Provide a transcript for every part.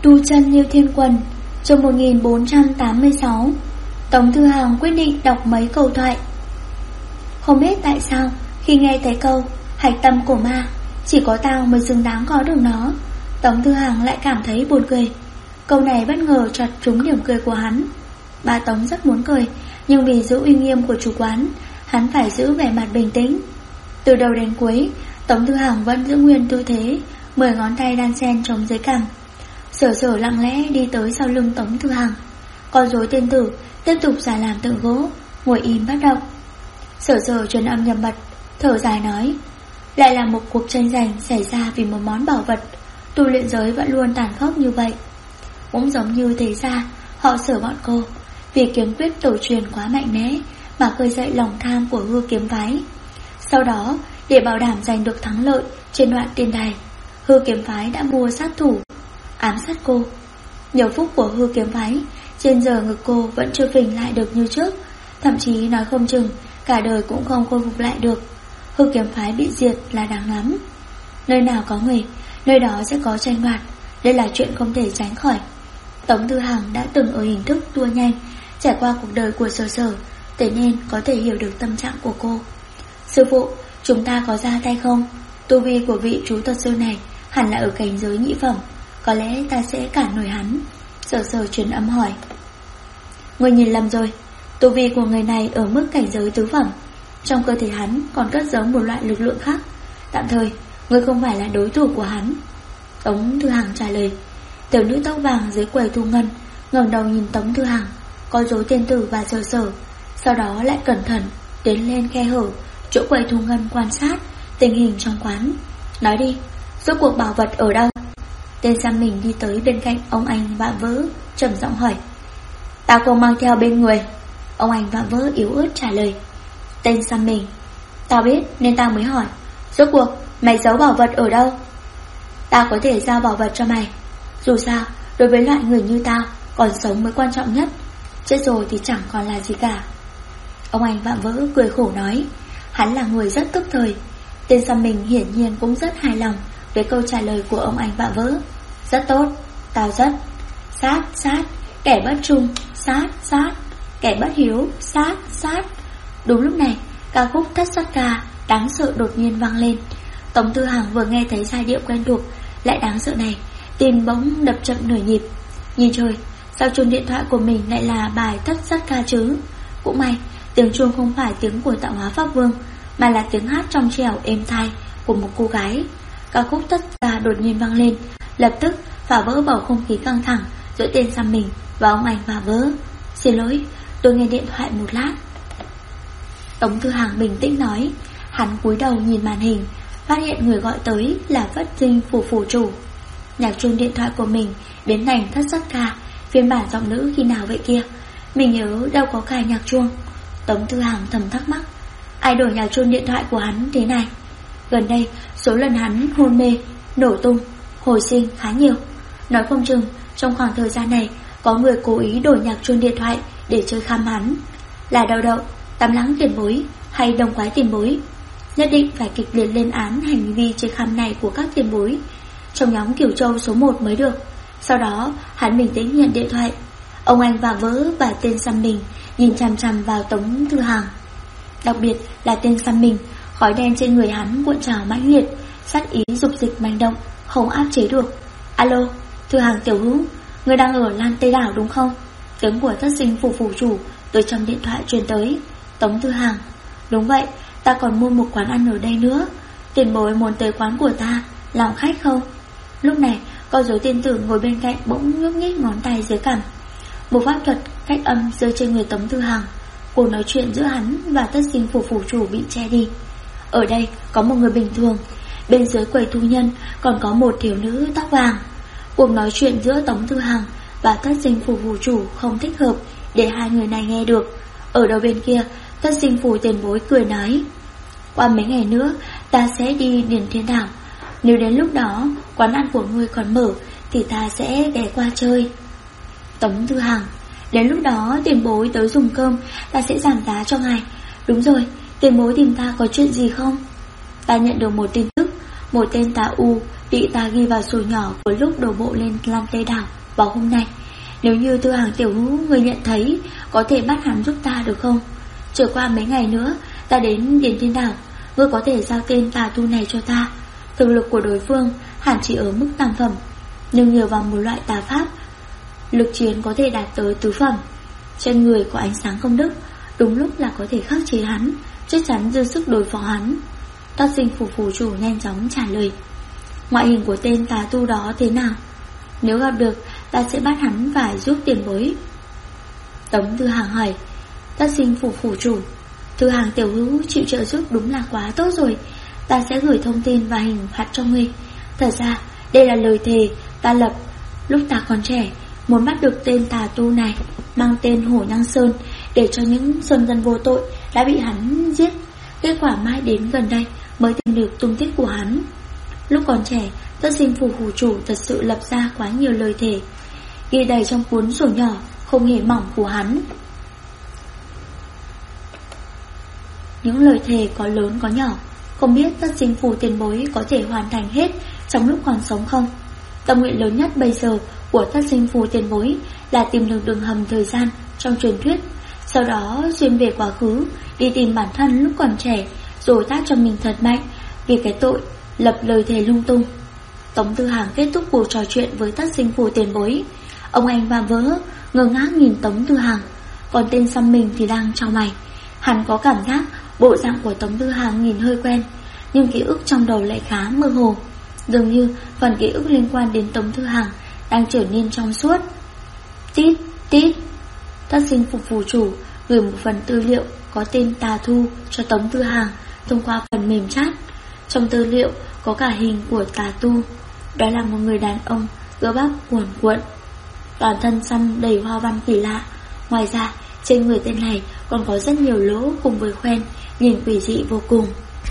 Tu chân Liêu Thiên Quần, chương 1486. Tống Thư Hằng quyết định đọc mấy câu thoại. Không biết tại sao khi nghe thấy câu hạch tâm của ma, chỉ có tao mới xứng đáng có được nó, Tống Thư Hằng lại cảm thấy buồn cười. Câu này bất ngờ chọt trúng điểm cười của hắn. Bà Tống rất muốn cười, nhưng vì giữ uy nghiêm của chủ quán, hắn phải giữ vẻ mặt bình tĩnh. Từ đầu đến cuối, Tống Thư Hằng vẫn giữ nguyên tư thế, 10 ngón tay đan xen chống dưới cằm. Sở Sở lặng lẽ đi tới sau lưng Tống Thư Hằng. Con rối tiên tử tiếp tục giả làm tượng gỗ, ngồi im bất động. Sở Sở truyền âm nhầm bật, thở dài nói: lại là một cuộc tranh giành xảy ra vì một món bảo vật. Tu luyện giới vẫn luôn tàn khốc như vậy. Cũng giống như thế ra, họ Sở bọn cô vì kiếm quyết tổ truyền quá mạnh mẽ mà khơi dậy lòng tham của Hư Kiếm Phái. Sau đó, để bảo đảm giành được thắng lợi trên đoạn tiền đài, Hư Kiếm Phái đã mua sát thủ ám sát cô. Nhiều phúc của Hư Kiếm Phái, trên giờ ngực cô vẫn chưa phình lại được như trước, thậm chí nói không chừng cả đời cũng không khôi phục lại được. Hư Kiếm Phái bị diệt là đáng lắm. Nơi nào có người, nơi đó sẽ có tranh đoạt, đây là chuyện không thể tránh khỏi. Tống Thư Hằng đã từng ở hình thức tua nhanh trải qua cuộc đời của Sở Sở, thế nên có thể hiểu được tâm trạng của cô. Sư phụ, chúng ta có ra tay không? Tu vi của vị chú thuật sư này hẳn là ở cảnh giới nhị phẩm, có lẽ ta sẽ cản nổi hắn. Sở Sở truyền âm hỏi. Ngươi nhìn lầm rồi, tu vi của người này ở mức cảnh giới tứ phẩm, trong cơ thể hắn còn cất giấu một loại lực lượng khác. Tạm thời, ngươi không phải là đối thủ của hắn. Tống Thư Hằng trả lời. Tiểu nữ tóc vàng dưới quầy thu ngân ngẩng đầu nhìn Tống Thư Hằng, con rối tiên tử và Sở Sở, sau đó lại cẩn thận tiến lên khe hở chỗ quầy thu ngân quan sát tình hình trong quán. Nói đi, rốt cuộc bảo vật ở đâu? Tên Giang Mình đi tới bên cạnh ông anh Vạm Vỡ, trầm giọng hỏi. Ta không mang theo bên người. Ông anh Vạm Vỡ yếu ớt trả lời. Tên Giang Mình, tao biết nên tao mới hỏi, rốt cuộc mày giấu bảo vật ở đâu? Ta có thể giao bảo vật cho mày. Dù sao, đối với loại người như tao, còn sống mới quan trọng nhất, chết rồi thì chẳng còn là gì cả. Ông anh Vạm Vỡ cười khổ nói. Hắn là người rất tức thời. Tên Giang Mình hiển nhiên cũng rất hài lòng với câu trả lời của ông anh Vạm Vỡ. Rất tốt, tao rất. Sát, sát, kẻ bất trung, sát, sát, kẻ bất hiếu, sát, sát. Đúng lúc này, ca khúc Thất Sát Ca đáng sợ đột nhiên vang lên. Tống Thư Hằng vừa nghe thấy giai điệu quen thuộc lại đáng sợ này, tim bỗng đập chậm nửa nhịp. Nhìn trời, sao chuông điện thoại của mình lại là bài Thất Sát Ca chứ? Cũng may, tiếng chuông không phải tiếng của Tạo Hóa Pháp Vương, mà là tiếng hát trong trẻo êm tai của một cô gái. Ca khúc Thất Ca đột nhiên vang lên, lập tức phá vỡ bầu không khí căng thẳng giữa tên Giang Mình và ông anh Vạm Vỡ. Xin lỗi, tôi nghe điện thoại một lát. Tống Thư Hằng bình tĩnh nói. Hắn cúi đầu nhìn màn hình, phát hiện người gọi tới là Vất Dinh phủ chủ. Nhạc chuông điện thoại của mình biến thành Thất Sát Ca phiên bản giọng nữ khi nào vậy kia? Mình nhớ đâu có cài nhạc chuông. Tống Thư Hằng thầm thắc mắc, ai đổi nhạc chuông điện thoại của hắn thế này? Gần đây số lần hắn hôn mê, nổ tung, hồi sinh khá nhiều. Nói không chừng trong khoảng thời gian này có người cố ý đổi nhạc chuông điện thoại để chơi khăm hắn. Là Đậu Đậu, Tám Lắng tiền bối hay Đồng Quái tiền bối? Nhất định phải kịch liệt lên án hành vi chơi khăm này của các tiền bối trong nhóm Kiều Châu số 1 mới được. Sau đó hắn bình tĩnh nhận điện thoại. Ông anh Vạm Vỡ và tên Giang Mình nhìn chằm chằm vào Tống Thư Hằng. Đặc biệt là tên Giang Mình, khói đen trên người hắn cuộn trào mãnh liệt, sát ý dục dịch manh động, không áp chế được. Alo, Thư Hằng tiểu hữu, người đang ở Lan Tây Đảo đúng không? Tiếng của Thất Sinh phủ chủ từ trong điện thoại truyền tới. Tống Thư Hằng, đúng vậy, ta còn mua một quán ăn ở đây nữa. Tiền bối muốn tới quán của ta làm khách không? Lúc này, con rối tiên tử ngồi bên cạnh bỗng nhúc nhích ngón tay dưới cằm. Một pháp thuật cách âm rơi trên người Tống Thư Hằng. Cuộc nói chuyện giữa hắn và Thất Sinh phủ chủ bị che đi. Ở đây có một người bình thường, bên dưới quầy thu nhân còn có một thiếu nữ tóc vàng. Cuộc nói chuyện giữa Tống Thư Hằng và Thất Sinh phủ chủ không thích hợp để hai người này nghe được. Ở đầu bên kia, Thất Sinh phủ tiền bối cười nói. Qua mấy ngày nữa ta sẽ đi Điền Thiên Đảo. Nếu đến lúc đó quán ăn của ngươi còn mở thì ta sẽ ghé qua chơi. Tống Thư Hằng, đến lúc đó tiền bối tới dùng cơm, ta sẽ giảm giá cho ngài. Đúng rồi, tiền bối tìm ta có chuyện gì không? Ta nhận được một tin tức, một tên tà u bị ta ghi vào sổ nhỏ của lúc đổ bộ lên Lam Tê Đảo vào hôm nay. Nếu như Tư Hàng tiểu hữu người nhận thấy, có thể bắt hắn giúp ta được không? Trở qua mấy ngày nữa ta đến Điền Thiên Đảo, ngươi có thể giao tên tà tu này cho ta. Thực lực của đối phương hẳn chỉ ở mức tam phẩm, nhưng nhờ vào một loại tà pháp, lực chiến có thể đạt tới tứ phẩm. Trên người có ánh sáng công đức, đúng lúc là có thể khắc chế hắn, chắc chắn dư sức đối phó hắn. Tác Sinh phủ chủ nhanh chóng trả lời. Ngoại hình của tên tà tu đó thế nào? Nếu gặp được, ta sẽ bắt hắn phải giúp tiền bối. Tống Tư Hàng hỏi. Tác Sinh phủ chủ, Tư Hàng tiểu hữu chịu trợ giúp đúng là quá tốt rồi. Ta sẽ gửi thông tin và hình phạt cho ngươi. Thật ra đây là lời thề ta lập lúc ta còn trẻ, muốn bắt được tên tà tu này, mang tên Hổ Nhang Sơn, để cho những sơn dân vô tội đã bị hắn giết. Kết quả mãi đến gần đây mới tìm được tung tích của hắn. Lúc còn trẻ, Tác Sinh phủ chủ thật sự lập ra quá nhiều lời thề, ghi đầy trong cuốn sổ nhỏ không hề mỏng của hắn. Những lời thề có lớn có nhỏ, không biết Tác Sinh phủ tiền bối có thể hoàn thành hết trong lúc còn sống không? Tâm nguyện lớn nhất bây giờ của Tác Sinh phủ tiền bối là tìm được đường hầm thời gian trong truyền thuyết, sau đó xuyên về quá khứ, đi tìm bản thân lúc còn trẻ, rồi tát cho mình thật mạnh vì cái tội lập lời thề lung tung. Tống Tư Hàng kết thúc cuộc trò chuyện với Tác Sinh phủ tiền bối. Ông anh và vỡ ngơ ngác nhìn Tống Tư Hàng, còn tên xăm mình thì đang trao mày. Hắn có cảm giác bộ dạng của Tống Tư Hàng nhìn hơi quen, nhưng ký ức trong đầu lại khá mơ hồ. Dường như phần ký ức liên quan đến Tống Tư Hàng đang trở nên trong suốt. Tít tít. Tác Sinh phủ chủ gửi một phần tư liệu có tên Tà Thu cho Tống Tư Hàng thông qua phần mềm chat. Trong tư liệu có cả hình của Tà Tu. Đó là một người đàn ông cơ bắp cuồn cuộn, toàn thân xăm đầy hoa văn kỳ lạ. Ngoài ra trên người tên này còn có rất nhiều lỗ cùng với khoen, nhìn quỷ dị vô cùng.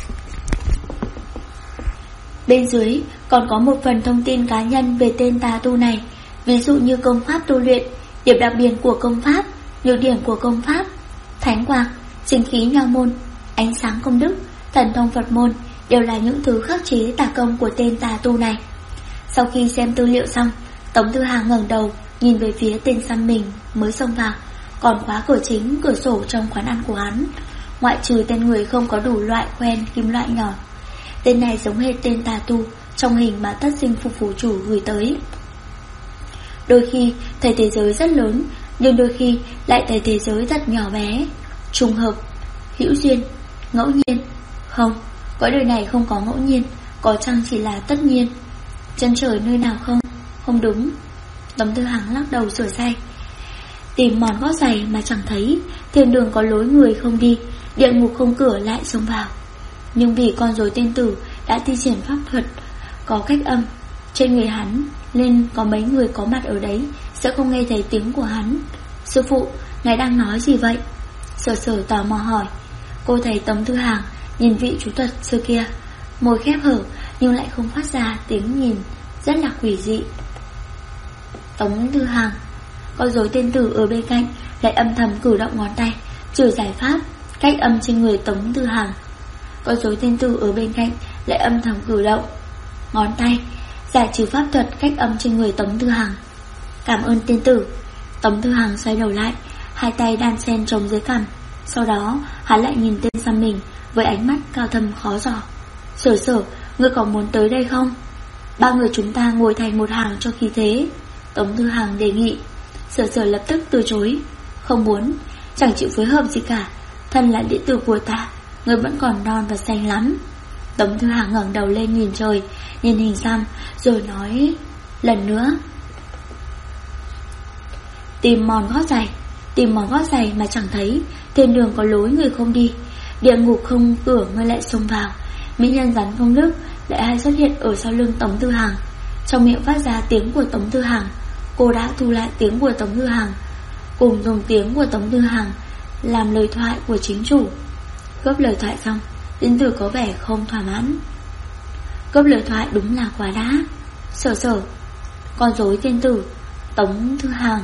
Bên dưới còn có một phần thông tin cá nhân về tên Tà Tu này, ví dụ như công pháp tu luyện, điểm đặc biệt của công pháp, nhược điểm của công pháp, thánh quang, sinh khí nho môn, ánh sáng công đức, thần thông Phật môn, đều là những thứ khắc chế tà công của tên Tà Tu này. Sau khi xem tư liệu xong, Tống Tư Hàng ngẩng đầu nhìn về phía tên xăm mình mới xông vào, còn khóa cửa chính cửa sổ trong quán ăn của hắn, ngoại trừ tên người không có đủ loại khoen kim loại nhỏ. Tên này giống hệt tên Tà Tu trong hình mà Tác Sinh phủ chủ gửi tới. Đôi khi thấy thế giới rất lớn, nhưng đôi khi lại thấy thế giới rất nhỏ bé. Trùng hợp, hữu duyên, ngẫu nhiên. Không, cõi đời này không có ngẫu nhiên, có chăng chỉ là tất nhiên. Chân trời nơi nào không? Không đúng. Tống Tư Hàng lắc đầu sửa say. Tìm mòn gót giày mà chẳng thấy, thiên đường có lối người không đi, địa ngục không cửa lại xông vào. Nhưng vì con rối tên tử đã thi triển pháp thuật có cách âm, trên người hắn nên có mấy người có mặt ở đấy sẽ không nghe thấy tiếng của hắn. Sư phụ, ngài đang nói gì vậy? Sở Sở tò mò hỏi. Cô thấy Tống Tư Hàng nhìn vị chú thuật sư kia, môi khép hở nhưng lại không phát ra tiếng nhìn, rất là quỷ dị. Tống Tư Hàng, con rối tên tử ở bên cạnh lại âm thầm cử động ngón tay trừ giải pháp cách âm trên người Tống Tư Hàng. Con rối tên tử ở bên cạnh lại âm thầm cử động ngón tay giải trừ pháp thuật cách âm trên người Tống Tư Hàng. Cảm ơn tên tử. Tống Tư Hàng xoay đầu lại, hai tay đan xen trồng dưới cằm. Sau đó hắn lại nhìn tên xăm mình với ánh mắt cao thâm khó dò. Sở Sở, ngươi có muốn tới đây không? Ba người chúng ta ngồi thành một hàng cho khí thế, Tống Tư Hàng đề nghị. Sở Sở lập tức từ chối. Không muốn, chẳng chịu phối hợp gì cả. Thân là đệ tử của ta, ngươi vẫn còn non và xanh lắm. Tống Tư Hàng ngẩng đầu lên nhìn trời, nhìn hình xăm, rồi nói lần nữa. Tìm mòn gót giày mà chẳng thấy, thiên đường có lối người không đi, địa ngục không cửa ngươi lại xông vào. Mỹ nhân rắn công đức lại hay xuất hiện ở sau lưng Tống Tư Hàng. Trong miệng phát ra tiếng của Tống Tư Hàng. Cô đã thu lại tiếng của Tống Tư Hàng, cùng dùng tiếng của Tống Tư Hàng làm lời thoại của chính chủ. Gấp lời thoại xong, Tiên tử có vẻ không thỏa mãn. Gấp lời thoại đúng là quá đã. Sở Sở, con rối tiên tử, Tống Tư Hàng.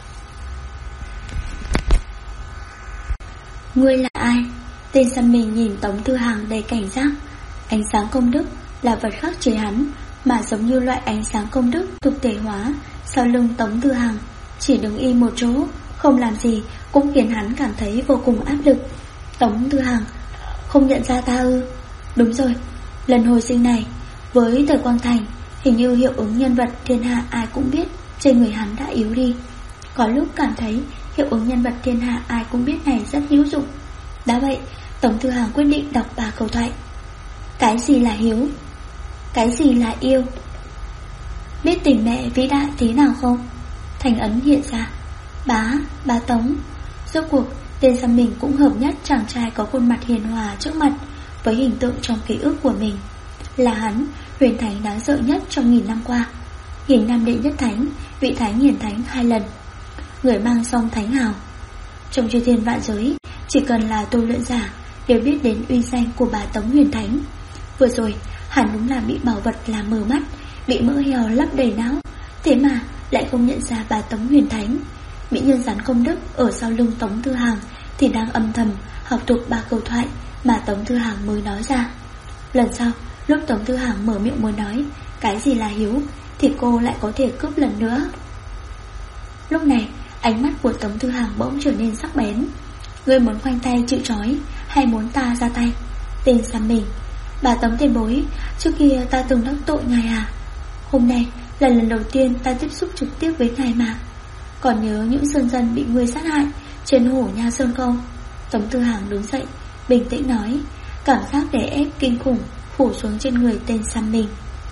Ngươi là ai? Tên xăm mình nhìn Tống Tư Hàng đầy cảnh giác. Ánh sáng công đức là vật khắc chế hắn, mà giống như loại ánh sáng công đức thực thể hóa sau lưng Tống Tư Hằng, chỉ đứng im một chỗ, không làm gì cũng khiến hắn cảm thấy vô cùng áp lực. Tống Tư Hằng, không nhận ra ta ư? Đúng rồi, lần hồi sinh này với Thời Quang Thành, hình như hiệu ứng nhân vật thiên hạ ai cũng biết trên người hắn đã yếu đi. Có lúc cảm thấy hiệu ứng nhân vật thiên hạ ai cũng biết này rất hữu dụng. Đã vậy, Tống Tư Hằng quyết định đọc 3 câu thoại. Cái gì là hiếu? Cái gì là yêu? Biết tình mẹ vĩ đại thế nào không? Thành ấn hiện ra. Bá Tống. Rốt cuộc tên Giang Mình cũng hợp nhất chàng trai có khuôn mặt hiền hòa trước mặt với hình tượng trong ký ức của mình. Là hắn, huyền thánh đáng sợ nhất trong 1000 năm qua, nghìn năm đệ nhất thánh, vị thánh hiển thánh 2 lần, người mang song thánh hào. Trong chư thiên vạn giới, chỉ cần là tu luyện giả đều biết đến uy danh của bà Tống huyền thánh. Vừa rồi hắn đúng là bị bảo vật làm mờ mắt, bị mỡ heo lấp đầy não, thế mà lại không nhận ra bà Tống huyền thánh. Mỹ nhân rắn công đức ở sau lưng Tống Tư Hằng thì đang âm thầm học thuộc 3 câu thoại mà Tống Tư Hằng mới nói ra. Lần sau, lúc Tống Tư Hằng mở miệng muốn nói cái gì là hiếu thì cô lại có thể cướp lần nữa. Lúc này, ánh mắt của Tống Tư Hằng bỗng trở nên sắc bén. Ngươi muốn khoanh tay chịu trói hay muốn ta ra tay? Tên Sam mình, bà Tống tiền bối, trước kia ta từng đắc tội ngài à? Hôm nay là lần đầu tiên ta tiếp xúc trực tiếp với ngài mà. Còn nhớ những sơn dân bị ngươi sát hại trên Hổ Nha Sơn không? Tống Tư Hằng đứng dậy, bình tĩnh nói. Cảm giác đè ép kinh khủng phủ xuống trên người tên Sam mình.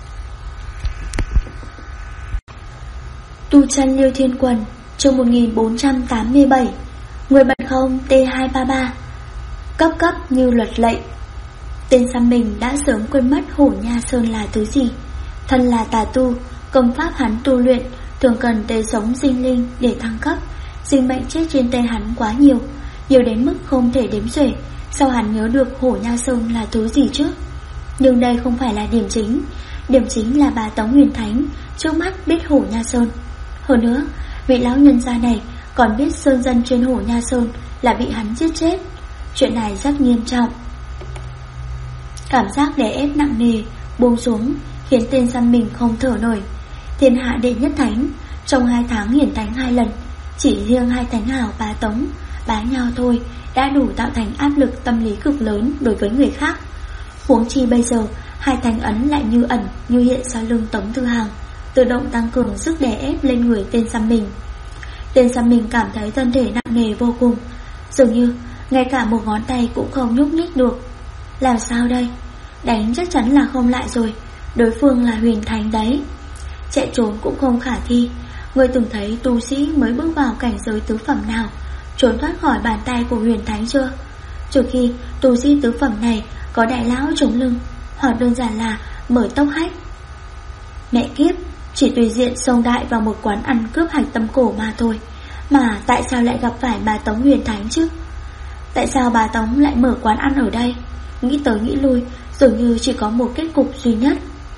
Tu chân Liêu Thiên Quần, chương 1487. Người bận không T233. Cấp như luật lệnh. Tên Sam mình đã sớm quên mất Hổ Nha Sơn là thứ gì. Thân là tà tu, công pháp hắn tu luyện thường cần tế sống sinh linh để thăng cấp. Sinh mệnh chết trên tay hắn quá nhiều, nhiều đến mức không thể đếm xuể. Sao hắn nhớ được Hổ Nha Sơn là thứ gì chứ? Nhưng đây không phải là điểm chính. Điểm chính là bà Tống huyền thánh trước mắt biết Hổ Nha Sơn. Hơn nữa, vị lão nhân gia này còn biết sơn dân trên Hổ Nha Sơn là bị hắn giết chết. Chuyện này rất nghiêm trọng. Cảm giác đè ép nặng nề buông xuống khiến tên Sam mình không thở nổi. Thiên hạ đệ nhất thánh, trong 2 tháng hiển thánh 2 lần, chỉ riêng 2 thánh hào bá Tống, bá nhau thôi đã đủ tạo thành áp lực tâm lý cực lớn đối với người khác. Huống chi bây giờ 2 thánh ấn lại như ẩn như hiện sau lưng Tống Tư Hằng, tự động tăng cường sức đè ép lên người tên Sam mình. Tên Sam mình cảm thấy thân thể nặng nề vô cùng, dường như ngay cả một ngón tay cũng không nhúc nhích được. Làm sao đây? Đánh chắc chắn là không lại rồi, đối phương là huyền thánh đấy. Chạy trốn cũng không khả thi. Ngươi từng thấy tu sĩ mới bước vào cảnh giới tứ phẩm nào trốn thoát khỏi bàn tay của huyền thánh chưa? Trừ khi tu sĩ tứ phẩm này có đại lão chống lưng, hoặc đơn giản là mở tốc hách. Mẹ kiếp, chỉ tùy diện xông đại vào một quán ăn cướp hạch tâm cổ mà thôi. Mà tại sao lại gặp phải bà Tống huyền thánh chứ? Tại sao bà Tống lại mở quán ăn ở đây? Nghĩ tới nghĩ lui, dường như chỉ có một kết cục duy nhất,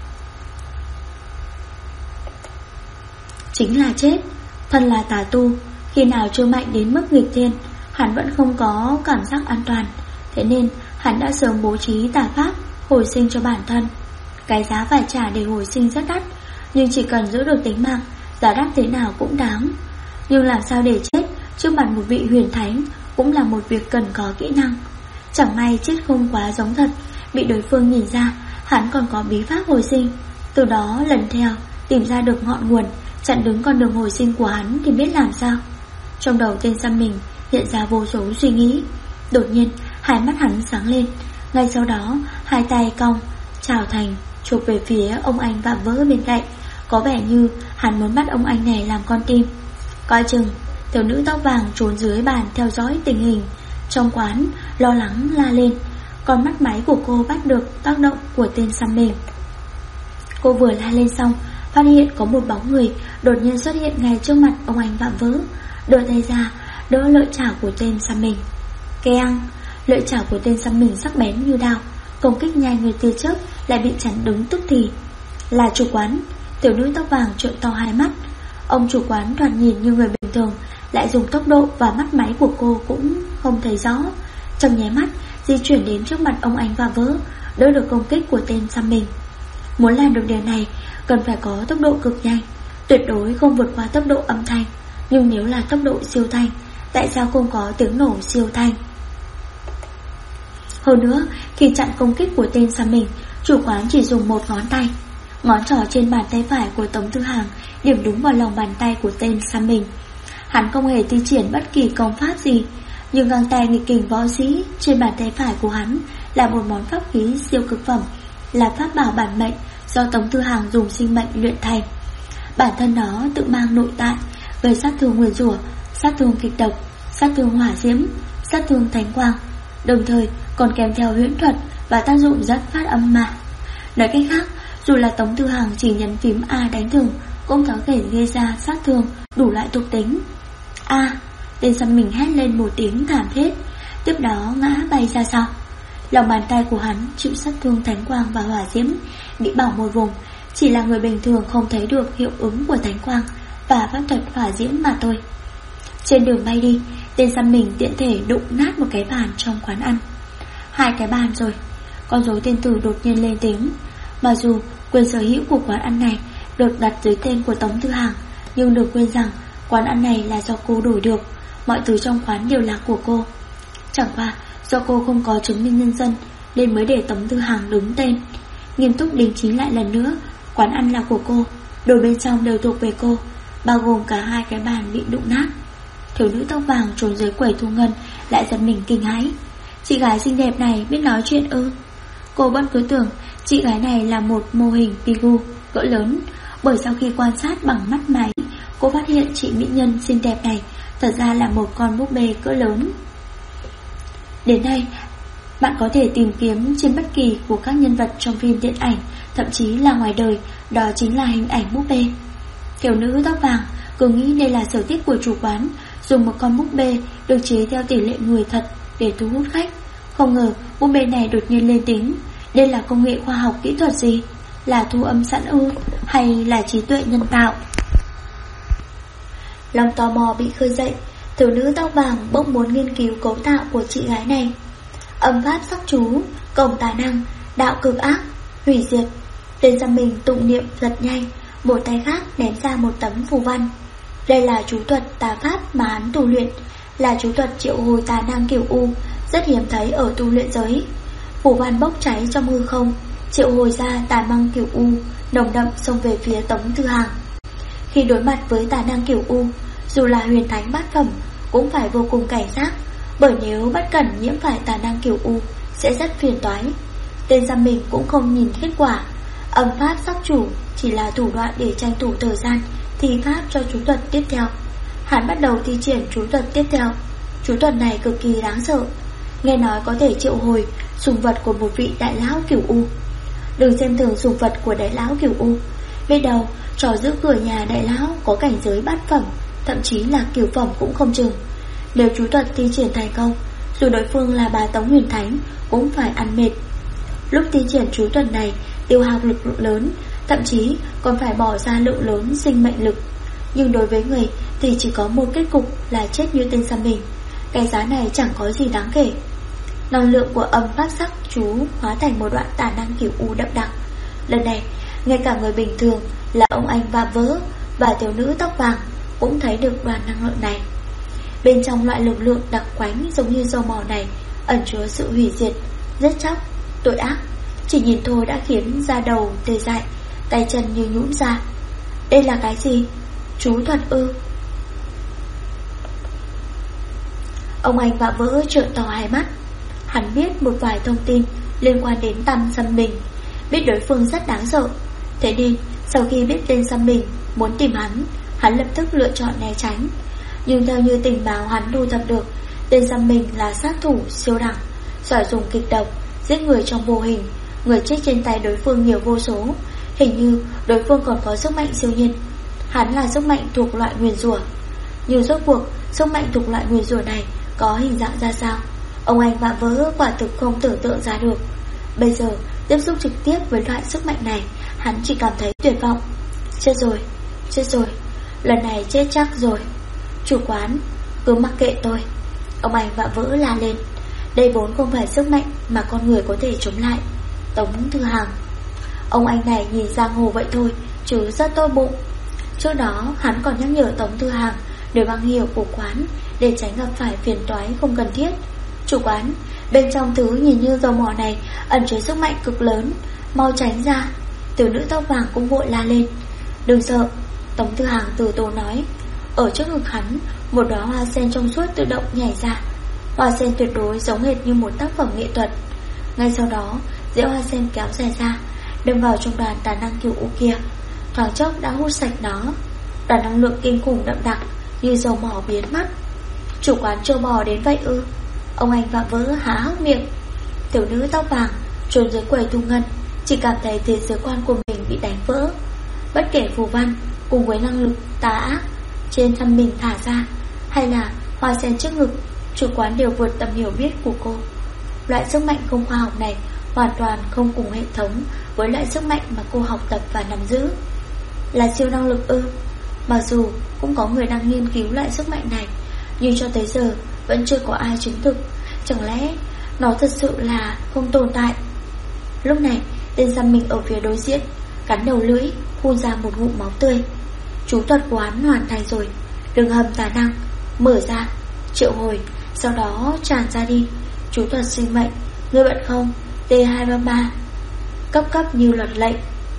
chính là chết. Thân là tà tu, khi nào chưa mạnh đến mức nghịch thiên, hắn vẫn không có cảm giác an toàn. Thế nên hắn đã sớm bố trí tà pháp hồi sinh cho bản thân. Cái giá phải trả để hồi sinh rất đắt, nhưng chỉ cần giữ được tính mạng, giá đắt thế nào cũng đáng. Nhưng làm sao để chết trước mặt một vị huyền thánh cũng là một việc cần có kỹ năng. Chẳng may chết không quá giống thật, bị đối phương nhìn ra hắn còn có bí pháp hồi sinh, từ đó lần theo tìm ra được ngọn nguồn, chặn đứng con đường hồi sinh của hắn thì biết làm sao. Trong đầu tên Sam mình hiện ra vô số suy nghĩ. Đột nhiên 2 mắt hắn sáng lên. Ngay sau đó 2 tay cong chào thành chụp về phía ông anh vạm vỡ bên cạnh. Có vẻ như hắn muốn bắt ông anh này làm con tim. Coi chừng. Thiếu nữ tóc vàng trốn dưới bàn theo dõi tình hình trong quán, lo lắng la lên. Con mắt máy của cô bắt được tác động của tên Sam mình. Cô vừa la lên xong, phát hiện có một bóng người đột nhiên xuất hiện ngay trước mặt ông anh vạm vỡ, đưa tay ra đỡ lợi chảo của tên Sam mình. Keng, lợi chảo của tên Sam mình sắc bén như đao, công kích nhanh như tia chớp lại bị chắn đứng tức thì. Là chủ quán. Tiểu nữ tóc vàng trợn to 2 mắt. Ông chủ quán thoạt nhìn như người bình thường, lại dùng tốc độ và mắt máy của cô cũng không thấy rõ, trong nháy mắt di chuyển đến trước mặt ông anh vạm vỡ, đỡ được công kích của tên Sam mình. Muốn làm được điều này cần phải có tốc độ cực nhanh, tuyệt đối không vượt qua tốc độ âm thanh. Nhưng nếu là tốc độ siêu thanh, tại sao không có tiếng nổ siêu thanh? Hơn nữa, khi chặn công kích của tên xăm mình, chủ quán chỉ dùng một ngón tay. Ngón trỏ trên bàn tay phải của Tống Tư Hàng điểm đúng vào lòng bàn tay của tên xăm mình. Hắn không hề thi triển bất kỳ công pháp gì, nhưng găng tay nghịch kình võ sĩ trên bàn tay phải của hắn là một món pháp khí siêu cực phẩm, là pháp bảo bản mệnh do Tống Tư Hàng dùng sinh mệnh luyện thành. Bản thân nó tự mang nội tại, gây sát thương nguyền rủa, sát thương kịch độc, sát thương hỏa diễm, sát thương thánh quang, đồng thời còn kèm theo huyễn thuật và tác dụng rất phát âm mà. Nói cách khác, dù là Tống Tư Hàng chỉ nhấn phím A đánh thường cũng có thể gây ra sát thương đủ loại thuộc tính. A, tên xăm mình hét lên một tiếng thảm thiết, tiếp đó ngã bay ra sau. Lòng bàn tay của hắn chịu sát thương thánh quang và hỏa diễm, bị bỏng một vùng. Chỉ là người bình thường không thấy được hiệu ứng của thánh quang và pháp thuật hỏa diễm mà thôi. Trên đường bay đi, tên xăm mình tiện thể đụng nát một cái bàn trong quán ăn. 2 cái bàn rồi. Con rối tiên tử đột nhiên lên tiếng. Mặc dù quyền sở hữu của quán ăn này được đặt dưới tên của Tống Tư Hàng, nhưng đừng quên rằng quán ăn này là do cô đổi được. Mọi thứ trong quán đều là của cô. Chẳng qua do cô không có chứng minh nhân dân nên mới để Tống Tư Hàng đứng tên. Nghiêm túc đính chính lại lần nữa, quán ăn là của cô, đồ bên trong đều thuộc về cô, bao gồm cả 2 cái bàn bị đụng nát. Thiếu nữ tóc vàng trốn dưới quầy thu ngân lại giật mình kinh hãi. Chị gái xinh đẹp này biết nói chuyện ư? Cô vẫn cứ tưởng chị gái này là một mô hình Pigu cỡ lớn, bởi sau khi quan sát bằng mắt máy, cô phát hiện chị mỹ nhân xinh đẹp này thật ra là một con búp bê cỡ lớn. Đến nay, bạn có thể tìm kiếm trên bất kỳ của các nhân vật trong phim điện ảnh, thậm chí là ngoài đời, đó chính là hình ảnh búp bê. Thiếu nữ tóc vàng cứ nghĩ đây là sở thích của chủ quán, dùng một con búp bê được chế theo tỷ lệ người thật để thu hút khách. Không ngờ búp bê này đột nhiên lên tiếng. Đây là công nghệ khoa học kỹ thuật gì? Là thu âm sẵn ư? Hay là trí tuệ nhân tạo? Lòng tò mò bị khơi dậy, thiếu nữ tóc vàng bỗng muốn nghiên cứu cấu tạo của chị gái này. Âm pháp sắc chú, cổng tà năng, đạo cực ác, hủy diệt. Tên xăm mình tụng niệm giật nhanh, một tay khác ném ra một tấm phù văn. Đây là chú thuật tà pháp mà hắn tu luyện, là chú thuật triệu hồi tà năng kiểu U, rất hiếm thấy ở tu luyện giới. Phù văn bốc cháy trong hư không, triệu hồi ra tà năng kiểu U, nồng đậm xông về phía Tống Tư Hàng. Khi đối mặt với tà năng kiểu U, dù là huyền thánh bát phẩm cũng phải vô cùng cảnh giác, bởi nếu bất cẩn nhiễm phải tà năng kiểu U sẽ rất phiền toái. Tên xăm mình cũng không nhìn kết quả. Âm pháp sắc chủ chỉ là thủ đoạn để tranh thủ thời gian thi pháp cho chú thuật tiếp theo. Hắn bắt đầu thi triển chú thuật tiếp theo. Chú thuật này cực kỳ đáng sợ, nghe nói có thể triệu hồi sùng vật của một vị đại lão kiểu U. Đừng xem thường sùng vật của đại lão kiểu U, biết đâu trò giữ cửa nhà đại lão có cảnh giới bát phẩm, thậm chí là cửu phẩm cũng không chừng. Nếu chú thuật thi triển thành công, dù đối phương là bà Tống Huyền Thánh cũng phải ăn mệt. Lúc thi triển chú thuật này tiêu hao lực lượng lớn, thậm chí còn phải bỏ ra lượng lớn sinh mệnh lực. Nhưng đối với người thì chỉ có một kết cục là chết như tên xăm mình. Cái giá này chẳng có gì đáng kể. Năng lượng của âm pháp sắc chú hóa thành một đoạn tà năng kiểu U đậm đặc. Lần này ngay cả người bình thường là ông anh và vỡ và thiếu nữ tóc vàng cũng thấy được đoàn năng lượng này. Bên trong loại lực lượng đặc quánh giống như dầu mỏ này ẩn chứa sự hủy diệt, giết chóc, tội ác. Chỉ nhìn thôi đã khiến da đầu tê dại, tay chân như nhũn ra. Đây là cái gì? Chú thuật ư? Ông anh và vỡ trợn to hai mắt. Hắn biết một vài thông tin liên quan đến Tam Xăm Bình, biết đối phương rất đáng sợ. Thế đi, sau khi biết tên Xăm Bình muốn tìm hắn lập tức lựa chọn né tránh. Nhưng theo như tình báo hắn thu thập được, tên Xăm Bình là sát thủ siêu đẳng, giỏi dùng kịch độc, giết người trong vô hình. Người chết trên tay đối phương nhiều vô số. Hình như đối phương còn có sức mạnh siêu nhiên. Hắn là sức mạnh thuộc loại nguyền rủa. Nhưng rốt cuộc sức mạnh thuộc loại nguyền rủa này có hình dạng ra sao, ông anh vạ vỡ quả thực không tưởng tượng ra được. Bây giờ tiếp xúc trực tiếp với loại sức mạnh này, hắn chỉ cảm thấy tuyệt vọng. Chết rồi, lần này chết chắc rồi. Chủ quán, cứ mặc kệ tôi, ông anh vạ vỡ la lên. Đây vốn không phải sức mạnh mà con người có thể chống lại. Tống Tư Hàng, Ông anh này nhìn giang hồ vậy thôi, chứ rất tốt bụng. Trước đó hắn còn nhắc nhở Tống Tư Hàng để băng hiệu của quán, để tránh gặp phải phiền toái không cần thiết. Chủ quán, bên trong thứ nhìn như dầu mỏ này ẩn chứa sức mạnh cực lớn, mau tránh ra. Tiểu nữ tóc vàng cũng vội la lên. Đừng sợ, Tống Tư Hàng từ tốn nói. Ở trước ngực hắn, một đóa hoa sen trong suốt tự động nhảy ra. Hoa sen tuyệt đối giống hệt như một tác phẩm nghệ thuật. Ngay sau đó, rễ hoa sen kéo dài ra, đâm vào trong đoàn tà năng cửu u kia. Thoáng chốc đã hút sạch nó. Đoàn năng lượng kinh khủng đậm đặc như dầu mỏ biến mất. Chủ quán trâu bò đến vậy ư? Ông anh vạm vỡ há hốc miệng. Tiểu nữ tóc vàng trốn dưới quầy thu ngân, chỉ cảm thấy thế giới quan của mình bị đánh vỡ. Bất kể phù văn cùng với năng lực tà ác trên thân mình thả ra, hay là hoa sen trước ngực, chủ quán đều vượt tầm hiểu biết của cô. Loại sức mạnh không khoa học này hoàn toàn không cùng hệ thống với loại sức mạnh mà cô học tập và nắm giữ. Là siêu năng lực ư? Mặc dù cũng có người đang nghiên cứu loại sức mạnh này, nhưng cho tới giờ vẫn chưa có ai chứng thực. Chẳng lẽ nó thật sự là không tồn tại? Lúc này, tên giam mình ở phía đối diện cắn đầu lưỡi, phun ra một ngụm máu tươi. Chú thuật của hắn hoàn thành rồi. Đường hầm tà năng mở ra, triệu hồi, sau đó tràn ra đi. Chú thuật sinh mệnh, ngươi bận không? T233 cấp như luật lệnh.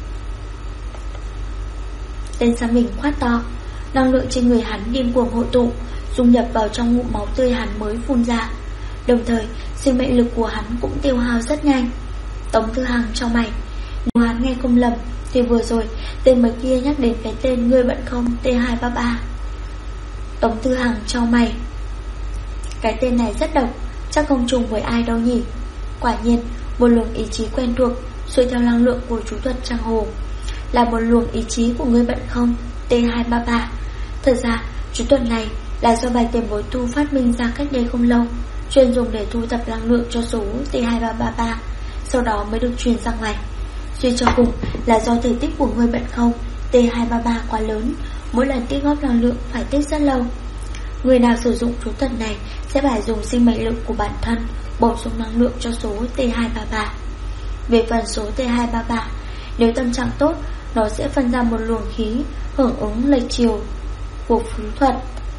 Tên giam mình khoát to. Năng lượng trên người hắn điên cuồng hội tụ, dung nhập vào trong ngụm máu tươi hắn mới phun ra. Đồng thời, sinh mệnh lực của hắn cũng tiêu hao rất nhanh. Tống Tư Hàng trong mày. Nếu hắn nghe không lầm thì vừa rồi tên mới kia nhắc đến cái tên ngươi bận không T233. Tống Tư Hàng trong mày. Cái tên này rất độc, chắc không trùng với ai đâu nhỉ. Quả nhiên, một luồng ý chí quen thuộc xuôi theo năng lượng của chú thuật Trang Hồ. Là một luồng ý chí của ngươi bận không T233. Thật ra, chú thuật này là do bài tiền bối tu phát minh ra cách đây không lâu, chuyên dùng để thu thập năng lượng cho số T2333, sau đó mới được truyền ra ngoài. Suy cho cùng là do thể tích của người bận không T233 quá lớn, mỗi lần tích góp năng lượng phải tích rất lâu. Người nào sử dụng chú thuật này sẽ phải dùng sinh mệnh lực của bản thân bổ sung năng lượng cho số T233. Về phần số T233, nếu tâm trạng tốt, nó sẽ phân ra một luồng khí hưởng ứng lệch chiều của phú thuật.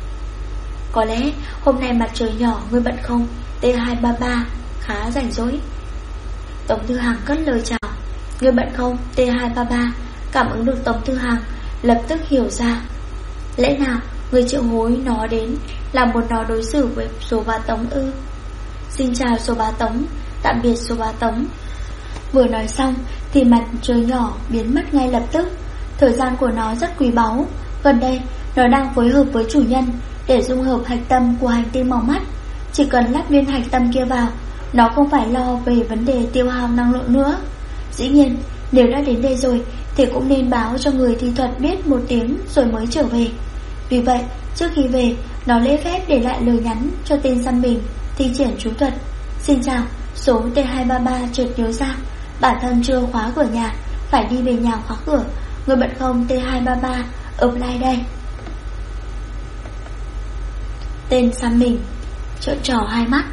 Có lẽ hôm nay mặt trời nhỏ, ngươi bận không T233 khá rảnh rỗi. Tống Tư Hàng cất lời chào. Ngươi bận không T233. Cảm ứng được Tống Tư Hàng, lập tức hiểu ra. Lẽ nào người triệu hối nó đến là muốn nó đối xử với số bá Tống ư? Xin chào số bá Tống, tạm biệt số bá Tống. Vừa nói xong thì mặt trời nhỏ biến mất ngay lập tức. Thời gian của nó rất quý báu. Gần đây nó đang phối hợp với chủ nhân để dung hợp hạch tâm của hành tinh màu mắt. Chỉ cần lắp viên hạch tâm kia vào, nó không phải lo về vấn đề tiêu hao năng lượng nữa. Dĩ nhiên, nếu đã đến đây rồi thì cũng nên báo cho người thi thuật biết một tiếng rồi mới trở về. Vì vậy, trước khi về, nó lễ phép để lại lời nhắn cho tên săn mình thi triển chú thuật. Xin chào, số T233 chợt nhớ ra bản thân chưa khóa cửa nhà, phải đi về nhà khóa cửa. Người bận không T233 apply đây. Tên săn mình trợn trỏ hai mắt.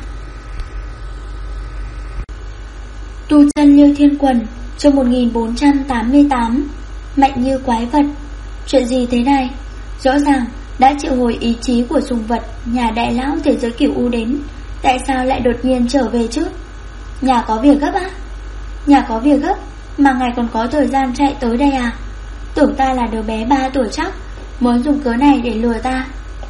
Tu chân Liêu Thiên Quần, chương 1488. Mạnh như quái vật. Chuyện gì thế này? Rõ ràng đã triệu hồi ý chí của sùng vật nhà đại lão thế giới cửu u đến, tại sao lại đột nhiên trở về chứ? Nhà có việc gấp á? Nhà có việc gấp mà ngài còn có thời gian chạy tới đây à? Tưởng ta là đứa bé 3 tuổi chắc, muốn dùng cớ này để lừa ta.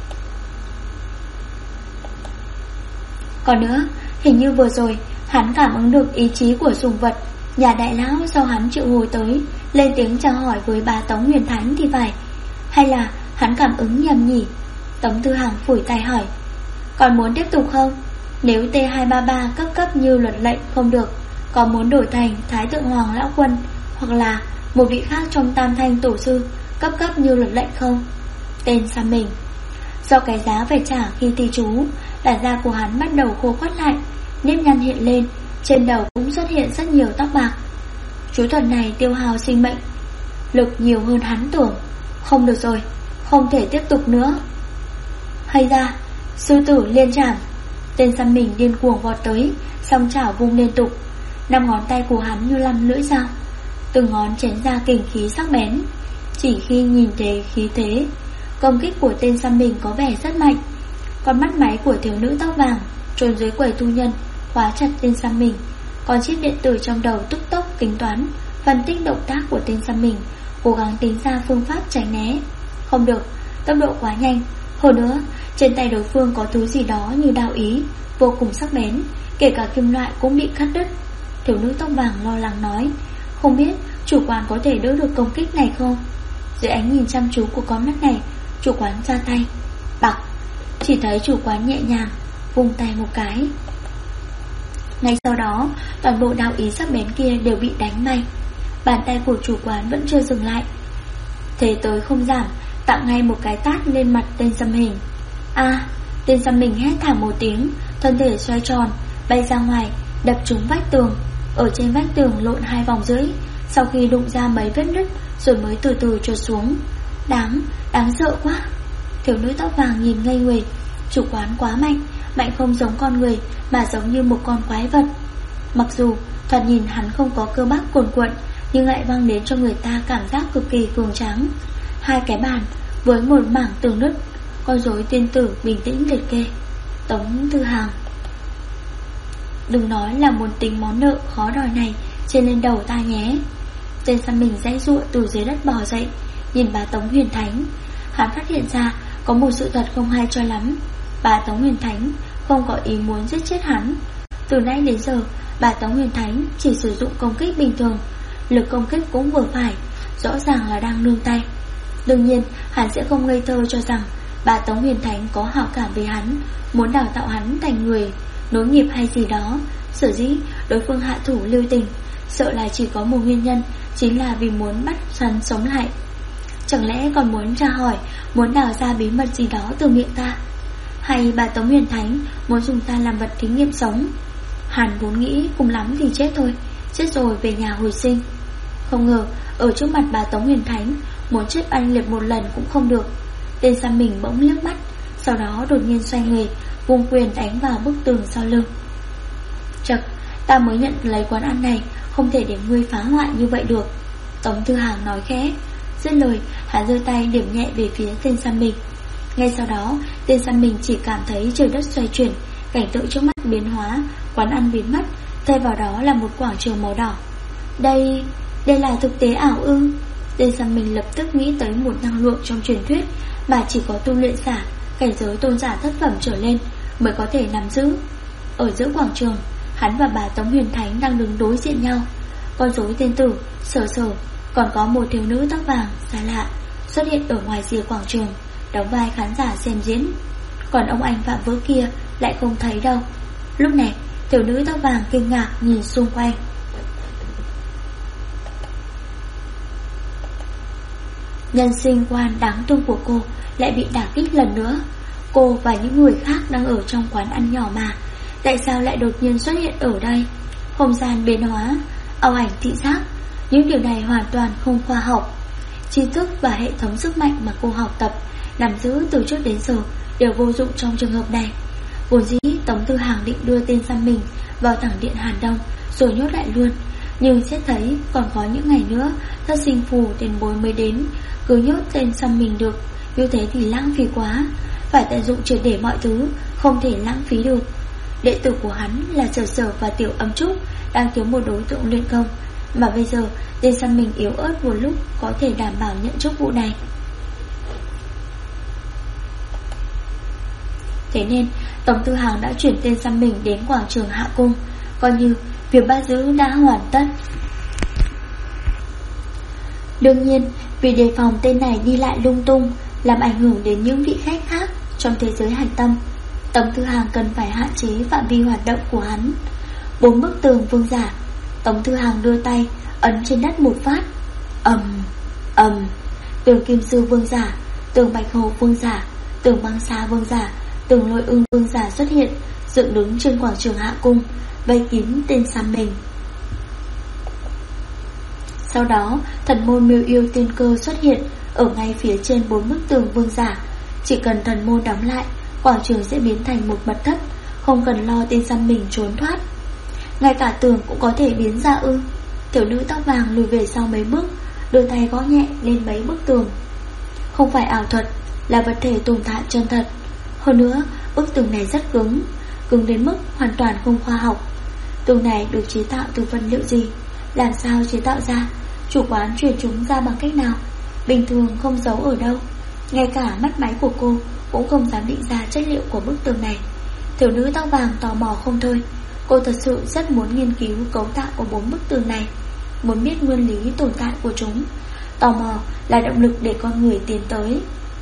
Còn nữa, hình như vừa rồi hắn cảm ứng được ý chí của sùng vật nhà đại lão do hắn triệu hồi tới, lên tiếng chào hỏi với bà Tống Huyền Thánh thì phải. Hay là hắn cảm ứng nhầm nhỉ? Tống Tư Hàng phủi tay hỏi. Còn muốn tiếp tục không? Nếu T233 cấp như luật lệnh không được, có muốn đổi thành Thái Thượng Hoàng Lão Quân hoặc là một vị khác trong Tam Thanh Tổ Sư cấp như luật lệnh không? Tên xăm mình. Do cái giá phải trả khi thi chú, làn da của hắn bắt đầu khô quắt lại, nếp nhăn hiện lên, trên đầu cũng xuất hiện rất nhiều tóc bạc. Chú thuật này tiêu hao sinh mệnh lực nhiều hơn hắn tưởng. Không được rồi, không thể tiếp tục nữa. Hay ra, sư tử liên trảm. Tên săn mình điên cuồng vọt tới, song chảo vung liên tục. 5 ngón tay của hắn như 5 lưỡi dao. từng ngón chém ra kình khí sắc bén. Chỉ khi nhìn thấy khí thế công kích của tên xăm mình có vẻ rất mạnh, con mắt máy của thiếu nữ tóc vàng trốn dưới quầy thu nhân khóa chặt tên xăm mình. Còn chiếc điện tử trong đầu tức tốc tính toán, phân tích động tác của tên xăm mình, cố gắng tính ra phương pháp tránh né. Không được, tốc độ quá nhanh. Hơn nữa, trên tay đối phương có thứ gì đó như đao ý, vô cùng sắc bén, kể cả kim loại cũng bị cắt đứt. Thiếu nữ tóc vàng lo lắng nói, không biết chủ quán có thể đỡ được công kích này không? Dưới ánh nhìn chăm chú của con mắt này, chủ quán ra tay. Bặc, chỉ thấy chủ quán nhẹ nhàng vung tay một cái. Ngay sau đó, toàn bộ đao ý sắc bén kia đều bị đánh bay. Bàn tay của chủ quán vẫn chưa dừng lại, thế tới không giảm, tặng ngay một cái tát lên mặt tên xăm hình. Tên xăm mình hét thảm một tiếng, thân thể xoay tròn, bay ra ngoài, đập trúng vách tường. Ở trên vách tường lộn 2 vòng rưỡi, sau khi đụng ra mấy vết nứt rồi mới từ từ trượt xuống. Đáng sợ quá. Thiếu nữ tóc vàng nhìn ngây người. Chủ quán quá mạnh, mạnh không giống con người mà giống như một con quái vật. Mặc dù thoạt nhìn hắn không có cơ bắp cuồn cuộn, nhưng lại mang đến cho người ta cảm giác cực kỳ cường tráng. 2 cái bàn với một mảng tường nứt, con rối tiên tử bình tĩnh liệt kê. Tống Tư Hàng, đừng nói là muốn tính món nợ khó đòi này trên lên đầu ta nhé. Tên xăm mình giãy giụa từ dưới đất bò dậy, nhìn bà Tống Huyền Thánh. Hắn phát hiện ra có một sự thật không hay cho lắm. Bà Tống Huyền Thánh không có ý muốn giết chết hắn. Từ nãy đến giờ, bà Tống Huyền Thánh chỉ sử dụng công kích bình thường, lực công kích cũng vừa phải, rõ ràng là đang nương tay. Đương nhiên, hắn sẽ không ngây thơ cho rằng bà Tống Huyền Thánh có hảo cảm với hắn, muốn đào tạo hắn thành người nối nghiệp hay gì đó. Sở dĩ đối phương hạ thủ lưu tình, sợ là chỉ có một nguyên nhân, chính là vì muốn bắt hắn sống lại. Chẳng lẽ còn muốn tra hỏi, muốn đào ra bí mật gì đó từ miệng ta? Hay bà Tống Huyền Thánh muốn dùng ta làm vật thí nghiệm sống? Hắn vốn nghĩ cùng lắm thì chết thôi, chết rồi về nhà hồi sinh. Không ngờ ở trước mặt bà Tống Huyền Thánh, muốn chết anh liệt một lần cũng không được. Tên xăm mình bỗng liếc mắt, sau đó đột nhiên xoay người, vung quyền đánh vào bức tường sau lưng. Chật, ta mới nhận lấy quán ăn này, không thể để ngươi phá hoại như vậy được. Tống Tư Hàng nói khẽ. Dứt lời, hắn giơ tay điểm nhẹ về phía tên xăm mình. Ngay sau đó, tên xăm mình chỉ cảm thấy trời đất xoay chuyển, cảnh tượng trước mắt biến hóa, quán ăn biến mất, thay vào đó là một quảng trường màu đỏ. Đây là thực tế ảo ư? Tên xăm mình lập tức nghĩ tới một năng lượng trong truyền thuyết mà chỉ có tu luyện giả, cảnh giới tôn giả thất phẩm trở lên mới có thể nắm giữ. Ở giữa quảng trường, hắn và bà Tống Huyền Thánh đang đứng đối diện nhau. Con rối tiên tử, Sở Sở, còn có một thiếu nữ tóc vàng xa lạ xuất hiện ở ngoài rìa quảng trường, đóng vai khán giả xem diễn. Còn ông anh vạm vỡ kia lại không thấy đâu. Lúc này, thiếu nữ tóc vàng kinh ngạc nhìn xung quanh. Nhân sinh quan đáng thương của cô lại bị đả kích lần nữa. Cô và những người khác đang ở trong quán ăn nhỏ mà, tại sao lại đột nhiên xuất hiện ở đây? Không gian biến hóa, ảo ảnh thị giác, những điều này hoàn toàn không khoa học. Tri thức và hệ thống sức mạnh mà cô học tập, nắm giữ từ trước đến giờ đều vô dụng trong trường hợp này. Vốn dĩ Tống Tư Hàng định đưa tên xăm mình vào thẳng điện Hàn Đông rồi nhốt lại luôn, nhưng xét thấy còn có những ngày nữa thất sinh phù tiền bối mới đến, cứ nhốt tên xăm mình được, như thế thì lãng phí quá. Phải tận dụng triệt để mọi thứ, không thể lãng phí được. Đệ tử của hắn là Sở Sở và Tiểu Âm Trúc đang thiếu một đối tượng luyện công, mà bây giờ tên xăm mình yếu ớt một lúc có thể đảm bảo nhận chức vụ này. Thế nên Tống Tư Hàng đã chuyển tên xăm mình đến quảng trường Hạ Cung, coi như việc bắt giữ đã hoàn tất. Đương nhiên, vì đề phòng tên này đi lại lung tung, làm ảnh hưởng đến những vị khách khác trong thế giới hành tâm, Tống Tư Hàng cần phải hạn chế phạm vi hoạt động của hắn. 4 bức tường vương giả. Tống Tư Hàng đưa tay ấn trên đất một phát. ầm. Tường Kim Sư vương giả, tường Bạch Hồ vương giả, tường Băng Xa vương giả, tường Lôi Ưng vương giả xuất hiện, dựng đứng trên quảng trường Hạ Cung, vây kín tên xăm mình. Sau đó, thần môn Miêu Yêu Tiên Cơ xuất hiện ở ngay phía trên 4 bức tường vương giả. Chỉ cần thần môn đóng lại, quảng trường sẽ biến thành một mật thất, không cần lo tên xăm mình trốn thoát. Ngay cả tường cũng có thể biến ra ư? Tiểu nữ tóc vàng lùi về sau mấy bước, đôi tay gõ nhẹ lên mấy bức tường. Không phải ảo thuật, là vật thể tồn tại chân thật. Hơn nữa, bức tường này rất cứng, cứng đến mức hoàn toàn không khoa học. Tường này được chế tạo từ vật liệu gì? Làm sao chế tạo ra? Chủ quán truyền chúng ra bằng cách nào? Bình thường không giấu ở đâu. Ngay cả mắt máy của cô cũng không dám định ra chất liệu của bức tường này. Thiếu nữ tóc vàng tò mò không thôi. Cô thật sự rất muốn nghiên cứu cấu tạo của 4 bức tường này, muốn biết nguyên lý tồn tại của chúng. Tò mò là động lực để con người tiến tới.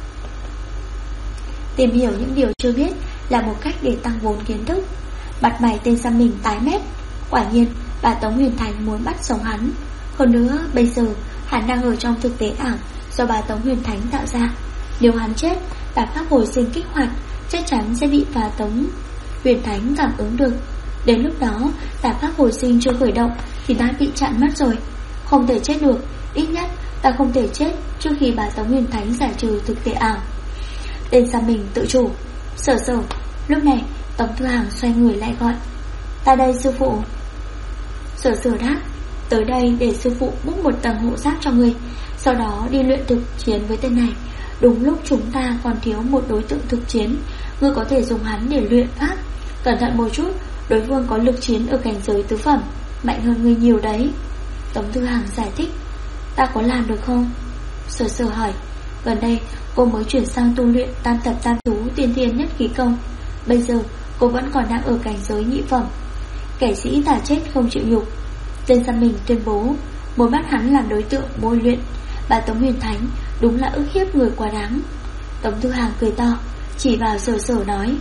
Tìm hiểu những điều chưa biết là một cách để tăng vốn kiến thức. Mặt mày tên Sam mình tái mét. Quả nhiên bà Tống Huyền Thành muốn bắt sống hắn. Hơn nữa bây giờ hắn đang ở trong thực tế ảo do bà Tống Huyền Thành tạo ra. Nếu hắn chết, bản pháp hồi sinh kích hoạt chắc chắn sẽ bị bà Tống Huyền Thành cảm ứng được. Đến lúc đó bản pháp hồi sinh chưa khởi động thì đã bị chặn mất rồi. Không thể chết được. Ít nhất ta không thể chết trước khi bà Tống Huyền Thành giải trừ thực tế ảo. Tên Sam mình tự chủ. Sở Sở. Lúc này Tống Thư Hàng xoay người lại gọi: Ta đây sư phụ. Sở Sở đáp: Tới đây để sư phụ búc một tầng hộ giáp cho người, sau đó đi luyện thực chiến với tên này. Đúng lúc chúng ta còn thiếu một đối tượng thực chiến, ngươi có thể dùng hắn để luyện pháp. Cẩn thận một chút, đối phương có lực chiến ở cảnh giới tứ phẩm, mạnh hơn ngươi nhiều đấy. Tống Thư Hàng giải thích: Ta có làm được không? Sở Sở hỏi: Gần đây cô mới chuyển sang tu luyện tam thập tam thú tiên thiên nhất khí công. Bây giờ cô vẫn còn đang ở cảnh giới nhị phẩm. Kẻ sĩ thà chết không chịu nhục. Tên Sam mình tuyên bố muốn bắt hắn làm đối tượng bồi luyện. Bà Tống Huyền Thánh đúng là ức hiếp người quá đáng. Tống Thư Hàng cười to, chỉ vào Sở Sở nói: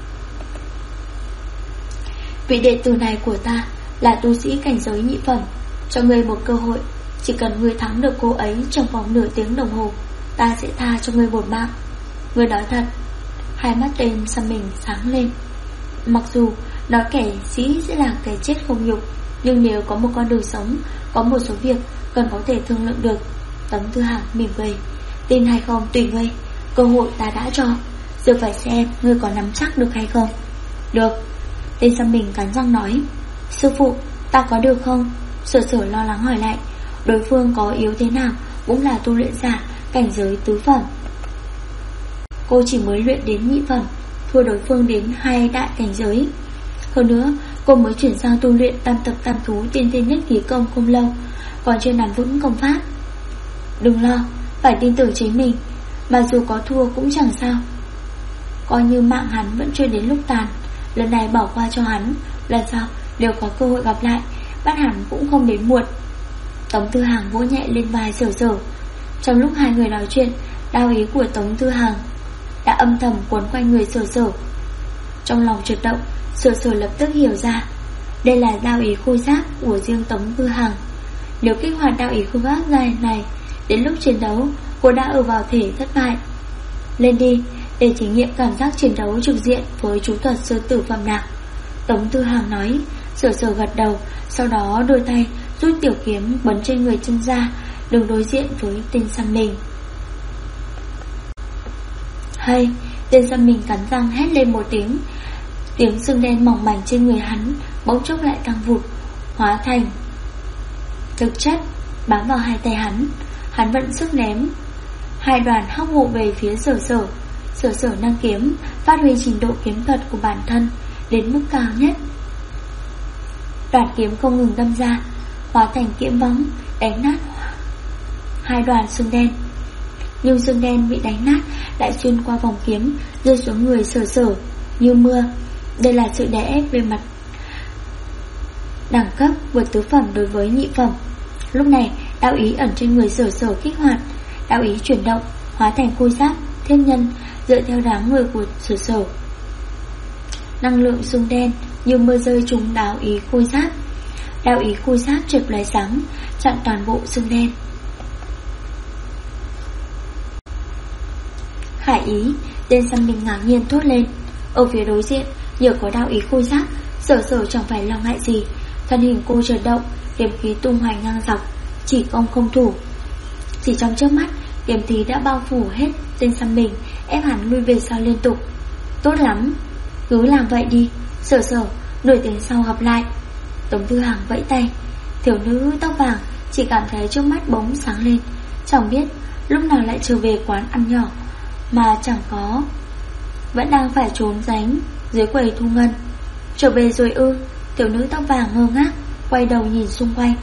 Vị đệ tử này của ta là tu sĩ cảnh giới nhị phẩm, cho ngươi một cơ hội. Chỉ cần ngươi thắng được cô ấy trong vòng nửa tiếng đồng hồ, ta sẽ tha cho ngươi một mạng. Ngươi nói thật? Hai mắt tên Sam mình sáng lên. Mặc dù nói kẻ sĩ sẽ là kẻ chết không nhục, nhưng nếu có một con đường sống, có một số việc cần có thể thương lượng được. Tống Thư Hàng mỉm cười: Tin hay không tùy ngươi, cơ hội ta đã cho, giờ phải xem ngươi có nắm chắc được hay không. Được. Tên Sam mình cắn răng nói: Sư phụ, ta có được không? Sở Sở lo lắng hỏi lại: Đối phương có yếu thế nào cũng là tu luyện giả cảnh giới tứ phẩm. Cô chỉ mới luyện đến nhị phẩm, thua đối phương đến 2 đại cảnh giới. Hơn nữa cô mới chuyển sang tu luyện tam tập tam thú tiên thiên nhất khí công không lâu, còn chưa nắm vững công pháp. Đừng lo, phải tin tưởng chính mình. Mà dù có thua cũng chẳng sao, coi như mạng hắn vẫn chưa đến lúc tàn. Lần này bỏ qua cho hắn, lần sau đều có cơ hội gặp lại, bắt hắn cũng không đến muộn. Tống Thư Hàng vỗ nhẹ lên vai Sở Sở. Trong lúc hai người nói chuyện, đao ý của Tống Thư Hàng đã âm thầm quấn quanh người Sở Sở. Trong lòng chợt động, Sở Sở lập tức hiểu ra, đây là đao ý khôi giáp của riêng Tống Thư Hàng. Nếu kích hoạt đao ý khôi giáp dài này, đến lúc chiến đấu cô đã ở vào thể thất bại. Lên đi, để trải nghiệm cảm giác chiến đấu trực diện với chú thuật sư tử phẩm nào. Tống Thư Hàng nói. Sở Sở gật đầu, sau đó đôi tay rút tiểu kiếm bắn trên người chân ra, đứng đối diện với tên Sam mình. Hay, tên Sam mình cắn răng hét lên một tiếng. Tiếng xương đen mỏng mảnh trên người hắn bỗng chốc lại tăng vụt, hóa thành thực chất bám vào hai tay hắn. Hắn vận sức ném hai đoàn hóc vụ về phía Sở Sở. Sở Sở nâng kiếm, phát huy trình độ kiếm thuật của bản thân đến mức cao nhất. Đoàn kiếm không ngừng đâm ra, hóa thành kiếm bóng, đánh nát hai đoàn xương đen. Nhưng xương đen bị đánh nát lại xuyên qua vòng kiếm, rơi xuống người Sở Sở như mưa. Đây là sự đè ép về mặt đẳng cấp vượt tứ phẩm đối với nhị phẩm. Lúc này đạo ý ẩn trên người Sở Sở kích hoạt, đạo ý chuyển động, hóa thành khôi giáp thiên nhân dựa theo dáng người của Sở Sở. Năng lượng xương đen như mưa rơi trúng đạo ý khôi giáp. Đạo ý khôi giáp chợt lóe sáng, chặn toàn bộ xương đen. Khải ý, tên Sam mình ngạc nhiên thốt lên. Ở phía đối diện, nhờ có đạo ý khôi giáp, Sở Sở chẳng phải lo ngại gì. Thân hình cô chợt động, kiếm khí tung hoành ngang dọc, chỉ công không thủ. Chỉ trong chớp mắt, kiếm khí đã bao phủ hết tên Sam mình, ép hắn lui về sau liên tục. Tốt lắm, cứ làm vậy đi. Sở Sở, nửa tiếng sau gặp lại. Tống Thư Hàng vẫy tay. Tiểu nữ tóc vàng chỉ cảm thấy trước mắt bỗng sáng lên, chẳng biết lúc nào lại trở về quán ăn nhỏ mà chẳng có, vẫn đang phải trốn tránh dưới quầy thu ngân. Trở về rồi ư? Tiểu nữ tóc vàng ngơ ngác quay đầu nhìn xung quanh.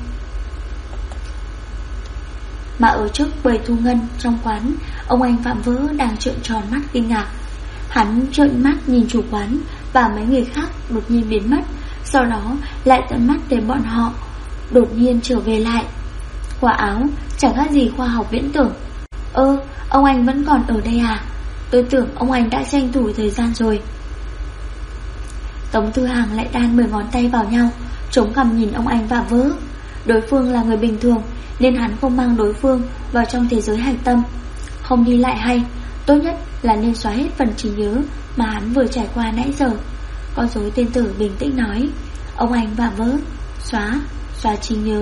Mà ở trước quầy thu ngân trong quán, ông anh Phạm Vỡ đang trợn tròn mắt kinh ngạc. Hắn trợn mắt nhìn chủ quán và mấy người khác đột nhiên biến mất, sau đó lại tận mắt để bọn họ đột nhiên trở về lại. Quả áo chẳng khác gì khoa học viễn tưởng. Ông anh vẫn còn ở đây à? Tôi tưởng ông anh đã tranh thủ thời gian rồi. Tống Tư Hàng lại đan 10 ngón tay vào nhau, chống cằm nhìn ông anh Phạm Vỡ. Đối phương là người bình thường nên hắn không mang đối phương vào trong thế giới hạch tâm. Không đi lại hay, tốt nhất là nên xóa hết phần trí nhớ mà hắn vừa trải qua nãy giờ. Con rối tên tử bình tĩnh nói. Ông anh Phạm Vỡ, xóa trí nhớ.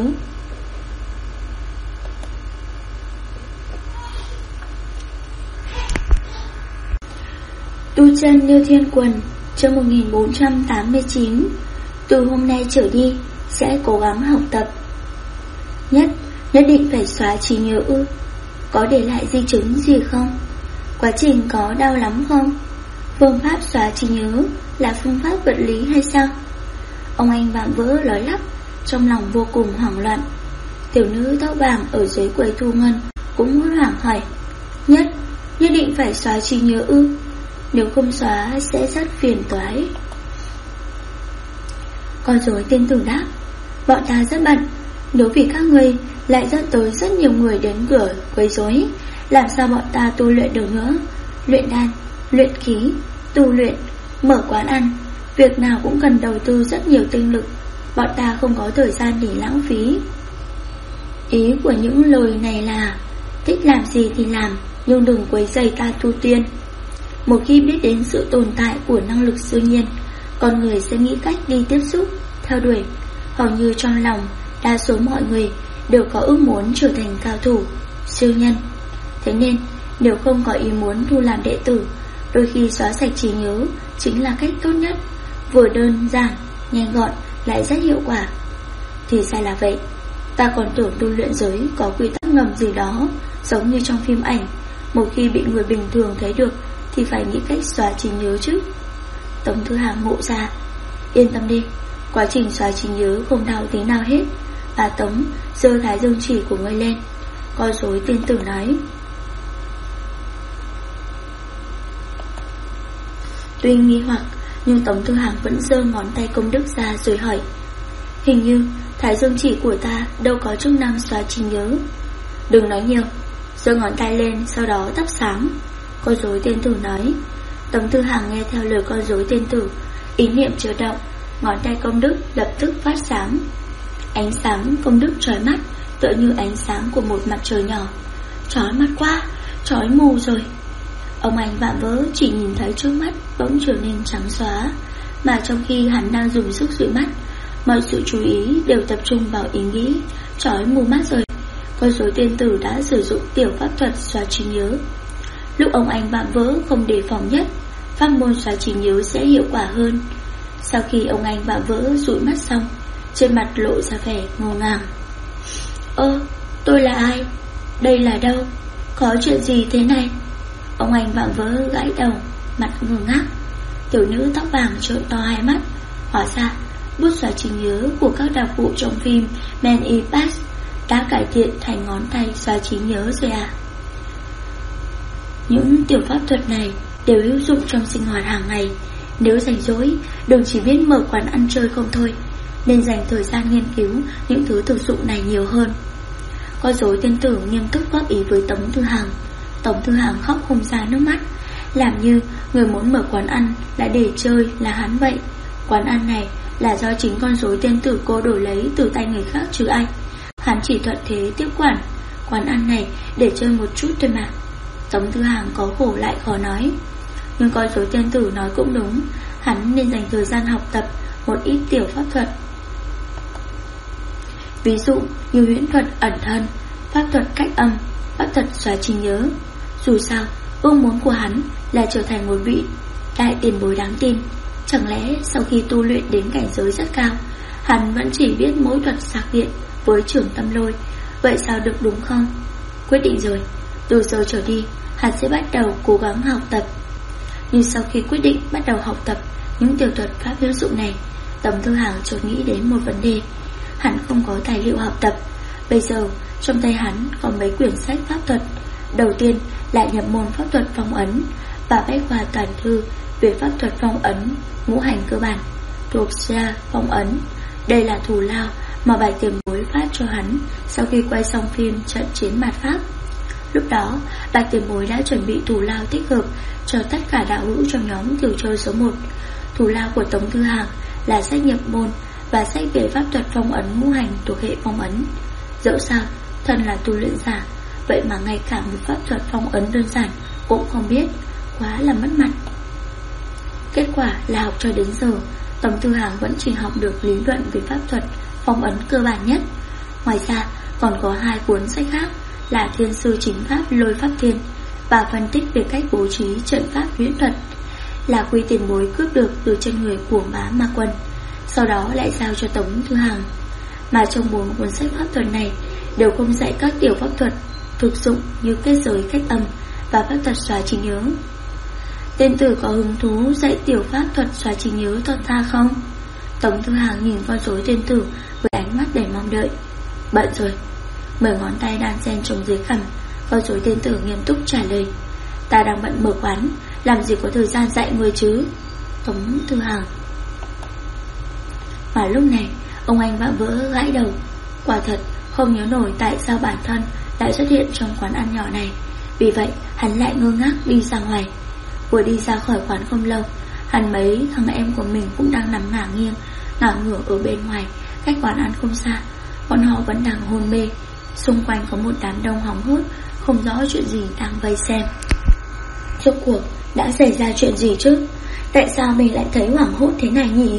Tu chân như thiên quần, chương 1489. Từ hôm nay trở đi sẽ cố gắng học tập. Nhất định phải xóa trí nhớ ư? Có để lại di chứng gì không? Quá trình có đau lắm không? Phương pháp xóa trí nhớ là phương pháp vật lý hay sao? Ông anh Phạm Vỡ nói lắp, trong lòng vô cùng hoảng loạn. Tiểu nữ tóc vàng ở dưới quầy thu ngân cũng hốt hoảng hỏi. Nhất định phải xóa trí nhớ ư? Nếu không xóa sẽ rất phiền toái. Con rối tên tử đáp. Bọn ta rất bận, nếu vì các ngươi lại dẫn tới rất nhiều người đến cửa quấy rối, làm sao bọn ta tu luyện được nữa? Luyện đan, luyện khí, tu luyện, mở quán ăn, việc nào cũng cần đầu tư rất nhiều tinh lực. Bọn ta không có thời gian để lãng phí. Ý của những lời này là thích làm gì thì làm, nhưng đừng quấy rầy ta tu tiên. Một khi biết đến sự tồn tại của năng lực siêu nhiên, con người sẽ nghĩ cách đi tiếp xúc, theo đuổi. Hầu như trong lòng đa số mọi người đều có ước muốn trở thành cao thủ, siêu nhân. Thế nên nếu không có ý muốn thu làm đệ tử, đôi khi xóa sạch trí nhớ chính là cách tốt nhất, vừa đơn giản, nhanh gọn lại rất hiệu quả. Thì ra là vậy, ta còn tưởng tu luyện giới có quy tắc ngầm gì đó, giống như trong phim ảnh, một khi bị người bình thường thấy được thì phải nghĩ cách xóa trí nhớ chứ. Tống Thư Hàng ngộ ra. Yên tâm đi, quá trình xóa trí nhớ không đau tí nào hết. Bà Tống giơ thái dương chỉ của ngươi lên. Con rối tên tử nói. Tuy nghi hoặc, nhưng Tống Thư Hàng vẫn giơ ngón tay công đức ra rồi hỏi. Hình như thái dương chỉ của ta đâu có chức năng xóa trí nhớ. Đừng nói nhiều, giơ ngón tay lên, sau đó thắp sáng. Con rối tên tử nói. Tống Thư Hàng nghe theo lời con rối tên tử, ý niệm chợt động, ngón tay công đức lập tức phát sáng. Ánh sáng công đức chói mắt, tựa như ánh sáng của một mặt trời nhỏ. Chói mắt quá, chói mù rồi. Ông anh Vạn Vỡ chỉ nhìn thấy trước mắt bỗng trở nên trắng xóa, mà trong khi hắn đang dùng sức dụi mắt, mọi sự chú ý đều tập trung vào ý nghĩ chói mù mắt rồi. Con rối tên tử đã sử dụng tiểu pháp thuật xóa trí nhớ. Lúc ông anh Vạn Vỡ không đề phòng nhất, pháp môn xóa trí nhớ sẽ hiệu quả hơn. Sau khi ông anh Vạn Vỡ dụi mắt xong, trên mặt lộ ra vẻ ngô ngàng. Tôi là ai? Đây là đâu? Có chuyện gì thế này? Ông anh Vạn Vỡ gãi đầu, mặt ngơ ngác. Tiểu nữ tóc vàng trợn to hai mắt. Hóa ra bút xóa trí nhớ của các đặc vụ trong phim Men in Black đã cải thiện thành ngón tay xóa trí nhớ rồi à? Những tiểu pháp thuật này đều hữu dụng trong sinh hoạt hàng ngày. Nếu rảnh rỗi, đừng chỉ biết mở quán ăn chơi không thôi, nên dành thời gian nghiên cứu những thứ thực dụng này nhiều hơn. Con rối tên tử nghiêm túc góp ý với Tống Thư Hàng. Tống Thư Hàng khóc không ra nước mắt, làm như người muốn mở quán ăn là để chơi là hắn vậy. Quán ăn này là do chính con rối tên tử cô đổi lấy từ tay người khác chứ ai. Hắn chỉ thuận thế tiếp quản quán ăn này để chơi một chút thôi mà. Tống Thư Hàng có khổ lại khó nói. Nhưng con rối tên tử nói cũng đúng, hắn nên dành thời gian học tập một ít tiểu pháp thuật. Ví dụ như huyễn thuật ẩn thân, pháp thuật cách âm, pháp thuật xóa trí nhớ. Dù sao, ước muốn của hắn là trở thành một vị đại tiền bối đáng tin. Chẳng lẽ sau khi tu luyện đến cảnh giới rất cao, Hắn vẫn chỉ biết mỗi thuật sạc điện với Trưởng Tâm Lôi. Vậy sao được đúng không? Quyết định rồi, từ giờ trở đi hắn sẽ bắt đầu cố gắng học tập. Nhưng sau khi quyết định bắt đầu học tập những tiểu thuật pháp hữu dụng này, Tống Thư Hàng chợt nghĩ đến một vấn đề. Hắn không có tài liệu học tập. Bây giờ trong tay hắn có mấy quyển sách pháp thuật. Đầu tiên là nhập môn pháp thuật phong ấn và bách khoa toàn thư về pháp thuật phong ấn ngũ hành cơ bản thuộc ra phong ấn. Đây là thù lao mà Bạch Tiền Bối phát cho hắn sau khi quay xong phim Trận Chiến Mạt Pháp. Lúc đó Bạch Tiền Bối đã chuẩn bị thù lao tích hợp cho tất cả đạo hữu trong nhóm tiểu chơi số 1. Thù lao của Tống Thư Hàng là sách nhập môn và sách về pháp thuật phong ấn ngũ hành thuộc hệ phong ấn. Dẫu sao thân là tu luyện giả, vậy mà ngay cả một pháp thuật phong ấn đơn giản cũng không biết, quá là mất mặt. Kết quả là học cho đến giờ, Tống Thư Hàng vẫn chỉ học được lý luận về pháp thuật phong ấn cơ bản nhất. Ngoài ra còn có 2 cuốn sách khác là Thiên Sư Chính Pháp Lôi Pháp Thiên và phân tích về cách bố trí trận pháp huyễn thuật, là Quy Tiền Bối cướp được từ chân người của Bá Ma Quân, sau đó lại giao cho Tống Thư Hàng. Mà trong 4 cuốn sách pháp thuật này đều không dạy các tiểu pháp thuật thực dụng như kết giới cách âm và pháp thuật xóa trí nhớ. Tên tử có hứng thú dạy tiểu pháp thuật xóa trí nhớ cho ta không? Tống Thư Hàng nhìn con rối tên tử với ánh mắt đầy mong đợi. Bận rồi. 10 ngón tay đan xen trong dưới cằm, con rối tên tử nghiêm túc trả lời. Ta đang bận mở quán, làm gì có thời gian dạy người chứ? Tống Thư Hàng. Mà lúc này ông anh vạm vỡ gãi đầu. Quả thật không nhớ nổi tại sao bản thân lại xuất hiện trong quán ăn nhỏ này. Vì vậy hắn lại ngơ ngác đi ra ngoài. Vừa đi ra khỏi quán không lâu, hắn mấy thằng em của mình cũng đang nằm ngả nghiêng ngả ngửa ở bên ngoài, cách quán ăn không xa. Bọn họ vẫn đang hôn mê. Xung quanh có một đám đông hóng hốt, không rõ chuyện gì đang vây xem. Rốt cuộc đã xảy ra chuyện gì chứ? Tại sao mình lại thấy hoảng hốt thế này nhỉ?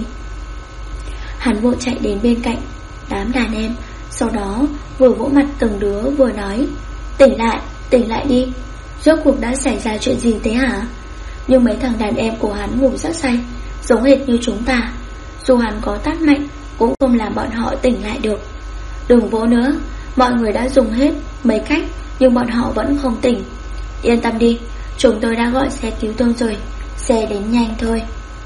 Hắn vội chạy đến bên cạnh đám đàn em, sau đó vừa vỗ mặt từng đứa vừa nói: tỉnh lại đi. Rốt cuộc đã xảy ra chuyện gì thế hả? Nhưng mấy thằng đàn em của hắn ngủ rất say, giống hệt như chúng ta. Dù hắn có tát mạnh cũng không làm bọn họ tỉnh lại được. Đừng vỗ nữa, mọi người đã dùng hết mấy cách nhưng bọn họ vẫn không tỉnh. Yên tâm đi, chúng tôi đã gọi xe cứu thương rồi, xe đến nhanh thôi.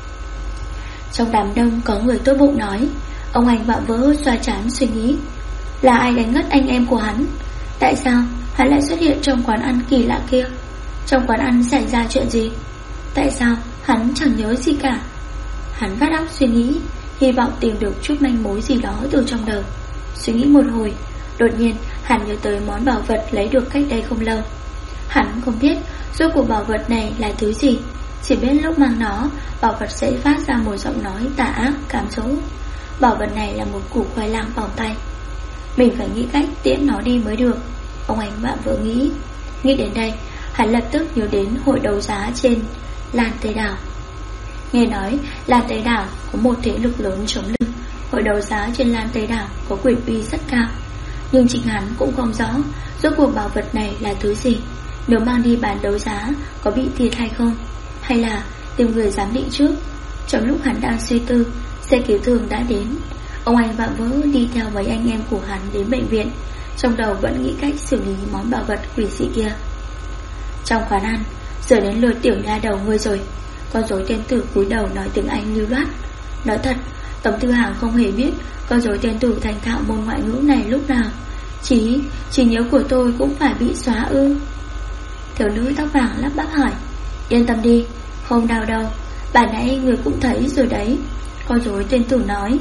Trong đám đông có người tốt bụng nói. Ông anh vạm vỡ xoa trán suy nghĩ. Là ai đánh ngất anh em của hắn? Tại sao hắn lại xuất hiện trong quán ăn kỳ lạ kia? Trong quán ăn xảy ra chuyện gì? Tại sao hắn chẳng nhớ gì cả? Hắn vắt óc suy nghĩ, hy vọng tìm được chút manh mối gì đó từ trong đầu. Suy nghĩ một hồi, đột nhiên hắn nhớ tới món bảo vật lấy được cách đây không lâu. Hắn không biết rốt cuộc bảo vật này là thứ gì, chỉ biết lúc mang nó, bảo vật sẽ phát ra một giọng nói tà ác cám dỗ. Bảo vật này là một củ khoai lang vòng tay. Mình phải nghĩ cách tiễn nó đi mới được, ông anh vạm vỡ nghĩ. Nghĩ đến đây, hắn lập tức nhớ đến hội đấu giá trên Lan Tây Đảo. Nghe nói Lan Tây Đảo có một thế lực lớn chống lưng. Hội đấu giá trên Lan Tây Đảo có quyền uy rất cao. Nhưng chính hắn cũng không rõ rốt cuộc bảo vật này là thứ gì. Nếu mang đi bán đấu giá có bị thiệt hay không, hay là tìm người giám định trước. Trong lúc hắn đang suy tư, xe cứu thương đã đến. Ông anh vạm vỡ đi theo mấy anh em của hắn đến bệnh viện, trong đầu vẫn nghĩ cách xử lý món bảo vật quỷ dị kia. Trong quán ăn, giờ đến lượt tiểu nha đầu ngươi rồi. Con rối tiên tử cúi đầu nói tiếng Anh lưu loát. Nói thật, Tống Thư Hàng không hề biết con rối tiên tử thành thạo môn ngoại ngữ này lúc nào. Trí nhớ của tôi cũng phải bị xóa ư? Thiếu nữ tóc vàng lắp bắp hỏi. Yên tâm đi, không đau đâu, bà nãy người cũng thấy rồi đấy, con rối tiên tử nói.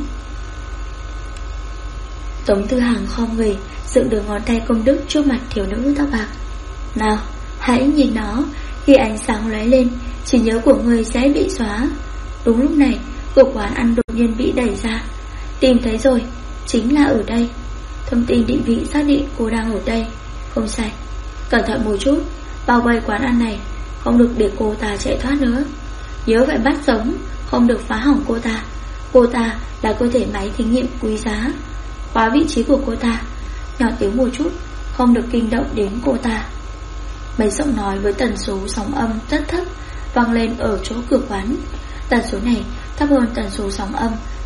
Tống Thư Hàng khom người, dựng đường ngón tay công đức trước mặt thiếu nữ tóc bạc. Nào, hãy nhìn nó, khi ánh sáng lóe lên, trí nhớ của người sẽ bị xóa. Đúng lúc này, cửa quán ăn đột nhiên bị đẩy ra. Tìm thấy rồi, chính là ở đây. Thông tin định vị xác định cô đang ở đây. Không sai, cẩn thận một chút, bao vây quán ăn này, không được để cô ta chạy thoát nữa. Nhớ phải bắt sống, không được phá hỏng cô ta. Cô ta là cơ thể máy thí nghiệm quý giá. Khóa vị trí của cô ta, nhỏ tiếng một chút, không được kinh động đến cô ta. Mấy giọng nói với tần số sóng âm rất thấp vang lên ở chỗ cửa quán. Tần số này thấp hơn tần số sóng âm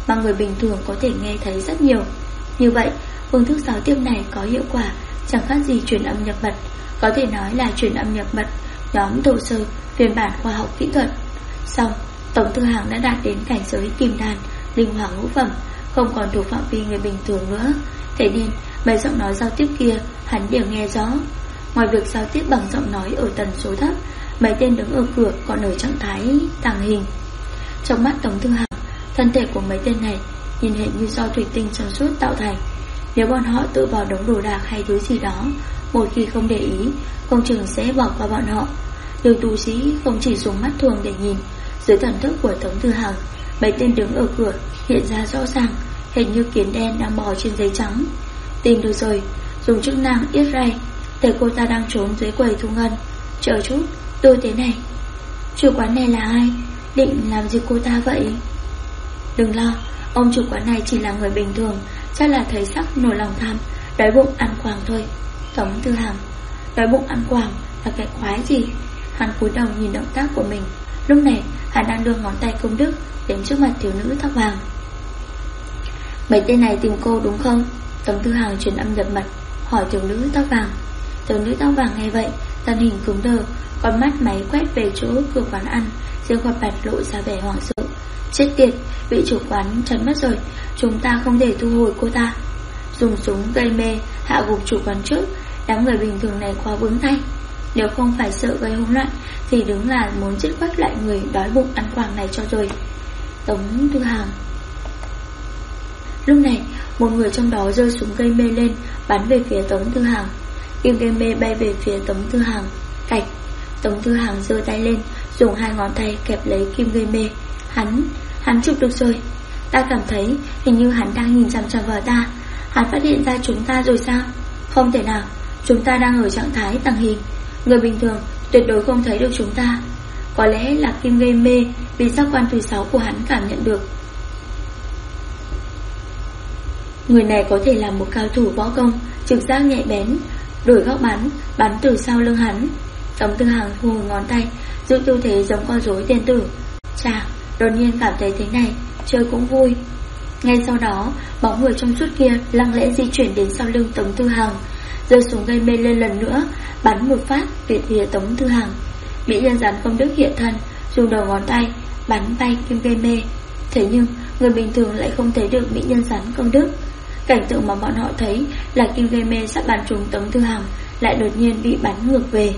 mà người bình thường có thể nghe thấy rất nhiều. Như vậy, phương thức giao tiếp này có hiệu quả, chẳng khác gì truyền âm nhập mật, có thể nói là truyền âm nhập mật nhóm thô sơ phiên bản khoa học kỹ thuật. Xong, Tống Thư Hàng đã đạt đến cảnh giới kim đan, linh hoàng ngũ phẩm, không còn thuộc phạm vi người bình thường nữa. Thế nên mấy giọng nói giao tiếp kia hắn đều nghe rõ. Ngoài việc giao tiếp bằng giọng nói ở tần số thấp, mấy tên đứng ở cửa còn ở trạng thái tàng hình. Trong mắt Tống Thư Hàng, thân thể của mấy tên này nhìn hệt như do thủy tinh trong suốt tạo thành. Nếu bọn họ tự vào đống đồ đạc hay thứ gì đó, một khi không để ý, không chừng sẽ bỏ qua bọn họ. Nhưng tu sĩ không chỉ dùng mắt thường để nhìn. Dưới thần thức của Tống Thư Hàng, mấy tên đứng ở cửa hiện ra rõ ràng, hình như kiến đen đang bò trên giấy trắng. Tìm được rồi, dùng chức năng yết ray. Thấy cô ta đang trốn dưới quầy thu ngân. Chờ chút, tôi thế này. Chủ quán này là ai? Định làm gì cô ta vậy? Đừng lo, ông chủ quán này chỉ là người bình thường, chắc là thấy sắc nổi lòng tham, đói bụng ăn quàng thôi. Tống Thư Hàng: đói bụng ăn quàng là cái quái gì? Hắn cúi đầu nhìn động tác của mình. Lúc này hắn đang đưa ngón tay công đức đến trước mặt thiếu nữ tóc vàng. Mấy tên này tìm cô đúng không? Tống Thư Hàng truyền âm nhập mật hỏi thiếu nữ tóc vàng. Thiếu nữ tóc vàng nghe vậy, thân hình cứng đờ, con mắt máy quét về chỗ cửa quán ăn, riêng khuôn mặt lộ ra vẻ hoảng sợ. Chết tiệt, bị chủ quán chấn mất rồi, chúng ta không thể thu hồi cô ta. Dùng súng gây mê hạ gục chủ quán trước. Đám người bình thường này quá vướng tay. Nếu không phải sợ gây hỗn loạn thì đứng là muốn giết quách lại người đói bụng ăn quàng này cho rồi. Tống Thư Hàng. Lúc này một người trong đó giơ súng gây mê lên, bắn về phía Tống Thư Hàng. Kim gây mê bay về phía Tống Thư Hàng. Cạch. Tống Thư Hàng giơ tay lên, dùng hai ngón tay kẹp lấy kim gây mê. Hắn chụp được rồi. Ta cảm thấy hình như hắn đang nhìn chằm chằm vào ta. Hắn phát hiện ra chúng ta rồi sao? Không thể nào, chúng ta đang ở trạng thái tàng hình. Người bình thường tuyệt đối không thấy được chúng ta. Có lẽ là kim gây mê vì giác quan thứ 6 của hắn cảm nhận được. Người này có thể là một cao thủ võ công, trực giác nhạy bén, đổi góc bắn từ sau lưng hắn. Tống Thư Hàng thu hồi ngón tay, giữ tư thế giống con rối tiên tử. Chà, đột nhiên cảm thấy thế này chơi cũng vui. Ngay sau đó, bóng người trong suốt kia lặng lẽ di chuyển đến sau lưng Tống Thư Hàng, giơ súng gây mê lên lần nữa, bắn một phát về phía Tống Thư Hàng. Mỹ nhân rắn công đức hiện thân, dùng đầu ngón tay bắn bay kim gây mê. Thế nhưng người bình thường lại không thấy được mỹ nhân rắn công đức. Cảnh tượng mà bọn họ thấy là kim gây mê sắp bắn trúng Tống Thư Hàng lại đột nhiên bị bắn ngược về.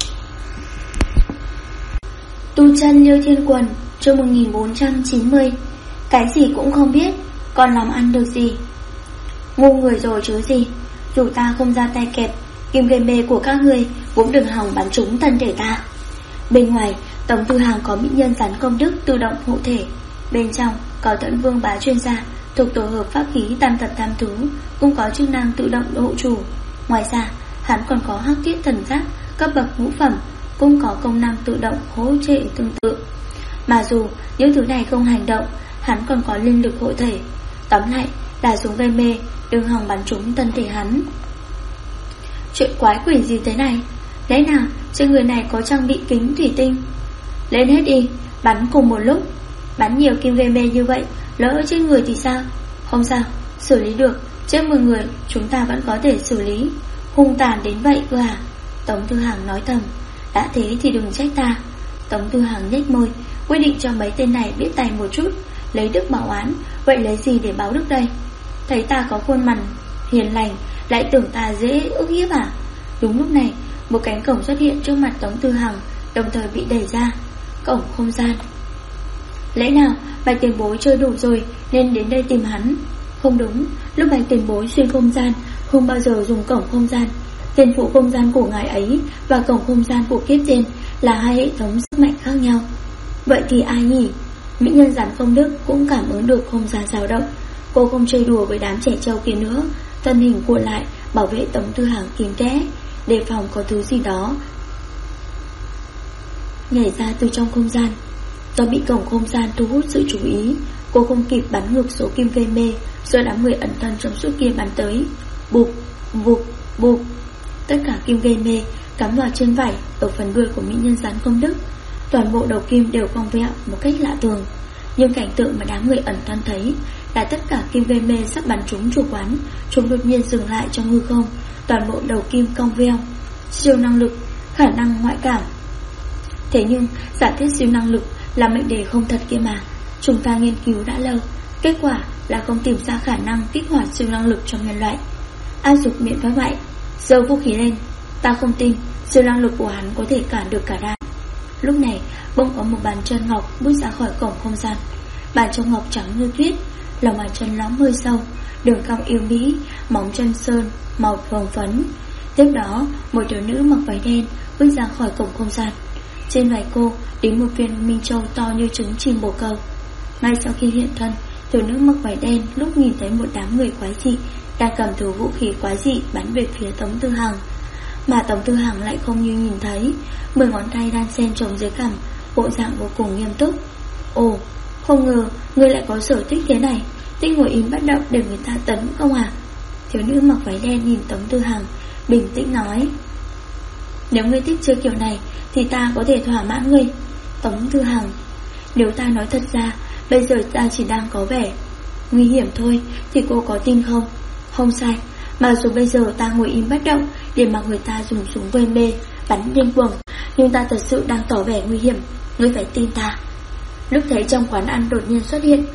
Tu chân Liêu Thiên Quần, chương 1490. Cái gì cũng không biết, còn làm ăn được gì? Ngu người rồi chứ gì. Dù ta không ra tay kẹp, kim gây mê của các ngươi cũng đừng hòng bắn trúng thân thể ta. Bên ngoài, Tống Thư Hàng có mỹ nhân rắn công đức tự động hộ thể. Bên trong có Tẫn Vương Bá chuyên gia thuộc tổ hợp pháp khí tam thập tam thứ, cũng có chức năng tự động hộ chủ. Ngoài ra, hắn còn có hắc thiết thần giáp cấp bậc ngũ phẩm, cũng có công năng tự động hỗ trợ tương tự. Mà dù những thứ này không hành động, hắn còn có linh lực hộ thể. Tóm lại là súng gây mê đừng hòng bắn trúng thân thể hắn. Chuyện quái quỷ gì thế này? Lẽ nào trên người này có trang bị kính thủy tinh? Lên hết đi, bắn cùng một lúc. Bắn nhiều kim gây mê như vậy, lỡ trên người thì sao? Không sao, xử lý được. Chết 10 người chúng ta vẫn có thể xử lý. Hung tàn đến vậy cơ à? Tống Thư Hàng nói thầm. Đã thế thì đừng trách ta. Tống Thư Hàng nhếch môi, quyết định cho mấy tên này biết tay một chút, lấy đức báo oán. Vậy lấy gì để báo đức đây? Thấy ta có khuôn mặt hiền lành, lại tưởng ta dễ ức hiếp à? Đúng lúc này, một cánh cổng xuất hiện trước mặt Tống Thư Hàng, đồng thời bị đẩy ra. Cổng không gian. Lẽ nào Bạch Tiền Bối chơi đủ rồi nên đến đây tìm hắn? Không đúng, lúc Bạch Tiền Bối xuyên không gian không bao giờ dùng cổng không gian. Tiền phụ không gian của ngài ấy và cổng không gian của kiếp trên là hai hệ thống sức mạnh khác nhau. Vậy thì ai nhỉ? Mỹ nhân rắn công đức cũng cảm ứng được không gian dao động. Cô không chơi đùa với đám trẻ trâu kia nữa, thân hình cuộn lại bảo vệ Tống Thư Hàng kín kẽ, đề phòng có thứ gì đó nhảy ra từ trong không gian. Do bị cổng không gian thu hút sự chú ý, cô không kịp bắn ngược số kim gây mê do đám người ẩn thân trong suốt kia bắn tới. Bụp, bụp, bụp. Tất cả kim gây mê cắm vào trên vải ở phần đuôi của mỹ nhân rắn công đức. Toàn bộ đầu kim đều cong vẹo một cách lạ thường. Nhưng cảnh tượng mà đám người ẩn thân thấy là tất cả kim gây mê sắp bắn trúng chủ quán. Chúng đột nhiên dừng lại trong hư không, toàn bộ đầu kim cong veo. Siêu năng lực, khả năng ngoại cảm. Thế nhưng giả thiết siêu năng lực là mệnh đề không thật kia mà. Chúng ta nghiên cứu đã lâu, kết quả là không tìm ra khả năng kích hoạt siêu năng lực trong nhân loại. Áp dụng biện pháp vậy, giơ vũ khí lên. Ta không tin siêu năng lực của hắn có thể cản được cả đám. Lúc này bỗng có một bàn chân ngọc bước ra khỏi cổng không gian. Bàn chân ngọc trắng như tuyết, lòng bàn chân lõm hơi sâu, đường cong yêu mỹ, móng chân sơn màu hồng phấn. Tiếp đó một thiếu nữ mặc váy đen bước ra khỏi cổng không gian. Trên vai cô đính một viên minh châu to như trứng chim bồ câu. Ngay sau khi hiện thân, thiếu nữ mặc váy đen lúc nhìn thấy một đám người quái dị đang cầm thủ vũ khí quái dị bắn về phía Tống Tư Hằng. Mà Tống Tư Hằng lại không như nhìn thấy, 10 ngón tay đan xen trồng dưới cằm, bộ dạng vô cùng nghiêm túc. Ồ, không ngờ ngươi lại có sở thích thế này, thích ngồi im bất động để người ta tấn công à? Thiếu nữ mặc váy đen nhìn Tống Tư Hằng, bình tĩnh nói. Nếu ngươi thích chơi kiểu này thì ta có thể thỏa mãn ngươi. Tống Tư Hằng, nếu ta nói thật ra, bây giờ ta chỉ đang có vẻ nguy hiểm thôi, thì cô có tin không? Không sai, mặc dù bây giờ ta ngồi im bất động để mặc người ta dùng súng gây mê bắn điên cuồng, nhưng ta thật sự đang tỏ vẻ nguy hiểm, ngươi phải tin ta. Lúc thấy trong quán ăn đột nhiên xuất hiện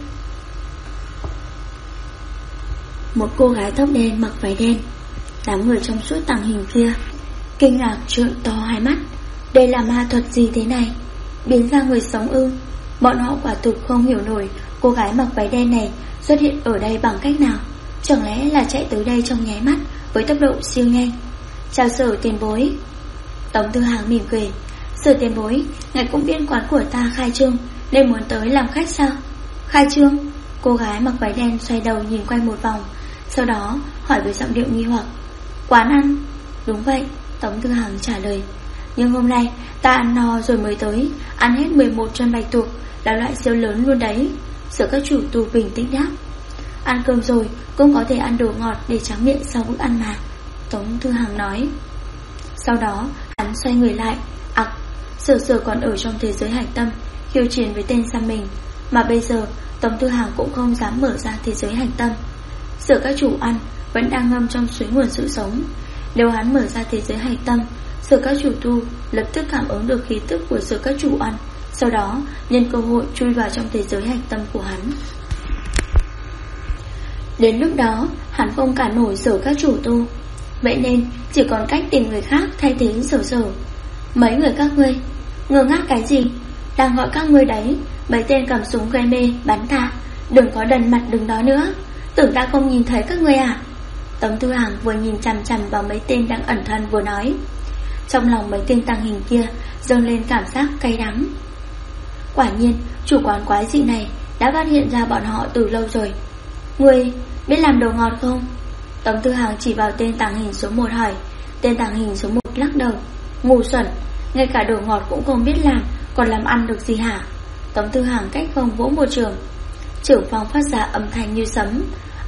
một cô gái tóc đen mặc váy đen. Đám người trong suốt tàng hình kia kinh ngạc trợn to hai mắt. Đây là ma thuật gì thế này? Biến ra người sống ư? Bọn họ quả thực không hiểu nổi cô gái mặc váy đen này xuất hiện ở đây bằng cách nào. Chẳng lẽ là chạy tới đây trong nháy mắt với tốc độ siêu nhanh? Chào Sở tiền bối. Tống Tư Hằng mỉm cười. Sở tiền bối, ngài cũng biết quán của ta khai trương nên muốn tới làm khách sao? Khai trương? Cô gái mặc váy đen xoay đầu nhìn quanh một vòng, sau đó hỏi với giọng điệu nghi hoặc. Quán ăn? Đúng vậy, Tống Tư Hằng trả lời. Nhưng hôm nay ta ăn no rồi mới tới, ăn hết 11 chân bạch tuộc, là loại siêu lớn luôn đấy. Sở các chủ tu bình tĩnh đáp. Ăn cơm rồi cũng có thể ăn đồ ngọt để tráng miệng sau bữa ăn mà, Tống Tư Hằng nói. Sau đó hắn xoay người lại. Sở còn ở trong thế giới hải tâm khiêu chiến với tên xăm mình, mà bây giờ Tống Tư Hằng cũng không dám mở ra thế giới hải tâm. Sở các chủ ăn vẫn đang ngâm trong suối nguồn sự sống. Nếu hắn mở ra thế giới hải tâm, Sở các chủ tu lập tức cảm ứng được khí tức của Sở các chủ ăn, sau đó nhân cơ hội chui vào trong thế giới hải tâm của hắn. Đến lúc đó hắn không cản nổi Sở các chủ tu, vậy nên chỉ còn cách tìm người khác thay thế Sở. Mấy người các ngươi ngơ ngác cái gì? Đang gọi các ngươi đấy. Mấy tên cầm súng gây mê bắn ta, đừng có đần mặt đứng đó nữa. Tưởng ta không nhìn thấy các ngươi à? Tống Tư Hằng vừa nhìn chằm chằm vào mấy tên đang ẩn thân vừa nói. Trong lòng mấy tên tàng hình kia dâng lên cảm giác cay đắng. Quả nhiên chủ quán quái dị này đã phát hiện ra bọn họ từ lâu rồi. Ngươi biết làm đồ ngọt không? Tống Tư Hằng chỉ vào tên tàng hình số 1 hỏi. Tên tàng hình số 1 lắc đầu. Ngu xuẩn, ngay cả đồ ngọt cũng không biết làm, còn làm ăn được gì hả? Tống Tư Hằng cách không vỗ một trường. Trưởng phòng phát ra âm thanh như sấm.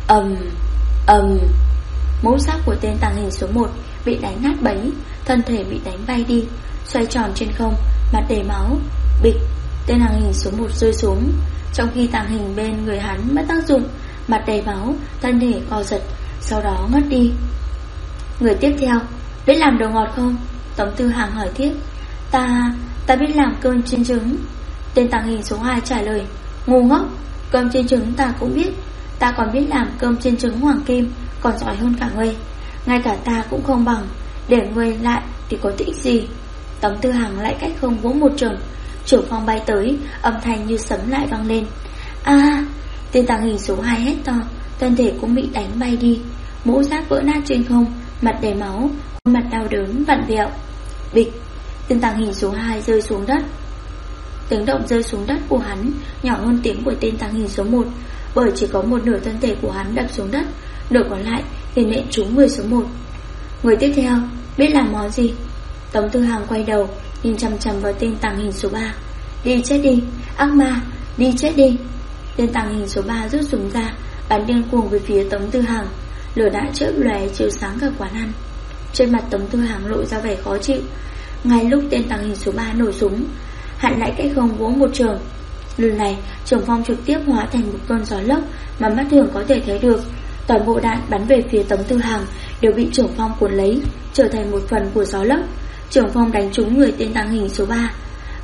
Mũ giáp của tên tàng hình số 1 bị đánh nát bấy, thân thể bị đánh bay đi, xoay tròn trên không, mặt đầy máu. Bịch, tên tàng hình số 1 rơi xuống. Trong khi tàng hình bên người hắn mất tác dụng, mặt đầy máu, thân thể co giật, sau đó ngất đi. Người tiếp theo, biết làm đồ ngọt không? Tống Tư Hằng hỏi tiếp. Ta biết làm cơm chiên trứng. Tên tàng hình số 2 trả lời. Ngu ngốc, cơm chiên trứng ta cũng biết. Ta còn biết làm cơm chiên trứng hoàng kim, còn giỏi hơn cả ngươi. Ngay cả ta cũng không bằng, để ngươi lại thì có ích gì? Tống Tư Hằng lại cách không vỗ một trường. Trưởng phòng bay tới, âm thanh như sấm lại vang lên. Tên tàng hình số 2 hét to, thân thể cũng bị đánh bay đi, mũ giáp vỡ nát trên không, mặt đầy máu, khuôn mặt đau đớn vặn vẹo. Bịch, tên tàng hình số 2 rơi xuống đất. Tiếng động rơi xuống đất của hắn nhỏ hơn tiếng của tên tàng hình số 1, bởi chỉ có một nửa thân thể của hắn đập xuống đất, nửa còn lại thì nện trúng người số 1. Người tiếp theo biết làm món gì? Tống Tư Hằng quay đầu nhìn chằm chằm vào tên tàng hình số 3. Đi chết đi, ác ma, đi chết đi. Tên tàng hình số 3 rút súng ra, bắn điên cuồng về phía Tống Tư Hằng. Lửa đã chớp lóe chiếu sáng cả quán ăn. Trên mặt Tống Tư Hằng lộ ra vẻ khó chịu. Ngay lúc tên tàng hình số 3 nổ súng, hắn lại cách không vỗ một trường. Lần này Trường Phong trực tiếp hóa thành một cơn gió lốc mà mắt thường có thể thấy được. Toàn bộ đạn bắn về phía Tống Tư Hằng đều bị Trường Phong cuốn lấy, trở thành một phần của gió lốc. Trường Phong đánh trúng người tên tàng hình số 3.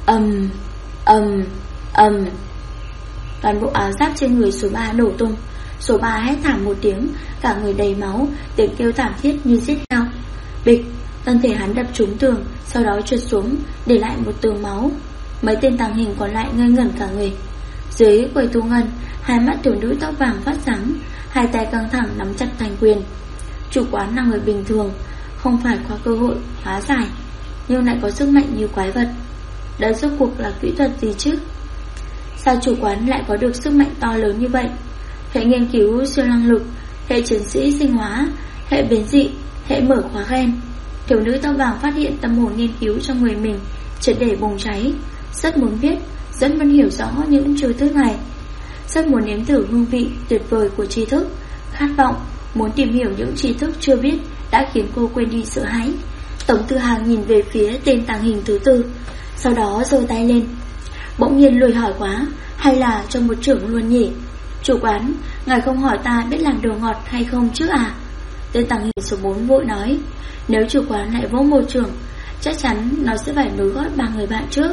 Toàn bộ áo giáp trên người số 3 nổ tung. Số 3 hét thảm một tiếng, cả người đầy máu, tiếng kêu thảm thiết như giết nhau. Bịch, thân thể hắn đập trúng tường, sau đó trượt xuống, để lại một tường máu. Mấy tên tàng hình còn lại ngây ngẩn cả người. Dưới quầy thu ngân, hai mắt thiếu nữ tóc vàng phát sáng, hai tay căng thẳng nắm chặt thành quyền. Chủ quán là người bình thường, không phải có cơ hội hóa giải, nhưng lại có sức mạnh như quái vật. Đó rốt cuộc là kỹ thuật gì chứ? Sao chủ quán lại có được sức mạnh to lớn như vậy? Hệ nghiên cứu siêu năng lực, hệ chiến sĩ sinh hóa, hệ biến dị, hệ mở khóa gen. Thiếu nữ tóc vàng phát hiện tâm hồn nghiên cứu trong người mình triệt để bùng cháy. Rất muốn biết, rất muốn hiểu rõ những chiêu thức này, rất muốn nếm thử hương vị tuyệt vời của tri thức. Khát vọng muốn tìm hiểu những tri thức chưa biết đã khiến cô quên đi sợ hãi. Tống Tư Hằng nhìn về phía tên tàng hình thứ 4, sau đó giơ tay lên. Bỗng nhiên lười hỏi quá, hay là cho một trưởng luôn nhỉ? Chủ quán, ngài không hỏi ta biết làm đồ ngọt hay không chứ à? Tên tàng hình số 4 vội nói. Nếu chủ quán lại vỗ một trưởng, chắc chắn nó sẽ phải nối gót 3 người bạn trước.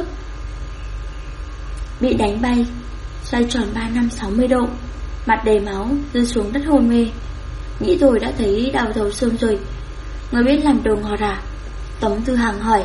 Bị đánh bay, xoay tròn 360 độ, mặt đầy máu, rơi xuống đất hôn mê. Nghĩ thôi đã thấy đau thấu xương rồi. Người biết làm đồ ngọt à? Tống Tư Hằng hỏi.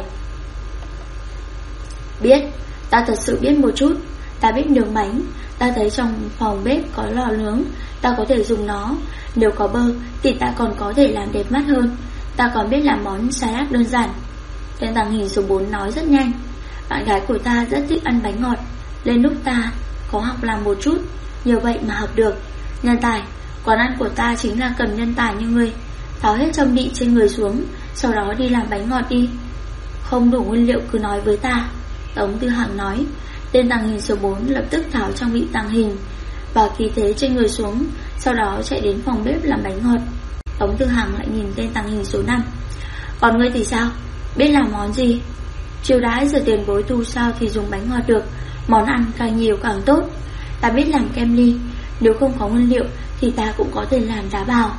Biết, ta thật sự biết một chút. Ta biết nướng bánh, ta thấy trong phòng bếp có lò nướng, ta có thể dùng nó. Nếu có bơ thì ta còn có thể làm đẹp mắt hơn. Ta còn biết làm món salad đơn giản. Tên tàng hình số 4 nói rất nhanh. Bạn gái của ta rất thích ăn bánh ngọt, lên lúc ta có học làm một chút, nhờ vậy mà học được. Nhân tài, quán ăn của ta chính là cần nhân tài như ngươi. Tháo hết trong đị trên người xuống, sau đó đi làm bánh ngọt đi. Không đủ nguyên liệu cứ nói với ta, Tống Tư Hằng nói. Tên tàng hình số 4 lập tức tháo trang bị tàng hình và khí thế trên người xuống, sau đó chạy đến phòng bếp làm bánh ngọt. Tống Tư Hằng lại nhìn tên tàng hình số 5. Còn ngươi thì sao? Biết làm món gì? Chiêu đãi giờ tiền bối thu sao thì dùng bánh ngọt được. Món ăn càng nhiều càng tốt. Ta biết làm kem ly, nếu không có nguyên liệu thì ta cũng có thể làm đá bào.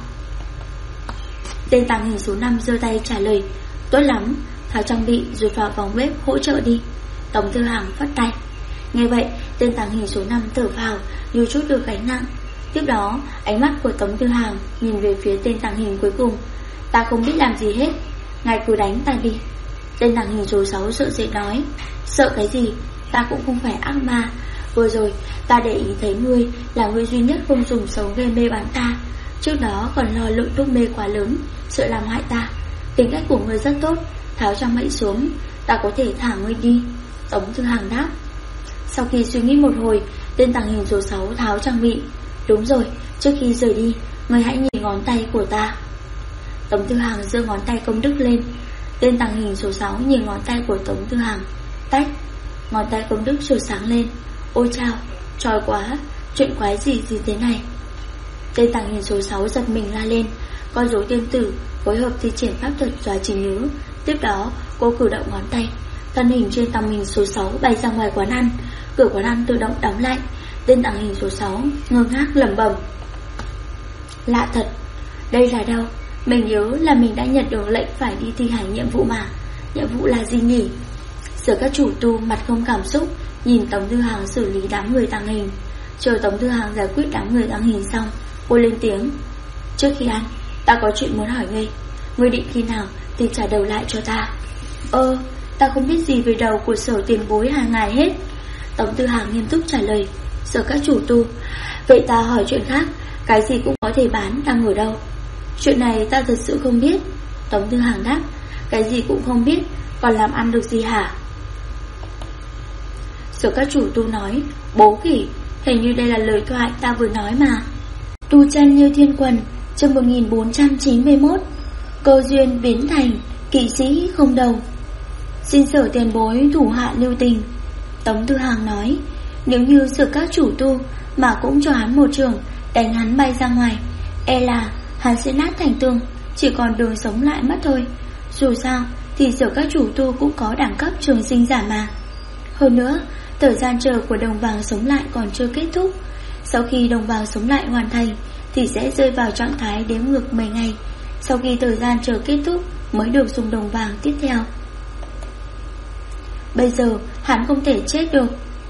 Tên tàng hình số 5 giơ tay trả lời. Tốt lắm, tháo trang bị rồi vào phòng bếp hỗ trợ đi. Tống Tư Hằng phất tay. Nghe vậy, tên tàng hình số 5 thở phào, như chút được gánh nặng. Tiếp đó, ánh mắt của Tống Tư Hằng nhìn về phía tên tàng hình cuối cùng. Ta không biết làm gì hết, ngài cứ đánh ta đi. Tên tàng hình số 6 sợ sệt nói. Sợ cái gì? Ta cũng không phải ác ma. Vừa rồi ta để ý thấy ngươi là người duy nhất không dùng sống gây mê bán ta. Trước đó còn lo lượng thuốc mê quá lớn, sợ làm hại ta. Tính cách của ngươi rất tốt, tháo trang bị xuống, ta có thể thả ngươi đi. Tống Tư Hằng đáp. Sau khi suy nghĩ một hồi, tên tàng hình số 6 tháo trang bị. Đúng rồi, trước khi rời đi, ngươi hãy nhìn ngón tay của ta. Tống Tư Hằng giơ ngón tay công đức lên. Tên tàng hình số 6 nhìn ngón tay của Tống Tư Hằng. Tách, ngón tay công đức sửa sáng lên. Ôi chao, trói quá, chuyện quái gì thế này? Tên tàng hình số 6 giật mình la lên. Con rối tiên tử phối hợp thi triển pháp thuật xóa trí nhớ. Tiếp đó cô cử động ngón tay, thân hình trên tàng hình số 6 bay ra ngoài quán ăn. Cửa quán ăn tự động đóng lại. Tên tàng hình số 6 ngơ ngác lẩm bẩm. Lạ thật, đây là đâu? Mình nhớ là mình đã nhận được lệnh phải đi thi hành nhiệm vụ mà. Nhiệm vụ là gì nhỉ? Sở các chủ tu mặt không cảm xúc nhìn Tống Tư Hằng xử lý đám người tàng hình. Chờ Tống Tư Hằng giải quyết đám người tàng hình xong, cô lên tiếng. Trước khi ăn, ta có chuyện muốn hỏi ngươi. Ngươi định khi nào thì trả đầu lại cho ta. Ta không biết gì về đầu của sở tiền bối hàng ngày hết. Tống Tư Hằng nghiêm túc trả lời. Sở các chủ tu. Vậy ta hỏi chuyện khác, cái gì cũng có thể bán đang ở đâu? Chuyện này ta thật sự không biết. Tống Tư Hằng đáp. Cái gì cũng không biết, còn làm ăn được gì hả? Sở các chủ tu nói. Bố khỉ, hình như đây là lời thoại ta vừa nói mà. Tu chân như thiên quần, chương 1491. Cơ duyên biến thành kỵ sĩ không đầu. Xin sở tiền bối thủ hạ lưu tình. Tống Tư Hằng nói. Nếu như sở các chủ tu mà cũng cho hắn một trường, đánh hắn bay ra ngoài, e là hắn sẽ nát thành tường, chỉ còn đường sống lại mất thôi. Dù sao thì sở các chủ tu cũng có đẳng cấp trường sinh giả mà. Hơn nữa, Thời gian chờ của đồng vàng sống lại còn chưa kết thúc. Sau khi đồng vàng sống lại hoàn thành thì sẽ rơi vào trạng thái đếm ngược 10 ngày. Sau khi thời gian chờ kết thúc mới được dùng đồng vàng tiếp theo. Bây giờ hắn không thể chết được.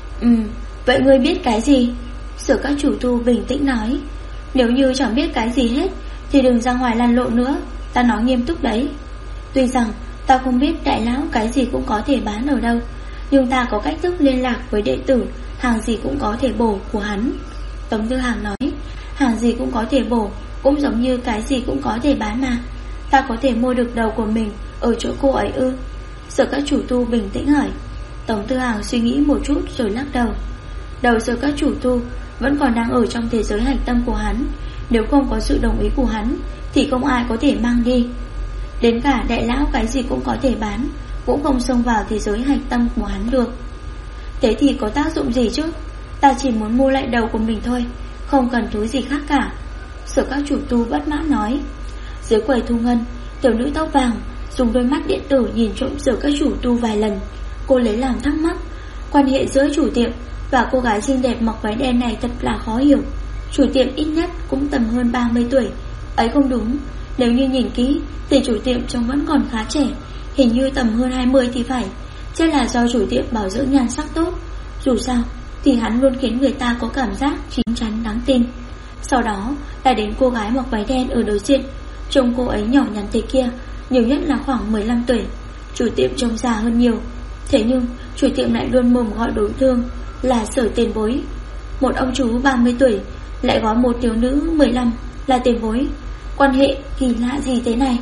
Vậy ngươi biết cái gì? Sở các chủ tu bình tĩnh nói. Nếu như chẳng biết cái gì hết thì đừng ra ngoài lăn lộn nữa. Ta nói nghiêm túc đấy. Tuy rằng ta không biết đại lão cái gì cũng có thể bán ở đâu, nhưng ta có cách thức liên lạc với đệ tử hàng gì cũng có thể bổ của hắn. Tống Tư Hàng nói. Hàng gì cũng có thể bổ cũng giống như cái gì cũng có thể bán mà. Ta có thể mua được đầu của mình ở chỗ cô ấy ư? Sở các chủ tu bình tĩnh hỏi. Tống Tư Hàng suy nghĩ một chút rồi lắc đầu. Đầu sở các chủ tu vẫn còn đang ở trong thế giới hạch tâm của hắn. Nếu không có sự đồng ý của hắn thì không ai có thể mang đi. Đến cả đại lão cái gì cũng có thể bán cũng không xông vào thế giới hạch tâm của hắn được. Thế thì có tác dụng gì chứ? Ta chỉ muốn mua lại đầu của mình thôi, không cần thứ gì khác cả. Sở các chủ tu bất mãn nói. Dưới quầy thu ngân, tiểu nữ tóc vàng dùng đôi mắt điện tử nhìn trộm sở các chủ tu vài lần. Cô lấy làm thắc mắc, quan hệ giữa chủ tiệm và cô gái xinh đẹp mặc váy đen này thật là khó hiểu. Chủ tiệm ít nhất cũng tầm hơn 30 tuổi. Ấy không đúng, nếu như nhìn kỹ thì chủ tiệm trông vẫn còn khá trẻ, hình như tầm hơn 20 thì phải. Chắc là do chủ tiệm bảo dưỡng nhan sắc tốt. Dù sao thì hắn luôn khiến người ta có cảm giác chín chắn đáng tin. Sau đó là đến cô gái mặc váy đen ở đối diện. Trông cô ấy nhỏ nhắn thế kia, nhiều nhất là khoảng 15 tuổi. Chủ tiệm trông già hơn nhiều. Thế nhưng chủ tiệm lại luôn mồm gọi đối phương là Sở tiền bối. Một ông chú 30 tuổi lại gọi một thiếu nữ 15 là tiền bối. Quan hệ kỳ lạ gì thế này?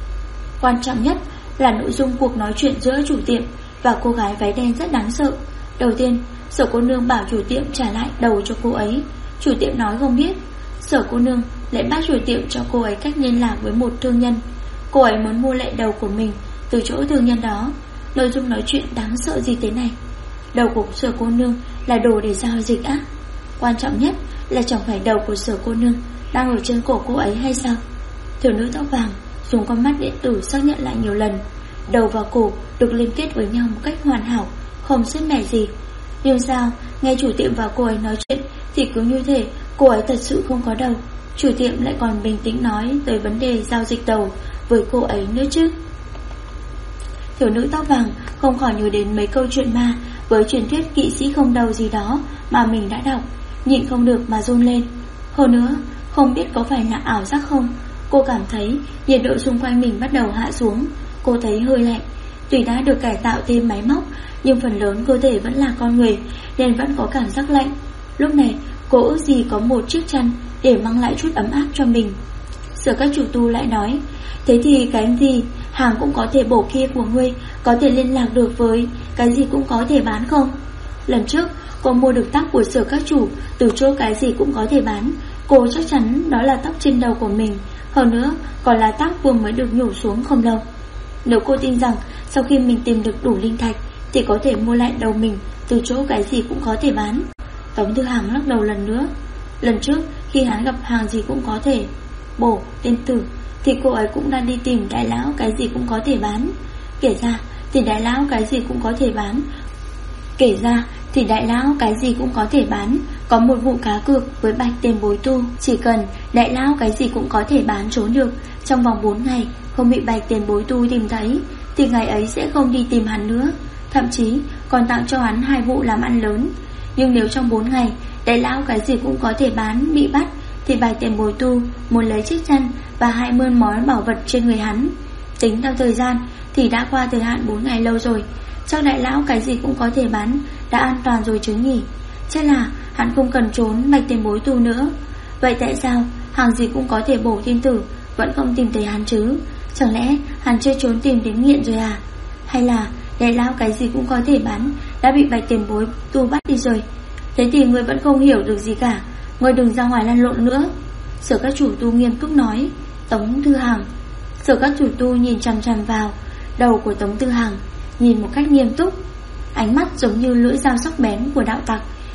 Quan trọng nhất là nội dung cuộc nói chuyện giữa chủ tiệm và cô gái váy đen rất đáng sợ. Đầu tiên, Sở cô nương bảo chủ tiệm trả lại đầu cho cô ấy. Chủ tiệm nói không biết. Sở cô nương lại bắt chủ tiệm cho cô ấy cách liên lạc với một thương nhân. Cô ấy muốn mua lại đầu của mình từ chỗ thương nhân đó. Nội dung nói chuyện đáng sợ gì thế này? Đầu của Sở cô nương là đồ để giao dịch á? Quan trọng nhất là chẳng phải đầu của Sở cô nương đang ở trên cổ cô ấy hay sao? Thiếu nữ tóc vàng dùng con mắt điện tử xác nhận lại nhiều lần. Đầu và cổ được liên kết với nhau một cách hoàn hảo, không sứt mẻ gì. Nhưng sao nghe chủ tiệm và cô ấy nói chuyện thì cứ như thể cô ấy thật sự không có đầu. Chủ tiệm lại còn bình tĩnh nói tới vấn đề giao dịch đầu với cô ấy nữa chứ. Thiếu nữ tóc vàng không khỏi nhớ đến mấy câu chuyện ma với truyền thuyết kỵ sĩ không đầu gì đó mà mình đã đọc, nhịn không được mà run lên. Hơn nữa, không biết có phải là ảo giác không, cô cảm thấy nhiệt độ xung quanh mình bắt đầu hạ xuống. Cô thấy hơi lạnh. Tuy đã được cải tạo thêm máy móc, nhưng phần lớn cơ thể vẫn là con người nên vẫn có cảm giác lạnh. Lúc này cô ước gì có một chiếc chăn để mang lại chút ấm áp cho mình. Sở các chủ tu lại nói, thế thì cái gì hàng cũng có thể bổ kia của ngươi có thể liên lạc được với cái gì cũng có thể bán không? Lần trước cô mua được tóc của Sở các chủ từ chỗ cái gì cũng có thể bán. Cô chắc chắn đó là tóc trên đầu của mình. Hơn nữa còn là tóc vừa mới được nhổ xuống không lâu. Nếu cô tin rằng sau khi mình tìm được đủ linh thạch thì có thể mua lại đầu mình từ chỗ cái gì cũng có thể bán. Tống Tư Hàng lắc đầu lần nữa. Lần trước khi hắn gặp hàng gì cũng có thể bổ tên tử thì cô ấy cũng đang đi tìm đại lão cái gì cũng có thể bán. Kể ra thì đại lão cái gì cũng có thể bán có một vụ cá cược với Bạch Tiền Bối tu. Chỉ cần đại lão cái gì cũng có thể bán trốn được trong vòng 4 ngày không bị Bạch Tiền Bối tu tìm thấy thì ngày ấy sẽ không đi tìm hắn nữa. Thậm chí còn tặng cho hắn 2 vụ làm ăn lớn. Nhưng nếu trong 4 ngày đại lão cái gì cũng có thể bán bị bắt thì Bạch Tiền Bối tu muốn lấy chiếc chăn và 20 món bảo vật trên người hắn. Tính theo thời gian thì đã qua thời hạn 4 ngày lâu rồi. Chắc đại lão cái gì cũng có thể bán đã an toàn rồi chứ nhỉ. Chắc là hắn không cần trốn Bạch Tiền Bối tu nữa. Vậy tại sao hàng gì cũng có thể bổ thiên tử vẫn không tìm thấy hắn chứ? Chẳng lẽ hắn chưa trốn tìm đến nghiện rồi à? Hay là đại lão cái gì cũng có thể bán đã bị Bạch Tiền Bối tu bắt đi rồi? Thế thì ngươi vẫn không hiểu được gì cả. Ngươi đừng ra ngoài lăn lộn nữa. Sở các chủ tu nghiêm túc nói. Tống Tư Hàng. Sở các chủ tu nhìn chằm chằm vào đầu của Tống Tư Hàng, nhìn một cách nghiêm túc. Ánh mắt giống như lưỡi dao sắc bén của đạo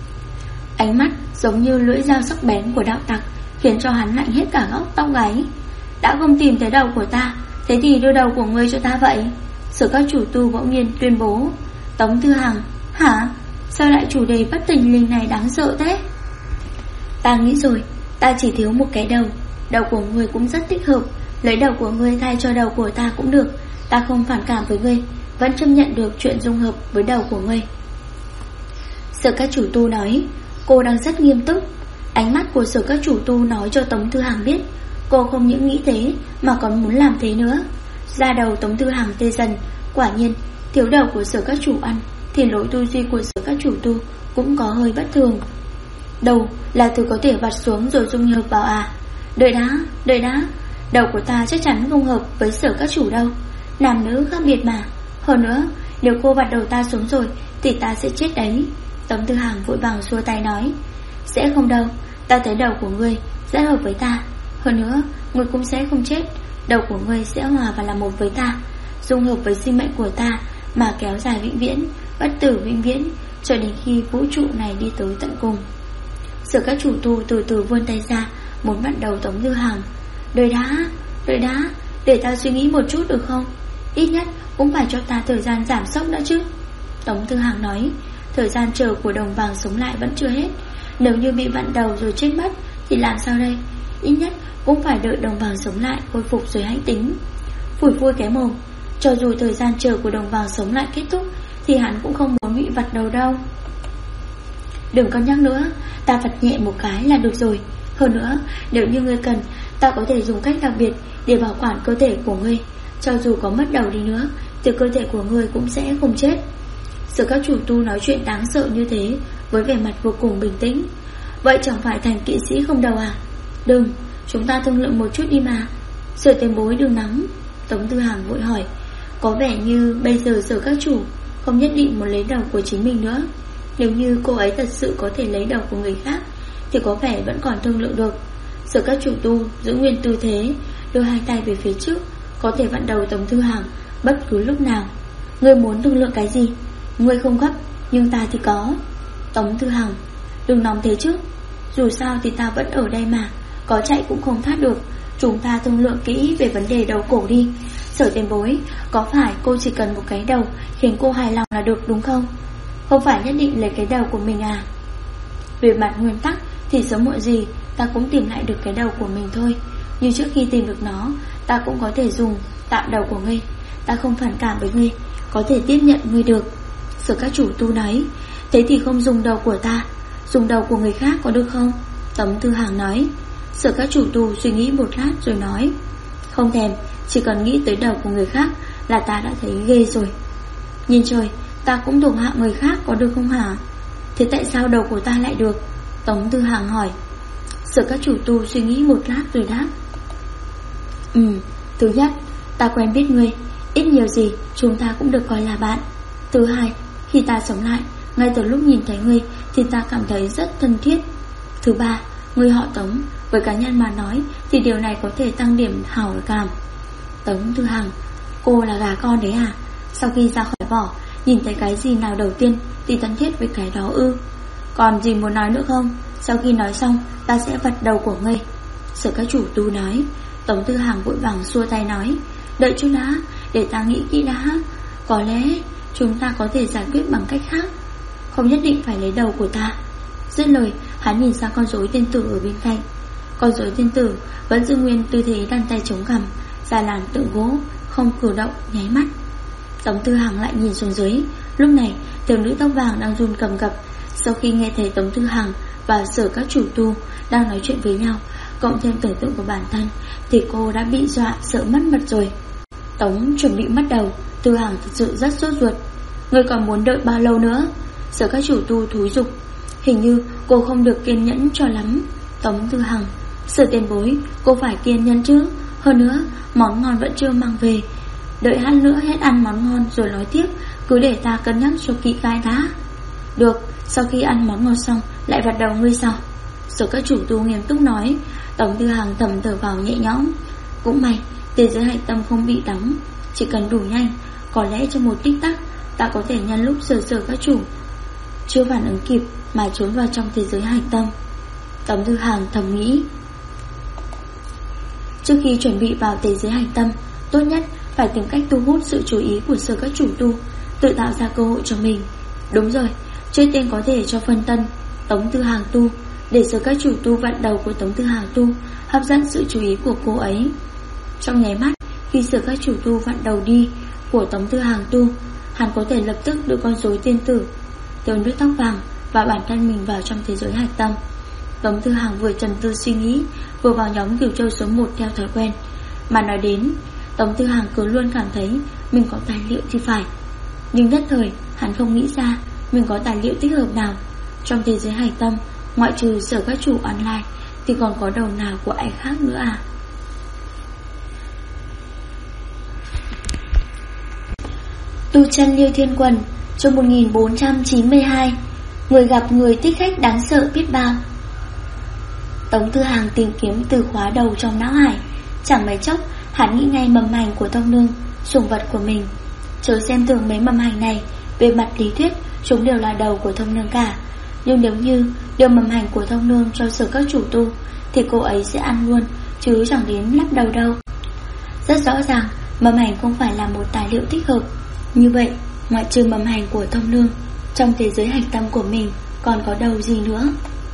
tặc khiến cho hắn lạnh hết cả góc tóc gáy. Đã không tìm thấy đầu của ta, thế thì đưa đầu của ngươi cho ta vậy. Sở các chủ tu bỗng nhiên tuyên bố. Tống Tư Hàng. Hả? Sao lại chủ đề bất tình lình này đáng sợ thế? Ta nghĩ rồi, ta chỉ thiếu một cái đầu. Đầu của ngươi cũng rất thích hợp, lấy đầu của ngươi thay cho đầu của ta cũng được. Ta không phản cảm với ngươi, vẫn chấp nhận được chuyện dung hợp với đầu của ngươi. Sở Các Chủ Tu nói. Cô đang rất nghiêm túc. Ánh mắt của Sở Các Chủ Tu nói cho Tống Thư Hàng biết cô không những nghĩ thế mà còn muốn làm thế nữa. Da đầu Tống Thư Hàng tê dần. Quả nhiên, thiếu đầu của Sở Các Chủ ăn thì lối tư duy của Sở Các Chủ Tu cũng có hơi bất thường. Đầu là thứ có thể vặt xuống rồi dung hợp vào à? Đợi đã, đầu của ta chắc chắn không hợp với Sở Các Chủ đâu. Nam nữ khác biệt mà. Hơn nữa, nếu cô vặt đầu ta xuống rồi thì ta sẽ chết đấy. Tống Thư Hàng vội vàng xua tay nói. Sẽ không đâu, ta thấy đầu của ngươi rất hợp với ta. Hơn nữa, ngươi cũng sẽ không chết. Đầu của ngươi sẽ hòa và là một với ta, dung hợp với sinh mệnh của ta mà kéo dài vĩnh viễn, bất tử vĩnh viễn, cho đến khi vũ trụ này đi tới tận cùng. Sở Các Chủ Tu từ từ vươn tay ra, muốn vặn đầu Tống Thư Hàng. Đợi đã, để ta suy nghĩ một chút được không? Ít nhất cũng phải cho ta thời gian giảm sốc đã chứ. Tống Thư Hàng nói. Thời gian chờ của đồng vàng sống lại vẫn chưa hết. Nếu như bị vặn đầu rồi chết mất thì làm sao đây? Ít nhất cũng phải đợi đồng vàng sống lại khôi phục rồi hãy tính. Phủi phui cái mồm. Cho dù thời gian chờ của đồng vàng sống lại kết thúc thì hắn cũng không muốn bị vặt đầu đâu. Đừng có nhắc nữa, ta vặt nhẹ một cái là được rồi. Hơn nữa, nếu như ngươi cần, ta có thể dùng cách đặc biệt để bảo quản cơ thể của ngươi. Cho dù có mất đầu đi nữa thì cơ thể của ngươi cũng sẽ không chết. Sở Các Chủ Tu nói chuyện đáng sợ như thế với vẻ mặt vô cùng bình tĩnh. Vậy chẳng phải thành kỵ sĩ không đầu à? Đừng, chúng ta thương lượng một chút đi mà. Sở Tiền Bối đừng nóng. Tống Thư Hàng vội hỏi. Có vẻ như bây giờ Sở Các Chủ không nhất định muốn lấy đầu của chính mình nữa. Nếu như cô ấy thật sự có thể lấy đầu của người khác thì có vẻ vẫn còn thương lượng được. Sở Các Chủ Tu giữ nguyên tư thế, đưa hai tay về phía trước, có thể vặn đầu Tống Thư Hàng bất cứ lúc nào. Ngươi muốn thương lượng cái gì? Ngươi không gấp, nhưng ta thì có. Tống Thư Hàng, đừng nóng thế chứ. Dù sao thì ta vẫn ở đây mà, có chạy cũng không thoát được. Chúng ta thương lượng kỹ về vấn đề đầu cổ đi. Sở Tiền Bối, có phải cô chỉ cần một cái đầu khiến cô hài lòng là được đúng không? Không phải nhất định lấy cái đầu của mình à? Về mặt nguyên tắc thì sớm muộn gì ta cũng tìm lại được cái đầu của mình thôi. Nhưng trước khi tìm được nó, ta cũng có thể dùng tạm đầu của ngươi. Ta không phản cảm với ngươi, có thể tiếp nhận ngươi được. Sở Các Chủ Tu nói. Thế thì không dùng đầu của ta, dùng đầu của người khác có được không? Tống Thư Hàng nói. Sở Các Chủ Tu suy nghĩ một lát rồi nói. Không thèm, chỉ cần nghĩ tới đầu của người khác là ta đã thấy ghê rồi. Nhìn trời, ta cũng thuộc hạ người khác có được không hả? Thế tại sao đầu của ta lại được? Tống Thư Hàng hỏi. Sở Các Chủ Tu suy nghĩ một lát rồi đáp. Thứ nhất, ta quen biết ngươi, ít nhiều gì chúng ta cũng được coi là bạn. Thứ hai, khi ta sống lại, ngay từ lúc nhìn thấy ngươi thì ta cảm thấy rất thân thiết. Thứ ba, ngươi họ Tống, với cá nhân mà nói thì điều này có thể tăng điểm hảo cảm. Tống Thư Hàng, cô là gà con đấy à? Sau khi ra khỏi vỏ, nhìn thấy cái gì nào đầu tiên thì thân thiết với cái đó ư? Còn gì muốn nói nữa không? Sau khi nói xong, ta sẽ vặt đầu của ngươi. Sở Các Chủ Tu nói. Tống Thư Hàng vội vàng xua tay nói. Đợi chút đã, để ta nghĩ kỹ đã. Có lẽ chúng ta có thể giải quyết bằng cách khác, không nhất định phải lấy đầu của ta. Dứt lời, hắn nhìn sang con rối tiên tử ở bên cạnh. Con rối tiên tử vẫn giữ nguyên tư thế đan tay chống cằm, ra làm tượng gỗ, không cử động nháy mắt. Tống Thư Hàng lại nhìn xuống dưới. Lúc này thiếu nữ tóc vàng đang run cầm cập. Sau khi nghe thấy Tống Thư Hàng và Sở Các Chủ Tu đang nói chuyện với nhau, cộng thêm tưởng tượng của bản thân, thì cô đã bị dọa sợ mất mật rồi. Tống chuẩn bị mất đầu. Thư Hàng thật sự rất sốt ruột. Ngươi còn muốn đợi bao lâu nữa? Sở Các Chủ Tu thúi giục. Hình như cô không được kiên nhẫn cho lắm. Tống Thư Hàng, Sở Tiền Bối, cô phải kiên nhẫn chứ. Hơn nữa, món ngon vẫn chưa mang về. Đợi hắn nữa hết ăn món ngon rồi nói tiếp. Cứ để ta cân nhắc cho kỹ cái đã. Được, sau khi ăn món ngon xong lại vặt đầu ngươi sau. Sở Các Chủ Tu nghiêm túc nói. Tống Thư Hàng thầm thở vào nhẹ nhõm. Cũng may thế giới hạch tâm không bị đóng. Chỉ cần đủ nhanh, có lẽ trong một tích tắc ta có thể nhân lúc Sở Các Chủ chưa phản ứng kịp mà trốn vào trong thế giới hạch tâm. Tống Thư Hàng thầm nghĩ. Trước khi chuẩn bị vào thế giới hạch tâm, tốt nhất phải tìm cách thu hút sự chú ý của Sở Các Chủ Tu, tự tạo ra cơ hội cho mình. Đúng rồi, Trước tiên có thể cho phân tân Tống Tư Hàng tu, để giờ các chủ tu vặn đầu của Tống Tư Hàng tu hấp dẫn sự chú ý của cô ấy. Trong nháy mắt, khi sửa các chủ tu vặn đầu đi của Tống Tư Hàng tu, hắn có thể lập tức đưa con rối tiên tử, tiểu nữ tóc vàng và bản thân mình vào trong thế giới hạch tâm. Tống Tư Hàng vừa trầm tư suy nghĩ, vừa vào nhóm Kiều Châu số 1 theo thói quen. Mà nói đến, Tống Tư Hàng cứ luôn cảm thấy mình có tài liệu thì phải, nhưng nhất thời hắn không nghĩ ra mình có tài liệu thích hợp nào. Trong thế giới hạch tâm, ngoại trừ sở các chủ online thì còn có đầu nào của ai khác nữa à? Tu chân Liêu Thiên Quần, chương 1492. Người gặp người thích khách đáng sợ biết bao. Tống Tư Hàng tìm kiếm từ khóa đầu trong não hải. Chẳng mấy chốc hắn nghĩ ngay mầm hành của Thông Nương, sủng vật của mình. Chớ xem thường mấy mầm hành này, về mặt lý thuyết chúng đều là đầu của Thông Nương cả. Nhưng nếu như đưa mầm hành của Thông Nương cho sở các chủ tu thì cô ấy sẽ ăn luôn, chứ chẳng đến lắp đầu đâu. Rất rõ ràng mầm hành không phải là một tài liệu thích hợp. Như vậy, ngoại trừ mầm hành của Thông Nương, trong thế giới hạch tâm của mình còn có đầu gì nữa?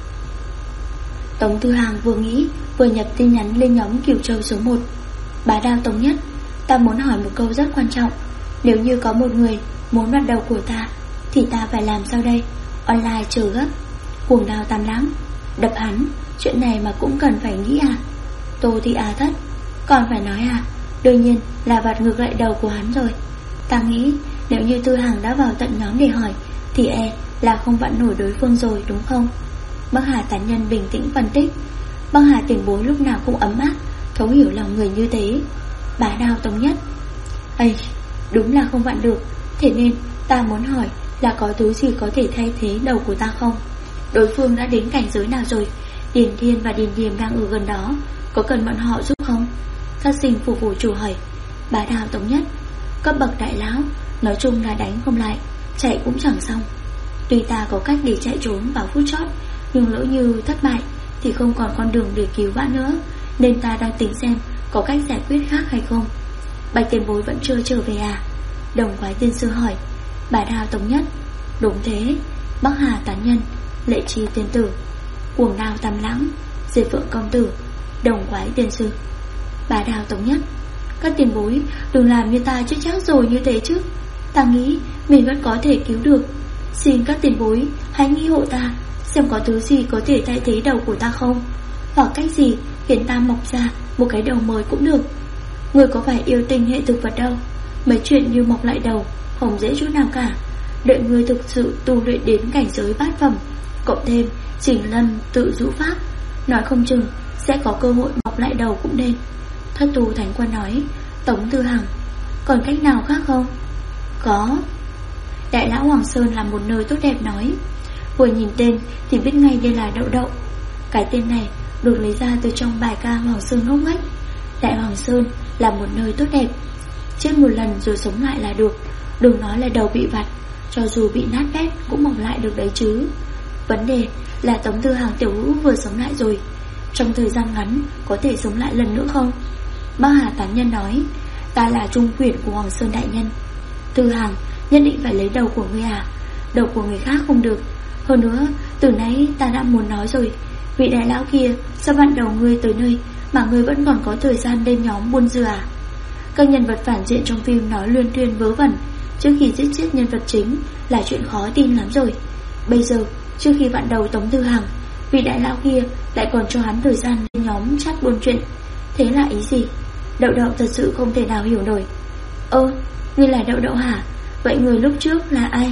Tống Tư Hàng vừa nghĩ vừa nhập tin nhắn lên nhóm Kiều Châu số 1. Bá Đao Tống Nhất, ta muốn hỏi một câu rất quan trọng. Nếu như có một người muốn đoạt đầu của ta thì ta phải làm sao đây? Online chờ gấp. Cuồng Đao Tam Lãng, đập hắn. Chuyện này mà cũng cần phải nghĩ à? Tô Thị Á Thất, còn phải nói à? Đương nhiên là vặt ngược lại đầu của hắn rồi. Ta nghĩ nếu như Tư Hàng đã vào tận nhóm để hỏi thì e là không vặn nổi đối phương rồi, đúng không? Bắc Hà Tán Nhân bình tĩnh phân tích. Bắc Hà tiền bối lúc nào cũng ấm áp, thấu hiểu lòng người như thế. Bá Đao Tống Nhất, ây, đúng là không vặn được. Thế nên ta muốn hỏi là có thứ gì có thể thay thế đầu của ta không? Đối phương đã đến cảnh giới nào rồi? Điền Thiên và Điền Điềm đang ở gần đó, có cần bọn họ giúp không? Thất Sinh phủ phủ chủ hỏi. Bá Đao Tống Nhất, cấp bậc đại lão, nói chung là đánh không lại, chạy cũng chẳng xong. Tuy ta có cách để chạy trốn vào phút chót, nhưng lỡ như thất bại thì không còn con đường để cứu vãn nữa, nên ta đang tính xem có cách giải quyết khác hay không. Bạch tiền bối vẫn chưa trở về à? Đồng Quái Tiên Sư hỏi. Bá Đao Tống Nhất, đúng thế. Bắc Hà Tán Nhân, Lệ Chi Tiên Tử, Cuồng Đao Tam Lãng, Diệp Phượng Công Tử, Đồng Quái Tiên Sư. Bá Đao Tống Nhất, các tiền bối đừng làm như ta chết chắc rồi như thế chứ. Ta nghĩ mình vẫn có thể cứu được. Xin các tiền bối hãy nghĩ hộ ta, xem có thứ gì có thể thay thế đầu của ta không, hoặc cách gì khiến ta mọc ra một cái đầu mới cũng được. Người có phải yêu tinh hệ thực vật đâu, mấy chuyện như mọc lại đầu không dễ chút nào cả. Đợi người thực sự tu luyện đến cảnh giới bát phẩm, cộng thêm Trình Lâm tự dụ pháp, nói không chừng sẽ có cơ hội mọc lại đầu cũng nên. Thất Tu Thánh Quân nói. Tống Tư Hằng, còn cách nào khác không? Có. Đại lão Hoàng Sơn là một nơi tốt đẹp nói. Vừa nhìn tên thì biết ngay đây là Đậu Đậu. Cái tên này được lấy ra từ trong bài ca Hoàng Sơn ngốc nghếch. Đại Hoàng Sơn là một nơi tốt đẹp, chết một lần rồi sống lại là được. Đừng nói là đầu bị vặt, cho dù bị nát bét cũng mọc lại được đấy chứ. Vấn đề là Tống Tư Hàng tiểu hữu vừa sống lại rồi, trong thời gian ngắn có thể sống lại lần nữa không? Bắc Hà Tán Nhân nói. Ta là trung quyền của Hoàng Sơn đại nhân. Tư Hàng, nhất định phải lấy đầu của ngươi à? Đầu của người khác không được. Hơn nữa, từ nãy ta đã muốn nói rồi, vị đại lão kia sao vặn đầu ngươi tới nơi mà ngươi vẫn còn có thời gian lên nhóm buôn dừa à? Các nhân vật phản diện trong phim nói luyên thuyên vớ vẩn trước khi giết chết nhân vật chính là chuyện khó tin lắm rồi. Bây giờ, trước khi vặn đầu Tống Tư Hàng, vị đại lão kia lại còn cho hắn thời gian lên nhóm chat buôn chuyện. Thế là ý gì? Đậu Đậu thật sự không thể nào hiểu nổi. Ngươi là Đậu Đậu hả? Vậy người lúc trước là ai?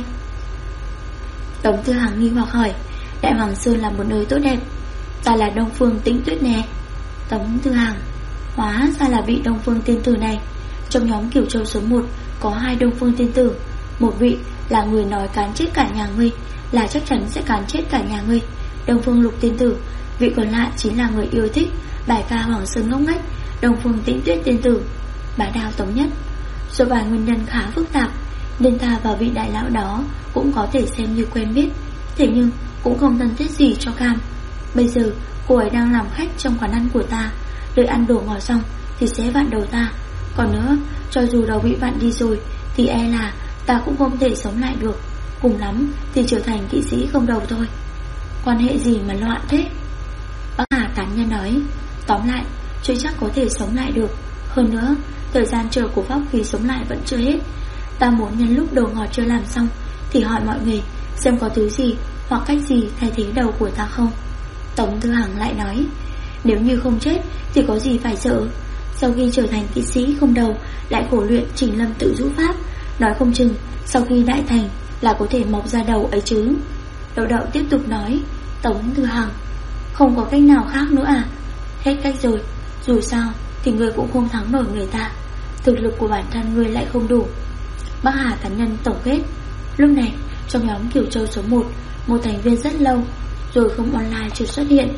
Tống Tư Hàng nghi hoặc hỏi. Đại Hoàng Sơn là một nơi tốt đẹp. Ta là Đông Phương Tĩnh Tuyết nè. Tống Tư Hàng, hóa ra là vị Đông Phương Tiên Tử này. Trong nhóm Kiều Châu số 1 có 2 Đông Phương Tiên Tử. Một vị là người nói cán chết cả nhà ngươi, là chắc chắn sẽ cán chết cả nhà ngươi, Đông Phương Lục Tiên Tử. Vị còn lại chính là người yêu thích bài ca Hoàng Sơn ngốc nghếch, Đông Phương Tĩnh Tuyết Tiên Tử. Bá Đao Tống Nhất, do vài nguyên nhân khá phức tạp nên ta và vị đại lão đó cũng có thể xem như quen biết, thế nhưng cũng không thân thiết gì cho cam. Bây giờ cô ấy đang làm khách trong quán ăn của ta, đợi ăn đồ ngỏ xong thì sẽ vặn đầu ta. Còn nữa, cho dù đầu bị vặn đi rồi thì e là ta cũng không thể sống lại được. cùng lắm thì trở thành kỵ sĩ không đầu thôi. Quan hệ gì mà loạn thế? Bác Hà tán nhân nói. Tóm lại, chưa chắc có thể sống lại được. Hơn nữa, thời gian chờ của pháp khí sống lại vẫn chưa hết. Ta muốn nhân lúc đồ ngọt chưa làm xong thì hỏi mọi người xem có thứ gì hoặc cách gì thay thế đầu của ta không. Tống Thư Hằng lại nói, nếu như không chết thì có gì phải sợ. Sau khi trở thành kỵ sĩ không đầu lại khổ luyện Trình Lâm tự rũ pháp, nói không chừng sau khi đại thành là có thể mọc ra đầu ấy chứ. Đậu Đậu tiếp tục nói. Tống Thư Hằng, không có cách nào khác nữa à? Hết cách rồi. Dù sao thì ngươi cũng không thắng nổi người ta. Thực lực của bản thân ngươi lại không đủ. Bác Hà tán nhân tổng kết. Lúc này trong nhóm Kiều Châu số 1, một thành viên rất lâu rồi không online chưa xuất hiện.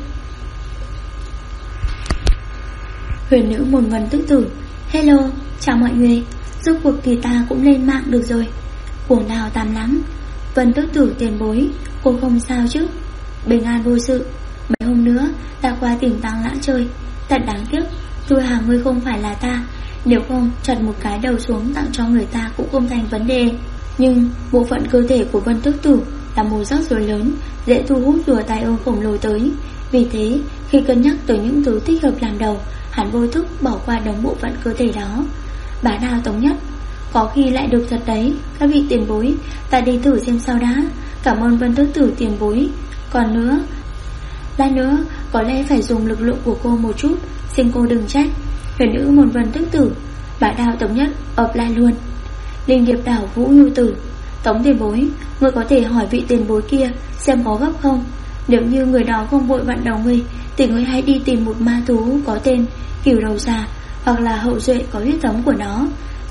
Huyền nữ Môn Vân Tức Tử. Hello, chào mọi người. Rốt cuộc thì ta cũng lên mạng được rồi. Cuồng đào tàm lắm. Vân Tức Tử tiền bối, cô không sao chứ? Bình an vô sự. Mấy hôm nữa ta qua tìm Tăng Lãng chơi. Thật đáng tiếc, Thư Hằng ngươi không phải là ta. Nếu không chặt một cái đầu xuống tặng cho người ta cũng không thành vấn đề. Nhưng bộ phận cơ thể của Vân Tức Tử là một rắc rối lớn, dễ thu hút rùa tai ương khổng lồ tới. Vì thế khi cân nhắc tới những thứ thích hợp làm đầu, hắn vô thức bỏ qua đống bộ phận cơ thể đó. Bá Đào Tống Nhất, có khi lại được thật đấy. Các vị tiền bối, ta đi thử xem sao đã. Cảm ơn Vân Tức Tử tiền bối. Còn nữa, lát nữa có lẽ phải dùng lực lượng của cô một chút, xin cô đừng trách. Huyền nữ Môn Vân Tức Tử. Bá Đào Tống Nhất ập lại luôn. Linh Điệp Đảo Vũ Nhu Tử. Tống tiền bối, ngươi có thể hỏi vị tiền bối kia xem có gấp không. Nếu như người đó không vội vặn đầu ngươi thì ngươi hãy đi tìm một ma thú có tên Cửu Đầu Xà, hoặc là hậu duệ có huyết thống của nó.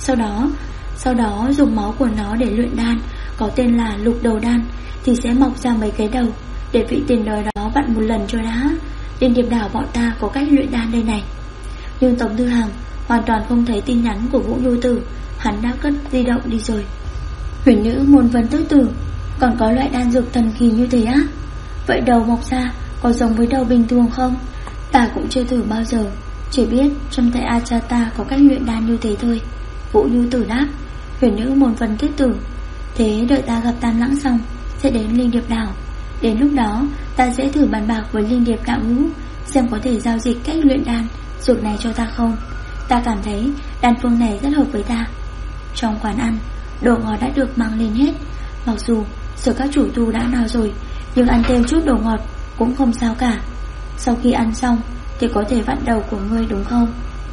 Sau đó dùng máu của nó để luyện đan, có tên là Lục Đầu Đan, thì sẽ mọc ra mấy cái đầu. Để vị tiền đời đó vặn một lần cho đã. Linh Điệp Đảo bọn ta có cách luyện đan đây này. Nhưng Tống Thư Hằng hoàn toàn không thấy tin nhắn của Vũ Nhu Tử. Hắn đã cất di động đi rồi. Huyền nữ Môn Vân Tức Tử. Còn có loại đan dược thần kỳ như thế á? Vậy đầu mọc ra có giống với đầu bình thường không? Ta cũng chưa thử bao giờ, chỉ biết trong tay Achata có cách luyện đan như thế thôi. Vũ Nhu Tử đáp. Huyền nữ Môn Vân Tức Tử. Thế đợi ta gặp Tam Lãng xong sẽ đến Linh Điệp Đảo. Đến lúc đó ta sẽ thử bàn bạc với Linh Điệp Đạo Hữu xem có thể giao dịch cách luyện đan dược này cho ta không. Ta cảm thấy đan phương này rất hợp với ta. Trong quán ăn, đồ ngọt đã được mang lên hết. Mặc dù Sở các chủ tu đã nói rồi, nhưng ăn thêm chút đồ ngọt cũng không sao cả. Sau khi ăn xong thì có thể vặn đầu của ngươi đúng không?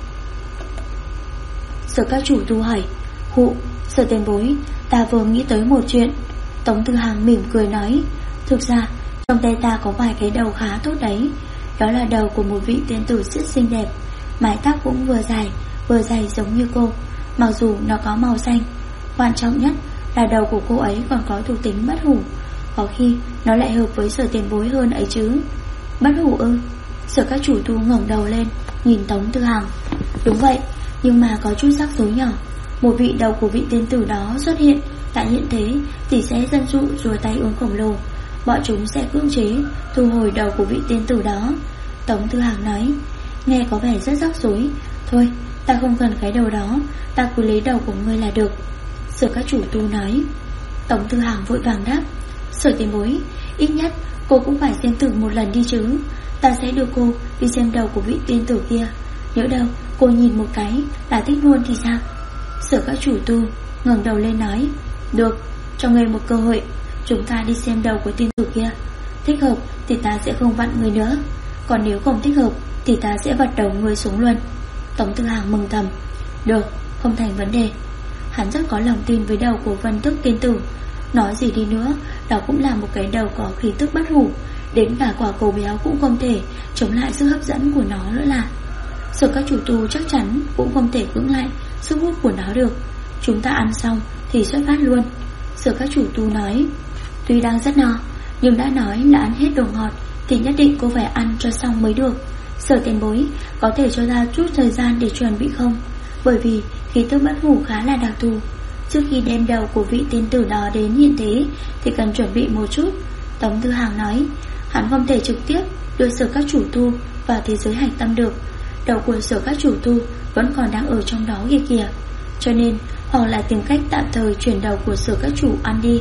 Sở các chủ tu hỏi. Hụ, Sở tiền bối, ta vừa nghĩ tới một chuyện. Tống Thư Hằng mỉm cười nói. Thực ra trong tay ta có vài cái đầu khá tốt đấy. Đó là đầu của một vị tiên tử rất xinh đẹp, mái tóc cũng vừa dài giống như cô, mặc dù nó có màu xanh. Quan trọng nhất là đầu của cô ấy còn có thuộc tính bất hủ. Có khi nó lại hợp với Sở tiền bối hơn ấy chứ. Bất hủ ư? Sở các chủ tu ngẩng đầu lên nhìn Tống Thư Hằng. Đúng vậy, nhưng mà có chút rắc rối nhỏ. Một vị đầu của vị tiên tử đó xuất hiện tại hiện thế thì sẽ dẫn dụ rùa tay ương khổng lồ. Bọn chúng sẽ cưỡng chế thu hồi đầu của vị tiên tử đó. Tống Thư Hằng nói. Nghe có vẻ rất rắc rối. Thôi, ta không cần cái đầu đó, ta cứ lấy đầu của ngươi là được. Sở các chủ tu nói. Tống Thư Hằng vội vàng đáp. Sở tiền bối, ít nhất cô cũng phải xem thử một lần đi chứ. Ta sẽ đưa cô đi xem đầu của vị tiên tử kia. Nhỡ đâu cô nhìn một cái là thích luôn thì sao? Sở các chủ tu ngẩng đầu lên nói. Được, cho ngươi một cơ hội. Chúng ta đi xem đầu của tiên tử kia. Thích hợp thì ta sẽ không vặn người nữa, còn nếu không thích hợp thì ta sẽ vặt đầu người xuống luôn. Tống Thư Hằng mừng thầm. Được, không thành vấn đề. Hắn rất có lòng tin với đầu của Vân Tức tiên tử. Nói gì đi nữa, đó cũng là một cái đầu có khí tức bất hủ. Đến cả quả cầu béo cũng không thể chống lại sức hấp dẫn của nó nữa là. Sở các chủ tu chắc chắn cũng không thể cưỡng lại sức hút của nó được. Chúng ta ăn xong thì xuất phát luôn. Sở các chủ tu nói. Tuy đang rất no, nhưng đã nói là ăn hết đồ ngọt thì nhất định cô phải ăn cho xong mới được. Sở tiền bối, có thể cho ta chút thời gian để chuẩn bị không? Bởi vì khí tức bất hủ khá là đặc thù. Trước khi đem đầu của vị tiên tử đó đến hiện thế thì cần chuẩn bị một chút. Tống Thư Hằng nói. Hắn không thể trực tiếp đưa Sở các chủ tu vào thế giới hạch tâm được. Đầu của Sở các chủ tu vẫn còn đang ở trong đó kìa. Cho nên hoặc là tìm cách tạm thời chuyển đầu của Sở các chủ ăn đi,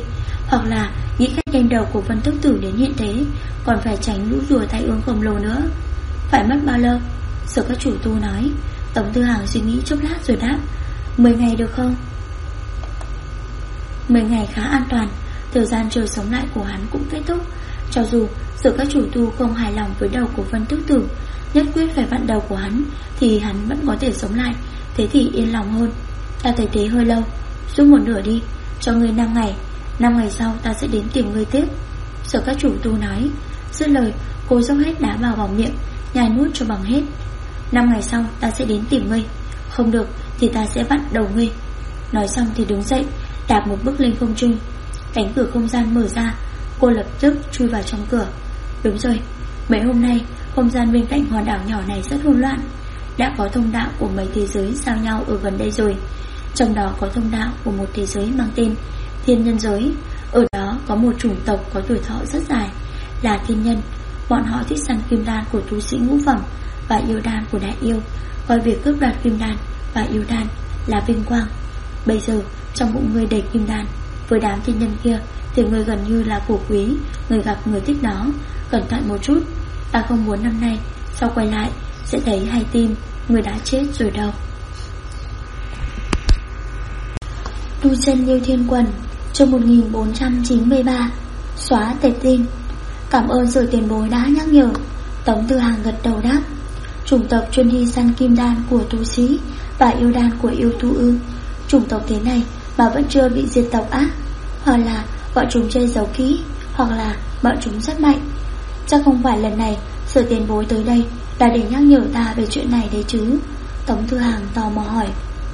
hoặc là nghĩ cách đem đầu của Vân Tước Tử đến hiện thế, còn phải tránh lũ rùa tai ương khổng lồ nữa. Phải mất bao lâu? Sở các chủ tu nói. Tống Tư Hằng suy nghĩ chốc lát rồi đáp, 10 ngày được không? 10 ngày khá an toàn. Thời gian chờ sống lại của hắn cũng kết thúc. Cho dù sở các chủ tu không hài lòng với đầu của Vân Tước Tử, nhất quyết phải vặn đầu của hắn, thì hắn vẫn có thể sống lại. Thế thì yên lòng hơn. Ta thấy thế hơi lâu, rút một nửa đi, cho ngươi 5 ngày. 5 ngày sau ta sẽ đến tìm ngươi tiếp. Sở các chủ tu nói. Dứt lời, cô dốc hết đá vào miệng, nhai nuốt cho bằng hết. 5 ngày sau ta sẽ đến tìm ngươi. Không được thì ta sẽ vặn đầu ngươi. Nói xong thì đứng dậy, đạp một bước lên không trung. Cánh cửa không gian mở ra. Cô lập tức chui vào trong cửa. Đúng rồi, mấy hôm nay không gian bên cạnh hòn đảo nhỏ này rất hỗn loạn. Đã có thông đạo của mấy thế giới giao nhau ở gần đây rồi. Trong đó có thông đạo của một thế giới mang tên Thiên Nhân Giới. Ở đó có một chủng tộc có tuổi thọ rất dài, là thiên nhân. Bọn họ thích săn kim đan của tu sĩ ngũ phẩm và yêu đan của đại yêu, coi việc cướp đoạt kim đan và yêu đan là vinh quang. Bây giờ trong bụng ngươi đầy kim đan, với đám thiên nhân kia thì ngươi gần như là của quý. Người gặp người thích nó, cẩn thận một chút. Ta không muốn năm nay sau quay lại sẽ thấy hay tin người đã chết rồi đâu. Tu chân Liêu Thiên Quần, chương 1493. Xóa tệp tin. Cảm ơn Sở tiền bối đã nhắc nhở. Tống Tư Hằng gật đầu đáp. Chủng tộc chuyên đi săn kim đan của tu sĩ và yêu đan của yêu tu ư? Chủng tộc thế này mà vẫn chưa bị diệt tộc á? Hoặc là bọn chúng che giấu kỹ, hoặc là bọn chúng rất mạnh. Chắc không phải lần này Sở tiền bối tới đây là để nhắc nhở ta về chuyện này đấy chứ? Tống Tư Hằng tò mò hỏi.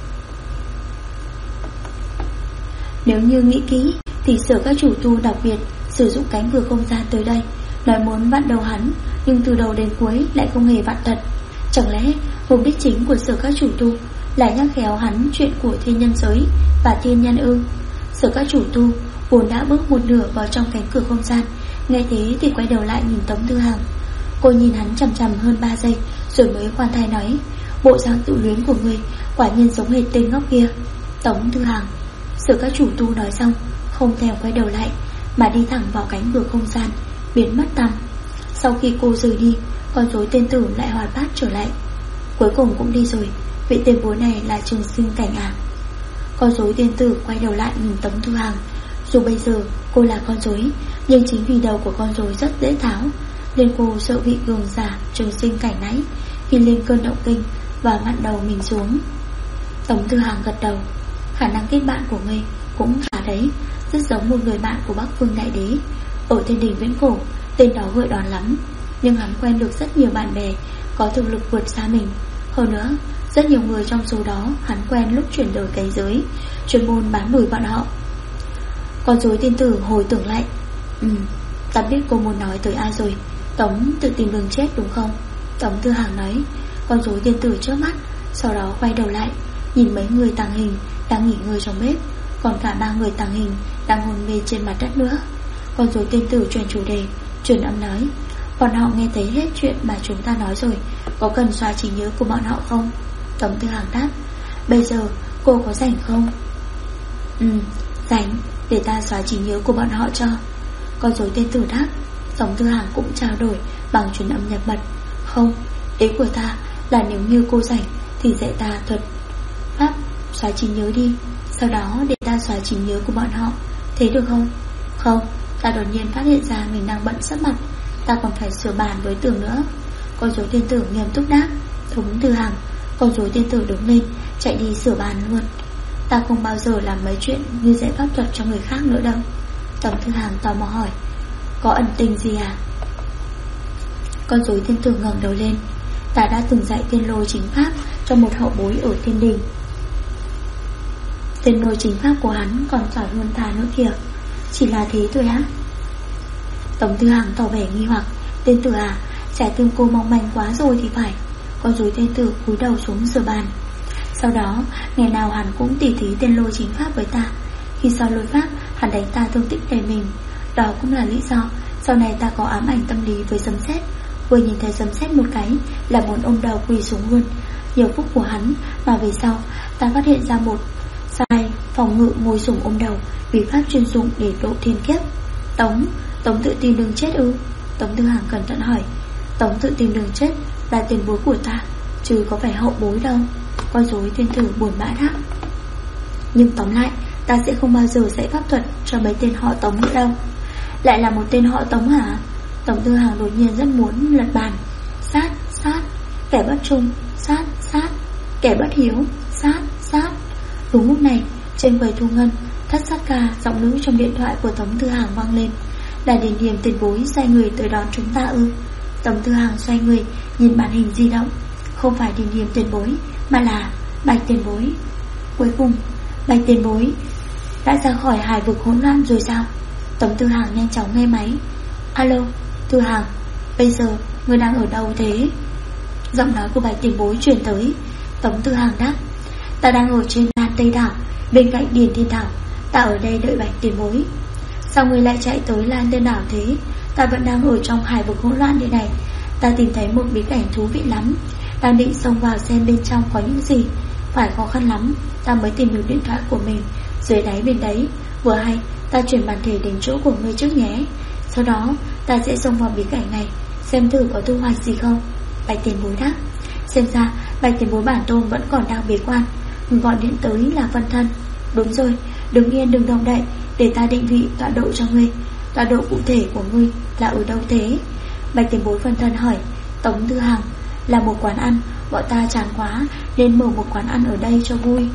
Nếu như nghĩ kỹ thì Sở các chủ tu đặc biệt sử dụng cánh cửa không gian tới đây, nói muốn vặn đầu hắn, nhưng từ đầu đến cuối lại không hề vặn thật. Chẳng lẽ mục đích chính của Sở các chủ tu là nhắc khéo hắn chuyện của thiên nhân giới và thiên nhân ư? Sở các chủ tu vốn đã bước một nửa vào trong cánh cửa không gian, nghe thế thì quay đầu lại nhìn Tống Tư Hằng. Cô nhìn hắn chằm chằm hơn 3 giây rồi mới khoan thai nói, bộ dáng tự luyến của người quả nhiên giống hệt tên ngốc kia. Tống Tư Hằng. Sở các chủ tu nói xong không thèm quay đầu lại mà đi thẳng vào cánh cửa không gian, biến mất tăm. Sau khi cô rời đi, con rối tên tử lại hoạt bát trở lại. Cuối cùng cũng đi rồi. Vị tiền bối này là Trường Sinh Cảnh à? Con rối tên tử quay đầu lại nhìn Tống Tư Hằng. Dù bây giờ cô là con rối, nhưng chính vì đầu của con rối rất dễ tháo, nên cô sợ vị cường giả Trường Sinh Cảnh nãy khi lên cơn động kinh và vặn đầu mình xuống. Tống Tư Hằng gật đầu. Khả năng kết bạn của ngươi cũng khá đấy, rất giống một người bạn của Bắc Phương Đại Đế. Ở Thiên Đình Viễn Cổ, tên đó gợi đòn lắm, nhưng hắn quen được rất nhiều bạn bè có thực lực vượt xa mình. Hơn nữa, rất nhiều người trong số đó hắn quen lúc chuyển đổi cảnh giới, chuyên môn bán đuổi bọn họ. Con rối tiên tử hồi tưởng lại. Ta biết cô muốn nói tới ai rồi. Tống tự tìm đường chết đúng không? Tống Tư Hằng nói. Con rối tiên tử trước mắt, sau đó quay đầu lại nhìn mấy người tàng hình đang nghỉ ngơi trong bếp, còn cả 3 người tàng hình đang hôn mê trên mặt đất nữa. Con rối tiên tử chuyển chủ đề, truyền âm nói, bọn họ nghe thấy hết chuyện mà chúng ta nói rồi, có cần xóa trí nhớ của bọn họ không? Tống Tư Hằng đáp. Bây giờ cô có rảnh không? Rảnh, để ta xóa trí nhớ của bọn họ cho. Con rối tiên tử đáp. Tống Tư Hằng cũng trao đổi bằng truyền âm nhập mật. Không, ý của ta là nếu như cô rảnh thì dạy ta thuật pháp xóa trí nhớ đi, sau đó để ta xóa trí nhớ của bọn họ, thế được không? Không, ta đột nhiên phát hiện ra mình đang bận sắp mặt, ta còn phải sửa bàn với tường nữa. Con rối tiên tử nghiêm túc đáp. Tống Tư Hằng. Con rối tiên tử đứng lên chạy đi sửa bàn luôn. Ta không bao giờ làm mấy chuyện như dạy pháp thuật cho người khác nữa đâu. Tống Tư Hằng tò mò hỏi, có ẩn tình gì à? Con rối tiên tử ngẩng đầu lên. Ta đã từng dạy tiên lôi chính pháp cho một hậu bối ở Thiên Đình. Tiên lôi chính pháp của hắn còn giỏi hơn ta nữa kìa. Chỉ là thế thôi á? Tống Tư Hằng tỏ vẻ nghi hoặc. Tiên tử à, trái tim cô mong manh quá rồi thì phải. Con rối tiên tử cúi đầu xuống rửa bàn. Sau đó ngày nào hắn cũng tỉ thí tiên lôi chính pháp với ta. Khi sau lôi pháp hắn đánh ta thương tích đầy mình. Đó cũng là lý do sau này ta có ám ảnh tâm lý với sấm sét. Vừa nhìn thấy sấm sét một cái là muốn ôm đầu quỳ xuống luôn. Nhiều phúc của hắn mà về sau ta phát hiện ra một sai phòng ngự ngồi sủng ôm đầu, bí pháp chuyên dụng để độ thiên kiếp. Tống tự tin đường chết ư? Tống Tư Hằng cẩn thận hỏi. Tống tự tin đường chết là tiền bối của ta, chứ có phải hậu bối đâu. Con rối tiên tử buồn bã đáp. Nhưng tóm lại, ta sẽ không bao giờ dạy pháp thuật cho mấy tên họ Tống nữa đâu. Lại là một tên họ Tống hả? Tống Tư Hằng đột nhiên rất muốn lật bàn. Sát, kẻ bất trung, sát, kẻ bất hiếu, sát. Đúng lúc này, trên quầy thu ngân, Thất Sát Ca, giọng nữ trong điện thoại của Tống Tư Hằng vang lên. Là Điền Điềm tiền bối sai người tới đón chúng ta ư? Tống Tư Hằng xoay người nhìn màn hình di động. Không phải Điền Điềm tiền bối, mà là Bạch tiền bối. Cuối cùng, Bạch tiền bối đã ra khỏi hải vực hỗn loạn rồi sao? Tống Tư Hằng nhanh chóng nghe máy. Alo, Tư Hằng, bây giờ người đang ở đâu thế? Giọng nói của Bạch tiền bối truyền tới. Tống Tư Hằng đáp. Ta đang ở trên Lan Tây Đảo, bên cạnh Điền Thiên Thảo. Ta ở đây đợi Bạch tiền bối. Sao người lại chạy tới Lan Tây Đảo thế? Ta vẫn đang ở trong hải vực hỗn loạn đây này. Ta tìm thấy một bí cảnh thú vị lắm, đang định xông vào xem bên trong có những gì. Phải khó khăn lắm ta mới tìm được điện thoại của mình dưới đáy bên đấy. Vừa hay ta chuyển bản thể đến chỗ của ngươi trước nhé. Sau đó ta sẽ xông vào bí cảnh này, xem thử có thu hoạch gì không. Bạch tiền bối đáp. Xem ra Bạch tiền bối bản tôn vẫn còn đang bế quan. Người gọi điện tới là Vân Thân. Đúng rồi, đứng yên đừng động đậy, để ta định vị tọa độ cho ngươi. Tọa độ cụ thể của ngươi là ở đâu thế? Bạch tiền bối Vân Thân hỏi. Tống Tư Hằng. Là một quán ăn, bọn ta chán quá nên mở một quán ăn ở đây cho vui.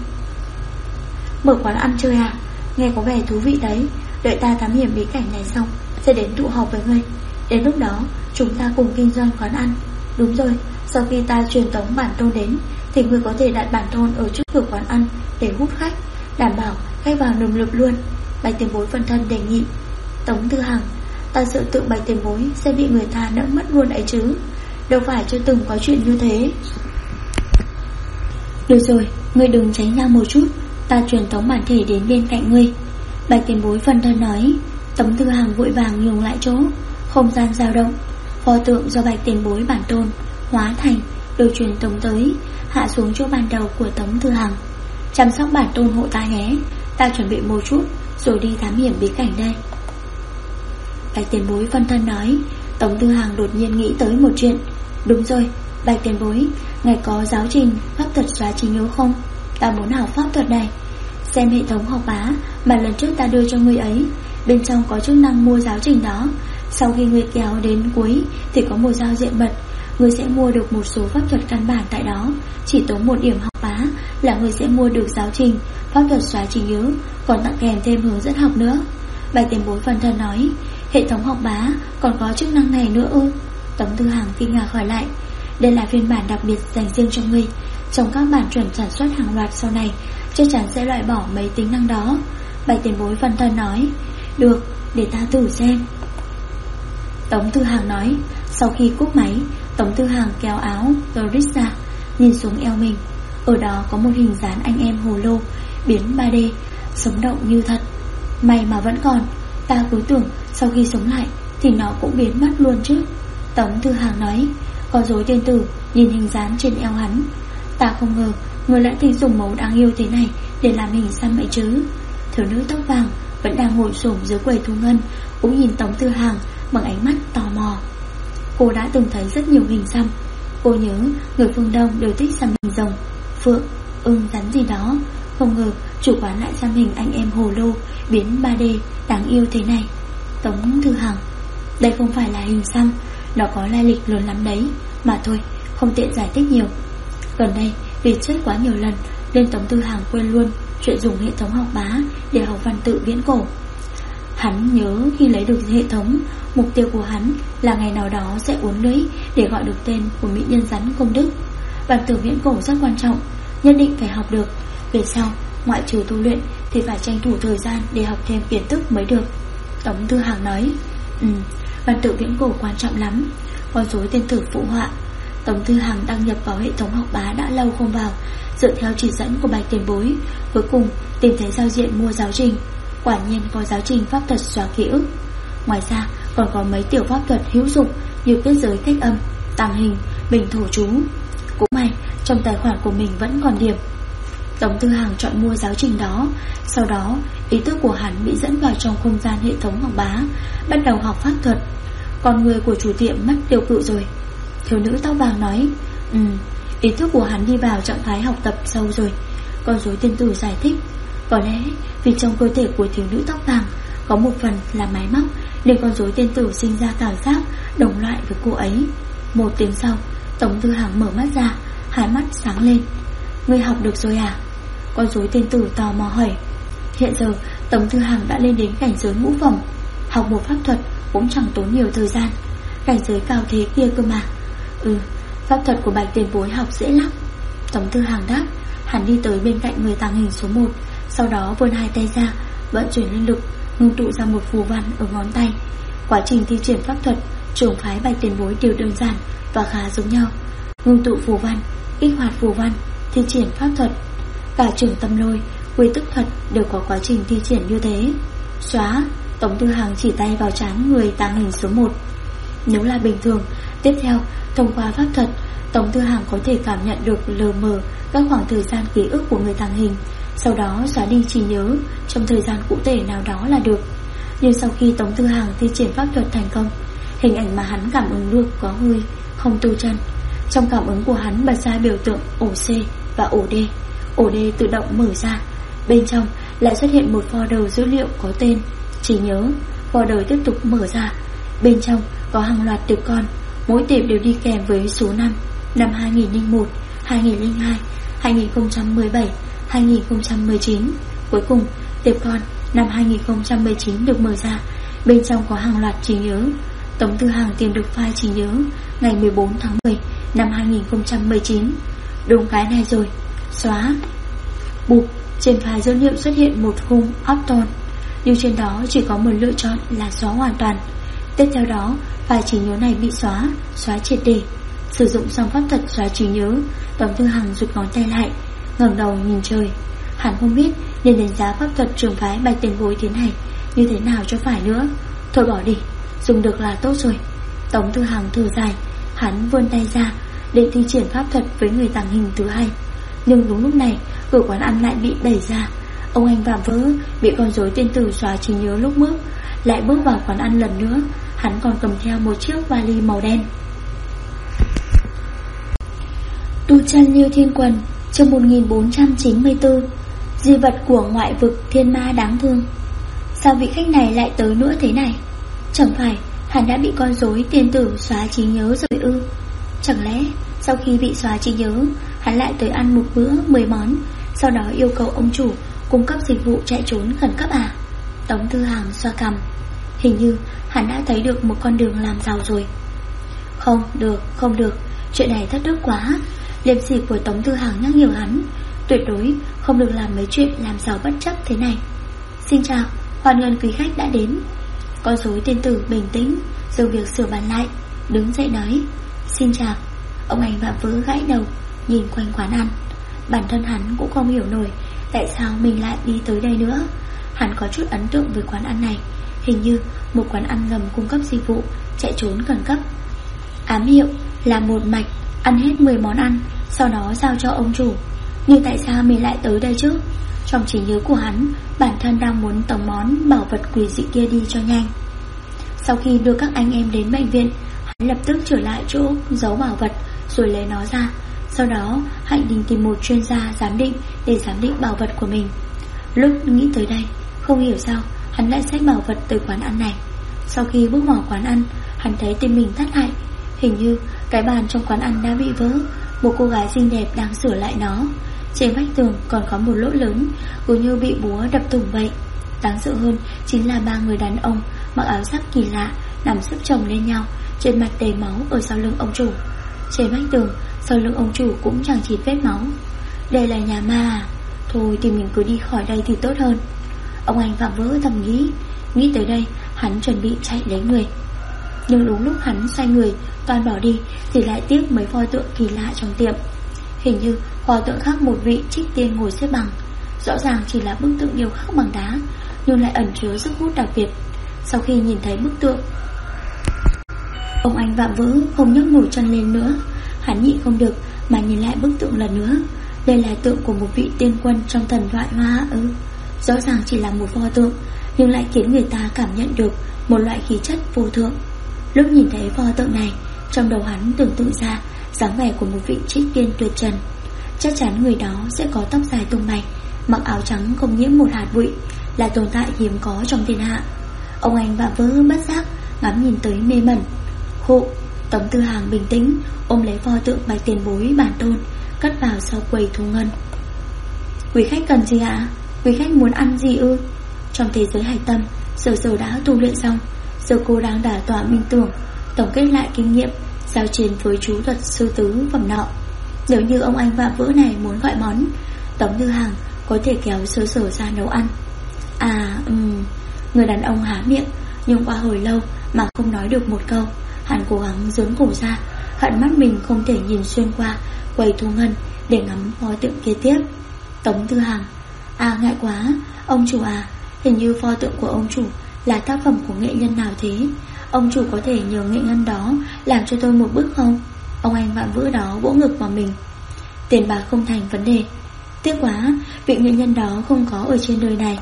Mở quán ăn chơi à? Nghe có vẻ thú vị đấy. Đợi ta thám hiểm bí cảnh này xong sẽ đến tụ họp với ngươi. Đến lúc đó chúng ta cùng kinh doanh quán ăn. Đúng rồi, sau khi ta truyền tống bản tôn đến thì ngươi có thể đặt bản tôn ở trước cửa quán ăn để hút khách, đảm bảo khách vào nườm nượp luôn. Bạch tiền bối Vân Thân đề nghị. Tống Tư Hằng. Ta sợ tượng Bạch tiền bối sẽ bị người ta nỡ mất luôn ấy chứ. Đâu phải chưa từng có chuyện như thế. Được rồi, ngươi đừng tránh ra một chút, ta truyền tống bản thể đến bên cạnh ngươi. Bạch tiền bối Vân Thân nói. Tống Tư Hằng vội vàng nhường lại chỗ. Không gian dao động. Pho tượng do Bạch tiền bối bản tôn hóa thành được truyền tống tới, hạ xuống chỗ ban đầu của Tống Tư Hằng. Chăm sóc bản tôn hộ ta nhé. Ta chuẩn bị một chút rồi đi thám hiểm bí cảnh đây. Bạch tiền bối Vân Thân nói. Tống Tư Hằng đột nhiên nghĩ tới một chuyện. Đúng rồi, Bạch tiền bối, ngài có giáo trình pháp thuật xóa trí nhớ không? Ta muốn học pháp thuật này. Xem hệ thống học bá mà lần trước ta đưa cho ngươi ấy, bên trong có chức năng mua giáo trình đó. Sau khi ngươi kéo đến cuối thì có một giao diện mật. Ngươi sẽ mua được một số pháp thuật căn bản tại đó. Chỉ tốn 1 điểm học bá là ngươi sẽ mua được giáo trình pháp thuật xóa trí nhớ, còn tặng kèm thêm hướng dẫn học nữa. Bạch tiền bối Vân Thân nói. Hệ thống học bá còn có chức năng này nữa ư? Tống Tư Hằng kinh ngạc hỏi lại. Đây là phiên bản đặc biệt dành riêng cho ngươi. Trong các bản chuẩn sản xuất hàng loạt sau này chắc chắn sẽ loại bỏ mấy tính năng đó. Bạch tiền bối Vân Thân nói. Được, để ta thử xem. Tống Tư Hằng nói. Sau khi cúp máy, Tống Tư Hằng kéo áo Doris ra, nhìn xuống eo mình. Ở đó có một hình dáng anh em hồ lô biến 3D, sống động như thật. May mà vẫn còn. Ta cứ tưởng sau khi sống lại thì nó cũng biến mất luôn chứ. Tống Tư Hằng nói. Có dối tiên tử nhìn hình dáng trên eo hắn. Ta không ngờ người lại thích dùng màu đáng yêu thế này để làm hình xăm vậy chứ. Thiếu nữ tóc vàng vẫn đang ngồi xổm dưới quầy thu ngân, cũng nhìn Tống Tư Hằng bằng ánh mắt tò mò. Cô đã từng thấy rất nhiều hình xăm. Cô nhớ người phương Đông đều thích xăm hình rồng, phượng, ưng, rắn gì đó. Không ngờ chủ quán lại xăm hình anh em hồ lô biến 3D đáng yêu thế này. Tống Tư Hằng. Đây không phải là hình xăm, nó có lai lịch lớn lắm đấy. Mà thôi, không tiện giải thích nhiều. Gần đây vì chết quá nhiều lần nên Tống Tư Hằng quên luôn chuyện dùng hệ thống học bá để học văn tự viễn cổ. Hắn nhớ khi lấy được hệ thống, mục tiêu của hắn là ngày nào đó sẽ uốn lưỡi để gọi được tên của mỹ nhân rắn công đức. Văn tự viễn cổ rất quan trọng, nhất định phải học được. Về sau, ngoại trừ tu luyện thì phải tranh thủ thời gian để học thêm kiến thức mới được. Tống Tư Hằng nói. Văn tự viễn cổ quan trọng lắm. Con rối tên tử phụ họa. Tống Tư Hằng đăng nhập vào hệ thống học bá đã lâu không vào, dựa theo chỉ dẫn của Bạch tiền bối, cuối cùng tìm thấy giao diện mua giáo trình. Quả nhiên có giáo trình pháp thuật xóa ký ức. Ngoài ra còn có mấy tiểu pháp thuật hữu dụng như kết giới cách âm, tàng hình, bình thổ chú. Cũng may trong tài khoản của mình vẫn còn điểm. Tống Tư Hằng chọn mua giáo trình đó. Sau đó ý thức của hắn bị dẫn vào trong không gian hệ thống học bá, bắt đầu học pháp thuật. Con người của chủ tiệm mất tiêu cự rồi. Thiếu nữ tóc vàng nói. Ý thức của hắn đi vào trạng thái học tập sâu rồi. Con rối tiên tử giải thích. Có lẽ vì trong cơ thể của thiếu nữ tóc vàng có một phần là máy móc, nên con rối tiên tử sinh ra cảm giác đồng loại với cô ấy. Một tiếng sau, Tống Tư Hằng mở mắt ra, hai mắt sáng lên. Ngươi học được rồi à? Con rối tiên tử tò mò hỏi. Hiện giờ Tống Tư Hằng đã lên đến cảnh giới ngũ phẩm. Học một pháp thuật cũng chẳng tốn nhiều thời gian. Cảnh giới cao thế kia cơ mà. Pháp thuật của Bạch tiền bối học dễ lắm. Tống Tư Hằng đáp. Hắn đi tới bên cạnh người tàng hình số 1, sau đó vươn hai tay ra, vận chuyển linh lực, ngưng tụ ra một phù văn ở ngón tay. Quá trình thi triển pháp thuật, trường phái Bạch tiền bối đều đơn giản và khá giống nhau. Ngưng tụ phù văn, kích hoạt phù văn, thi triển pháp thuật. Cả trường tâm lôi, quy tức thuật đều có quá trình thi triển như thế. Xóa. Tống Tư Hằng chỉ tay vào trán người tàng hình số 1. Nếu là bình thường, tiếp theo thông qua pháp thuật, Tống Tư Hằng có thể cảm nhận được lờ mờ các khoảng thời gian ký ức của người tàng hình, sau đó xóa đi trí nhớ trong thời gian cụ thể nào đó là được. Nhưng sau khi Tống Tư Hằng thi triển pháp thuật thành công, hình ảnh mà hắn cảm ứng được có hơi không tu chân. Trong cảm ứng của hắn bật ra biểu tượng ổ C và ổ D. Ổ D tự động mở ra, bên trong lại xuất hiện một folder dữ liệu có tên trí nhớ. Folder tiếp tục mở ra, bên trong có hàng loạt tệp con, mỗi tệp đều đi kèm với số năm 2001, 2002, 2017, 2019. Cuối cùng tệp con năm 2019 được mở ra, bên trong có hàng loạt trí nhớ. Tống Tư Hằng tìm được file trí nhớ ngày 14 tháng 10 năm 2019. Đúng cái này rồi. Xóa. Bụp. Trên file dữ liệu xuất hiện một khung opton, nhưng trên đó chỉ có một lựa chọn là xóa hoàn toàn. Tiếp theo đó, file trí nhớ này bị xóa triệt để. Sử dụng xong pháp thuật xóa trí nhớ, Tống Tư Hằng rụt ngón tay lại, ngẩng đầu nhìn trời. Hắn không biết nên đánh giá pháp thuật trường phái Bạch tiền bối thế này như thế nào cho phải nữa. Thôi bỏ đi, dùng được là tốt rồi. Tống Tư Hằng thở dài. Hắn vươn tay ra để thi triển pháp thuật với người tàng hình thứ hai. Nhưng đúng lúc này, cửa quán ăn lại bị đẩy ra. Ông anh vạm vỡ bị con rối tiên tử xóa trí nhớ lúc bước, lại bước vào quán ăn lần nữa. Hắn còn cầm theo một chiếc vali màu đen. Tu chân Liêu Thiên Quần, chương 1494. Di vật của ngoại vực thiên ma đáng thương. Sao vị khách này lại tới nữa thế này? Chẳng phải hắn đã bị con rối tiên tử xóa trí nhớ rồi ư? Chẳng lẽ sau khi bị xóa trí nhớ, hắn lại tới ăn một bữa 10 món, sau đó yêu cầu ông chủ cung cấp dịch vụ chạy trốn khẩn cấp à? Tống Tư Hằng xoa cằm. Hình như hắn đã thấy được một con đường làm giàu rồi. Không được, chuyện này thất đức quá. Liêm sỉ của Tống Tư Hằng nhắc nhở hắn tuyệt đối không được làm mấy chuyện làm giàu bất chấp thế này. Xin chào, hoan nghênh quý khách đã đến. Con rối tiên tử bình tĩnh dừng việc sửa bàn lại, đứng dậy nói. Xin chào. Ông anh vạm vỡ gãi đầu, nhìn quanh quán ăn. Bản thân hắn cũng không hiểu nổi tại sao mình lại đi tới đây nữa. Hắn có chút ấn tượng với quán ăn này, hình như một quán ăn ngầm cung cấp dịch vụ chạy trốn khẩn cấp. Ám hiệu là một mạch ăn hết 10 món ăn, sau đó giao cho ông chủ. Nhưng tại sao mình lại tới đây chứ? Trong trí nhớ của hắn, bản thân đang muốn tống món bảo vật quỷ dị kia đi cho nhanh. Sau khi đưa các anh em đến bệnh viện, hắn lập tức trở lại chỗ giấu bảo vật rồi lấy nó ra. Sau đó Hạnh định tìm một chuyên gia giám định để giám định bảo vật của mình. Lúc nghĩ tới đây, không hiểu sao hắn lại xách bảo vật tới quán ăn này. Sau khi bước vào quán ăn, hắn thấy tim mình thắt lại. Hình như cái bàn trong quán ăn đã bị vỡ. Một cô gái xinh đẹp đang sửa lại nó. Trên vách tường còn có một lỗ lớn, cứ như bị búa đập thủng vậy. Đáng sợ hơn chính là 3 người đàn ông mặc áo giáp kỳ lạ nằm xếp chồng lên nhau, trên mặt đầy máu ở sau lưng ông chủ. Trên vách tường sau lưng ông chủ cũng chẳng chịt vết máu. Đây là nhà ma à? Thôi thì mình cứ đi khỏi đây thì tốt hơn. Ông anh vạm vỡ thầm nghĩ. Nghĩ tới đây, hắn chuẩn bị chạy lấy người. Nhưng đúng lúc hắn xoay người toàn bỏ đi thì lại tiếc mấy pho tượng kỳ lạ trong tiệm. Hình như pho tượng khác một vị trích tiên ngồi xếp bằng. Rõ ràng chỉ là bức tượng điêu khắc bằng đá, nhưng lại ẩn chứa sức hút đặc biệt. Sau khi nhìn thấy bức tượng, ông anh vạm vỡ không nhấc nổi chân lên nữa. Hắn nhịn không được mà nhìn lại bức tượng lần nữa. Đây là tượng của một vị tiên quân trong thần thoại Hoa Hạ ư? Rõ ràng chỉ là một pho tượng, nhưng lại khiến người ta cảm nhận được một loại khí chất vô thượng. Lúc nhìn thấy pho tượng này, trong đầu hắn tưởng tượng ra dáng vẻ của một vị trích tiên tuyệt trần. Chắc chắn người đó sẽ có tóc dài tung bay, mặc áo trắng không nhiễm một hạt bụi, là tồn tại hiếm có trong thiên hạ. Ông anh Vạm Vỡ bất giác ngắm nhìn tới mê mẩn. Khụ. Tống Tư Hàng bình tĩnh ôm lấy pho tượng bạch tiền bối bản tôn, cất vào sau quầy thu ngân. Quý khách cần gì ạ? Quý khách muốn ăn gì ư? Trong thế giới hạch tâm, Sở đã tu luyện xong, giờ cô đang đả tỏa minh tưởng, tổng kết lại kinh nghiệm, giao chiến với chú thuật sư tứ phẩm nọ. Nếu như ông anh Vạm Vỡ này muốn gọi món, Tống Tư Hàng có thể kéo Sở ra nấu ăn. Người đàn ông há miệng, nhưng qua hồi lâu mà không nói được một câu. Hắn cố gắng giớn cổ ra, hận mắt mình không thể nhìn xuyên qua quầy thu ngân để ngắm pho tượng kế tiếp. Tống Tư Hàng: ngại quá, ông chủ à, hình như pho tượng của ông chủ là tác phẩm của nghệ nhân nào thế? Ông chủ có thể nhờ nghệ nhân đó làm cho tôi một bức không? Ông anh Vạm Vỡ đó vỗ ngực vào mình. Tiền bạc không thành vấn đề, tiếc quá, vị nghệ nhân đó không có ở trên đời này.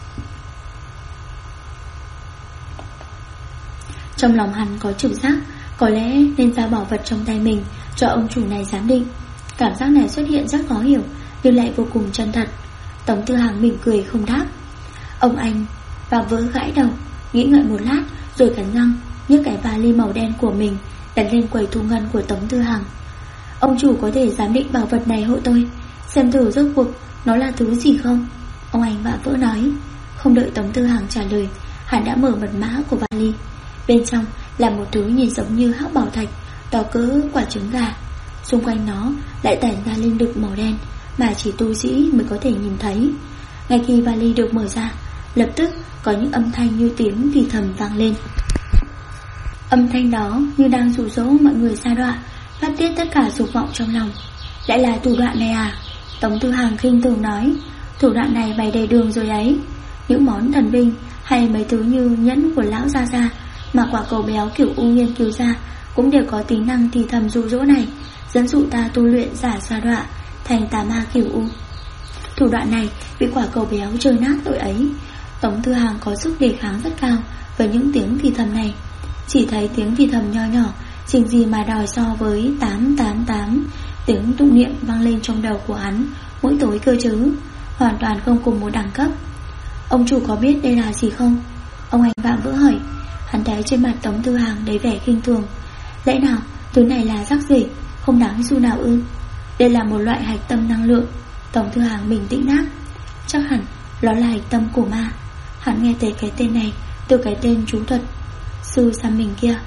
Trong lòng hắn có trực giác, có lẽ nên giao bảo vật trong tay mình cho ông chủ này giám định. Cảm giác này xuất hiện rất khó hiểu, nhưng lại vô cùng chân thật. Tống Tư Hàng mỉm cười không đáp. Ông anh Vạm Vỡ gãi đầu, nghĩ ngợi một lát, rồi cắn răng nhấc cái vali màu đen của mình đặt lên quầy thu ngân của Tống Tư Hàng. Ông chủ có thể giám định bảo vật này hộ tôi, xem thử rốt cuộc nó là thứ gì không? Ông anh Vạm Vỡ nói. Không đợi Tống Tư Hàng trả lời, hắn đã mở mật mã của vali. Bên trong là một thứ nhìn giống như hắc bảo thạch, to cỡ quả trứng gà. Xung quanh nó lại tản ra linh lực màu đen mà chỉ tu sĩ mới có thể nhìn thấy. Ngay khi vali được mở ra, lập tức có những âm thanh như tiếng thì thầm vang lên. Âm thanh đó như đang dụ dỗ mọi người sa đọa, phát tiết tất cả dục vọng trong lòng. Lại là thủ đoạn này à? Tống Tư Hàng khinh thường nói. Thủ đoạn này bày đầy đường rồi ấy. Những món thần binh hay mấy thứ như nhẫn của lão gia gia mà quả cầu béo kiểu U nghiên cứu ra cũng đều có tính năng thì thầm dụ dỗ này, dẫn dụ ta tu luyện giả sa đọa thành tà ma kiểu U. Thủ đoạn này bị quả cầu béo chơi nát tội ấy. Tống Tư Hàng có sức đề kháng rất cao với những tiếng thì thầm này. Chỉ thấy tiếng thì thầm nho nhỏ chừng gì mà đòi so với 888 tiếng tụng niệm vang lên trong đầu của hắn mỗi tối cơ chứ, hoàn toàn không cùng một đẳng cấp. Ông chủ có biết đây là gì không? Ông anh Vạm Vỡ hỏi. Hắn thấy trên mặt Tống Tư Hàng đầy vẻ khinh thường. Lẽ nào thứ này là rác rưởi, không đáng xu nào ư? Đây là một loại hạch tâm năng lượng. Tống Tư Hàng bình tĩnh đáp. Chắc hẳn nó là hạch tâm của ma. Hắn nghe thấy cái tên này từ cái tên chú thuật sư xăm mình kia.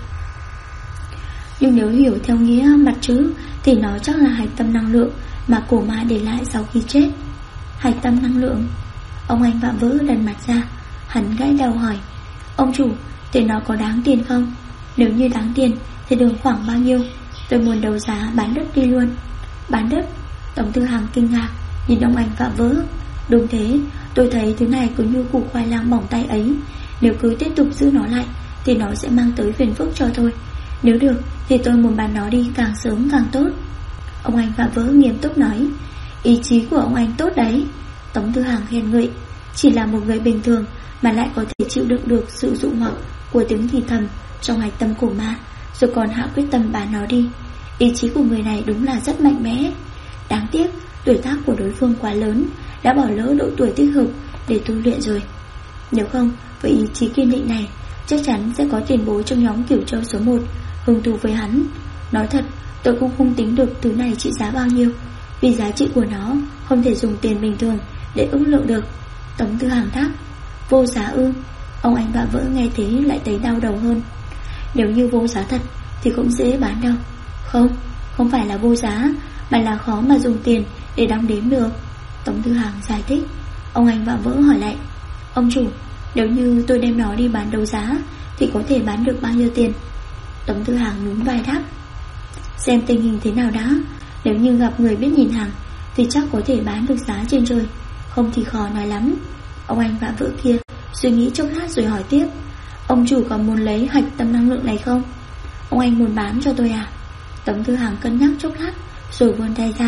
Nhưng nếu hiểu theo nghĩa mặt chữ thì nó chắc là hạch tâm năng lượng mà cổ ma để lại sau khi chết. Hạch tâm năng lượng? Ông anh Vạm Vỡ đần mặt ra. Hắn gãi đầu hỏi. Ông chủ, tiền nó có đáng tiền không? Nếu như đáng tiền thì đường khoảng bao nhiêu? Tôi muốn đấu giá bán đất đi luôn. Bán đất? Tống Tư Hàng kinh ngạc nhìn ông anh Vạm Vỡ. Đúng thế, tôi thấy thứ này cứ như củ khoai lang bỏng tay ấy. Nếu cứ tiếp tục giữ nó lại thì nó sẽ mang tới phiền phức cho tôi. Nếu được thì tôi muốn bán nó đi càng sớm càng tốt. Ông anh Vạm Vỡ nghiêm túc nói. Ý chí của ông anh tốt đấy. Tống Tư Hàng khen ngợi. Chỉ là một người bình thường mà lại có thể chịu đựng được sự dụ hoặc của tiếng thì thầm trong hạch tâm của ma, rồi còn hạ quyết tâm bán nó đi. Ý chí của người này đúng là rất mạnh mẽ. Đáng tiếc tuổi tác của đối phương quá lớn, đã bỏ lỡ độ tuổi thích hợp để tu luyện rồi. Nếu không, với ý chí kiên định này, chắc chắn sẽ có tiền bối trong nhóm Cửu Châu số 1 hứng thú với hắn. Nói thật, tôi cũng không tính được thứ này trị giá bao nhiêu, vì giá trị của nó không thể dùng tiền bình thường để ước lượng được. Tống Tư Hàng đáp. Vô giá ư? Ông anh Vạm Vỡ nghe thế lại thấy đau đầu hơn. Nếu như vô giá thật thì cũng dễ bán đâu. Không phải là vô giá, mà là khó mà dùng tiền để đong đếm được. Tống Tư Hàng giải thích. Ông anh Vạm Vỡ hỏi lại. Ông chủ, nếu như tôi đem nó đi bán đấu giá thì có thể bán được bao nhiêu tiền? Tống Tư Hàng nhún vai đáp. Xem tình hình thế nào đã. Nếu như gặp người biết nhìn hàng thì chắc có thể bán được giá trên trời, không thì khó nói lắm. Ông anh Vạm Vỡ kia suy nghĩ chốc lát rồi hỏi tiếp. Ông chủ có muốn lấy hạch tâm năng lượng này không? Ông anh muốn bán cho tôi à? Tống Tư Hàng cân nhắc chốc lát rồi vươn tay ra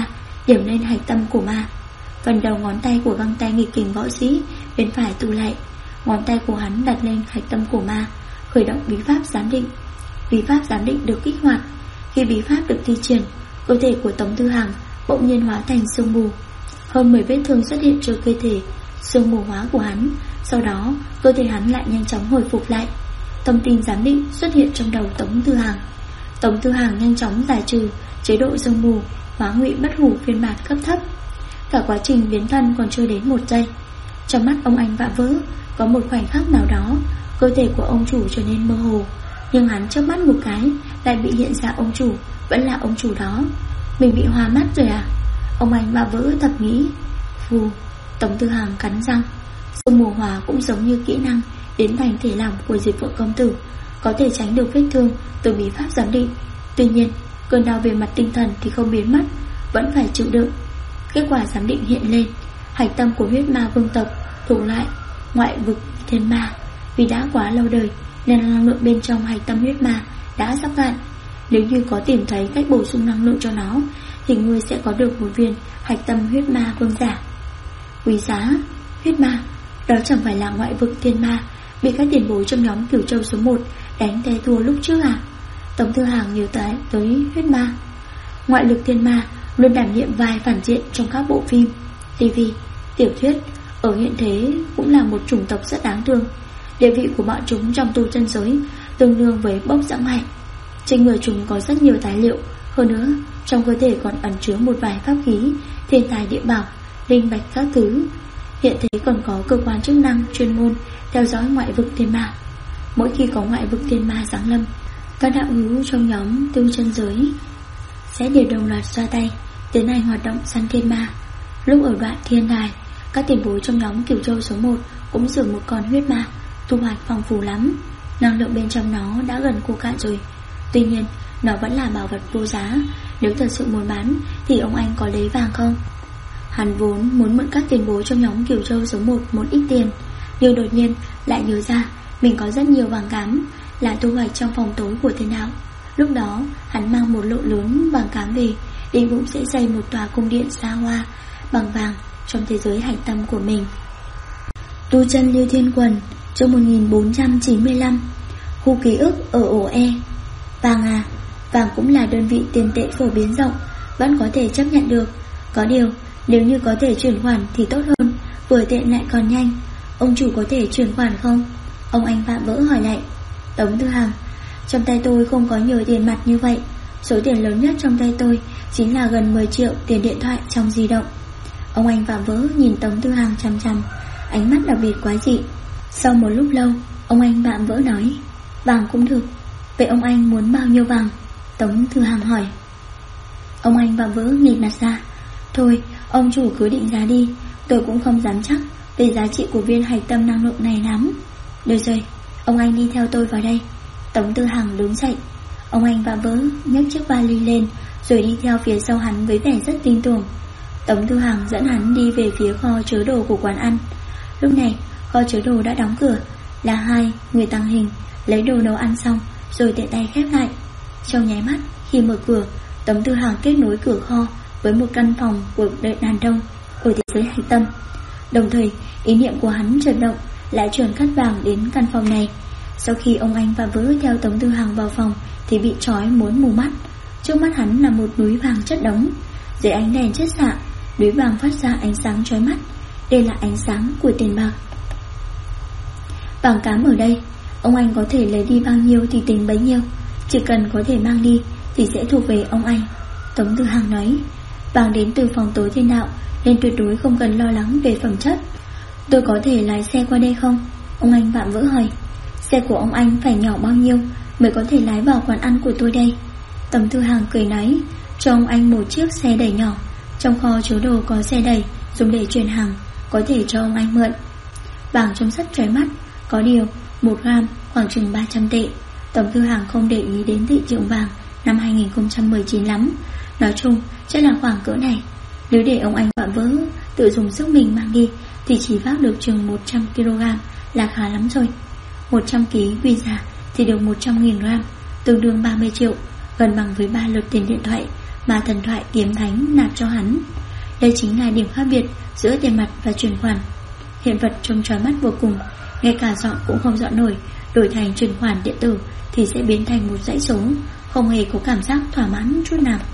điểm lên hạch tâm của ma. Phần đầu ngón tay của găng tay nghịch kình võ sĩ bên phải tụ lại, ngón tay của hắn đặt lên hạch tâm của ma, khởi động bí pháp giám định. Bí pháp giám định được kích hoạt. Khi bí pháp được thi triển, cơ thể của Tống Tư Hằng bỗng nhiên hóa thành sương mù. Hơn 10 vết thương xuất hiện trên cơ thể sương mù hóa của hắn. Sau đó cơ thể hắn lại nhanh chóng hồi phục lại. Thông tin giám định xuất hiện trong đầu Tống Tư Hằng. Tống Tư Hằng nhanh chóng giải trừ chế độ sương mù, hóa ngụy bất hủ phiên bản cấp thấp. Cả quá trình biến thân còn chưa đến 1 giây. Trong mắt ông anh Vạm Vỡ, có một khoảnh khắc nào đó cơ thể của ông chủ trở nên mơ hồ, nhưng hắn chớp mắt một cái lại bị hiện ra ông chủ vẫn là ông chủ đó. Mình bị hoa mắt rồi à? Ông anh Vạm Vỡ thầm nghĩ. Phù. Tống Tư Hằng cắn răng. Sương mù hòa cũng giống như kỹ năng biến thành thể lòng của Diệp Phượng công tử, có thể tránh được vết thương từ bí pháp giám định. Tuy nhiên cơn đau về mặt tinh thần thì không biến mất, vẫn phải chịu đựng. Kết quả giám định hiện lên, hạch tâm của huyết ma vương tộc thuộc lại ngoại vực thiên ma. Vì đã quá lâu đời nên năng lượng bên trong hạch tâm huyết ma đã sắp cạn. Nếu như có tìm thấy cách bổ sung năng lượng cho nó thì ngươi sẽ có được một viên hạch tâm huyết ma vương giả. Quý giá. Huyết ma, đó chẳng phải là ngoại vực thiên ma bị các tiền bối trong nhóm Cửu Châu số 1 đánh té thua lúc trước à? Tống Tư Hằng nhớ tới huyết ma. Ngoại lực thiên ma luôn đảm nhiệm vai phản diện trong các bộ phim, TV, tiểu thuyết. Ở hiện thế cũng là một chủng tộc rất đáng thương. Địa vị của bọn chúng trong tu chân giới tương đương với bốc dãng hải. Trên người chúng có rất nhiều tài liệu. Hơn nữa trong cơ thể còn ẩn chứa một vài pháp khí, thiên tài địa bảo, linh bạch các thứ. Hiện thế còn có cơ quan chức năng chuyên môn theo dõi ngoại vực thiên ma. Mỗi khi có ngoại vực thiên ma giáng lâm, các đạo hữu trong nhóm tu chân giới sẽ đều đồng loạt ra tay tiến hành hoạt động săn thiên ma. Lúc ở đoạn thiên đài, các tiền bối trong nhóm Cửu Châu số 1 cũng giữ một con huyết ma, thu hoạch phong phú lắm. Năng lượng bên trong nó đã gần khô cạn rồi. Tuy nhiên nó vẫn là bảo vật vô giá. Nếu thật sự muốn bán thì ông anh có lấy vàng không? Hắn vốn muốn mượn các tiền bối trong nhóm Cửu Châu số 1 một ít tiền, nhưng đột nhiên lại nhớ ra mình có rất nhiều vàng cám là thu hoạch trong phòng tối của thiên đạo. Lúc đó hắn mang một lộ lớn vàng cám về, định bụng sẽ xây một tòa cung điện xa hoa bằng vàng trong thế giới hạch tâm của mình. Tu chân Lưu Thiên Quần, chương 1495. Khu ký ức ở ổ E. Vàng à? Vàng cũng là đơn vị tiền tệ phổ biến rộng, vẫn có thể chấp nhận được. Có điều nếu như có thể chuyển khoản thì tốt hơn, vừa tiện lại còn nhanh. Ông chủ có thể chuyển khoản không? Ông anh Vạm Vỡ hỏi lại. Tống Tư Hằng, trong tay tôi không có nhiều tiền mặt như vậy. Số tiền lớn nhất trong tay tôi chính là gần 10 triệu tiền điện thoại trong di động. Ông anh Vạm Vỡ nhìn Tống Tư Hằng chằm chằm, ánh mắt đặc biệt quái dị. Sau một lúc lâu, ông anh Vạm Vỡ nói, vàng cũng được. Vậy ông anh muốn bao nhiêu vàng? Tống Tư Hằng hỏi. Ông anh Vạm Vỡ nghịch mặt ra. Thôi, ông chủ cứ định giá đi, tôi cũng không dám chắc về giá trị của viên hạch tâm năng lượng này lắm. Được rồi, ông anh đi theo tôi vào đây. Tống Tư Hằng đứng dậy. Ông anh Vạm Vỡ nhấc chiếc vali lên rồi đi theo phía sau hắn với vẻ rất tin tưởng. Tống Tư Hằng dẫn hắn đi về phía kho chứa đồ của quán ăn. Lúc này kho chứa đồ đã đóng cửa. Là hai người tăng hình lấy đồ nấu ăn xong rồi tiện tay khép lại. Trong nháy mắt khi mở cửa, Tống Tư Hằng kết nối cửa kho với một căn phòng của đợi đàn đông ở thế giới hạch tâm. Đồng thời ý niệm của hắn chợt động, lại chuyển cắt vàng đến căn phòng này. Sau khi ông anh Vạm Vỡ theo Tống Tư Hằng vào phòng thì bị trói muốn mù mắt. Trước mắt hắn là một núi vàng chất đống. Dưới ánh đèn chất xạ, núi vàng phát ra ánh sáng chói mắt. Đây là ánh sáng của tiền bạc. Vàng cám ở đây, ông anh có thể lấy đi bao nhiêu thì tính bấy nhiêu. Chỉ cần có thể mang đi thì sẽ thuộc về ông anh. Tống Tư Hằng nói, vàng đến từ phòng tối thiên đạo nên tuyệt đối không cần lo lắng về phẩm chất. Tôi có thể lái xe qua đây không? Ông anh Vạm Vỡ hỏi. Xe của ông anh phải nhỏ bao nhiêu mới có thể lái vào quán ăn của tôi đây? Tống Tư Hằng cười nói, cho ông anh một chiếc xe đẩy nhỏ. Trong kho chứa đồ có xe đẩy dùng để chuyển hàng, có thể cho ông anh mượn. Vàng trong sắt chói mắt. Có điều 1 gram khoảng chừng 300 tệ. Tống Tư Hằng không để ý đến thị trường vàng năm 2019 lắm. Nói chung chắc là khoảng cỡ này. Nếu để ông anh Vạm Vỡ tự dùng sức mình mang đi thì chỉ vác được chừng 100 kg là khá lắm rồi. 100 kg quy ra thì được 100.000 gram, tương đương 30 triệu, gần bằng với 3 lượt tiền điện thoại mà thần thoại kiếm thánh nạp cho hắn. Đây chính là điểm khác biệt giữa tiền mặt và chuyển khoản. Hiện vật trông trói mắt vô cùng, ngay cả dọn cũng không dọn nổi, đổi thành chuyển khoản điện tử thì sẽ biến thành một dãy số, không hề có cảm giác thỏa mãn chút nào.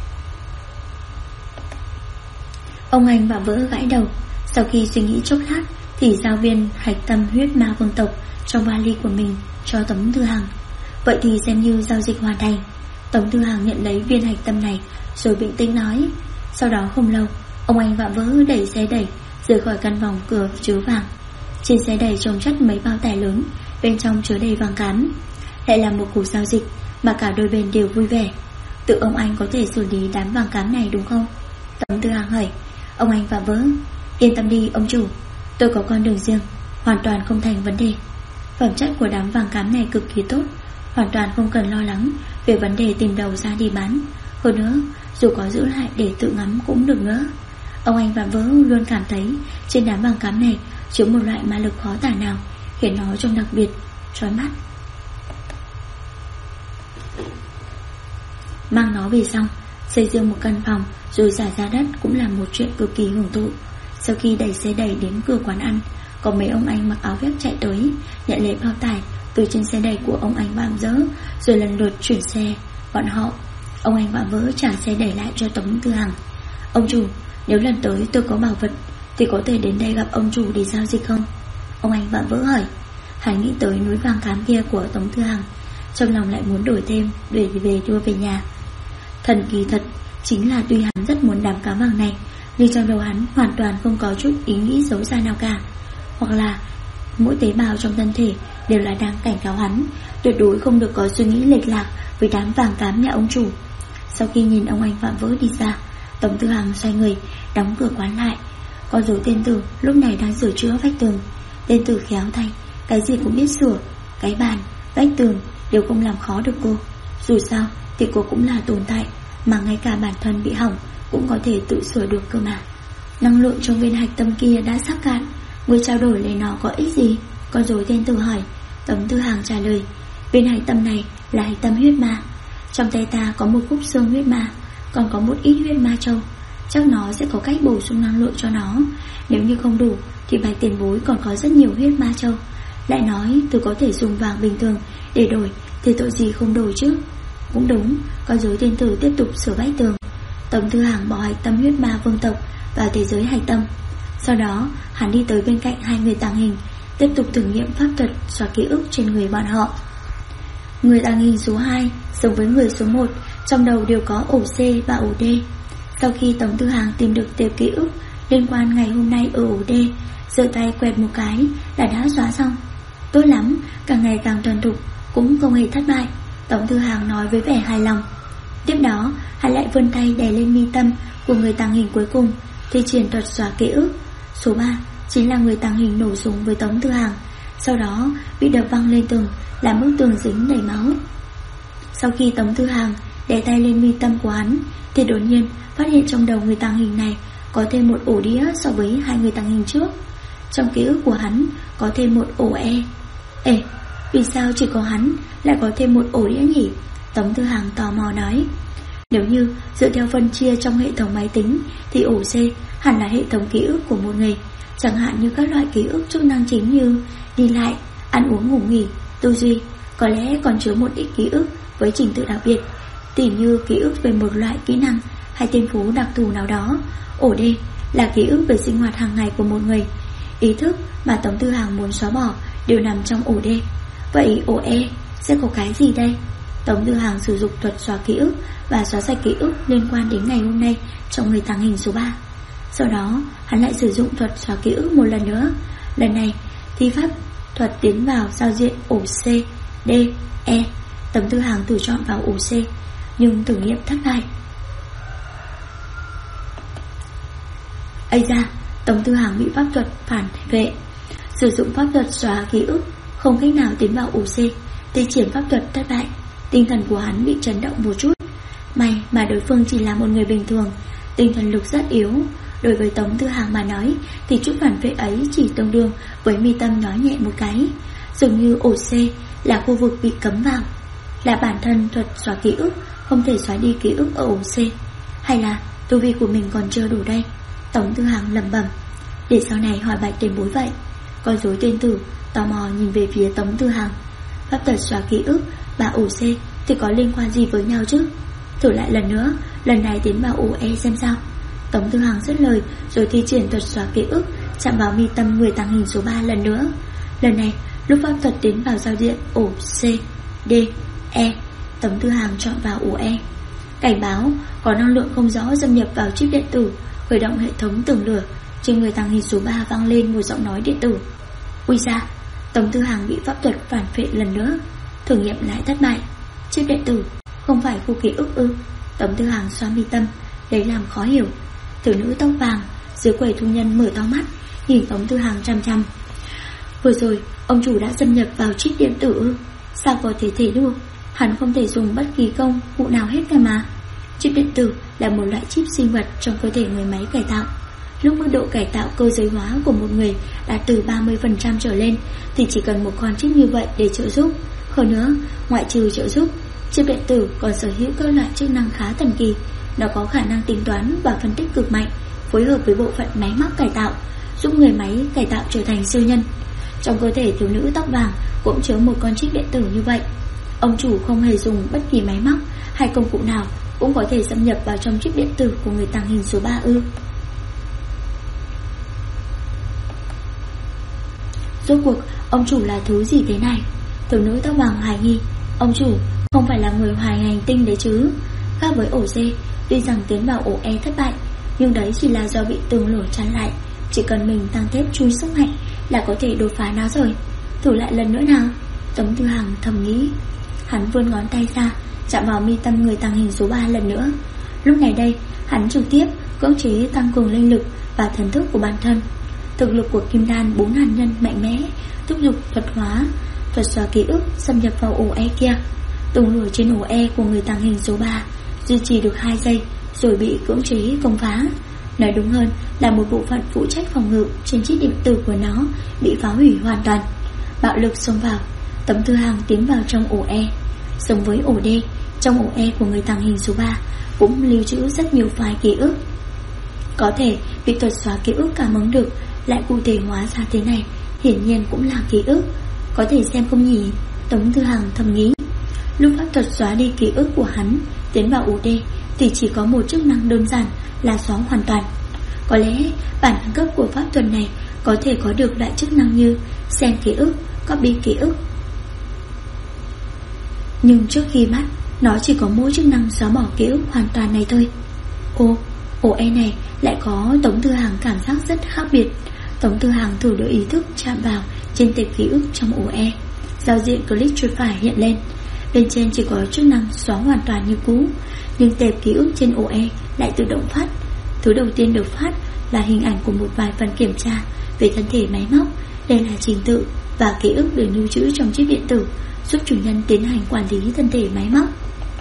Ông anh vạm vỡ gãi đầu. Sau khi suy nghĩ chốc lát thì giao viên hạch tâm huyết ma vương tộc trong vali của mình cho Tống Thư Hằng. Vậy thì xem như giao dịch hoàn thành. Tống Thư Hằng nhận lấy viên hạch tâm này rồi bình tĩnh nói. Sau đó không lâu, ông anh vạm vỡ đẩy xe đẩy rời khỏi căn phòng cửa chứa vàng. Trên xe đẩy chồng chất mấy bao tải lớn, bên trong chứa đầy vàng cám. Lại là một cuộc giao dịch mà cả đôi bên đều vui vẻ. Tự ông anh có thể xử lý đám vàng cám này đúng không? Tống Thư Hằng hỏi. Ông anh vạm vỡ. Yên tâm đi ông chủ, tôi có con đường riêng, hoàn toàn không thành vấn đề. Phẩm chất của đám vàng cám này cực kỳ tốt, hoàn toàn không cần lo lắng về vấn đề tìm đầu ra đi bán. Hơn nữa, dù có giữ lại để tự ngắm cũng được nữa. Ông anh vạm vỡ luôn cảm thấy trên đám vàng cám này chứa một loại ma lực khó tả nào, khiến nó trông đặc biệt chói mắt. Mang nó về xong, xây dựng một căn phòng rồi giải ra đất cũng là một chuyện cực kỳ hưởng thụ. Sau khi đẩy xe đẩy đến cửa quán ăn, có mấy ông anh mặc áo vest chạy tới nhận lấy bao tải từ trên xe đẩy của ông anh vạm vỡ, rồi lần lượt chuyển xe bọn họ. Ông anh vạm vỡ trả xe đẩy lại cho Tống Thư Hằng. Ông chủ, nếu lần tới tôi có bảo vật thì có thể đến đây gặp ông chủ để giao dịch không? Ông anh vạm vỡ hỏi. Hắn nghĩ tới núi vàng cám kia của Tống Thư Hằng, trong lòng lại muốn đổi thêm để về đưa về nhà. Thần kỳ thật chính là tuy hắn rất muốn đám cá vàng này, nhưng trong đầu hắn hoàn toàn không có chút ý nghĩ xấu xa nào cả. Hoặc là mỗi tế bào trong thân thể đều là đang cảnh cáo hắn tuyệt đối không được có suy nghĩ lệch lạc với đám vàng cám nhà ông chủ. Sau khi nhìn ông anh vạm vỡ đi ra, Tống Thư Hằng xoay người đóng cửa quán lại. Con rối tên tử lúc này đang sửa chữa vách tường. Tên tử khéo tay, cái gì cũng biết sửa. Cái bàn, vách tường đều không làm khó được cô. Dù sao thì cô cũng là tồn tại mà ngay cả bản thân bị hỏng cũng có thể tự sửa được cơ mà. Năng lượng trong viên hạch tâm kia đã sắp cạn, người trao đổi lấy nó có ích gì? Con rối tên tử hỏi. Tống Thư Hằng trả lời. Viên hạch tâm này là hạch tâm huyết ma. Trong tay ta có một khúc xương huyết ma, còn có một ít huyết ma châu. Chắc nó sẽ có cách bổ sung năng lượng cho nó. Nếu như không đủ thì Bạch tiền bối còn có rất nhiều huyết ma châu. Lại nói tôi có thể dùng vàng bình thường để đổi thì tội gì không đổi chứ? Cũng đúng. Con rối tên tử tiếp tục sửa vách tường. Tống Thư Hằng bỏ hạch tâm huyết ma vương tộc vào thế giới hạch tâm. Sau đó hắn đi tới bên cạnh hai người tàng hình, tiếp tục thử nghiệm pháp thuật xóa ký ức trên người bọn họ. Người tàng hình số 2 giống với người số 1, trong đầu đều có ổ C và ổ D. Sau khi Tống Thư Hằng tìm được tệp ký ức liên quan ngày hôm nay ở ổ D, giơ tay quẹt một cái là đã xóa xong. Tốt lắm, càng ngày càng thuần thục, cũng không hề thất bại, Tống Thư Hằng nói với vẻ hài lòng. Tiếp đó hắn lại vươn tay đè lên mi tâm của người tàng hình cuối cùng, thi triển thuật xóa ký ức. Số 3 chính là người tàng hình nổ súng với Tống Thư Hằng, sau đó bị đập văng lên tường, làm bức tường dính đầy máu. Sau khi Tống Thư Hằng đè tay lên mi tâm của hắn thì đột nhiên phát hiện trong đầu người tàng hình này có thêm một ổ đĩa so với hai người tàng hình trước. Trong ký ức của hắn có thêm một ổ E. Ê, vì sao chỉ có hắn lại có thêm một ổ đĩa nhỉ? Tống Thư Hằng tò mò nói. Nếu như dựa theo phân chia trong hệ thống máy tính thì ổ C hẳn là hệ thống ký ức của một người, chẳng hạn như các loại ký ức chức năng chính như đi lại, ăn uống ngủ nghỉ, tư duy. Có lẽ còn chứa một ít ký ức với trình tự đặc biệt, tỉ như ký ức về một loại kỹ năng hay tên phú đặc thù nào đó. Ổ D là ký ức về sinh hoạt hàng ngày của một người. Ý thức mà Tống Thư Hằng muốn xóa bỏ đều nằm trong ổ D. Vậy ổ E sẽ có cái gì đây? Tống Thư Hằng sử dụng thuật xóa ký ức và xóa sạch ký ức liên quan đến ngày hôm nay trong người tàng hình số 3. Sau đó hắn lại sử dụng thuật xóa ký ức một lần nữa. Lần này thi pháp thuật tiến vào giao diện ổ C, D, E. Tống Thư Hằng thử chọn vào ổ C nhưng thử nghiệm thất bại. Ây da, Tống Thư Hằng bị pháp thuật phản vệ. Sử dụng pháp thuật xóa ký ức không cách nào tiến vào ổ C, thi triển pháp thuật thất bại. Tinh thần của hắn bị chấn động một chút. May mà đối phương chỉ là một người bình thường, tinh thần lực rất yếu. Đối với Tống Thư Hằng mà nói thì chút phản vệ ấy chỉ tương đương với mi tâm nói nhẹ một cái. Dường như ổ C là khu vực bị cấm vào, là bản thân thuật xóa ký ức không thể xóa đi ký ức ở ổ C. Hay là tu vi của mình còn chưa đủ đây? Tống Tư Hằng lẩm bẩm. Để sau này hỏi bạch tiền bối vậy. Con rối tên tử tò mò nhìn về phía Tống Tư Hằng. Pháp thuật xóa ký ức và ổ C thì có liên quan gì với nhau chứ? Thử lại lần nữa, lần này tiến vào ổ E xem sao. Tống Tư Hằng dứt lời rồi thi triển thuật xóa ký ức, chạm vào mi tâm người tàng hình số 3 lần nữa. Lần này lúc pháp thuật tiến vào giao diện ổ C, D, E, Tống Tư Hằng chọn vào ổ E. Cảnh báo có năng lượng không rõ xâm nhập vào chip điện tử. Khởi động hệ thống tường lửa. Trên người tàng hình số 3 vang lên một giọng nói điện tử. Ui da, Tống Tư Hằng bị pháp thuật phản phệ lần nữa. Thử nghiệm lại thất bại. Chip điện tử không phải khu ký ức ư? Tống Tư Hằng xoa mi tâm, lấy làm khó hiểu. Thiếu nữ tóc vàng dưới quầy thu nhân mở to mắt, nhìn Tống Tư Hằng chăm chăm. Vừa rồi ông chủ đã xâm nhập vào chip điện tử ư? Sao có thể được? Hắn không thể dùng bất kỳ công cụ nào hết cả mà. Chip điện tử là một loại chip sinh vật trong cơ thể người máy cải tạo. Lúc mức độ cải tạo cơ giới hóa của một người đạt từ 30% trở lên thì chỉ cần một con chip như vậy để trợ giúp. Hơn nữa, ngoại trừ trợ giúp, chip điện tử còn sở hữu các loại chức năng khá thần kỳ. Nó có khả năng tính toán và phân tích cực mạnh, phối hợp với bộ phận máy móc cải tạo, giúp người máy cải tạo trở thành siêu nhân. Trong cơ thể thiếu nữ tóc vàng cũng chứa một con chip điện tử như vậy. Ông chủ không hề dùng bất kỳ máy móc hay công cụ nào cũng có thể xâm nhập vào trong chip điện tử của người tàng hình số 3 ư? Rốt cuộc ông chủ là thứ gì thế này? Thiếu nữ tóc vàng hoài nghi. Ông chủ không phải là người ngoài hành tinh đấy chứ? Khác với ổ C, tuy rằng tiến vào ổ E thất bại, nhưng đấy chỉ là do bị tường lửa chắn lại. Chỉ cần mình tăng thêm chui sức mạnh là có thể đột phá nó rồi. Thử lại lần nữa nào. Tống Tư Hằng thầm nghĩ. Hắn vươn ngón tay ra, chạm vào mi tâm người tàng hình số 3 lần nữa. Lúc này đây, hắn trực tiếp cưỡng chế tăng cường linh lực và thần thức của bản thân. Thực lực của Kim Đan 4 hàn nhân mạnh mẽ, thúc giục thuật hóa, thuật xóa ký ức xâm nhập vào ổ E kia. Tường lửa trên ổ E của người tàng hình số 3 duy trì được 2 giây rồi bị cưỡng chế công phá. Nói đúng hơn là một bộ phận phụ trách phòng ngự trên chiếc điện tử của nó bị phá hủy hoàn toàn. Bạo lực xông vào. Tống Tư Hằng tiến vào trong ổ E. Giống với ổ D, trong ổ E của người tàng hình số 3 cũng lưu trữ rất nhiều file ký ức. Có thể bị thuật xóa ký ức cảm ứng được, lại cụ thể hóa ra thế này, hiển nhiên cũng là ký ức. Có thể xem không nhỉ? Tống Tư Hằng thầm nghĩ. Lúc pháp thuật xóa đi ký ức của hắn tiến vào ổ D thì chỉ có một chức năng đơn giản là xóa hoàn toàn. Có lẽ bản thăng cấp của pháp thuật này có thể có được loại chức năng như xem ký ức, copy ký ức. Nhưng trước khi bắt, nó chỉ có mỗi chức năng xóa bỏ ký ức hoàn toàn này thôi. Ổ E này lại có Tống Tư Hằng cảm giác rất khác biệt. Tống Tư Hằng thử đưa ý thức chạm vào trên tệp ký ức trong ổ E. Giao diện click chuột phải hiện lên. Bên trên chỉ có chức năng xóa hoàn toàn như cũ, nhưng tệp ký ức trên ổ E lại tự động phát. Thứ đầu tiên được phát là hình ảnh của một vài phần kiểm tra về thân thể máy móc. Đây là trình tự và ký ức được lưu trữ trong chip điện tử, giúp chủ nhân tiến hành quản lý thân thể máy móc.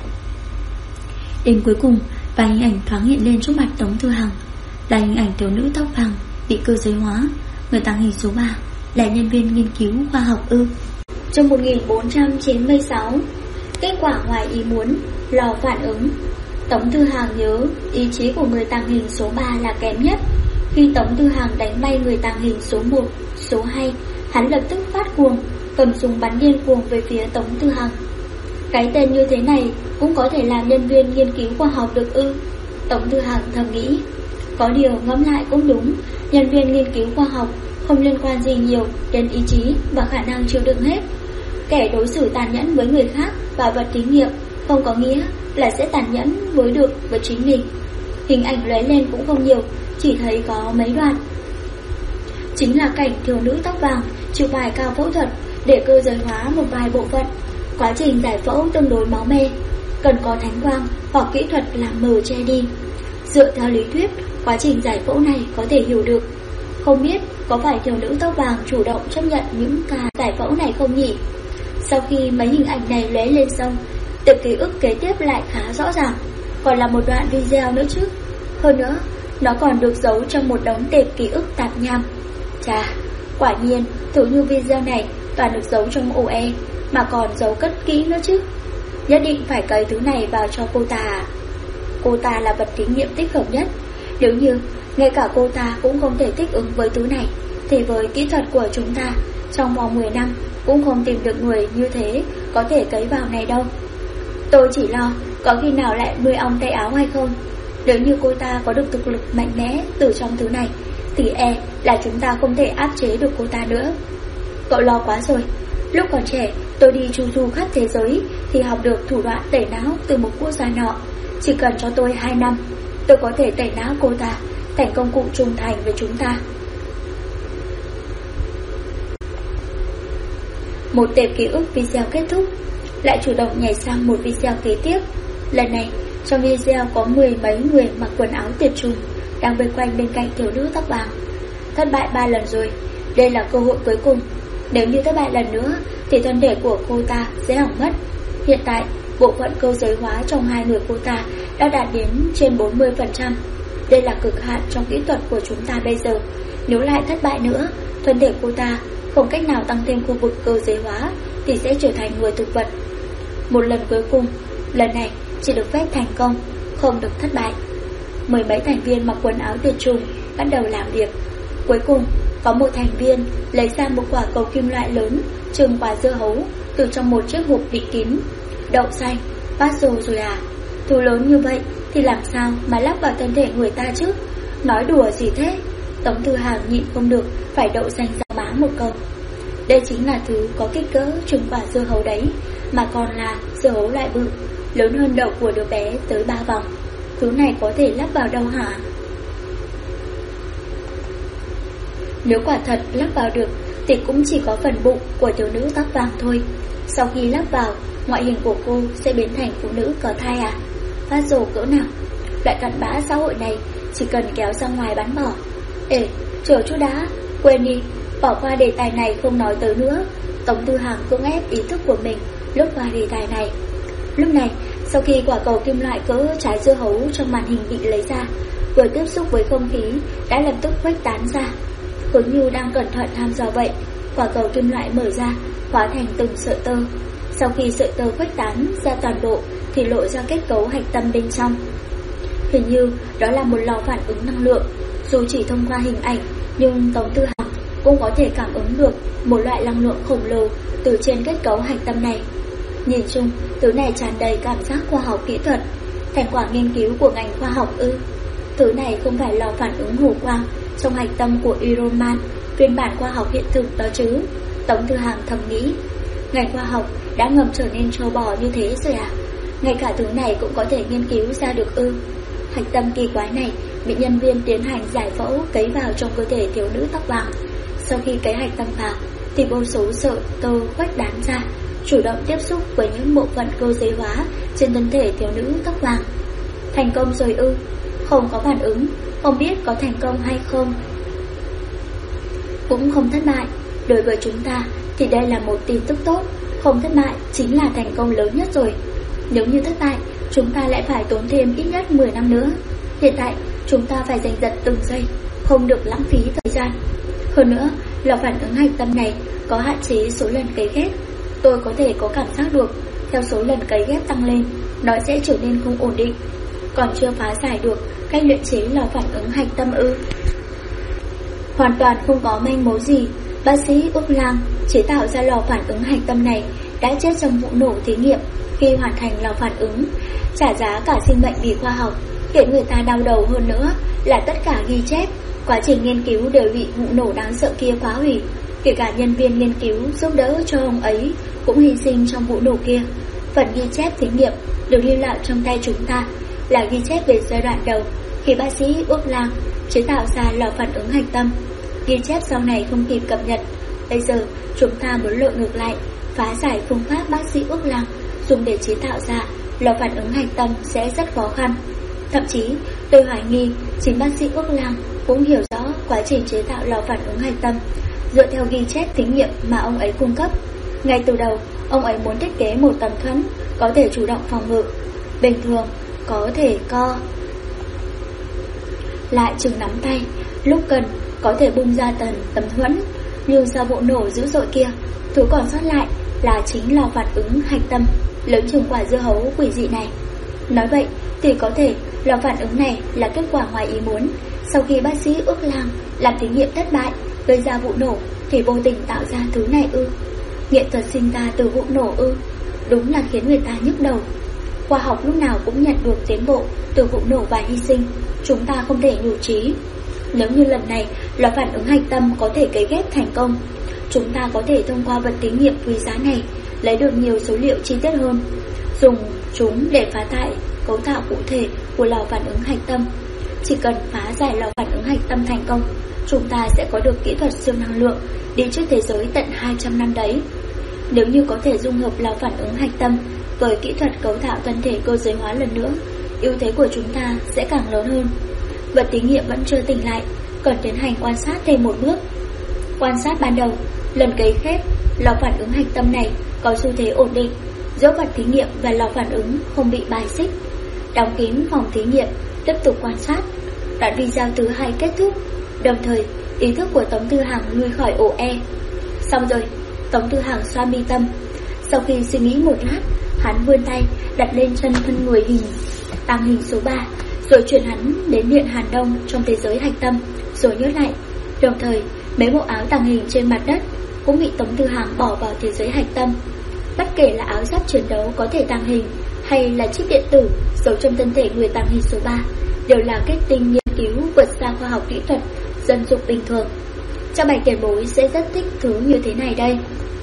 Đến cuối cùng, vài hình ảnh thoáng hiện lên trước mặt Tống Tư Hằng. Là hình ảnh thiếu nữ tóc vàng bị cơ giới hóa. Người tàng hình số 3 là nhân viên nghiên cứu khoa học ư? Trong 1496, kết quả ngoài ý muốn, lò phản ứng. Tống Tư Hằng nhớ ý chí của người tàng hình số 3 là kém nhất. Khi Tống Tư Hằng đánh bay người tàng hình số 1, số 2, hắn lập tức phát cuồng, cầm súng bắn điên cuồng về phía Tống Tư Hằng. Cái tên như thế này cũng có thể làm nhân viên nghiên cứu khoa học được ư? Tống Tư Hằng thầm nghĩ. Có điều ngẫm lại cũng đúng, nhân viên nghiên cứu khoa học không liên quan gì nhiều đến ý chí và khả năng chịu đựng hết. Kẻ đối xử tàn nhẫn với người khác và vật thí nghiệm không có nghĩa là sẽ tàn nhẫn với chính mình. Hình ảnh lóe lên cũng không nhiều, chỉ thấy có mấy đoạn. Chính là cảnh thiếu nữ tóc vàng chịu vài ca phẫu thuật để cơ giới hóa một vài bộ phận. Quá trình giải phẫu tương đối máu me, cần có thánh quang hoặc kỹ thuật làm mờ che đi. Dựa theo lý thuyết, quá trình giải phẫu này có thể hiểu được. Không biết có phải thiếu nữ tóc vàng chủ động chấp nhận những ca giải phẫu này không nhỉ? Sau khi mấy hình ảnh này lóe lên xong, tệp ký ức kế tiếp lại khá rõ ràng. Còn là một đoạn video nữa chứ. Hơn nữa, nó còn được giấu trong một đống tệp ký ức tạp nham. Chà, quả nhiên, thứ như video này toàn được giấu trong ổ E, mà còn giấu cất kỹ nữa chứ. Nhất định phải cấy thứ này vào cho cô ta à? Cô ta là vật thí nghiệm thích hợp nhất. Nếu như ngay cả cô ta cũng không thể thích ứng với thứ này, thì với kỹ thuật của chúng ta, trong vòng 10 năm cũng không tìm được người như thế có thể cấy vào này đâu. Tôi chỉ lo có khi nào lại nuôi ong tay áo hay không. Nếu như cô ta có được thực lực mạnh mẽ từ trong thứ này, thì là chúng ta không thể áp chế được cô ta nữa. Cậu lo quá rồi. Lúc còn trẻ, tôi đi chu du khắp thế giới thì học được thủ đoạn tẩy não từ một quốc gia nọ. Chỉ cần cho tôi 2 năm, tôi có thể tẩy não cô ta thành công cụ trung thành với chúng ta. Một tệp ký ức video kết thúc, lại chủ động nhảy sang một video kế tiếp. Lần này, trong video có 10 mấy người mặc quần áo tiệt trùng đang vây quanh bên cạnh thiếu nữ tóc vàng. Thất bại 3 lần rồi, đây là cơ hội cuối cùng. Nếu như thất bại lần nữa thì thân thể của cô ta sẽ hỏng mất. Hiện tại, bộ phận cơ giới hóa trong hai người cô ta đã đạt đến trên 40%. Đây là cực hạn trong kỹ thuật của chúng ta bây giờ. Nếu lại thất bại nữa, thân thể cô ta không cách nào tăng thêm khu vực cơ giới hóa thì sẽ trở thành người thực vật. Một lần cuối cùng, lần này chỉ được phép thành công, không được thất bại. Mười mấy thành viên mặc quần áo tiệt trùng bắt đầu làm việc. Cuối cùng, có một thành viên lấy ra một quả cầu kim loại lớn chừng quả dưa hấu từ trong một chiếc hộp bịt kín. Đậu xanh, puzzle rồi à? Thứ lớn như vậy thì làm sao mà lắp vào thân thể người ta chứ? Nói đùa gì thế? Tống Thư Hàng nhịn không được phải đậu xanh ra máng một câu. Đây chính là thứ có kích cỡ chừng quả dưa hấu đấy, mà còn là dưa hấu loại bự, lớn hơn đậu của đứa bé tới 3 vòng. Thứ này có thể lắp vào đâu hả? Nếu quả thật lắp vào được thì cũng chỉ có phần bụng của thiếu nữ tóc vàng thôi. Sau khi lắp vào, ngoại hình của cô sẽ biến thành phụ nữ có thai à? Phát rồ cỡ nào? Loại cặn bã xã hội này chỉ cần kéo ra ngoài bắn bỏ. Chờ chút đã, quên đi, bỏ qua đề tài này không nói tới nữa. Tống Thư Hàng cưỡng ép ý thức của mình lướt qua đề tài này. Lúc này, sau khi quả cầu kim loại cỡ trái dưa hấu trong màn hình bị lấy ra, vừa tiếp xúc với không khí đã lập tức khuếch tán ra. Hướng như đang cẩn thận tham dò vậy, quả cầu kim loại mở ra, hóa thành từng sợi tơ. Sau khi sợi tơ khuếch tán ra toàn bộ thì lộ ra kết cấu hạch tâm bên trong. Hình như đó là một lò phản ứng năng lượng. Dù chỉ thông qua hình ảnh, nhưng Tống Thư Hàng cũng có thể cảm ứng được một loại năng lượng khổng lồ từ trên kết cấu hạch tâm này. Nhìn chung, thứ này tràn đầy cảm giác khoa học kỹ thuật, thành quả nghiên cứu của ngành khoa học ư? Thứ này không phải lò phản ứng hổ quang trong hạch tâm của Iron Man, phiên bản khoa học hiện thực đó chứ? Tống Thư Hàng thầm nghĩ. Ngành khoa học đã ngầm trở nên trâu bò như thế rồi à? Ngay cả thứ này cũng có thể nghiên cứu ra được ư? Hạch tâm kỳ quái này bị nhân viên tiến hành giải phẫu cấy vào trong cơ thể thiếu nữ tóc vàng. Sau khi cấy hạch tâm vào thì vô số sợi tơ khuếch tán ra, chủ động tiếp xúc với những bộ phận cơ giới hóa trên thân thể thiếu nữ tóc vàng. Thành công rồi ư? Không có phản ứng, không biết có thành công hay không. Cũng không thất bại. Đối với chúng ta thì đây là một tin tức tốt. Không thất bại chính là thành công lớn nhất rồi. Nếu như thất bại, chúng ta lại phải tốn thêm ít nhất 10 năm nữa. Hiện tại chúng ta phải giành giật từng giây, không được lãng phí thời gian. Hơn nữa, lò phản ứng hạch tâm này có hạn chế số lần cấy ghép. Tôi có thể có cảm giác được, theo số lần cấy ghép tăng lên, nó sẽ trở nên không ổn định. Còn chưa phá giải được cách luyện chế lò phản ứng hạch tâm ư? Hoàn toàn không có manh mối gì. Bác sĩ Úc Lang chế tạo ra lò phản ứng hạch tâm này đã chết trong vụ nổ thí nghiệm khi hoàn thành lò phản ứng, trả giá cả sinh mệnh vì khoa học. Khiến người ta đau đầu hơn nữa là tất cả ghi chép quá trình nghiên cứu đều bị vụ nổ đáng sợ kia phá hủy. Kể cả nhân viên nghiên cứu giúp đỡ cho ông ấy cũng hy sinh trong vụ nổ kia. Phần ghi chép thí nghiệm được lưu lại trong tay chúng ta là ghi chép về giai đoạn đầu khi bác sĩ Úc Lang chế tạo ra lò phản ứng hạch tâm. Ghi chép sau này không kịp cập nhật. Bây giờ chúng ta muốn lội ngược lại, phá giải phương pháp bác sĩ Úc Lang dùng để chế tạo ra lò phản ứng hạch tâm sẽ rất khó khăn. Thậm chí tôi hoài nghi chính bác sĩ Úc Lang cũng hiểu rõ quá trình chế tạo lò phản ứng hạch tâm dựa theo ghi chép thí nghiệm mà ông ấy cung cấp. Ngay từ đầu, ông ấy muốn thiết kế một tấm thuẫn có thể chủ động phòng ngự, bình thường có thể co lại chừng nắm tay, lúc cần có thể bung ra tấm thuẫn. Nhưng sau vụ nổ dữ dội kia, thứ còn sót lại là chính lò phản ứng hạch tâm. lớn chừng quả dưa hấu quỷ dị này. Nói vậy thì có thể là phản ứng này là kết quả ngoài ý muốn. Sau khi bác sĩ ước lang làm thí nghiệm thất bại, gây ra vụ nổ thì vô tình tạo ra thứ này ư? Nghệ thuật sinh ra từ vụ nổ ư? Đúng là khiến người ta nhức đầu. Khoa học lúc nào cũng nhận được tiến bộ từ vụ nổ và hy sinh. Chúng ta không thể nhủ trí. Nếu như lần này là phản ứng hạch tâm có thể cấy ghép thành công, chúng ta có thể thông qua vật thí nghiệm quý giá này lấy được nhiều số liệu chi tiết hơn, dùng chúng để phá giải cấu tạo cụ thể của lò phản ứng hạch tâm. Chỉ cần phá giải lò phản ứng hạch tâm thành công, chúng ta sẽ có được kỹ thuật siêu năng lượng đi trước thế giới tận 200 năm đấy. Nếu như có thể dung hợp lò phản ứng hạch tâm với kỹ thuật cấu tạo thân thể cơ giới hóa lần nữa, ưu thế của chúng ta sẽ càng lớn hơn. Vật thí nghiệm vẫn chưa tỉnh lại, cần tiến hành quan sát thêm một bước. Quan sát ban đầu, lần cấy ghép lò phản ứng hạch tâm này có xu thế ổn định, giữa vật thí nghiệm và lò phản ứng không bị bài xích. Đóng kín phòng thí nghiệm, tiếp tục quan sát. Đoạn video thứ 2 kết thúc, đồng thời ý thức của Tống Thư Hằng lui khỏi ổ E. Xong rồi, Tống Thư Hằng xoa mi tâm. Sau khi suy nghĩ một lát, hắn vươn tay đặt lên chân thân người hình tàng hình số 3, rồi chuyển hắn đến điện Hàn Đông trong thế giới hạch tâm, rồi nhốt lại. Đồng thời, mấy bộ áo tàng hình trên mặt đất cũng bị Tống Thư Hằng bỏ vào thế giới hạch tâm. Bất kể là áo giáp chiến đấu có thể tàng hình hay là chip điện tử giấu trong thân thể người tàng hình số 3 đều là kết tinh nghiên cứu vượt xa khoa học kỹ thuật dân dụng bình thường. Cho Bạch tiền bối sẽ rất thích thứ như thế này đây.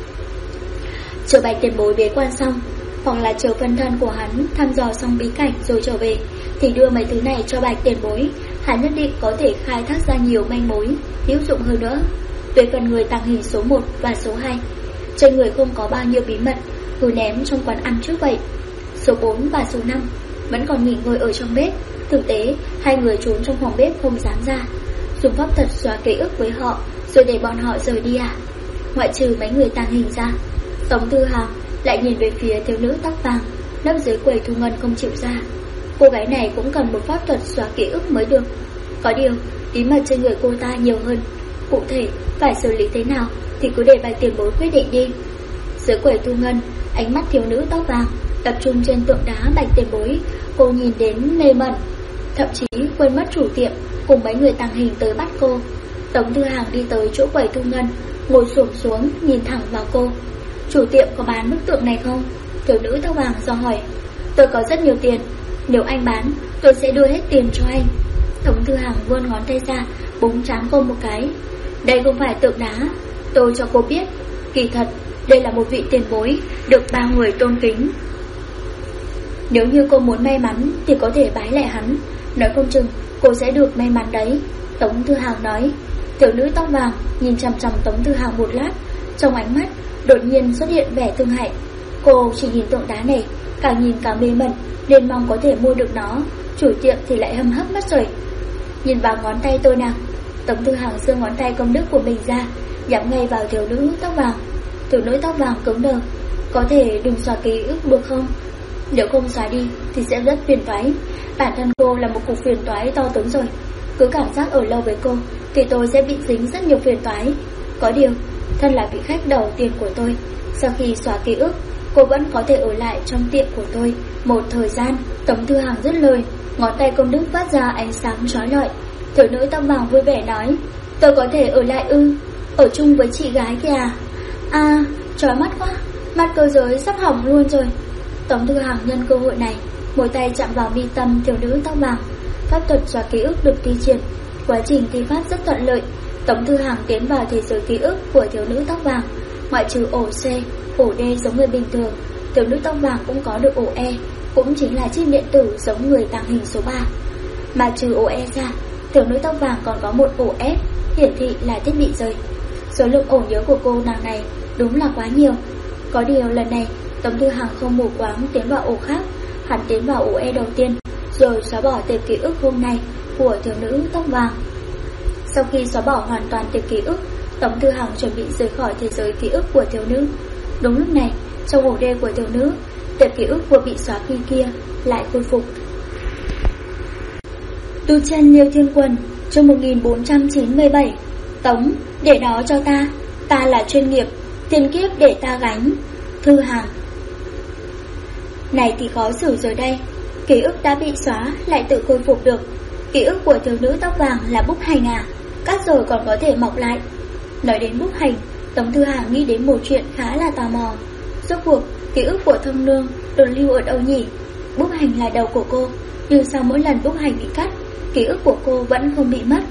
Chờ Bạch tiền bối bế quan xong, hoặc là chờ phân thân của hắn thăm dò xong bí cảnh rồi trở về, thì đưa mấy thứ này cho Bạch tiền bối. Hắn nhất định có thể khai thác ra nhiều manh mối hữu dụng hơn nữa. Về phần người tàng hình số 1 và số 2, trên người không có bao nhiêu bí mật, cứ ném trong quán ăn trước vậy. Số 4 và số 5 vẫn còn nghỉ ngơi ở trong bếp. Thực tế, hai người trốn trong phòng bếp không dám ra, dùng pháp thuật xóa ký ức với họ rồi để bọn họ rời đi à? Ngoại trừ mấy người tàng hình ra, Tống Thư Hằng lại nhìn về phía thiếu nữ tóc vàng nấp dưới quầy thu ngân không chịu ra. Cô gái này cũng cần một pháp thuật xóa ký ức mới được. Có điều, bí mật trên người cô ta nhiều hơn. Cụ thể, phải xử lý thế nào thì cứ để Bạch tiền bối quyết định đi. Dưới quầy thu ngân, ánh mắt thiếu nữ tóc vàng tập trung trên tượng đá Bạch tiền bối. Cô nhìn đến mê mẩn, thậm chí quên mất chủ tiệm cùng mấy người tàng hình tới bắt cô. Tống Thư Hằng đi tới chỗ quầy thu ngân, ngồi xổm xuống nhìn thẳng vào cô. Chủ tiệm có bán bức tượng này không? Thiếu nữ tóc vàng do hỏi. Tôi có rất nhiều tiền, nếu anh bán tôi sẽ đưa hết tiền cho anh. Tống Thư Hằng vươn ngón tay ra búng trán cô một cái. Đây không phải tượng đá, tôi cho cô biết, kỳ thật đây là một vị tiền bối được 3 người tôn kính. Nếu như cô muốn may mắn thì có thể bái lại hắn, nói không chừng cô sẽ được may mắn đấy. Tống Thư Hằng nói. Thiếu nữ tóc vàng nhìn chằm chằm Tống Thư Hằng một lát, trong ánh mắt đột nhiên xuất hiện vẻ thương hại. Cô chỉ nhìn tượng đá này, càng nhìn càng mê mẩn, nên mong có thể mua được nó. Chủ tiệm thì lại hâm hấp mất rồi. Nhìn vào ngón tay tôi nào. Tống Thư Hằng giơ ngón tay công đức của mình ra, nhắm ngay vào thiếu nữ tóc vàng. Thiếu nữ tóc vàng cứng đờ. Có thể đừng xóa ký ức được không? Nếu không xóa đi thì sẽ rất phiền toái. Bản thân cô là một cục phiền toái to tướng rồi. Cứ cảm giác ở lâu với cô thì tôi sẽ bị dính rất nhiều phiền toái. Có điều, thân là vị khách đầu tiên của tôi, sau khi xóa ký ức, cô vẫn có thể ở lại trong tiệm của tôi một thời gian. Tống Thư Hằng dứt lời, ngón tay công đức phát ra ánh sáng chói lọi. Thiếu nữ tóc vàng vui vẻ nói. Tôi có thể ở lại ư? Ở chung với chị gái kìa. À, chói mắt quá, mắt cơ giới sắp hỏng luôn rồi. Tống Thư Hằng nhân cơ hội này, một tay chạm vào mi tâm thiếu nữ tóc vàng. Pháp thuật xóa ký ức được thi triển, quá trình thi pháp rất thuận lợi. Tống Thư Hằng tiến vào thế giới ký ức của thiếu nữ tóc vàng. Ngoại trừ ổ C, ổ D giống người bình thường, thiếu nữ tóc vàng cũng có được ổ E, cũng chính là chip điện tử giống người tàng hình số 3. Mà trừ ổ E ra, thiếu nữ tóc vàng còn có một ổ F, hiển thị là thiết bị rời. Số lượng ổ nhớ của cô nàng này đúng là quá nhiều. Có điều lần này Tống Thư Hằng không mù quáng tiến vào ổ khác, hắn tiến vào ổ E đầu tiên, rồi xóa bỏ tệp ký ức hôm nay của thiếu nữ tóc vàng. Sau khi xóa bỏ hoàn toàn tệp ký ức, Tống Thư Hằng chuẩn bị rời khỏi thế giới ký ức của thiếu nữ. Đúng lúc này, trong ổ D của thiếu nữ, tệp ký ức vừa bị xóa khi kia lại khôi phục. Tu chân Liêu Thiên Quân, chương 1497. Tống, để đó cho ta là chuyên nghiệp, tiền kiếp để ta gánh. Thư Hằng. Này thì khó xử rồi đây. Ký ức đã bị xóa lại tự khôi phục được. Ký ức của thiếu nữ tóc vàng là Búp Hành à? Cắt rồi còn có thể mọc lại. Nói đến Búp Hành, Tống Thư Hàng nghĩ đến một chuyện khá là tò mò. Rốt cuộc ký ức của Thông Nương được lưu ở đâu nhỉ? Búp Hành là đầu của cô, nhưng sao mỗi lần Búp Hành bị cắt, ký ức của cô vẫn không bị mất?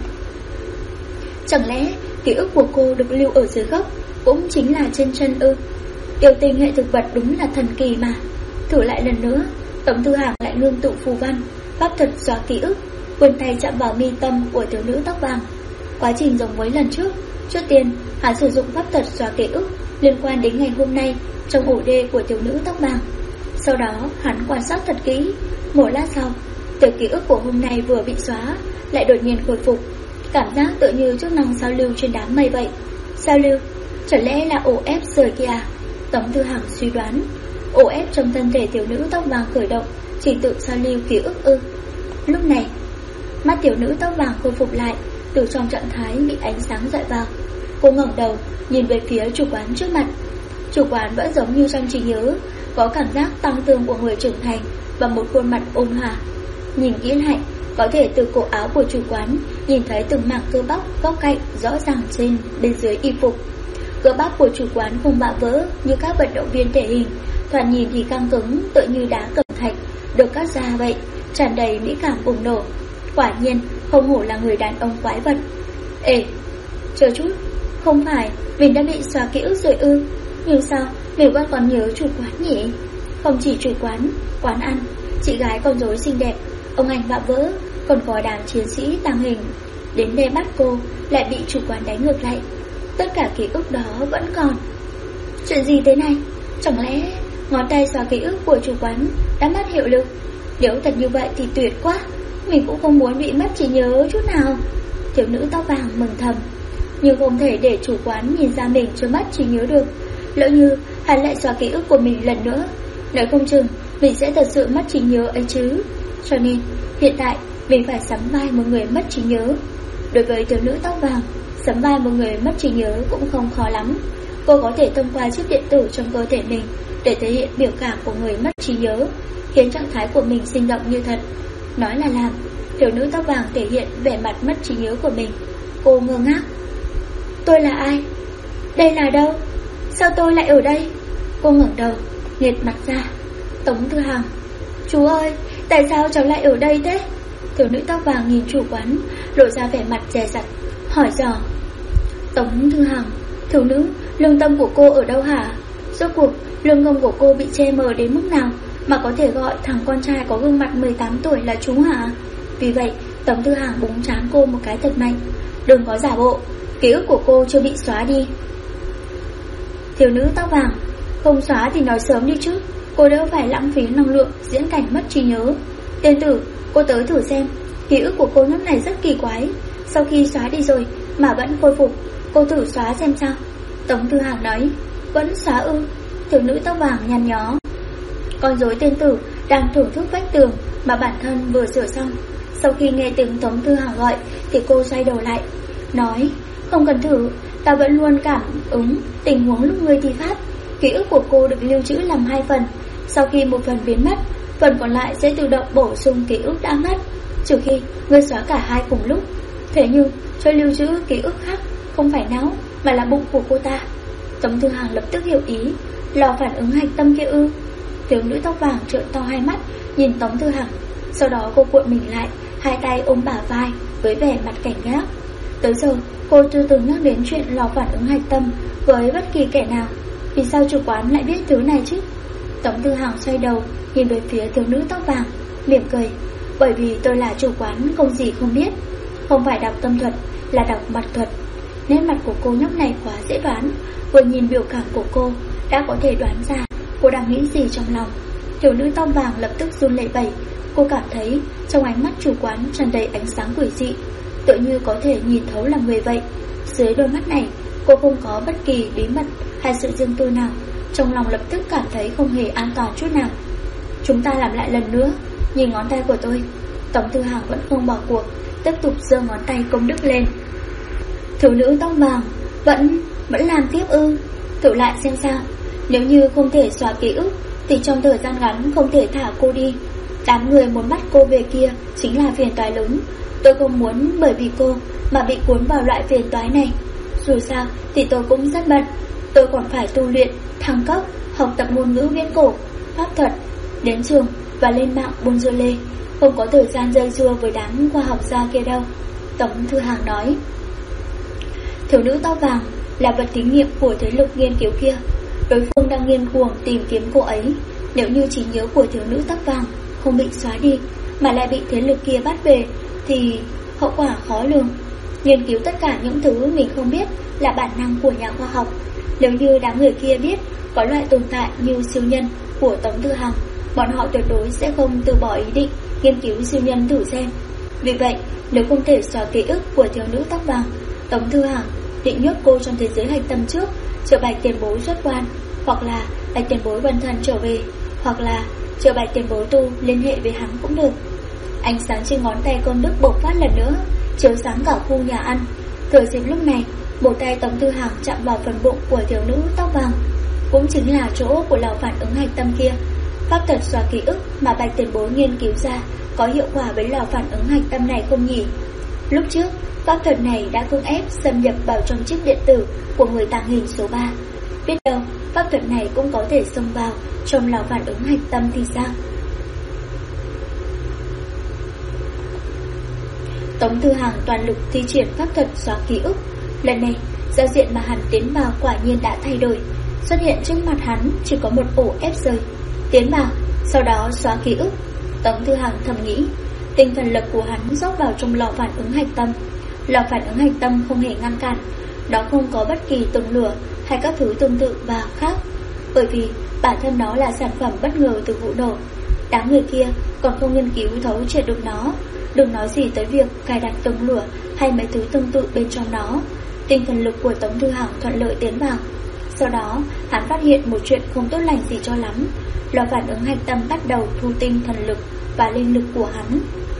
Chẳng lẽ ký ức của cô được lưu ở dưới gốc, cũng chính là trên chân ư? Yêu tinh hệ thực vật đúng là thần kỳ mà. Thử lại lần nữa, Tống Thư Hàng lại ngưng tụ phù văn, pháp thuật xóa ký ức, vươn tay chạm vào mi tâm của thiếu nữ tóc vàng. Quá trình giống với lần trước. Trước tiên, hắn sử dụng pháp thuật xóa ký ức liên quan đến ngày hôm nay trong ổ đê của thiếu nữ tóc vàng. Sau đó, hắn quan sát thật kỹ. Một lát sau, từ ký ức của hôm nay vừa bị xóa lại đột nhiên khôi phục. Cảm giác tựa như chức năng sao lưu trên đám mây vậy. Sao lưu? Chẳng lẽ là ổ ép rời kia à? Tống Thư Hàng suy đoán. Ổ ép trong thân thể thiếu nữ tóc vàng khởi động, chỉ tự sao lưu ký ức ư? Lúc này, mắt thiếu nữ tóc vàng khôi phục lại, từ trong trạng thái bị ánh sáng dọi vào. Cô ngẩng đầu, nhìn về phía chủ quán trước mặt. Chủ quán vẫn giống như trong trí nhớ, có cảm giác tăng tương của người trưởng thành và một khuôn mặt ôn hòa. Nhìn kỹ lại, có thể từ cổ áo của chủ quán nhìn thấy từng mảng cơ bắp góc cạnh rõ ràng trên bên dưới y phục. Cơ bắp của chủ quán không bạo vỡ như các vận động viên thể hình, thoạt nhìn thì căng cứng tựa như đá cẩm thạch được cắt ra vậy, tràn đầy mỹ cảm bùng nổ. Quả nhiên không hổ là người đàn ông quái vật. Ê, chờ chút, không phải mình đã bị xóa ký ức rồi ư? Nhưng sao mình vẫn còn nhớ chủ quán nhỉ? Không chỉ chủ quán, quán ăn, chị gái con rối xinh đẹp, ông anh bạo vỡ, còn có đám chiến sĩ tàng hình đến đây bắt cô, lại bị chủ quán đánh ngược lại. Tất cả ký ức đó vẫn còn. Chuyện gì thế này? Chẳng lẽ ngón tay xóa ký ức của chủ quán đã mất hiệu lực? Nếu thật như vậy thì tuyệt quá. Mình cũng không muốn bị mất trí nhớ chút nào. Thiếu nữ tóc vàng mừng thầm. Nhưng không thể để chủ quán nhìn ra mình chưa mất trí nhớ được. Lỡ như hắn lại xóa ký ức của mình lần nữa, nói không chừng mình sẽ thật sự mất trí nhớ ấy chứ. Cho nên hiện tại mình phải sắm vai một người mất trí nhớ. Đối với thiếu nữ tóc vàng, sắm vai một người mất trí nhớ cũng không khó lắm. Cô có thể thông qua chip điện tử trong cơ thể mình để thể hiện biểu cảm của người mất trí nhớ, khiến trạng thái của mình sinh động như thật. Nói là làm, thiếu nữ tóc vàng thể hiện vẻ mặt mất trí nhớ của mình. Cô ngơ ngác. Tôi là ai? Đây là đâu? Sao tôi lại ở đây? Cô ngẩng đầu, nghiệt mặt ra. Tống Thư Hàng. Chú ơi, tại sao cháu lại ở đây thế? Thiếu nữ tóc vàng nhìn chủ quán, lộ ra vẻ mặt dè dặt, hỏi dò. Tống Thư Hàng. Thiếu nữ, lương tâm của cô ở đâu hả? Rốt cuộc lương tâm của cô bị che mờ đến mức nào mà có thể gọi thằng con trai có gương mặt 18 tuổi là chú hả? Vì vậy Tống Thư Hàng búng trán cô một cái thật mạnh. Đừng có giả bộ, ký ức của cô chưa bị xóa đi. Thiếu nữ tóc vàng. Không xóa thì nói sớm đi chứ, cô đỡ phải lãng phí năng lượng diễn cảnh mất trí nhớ. Tiên tử, cô tới thử xem. Ký ức của cô lúc này rất kỳ quái, sau khi xóa đi rồi mà vẫn khôi phục. Cô thử xóa xem sao. Tống Thư Hàng nói. Vẫn xóa ư? Thiếu nữ tóc vàng nhăn nhó. Con rối tiên tử đang thưởng thức vách tường mà bản thân vừa sửa xong. Sau khi nghe tiếng Tống Thư Hàng gọi thì cô xoay đầu lại, nói. Không cần thử, ta vẫn luôn cảm ứng tình huống lúc ngươi thi pháp. Ký ức của cô được lưu trữ làm 2 phần. Sau khi một phần biến mất, phần còn lại sẽ tự động bổ sung ký ức đã mất, trừ khi ngươi xóa cả hai cùng lúc. Thế nhưng cho lưu trữ ký ức khác không phải não mà là bụng của cô ta. Tống Thư Hàng lập tức hiểu ý. Lò phản ứng hạch tâm kia ư? Thiếu nữ tóc vàng trợn to hai mắt nhìn Tống Thư Hàng. Sau đó cô cuộn mình lại, hai tay ôm bả vai với vẻ mặt cảnh giác. Tới giờ cô chưa từng nhắc đến chuyện lò phản ứng hạch tâm với bất kỳ kẻ nào. Vì sao chủ quán lại biết thứ này chứ? Tống Thư Hàng xoay đầu nhìn về phía thiếu nữ tóc vàng, mỉm cười. Bởi vì tôi là chủ quán không gì không biết. Không phải đọc tâm thuật, là đọc mặt thuật. Nét mặt của cô nhóc này quá dễ đoán. Vừa nhìn biểu cảm của cô đã có thể đoán ra cô đang nghĩ gì trong lòng. Thiếu nữ tóc vàng lập tức run lẩy bẩy. Cô cảm thấy trong ánh mắt chủ quán tràn đầy ánh sáng quỷ dị, tựa như có thể nhìn thấu lòng người vậy. Dưới đôi mắt này cô không có bất kỳ bí mật hay sự riêng tư nào. Trong lòng lập tức cảm thấy không hề an toàn chút nào. Chúng ta làm lại lần nữa. Nhìn ngón tay của tôi. Tống Thư Hàng vẫn không bỏ cuộc, tiếp tục giơ ngón tay công đức lên. Thiếu nữ tóc vàng vẫn làm tiếp ư? Thử lại xem sao. Nếu như không thể xóa ký ức thì trong thời gian ngắn không thể thả cô đi. Đám người muốn bắt cô về kia chính là phiền toái lớn. Tôi không muốn bởi vì cô mà bị cuốn vào loại phiền toái này. Dù sao thì tôi cũng rất bận. Tôi còn phải tu luyện, thăng cấp, học tập ngôn ngữ viễn cổ, pháp thuật, đến trường và lên mạng buôn dưa lê. Không có thời gian dây dưa với đám khoa học gia kia đâu, Tống Thư Hàng nói. Thiếu nữ tóc vàng là vật thí nghiệm của thế lực nghiên cứu kia. Đối phương đang nghiên cuồng tìm kiếm cô ấy. Nếu như trí nhớ của thiếu nữ tóc vàng không bị xóa đi mà lại bị thế lực kia bắt về thì hậu quả khó lường. Nghiên cứu tất cả những thứ mình không biết là bản năng của nhà khoa học. Nếu như đám người kia biết có loại tồn tại như siêu nhân của Tống Thư Hàng, bọn họ tuyệt đối sẽ không từ bỏ ý định nghiên cứu siêu nhân thử xem. Vì vậy, nếu không thể xóa ký ức của thiếu nữ tóc vàng, Tống Thư Hàng định nhốt cô trong thế giới hạch tâm trước, chờ Bạch tiền bối xuất quan, hoặc là Bạch tiền bối bần thần trở về, hoặc là chờ Bạch tiền bối tu liên hệ với hắn cũng được. Ánh sáng trên ngón tay con Đức bộc phát lần nữa, chiếu sáng cả khu nhà ăn. Thừa dịp lúc này, một tay Tống Thư Hàng chạm vào phần bụng của thiếu nữ tóc vàng, cũng chính là chỗ của lò phản ứng hạch tâm kia. Pháp thuật xóa ký ức mà Bạch tiền bối nghiên cứu ra có hiệu quả với lò phản ứng hạch tâm này không nhỉ? Lúc trước, pháp thuật này đã cưỡng ép xâm nhập vào trong chiếc điện tử của người tàng hình số 3. Biết đâu, pháp thuật này cũng có thể xông vào trong lò phản ứng hạch tâm thì sao? Tống Thư Hàng toàn lực thi triển pháp thuật xóa ký ức. Lần này, giao diện mà hắn tiến vào quả nhiên đã thay đổi. Xuất hiện trước mặt hắn chỉ có một ổ ép rời. Tiến vào, sau đó xóa ký ức. Tống Thư Hàng thầm nghĩ. Tinh thần lực của hắn rót vào trong lò phản ứng hạch tâm. Lò phản ứng hạch tâm không hề ngăn cản. Đó không có bất kỳ tường lửa hay các thứ tương tự và khác, bởi vì bản thân nó là sản phẩm bất ngờ từ vụ nổ. Đám người kia còn không nghiên cứu thấu triệt được nó, đừng nói gì tới việc cài đặt tường lửa hay mấy thứ tương tự bên trong nó. Tinh thần lực của Tống Thư Hàng thuận lợi tiến vào. Sau đó hắn phát hiện một chuyện không tốt lành gì cho lắm. Lò phản ứng hạch tâm bắt đầu thu tinh thần lực và linh lực của hắn.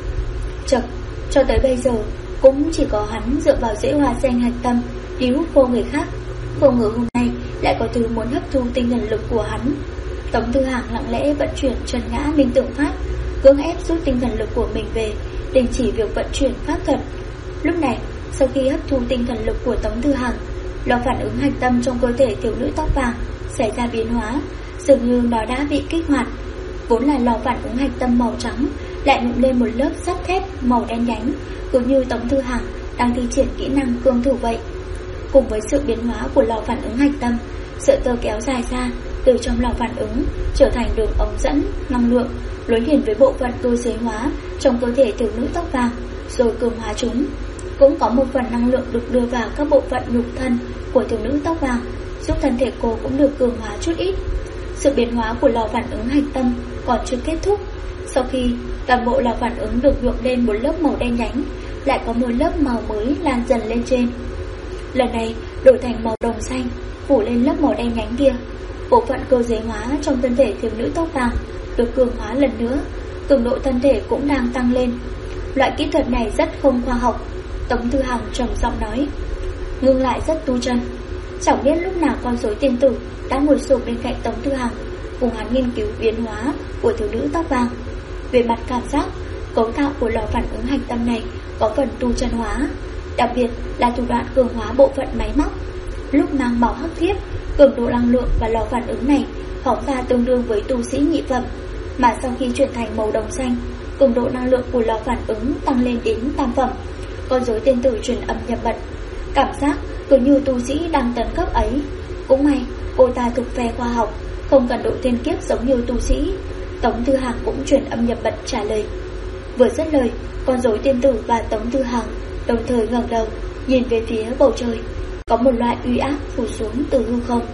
Cho tới bây giờ cũng chỉ có hắn dựa vào rễ hoa sen hạch tâm cứu vô người khác. Không ngờ hôm nay lại có thứ muốn hấp thu tinh thần lực của hắn. Tống Thư Hàng lặng lẽ vận chuyển chân ngã minh tượng pháp, cưỡng ép rút tinh thần lực của mình về, đình chỉ việc vận chuyển pháp thuật. Lúc này, sau khi hấp thu tinh thần lực của Tống Thư Hàng, lò phản ứng hạch tâm trong cơ thể thiếu nữ tóc vàng xảy ra biến hóa, dường như nó đã bị kích hoạt. Vốn là lò phản ứng hạch tâm màu trắng lại nhuộm lên một lớp sắt thép màu đen nhánh, cứ như Tống Thư Hàng đang thi triển kỹ năng cương thủ vậy. Cùng với sự biến hóa của lò phản ứng hạch tâm, sợi tơ kéo dài ra từ trong lò phản ứng trở thành đường ống dẫn năng lượng nối liền với bộ phận cơ giới hóa trong cơ thể thiếu nữ tóc vàng, rồi cường hóa chúng. Cũng có một phần năng lượng được đưa vào các bộ phận nhục thân của thiếu nữ tóc vàng, giúp thân thể cô cũng được cường hóa chút ít. Sự biến hóa của lò phản ứng hạch tâm còn chưa kết thúc. Sau khi toàn bộ lò phản ứng được nhuộm lên một lớp màu đen nhánh, lại có một lớp màu mới lan dần lên trên. Lần này đổi thành màu đồng xanh, phủ lên lớp màu đen nhánh kia. Bộ phận cơ giới hóa trong thân thể thiếu nữ tóc vàng được cường hóa lần nữa, cường độ thân thể cũng đang tăng lên. Loại kỹ thuật này rất không khoa học, Tống Thư Hàng trầm giọng nói. Ngưng lại rất tu chân. Chẳng biết lúc nào con rối tiên tử đã ngồi xổm bên cạnh Tống Thư Hàng, cùng hắn nghiên cứu biến hóa của thiếu nữ tóc vàng. Về mặt cảm giác, cấu tạo của lò phản ứng hạch tâm này có phần tu chân hóa, đặc biệt là thủ đoạn cường hóa bộ phận máy móc. Lúc mang màu hắc thiết, cường độ năng lượng và lò phản ứng này phóng ra tương đương với tu sĩ nhị phẩm, mà sau khi chuyển thành màu đồng xanh, cường độ năng lượng của lò phản ứng tăng lên đến tam phẩm. Con rối tiên tử truyền âm nhập mật, cảm giác cứ như tu sĩ đang tấn cấp ấy. Cũng may cô ta thuộc phe khoa học, không cần độ thiên kiếp giống như tu sĩ. Tống Thư Hàng cũng truyền âm nhập mật trả lời. Vừa dứt lời, con rối tiên tử và Tống Thư Hàng đồng thời ngẩng đầu nhìn về phía bầu trời. Có một loại uy áp phủ xuống từ hư không.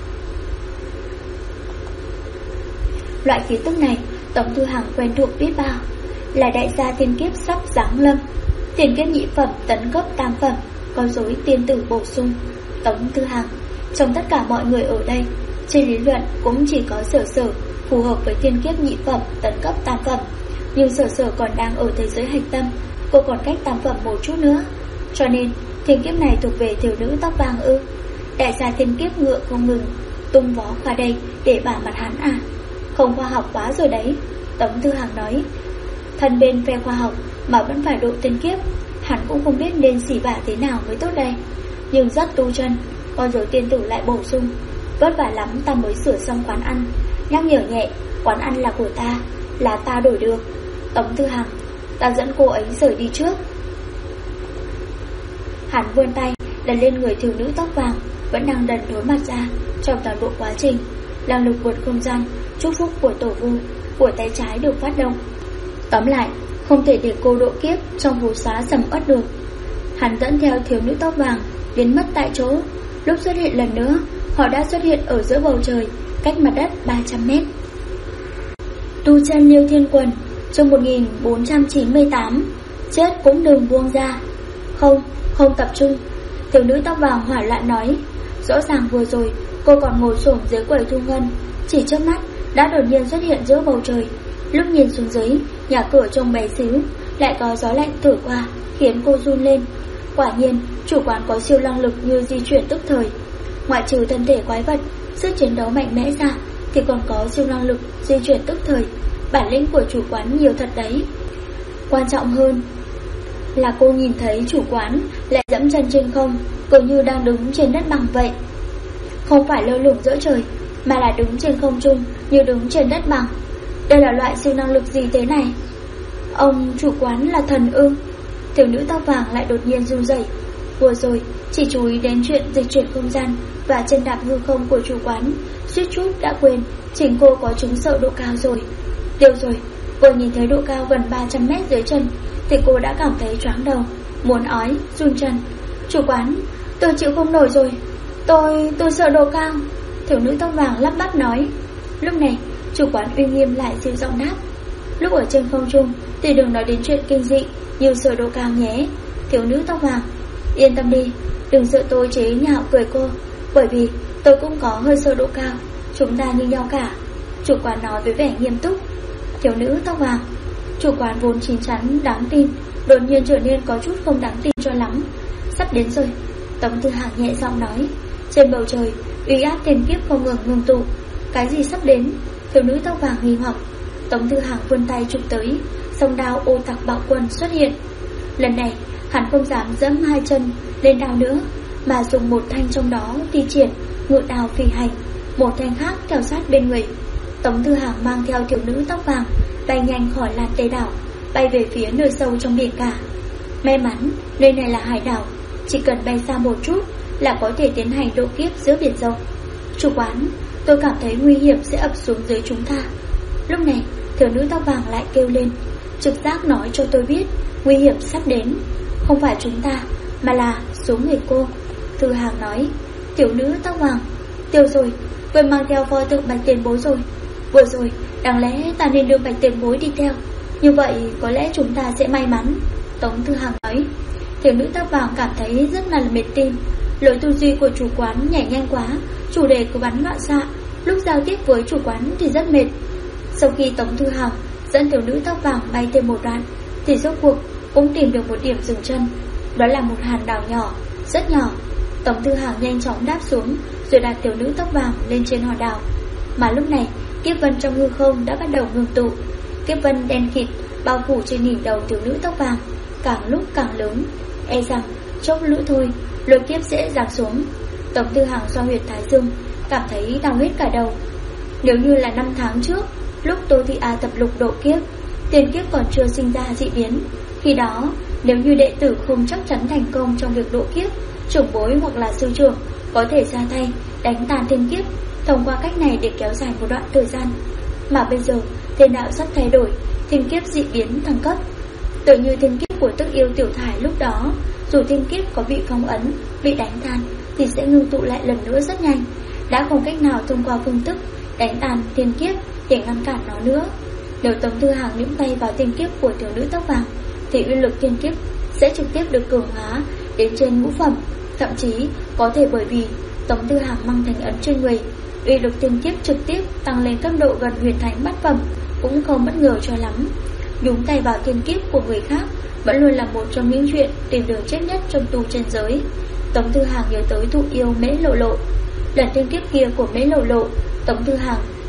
Loại khí tức này Tống Thư Hàng quen thuộc biết bao, là đại gia thiên kiếp sắp giáng lâm. Thiên kiếp nhị phẩm tấn cấp tam phẩm, con rối tiên tử bổ sung. Tống Thư Hàng, trong tất cả mọi người ở đây, trên lý luận cũng chỉ có Sở Sở phù hợp với thiên kiếp nhị phẩm tấn cấp tam phẩm, nhưng Sở Sở còn đang ở thế giới hạch tâm, cô còn cách tam phẩm một chút nữa. Cho nên thiên kiếp này thuộc về thiếu nữ tóc vàng ư? Đại gia thiên kiếp ngựa không ngừng tung vó qua đây để bả mặt hắn à? Không khoa học quá rồi đấy, Tống Thư Hàng nói. Thân bên phe khoa học mà vẫn phải độ tiên kiếp, hắn cũng không biết nên xỉ vả thế nào mới tốt đây. Nhưng rất tu chân. Con rồi tiên tử lại bổ sung, vất vả lắm ta mới sửa xong quán ăn, nhắc nhở nhẹ, quán ăn là của ta, là ta đổi được. Tống Thư Hàng, ta dẫn cô ấy rời đi trước. Hắn vươn tay đặt lên người thiếu nữ tóc vàng vẫn đang đần đố mặt ra. Trong toàn bộ quá trình, năng lực vượt không gian chúc phúc của tổ vu của tay trái được phát động. Tóm lại, không thể để cô độ kiếp trong vô xá sầm uất được. Hắn dẫn theo thiếu nữ tóc vàng biến mất tại chỗ. Lúc xuất hiện lần nữa, họ đã xuất hiện ở giữa bầu trời, cách mặt đất 300 mét. Tu chân Liêu Thiên Quần, chương 1498. Chết cũng đừng buông ra. Không tập trung. Thiếu nữ tóc vàng hỏa loạn nói. Rõ ràng vừa rồi cô còn ngồi xổm dưới quầy thu ngân, chỉ trước mắt đã đột nhiên xuất hiện giữa bầu trời. Lúc nhìn xuống dưới, nhà cửa trông bé xíu, lại có gió lạnh thổi qua, khiến cô run lên. Quả nhiên, chủ quán có siêu năng lực như di chuyển tức thời. Ngoại trừ thân thể quái vật, sức chiến đấu mạnh mẽ ra, thì còn có siêu năng lực di chuyển tức thời. Bản lĩnh của chủ quán nhiều thật đấy. Quan trọng hơn là cô nhìn thấy chủ quán lại dẫm chân trên không, cứ như đang đứng trên đất bằng vậy. Không phải lơ lửng giữa trời, mà là đứng trên không trung như đứng trên đất bằng. Đây là loại siêu năng lực gì thế này? Ông chủ quán là thần ư? Thiếu nữ tóc vàng lại đột nhiên run rẩy. Vừa rồi chỉ chú ý đến chuyện dịch chuyển không gian và chân đạp hư không của chủ quán, suýt chút đã quên chính cô có chứng sợ độ cao rồi. Điều rồi, cô nhìn thấy độ cao gần 300 mét dưới chân thì cô đã cảm thấy choáng đầu, muốn ói, run chân. Chủ quán, tôi chịu không nổi rồi, tôi sợ độ cao. Thiếu nữ tóc vàng lắp bắp nói. Lúc này chủ quán uy nghiêm lại dịu giọng đáp. Lúc ở trên không trung thì đừng nói đến chuyện kinh dị như sợ độ cao nhé. Thiếu nữ tóc vàng, yên tâm đi, đừng sợ tôi chế nhạo cười cô, bởi vì tôi cũng có hơi sợ độ cao, chúng ta như nhau cả. Chủ quán nói với vẻ nghiêm túc. Thiếu nữ tóc vàng, chủ quán vốn chín chắn đáng tin, đột nhiên trở nên có chút không đáng tin cho lắm. Sắp đến rồi, Tống Thư Hàng nhẹ giọng nói. Trên bầu trời, uy áp thiên kiếp không ngừng ngưng tụ. Cái gì sắp đến? Thiếu nữ tóc vàng nghi hoặc. Tống Thư Hàng vươn tay chụp tới, song đao ô tặc bạo quân xuất hiện. Lần này, hắn không dám dẫm hai chân lên đao nữa, mà dùng một thanh trong đó thi triển ngự đao phi hành, một thanh khác theo sát bên người. Tống Thư Hàng mang theo thiếu nữ tóc vàng bay nhanh khỏi làn tê đảo, bay về phía nơi sâu trong biển cả. May mắn nơi này là hải đảo, chỉ cần bay xa một chút là có thể tiến hành độ kiếp giữa biển rộng. Chủ quán, tôi cảm thấy nguy hiểm sẽ ập xuống dưới chúng ta. Lúc này thiếu nữ tóc vàng lại kêu lên. Trực giác nói cho tôi biết nguy hiểm sắp đến. Không phải chúng ta, mà là số người cô. Thư Hàng nói. Tiểu nữ tóc vàng, tiêu rồi, quên mang theo pho tượng Bạch Tiền Bối rồi. Vừa rồi, đáng lẽ ta nên đưa Bạch Tiền Bối đi theo, như vậy có lẽ chúng ta sẽ may mắn. Tống Thư Hàng nói. Tiểu nữ tóc vàng cảm thấy rất là mệt tim. Lối tư duy của chủ quán nhảy nhanh quá, chủ đề cứ bắn loạn xạ. Lúc giao tiếp với chủ quán thì rất mệt. Sau khi Tống Thư Hàng dẫn tiểu nữ tóc vàng bay thêm một đoạn, thì rốt cuộc cũng tìm được một điểm dừng chân. Đó là một hòn đảo nhỏ, rất nhỏ. Tống Thư Hàng nhanh chóng đáp xuống, rồi đặt tiểu nữ tóc vàng lên trên hòn đảo. Mà lúc này, kiếp vân trong hư không đã bắt đầu ngưng tụ. Kiếp vân đen kịt bao phủ trên đỉnh đầu tiểu nữ tóc vàng, càng lúc càng lớn. E rằng chốc nữa thôi, lôi kiếp sẽ giáng xuống. Tống Thư Hàng xoa huyệt thái dương, cảm thấy đau hết cả đầu. Nếu như là 5 tháng trước, lúc Tô Thị A tập lục độ kiếp, tiền kiếp còn chưa sinh ra dị biến, khi đó nếu như đệ tử không chắc chắn thành công trong việc độ kiếp, trưởng bối hoặc là sư trưởng có thể ra tay đánh tàn thiên kiếp, thông qua cách này để kéo dài một đoạn thời gian. Mà bây giờ thiên đạo sắp thay đổi, thiên kiếp dị biến thăng cấp. Tự như thiên kiếp của Tức Yêu Tiểu Thải lúc đó, dù thiên kiếp có bị phong ấn, bị đánh tan thì sẽ ngưng tụ lại lần nữa rất nhanh, đã không cách nào thông qua phương thức đánh tàn thiên kiếp để ngăn cản nó nữa. Nếu Tống Thư Hàng nhúng tay vào thiên kiếp của tiểu nữ tóc vàng, thì uy lực thiên kiếp sẽ trực tiếp được cường hóa đến trên ngũ phẩm. Thậm chí có thể bởi vì Tống Thư Hàng mang thành ấn trên người, uy lực thiên kiếp trực tiếp tăng lên cấp độ gần huyền thánh bát phẩm, cũng không bất ngờ cho lắm. Nhúng tay vào thiên kiếp của người khác vẫn luôn là một trong những chuyện tìm đường chết nhất trong tu chân giới. Tống Thư Hàng nhớ tới thụ yêu Mễ Lộ Lộ. Lần thiên kiếp kia của Mễ Lộ Lộ, Tống Thư Hàng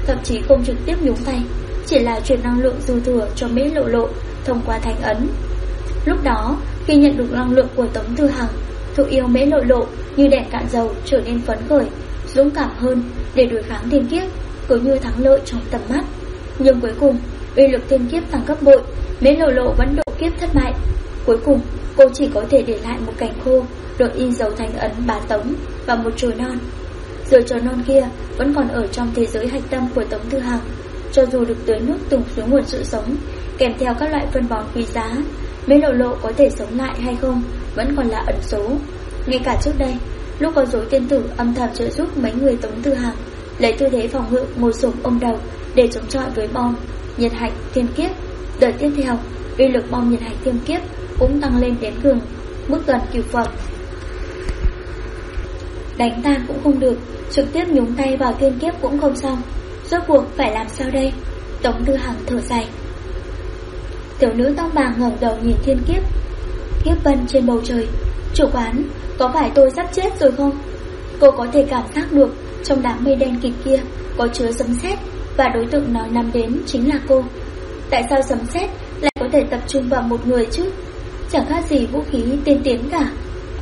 thậm chí không trực tiếp nhúng tay, chỉ là truyền năng lượng dư thừa cho Mễ Lộ Lộ thông qua thánh ấn. Lúc đó, khi nhận được năng lượng của Tống Tư Hằng, Thụ Yêu Mễ Lộ Lộ như đèn cạn dầu trở nên phấn khởi, dũng cảm hơn để đối kháng thiên kiếp, cứ như thắng lợi trong tầm mắt. Nhưng cuối cùng, uy lực thiên kiếp tăng gấp bội, Mễ Lộ Lộ vẫn độ kiếp thất bại. Cuối cùng, cô chỉ có thể để lại một cành khô được in dấu thánh ấn Bá Tống và một chồi non. Rồi chồi non kia vẫn còn ở trong thế giới hạch tâm của Tống Tư Hằng. Cho dù được tưới nước từng suối nguồn sự sống, kèm theo các loại phân bón quý giá, Mễ Lộ Lộ có thể sống lại hay không vẫn còn là ẩn số. Ngay cả trước đây, lúc có dối tiên tử âm thầm trợ giúp mấy người Tống Tư Hằng lấy tư thế phòng ngự ngồi xổm ôm đầu để chống chọi với bom nhiệt hạch thiên kiếp. Đợt tiếp theo, uy lực bom nhiệt hạch thiên kiếp cũng tăng lên đến mức gần cửu phẩm. Đánh tan cũng không được, trực tiếp nhúng tay vào thiên kiếp cũng không xong. Rốt cuộc phải làm sao đây? Tống Tư Hằng thở dài. Tiểu nữ tóc vàng ngẩng đầu nhìn thiên kiếp, kiếp vân trên bầu trời. Chủ quán, có phải tôi sắp chết rồi không? Cô có thể cảm giác được trong đám mây đen kịt kia có chứa sấm sét, và đối tượng nó nhắm đến chính là cô. Tại sao sấm sét lại có thể tập trung vào một người chứ? Chẳng khác gì vũ khí tiên tiến cả.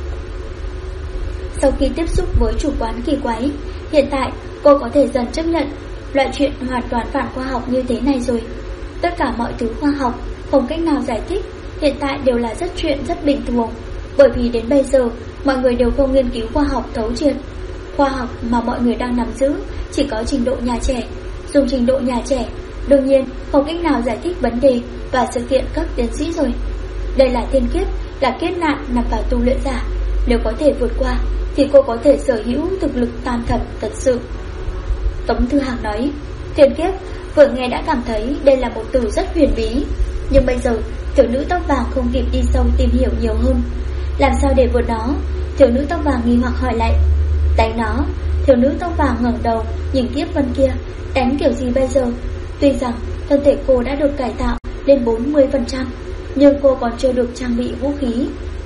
Sau khi tiếp xúc với chủ quán kỳ quái, hiện tại cô có thể dần chấp nhận loại chuyện hoàn toàn phản khoa học như thế này rồi. Tất cả mọi thứ khoa học không cách nào giải thích hiện tại đều là rất bình thường, bởi vì đến bây giờ mọi người đều không nghiên cứu khoa học thấu triệt. Khoa học mà mọi người đang nắm giữ chỉ có trình độ nhà trẻ. Dùng trình độ nhà trẻ, đương nhiên không cách nào giải thích vấn đề và sự kiện cấp tiến sĩ rồi. Đây là thiên kiếp, là kiếp nạn nằm vào tu luyện giả. Nếu có thể vượt qua thì cô có thể sở hữu thực lực tam thập thật sự. Tống Tư Hằng nói. Thiên kiếp vừa nghe đã cảm thấy đây là một từ rất huyền bí, nhưng bây giờ thiếu nữ tóc vàng không kịp đi sâu tìm hiểu nhiều hơn. Làm sao để vượt nó? Thiếu nữ tóc vàng nghi hoặc hỏi lại. Đánh nó. Thiếu nữ tóc vàng ngẩng đầu nhìn kiếp vân kia. Đánh kiểu gì bây giờ? Tuy rằng thân thể cô đã được cải tạo lên 40%, nhưng cô còn chưa được trang bị vũ khí.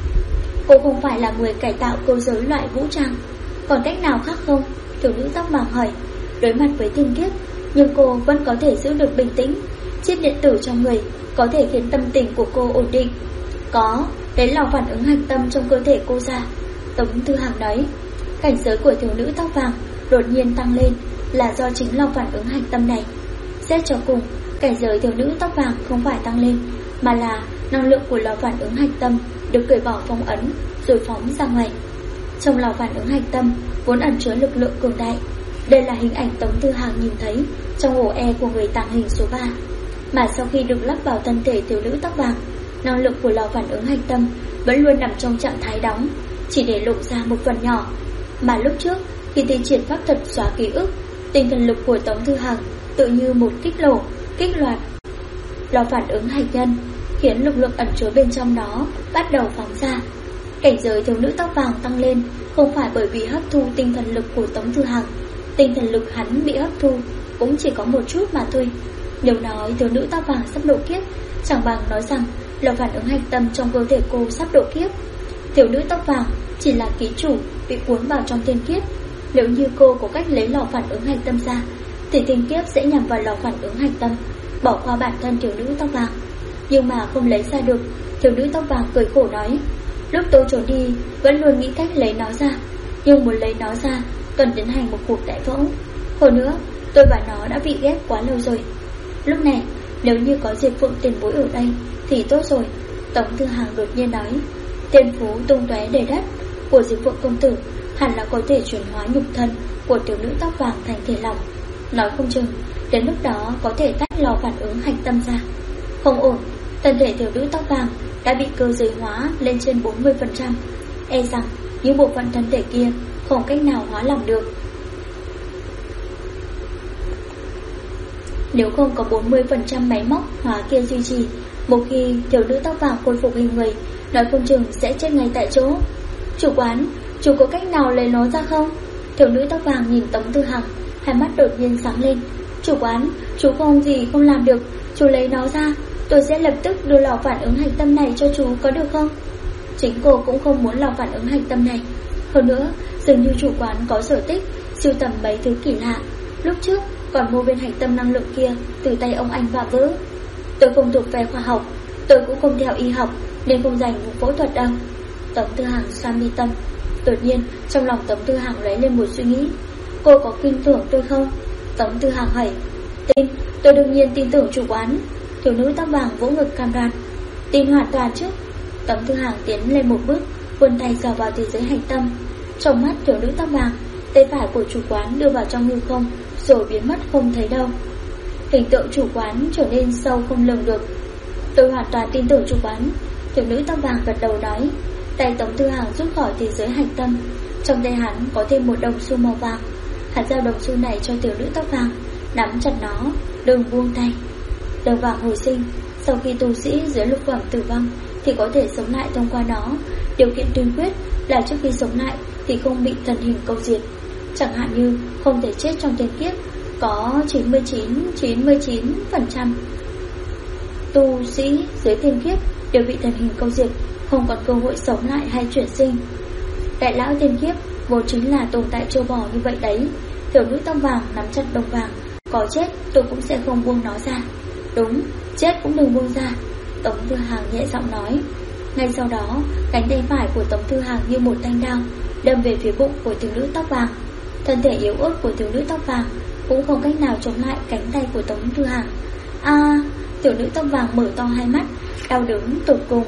Cô không phải là người cải tạo cơ giới loại vũ trang. Còn cách nào khác không? Thiếu nữ tóc vàng hỏi. Đối mặt với thiên kiếp, nhưng cô vẫn có thể giữ được bình tĩnh. Chiếc điện tử trong người có thể khiến tâm tình của cô ổn định. Có, lấy lò phản ứng hạch tâm trong cơ thể cô ra. Tống Tư Hằng nói. Cảnh giới của thiếu nữ tóc vàng đột nhiên tăng lên là do chính lò phản ứng hạch tâm này. Xét cho cùng, cảnh giới thiếu nữ tóc vàng không phải tăng lên, mà là năng lượng của lò phản ứng hạch tâm được cởi bỏ phong ấn rồi phóng ra ngoài. Trong lò phản ứng hạch tâm vốn ẩn chứa lực lượng cường đại. Đây là hình ảnh Tống Tư Hằng nhìn thấy trong ổ e của người tàng hình số 3. Mà sau khi được lắp vào thân thể thiếu nữ tóc vàng, năng lượng của lò phản ứng hạch tâm vẫn luôn nằm trong trạng thái đóng, chỉ để lộ ra một phần nhỏ. Mà lúc trước, khi thi triển pháp thuật xóa ký ức, tinh thần lực của Tống Tư Hằng tự như một kích loạt lò phản ứng hạch nhân, khiến lực lượng ẩn chứa bên trong nó bắt đầu phóng ra. Cảnh giới thiếu nữ tóc vàng tăng lên không phải bởi vì hấp thu tinh thần lực của Tống Tư Hằng. Tinh thần lực hắn bị hấp thu cũng chỉ có một chút mà thôi. Nếu nói thiếu nữ tóc vàng sắp độ kiếp, chẳng bằng nói rằng lò phản ứng hạch tâm trong cơ thể cô sắp độ kiếp. Thiếu nữ tóc vàng chỉ là ký chủ bị cuốn vào trong thiên kiếp. Nếu như cô có cách lấy lò phản ứng hạch tâm ra, thì thiên kiếp sẽ nhằm vào lò phản ứng hạch tâm, bỏ qua bản thân thiếu nữ tóc vàng. Nhưng mà không lấy ra được. Thiếu nữ tóc vàng cười khổ nói. Lúc tôi trốn đi vẫn luôn nghĩ cách lấy nó ra, nhưng muốn lấy nó ra cần tiến hành một cuộc đại phẫu. Hồi nữa tôi và nó đã bị ghép quá lâu rồi. Lúc này nếu như có Diệp Phượng tiền bối ở đây thì tốt rồi. Tống Tư Hằng đột nhiên nói. Thiên phú tung tóe đầy đất của Diệp Phượng công tử hẳn là có thể chuyển hóa nhục thân của thiếu nữ tóc vàng thành thể lỏng. Nói không chừng đến lúc đó có thể tách lò phản ứng hạch tâm ra. Không ổn, thân thể thiếu nữ tóc vàng đã bị cơ giới hóa lên trên 40%. E rằng những bộ phận thân thể kia không cách nào hóa lỏng được. Nếu không có 40% máy móc hóa kia duy trì, một khi thiếu nữ tóc vàng khôi phục hình người, nói không chừng sẽ chết ngay tại chỗ. Chủ quán, chú có cách nào lấy nó ra không? Thiếu nữ tóc vàng nhìn Tống Tư Hằng, hai mắt đột nhiên sáng lên. Chủ quán, chú không làm được, chú lấy nó ra, tôi sẽ lập tức đưa lò phản ứng hạch tâm này cho chú, có được không? Chính cô cũng không muốn lò phản ứng hạch tâm này. Hơn nữa, dường như chủ quán có sở thích sưu tầm mấy thứ kỳ lạ. Lúc trước còn mua viên hạch tâm năng lượng kia từ tay ông anh và vỡ. Tôi không thuộc về khoa học, tôi cũng không theo y học, nên không dành vụ phẫu thuật đâu. Tống Tư Hằng xoa mi tâm. Đột nhiên trong lòng Tống Tư Hằng lóe lên một suy nghĩ. Cô có tin tưởng tôi không? Tống Tư Hằng hỏi. Tin, tôi đương nhiên tin tưởng chủ quán. Thiếu nữ tóc vàng vỗ ngực cam đoan. Tin hoàn toàn chứ? Tống Tư Hằng tiến lên một bước, vươn tay dò vào thế giới hạch tâm. Trong mắt thiếu nữ tóc vàng, tay phải của chủ quán đưa vào trong hư không, rồi biến mất không thấy đâu. Hình tượng chủ quán trở nên sâu không lường được. Tôi hoàn toàn tin tưởng chủ quán. Thiếu nữ tóc vàng gật đầu nói. Tay Tống Tư Hằng rút khỏi thế giới hạch tâm. Trong tay hắn có thêm một đồng xu màu vàng. Hắn giao đồng xu này cho thiếu nữ tóc vàng, nắm chặt nó, đừng buông tay. Đồng vàng hồi sinh. Sau khi tu sĩ dưới lục phẩm tử vong thì có thể sống lại thông qua nó. Điều kiện tiên quyết là trước khi sống lại thì không bị thần hình câu diệt. Chẳng hạn như không thể chết trong thiên kiếp. Có 99% tu sĩ dưới thiên kiếp đều bị thần hình câu diệt, không còn cơ hội sống lại hay chuyển sinh. Đại lão thiên kiếp vốn chính là tồn tại trâu bò như vậy đấy. Tiểu nữ tóc vàng nắm chặt đồng vàng. Có chết tôi cũng sẽ không buông nó ra. Đúng, chết cũng đừng buông ra. Tống Tư Hằng nhẹ giọng nói. Ngay sau đó, cánh tay phải của Tống Tư Hằng như một thanh đao đâm về phía bụng của thiếu nữ tóc vàng. Thân thể yếu ớt của thiếu nữ tóc vàng cũng không cách nào chống lại cánh tay của Tống Tư Hằng. Tiểu nữ tóc vàng mở to hai mắt, đau đớn tột cùng.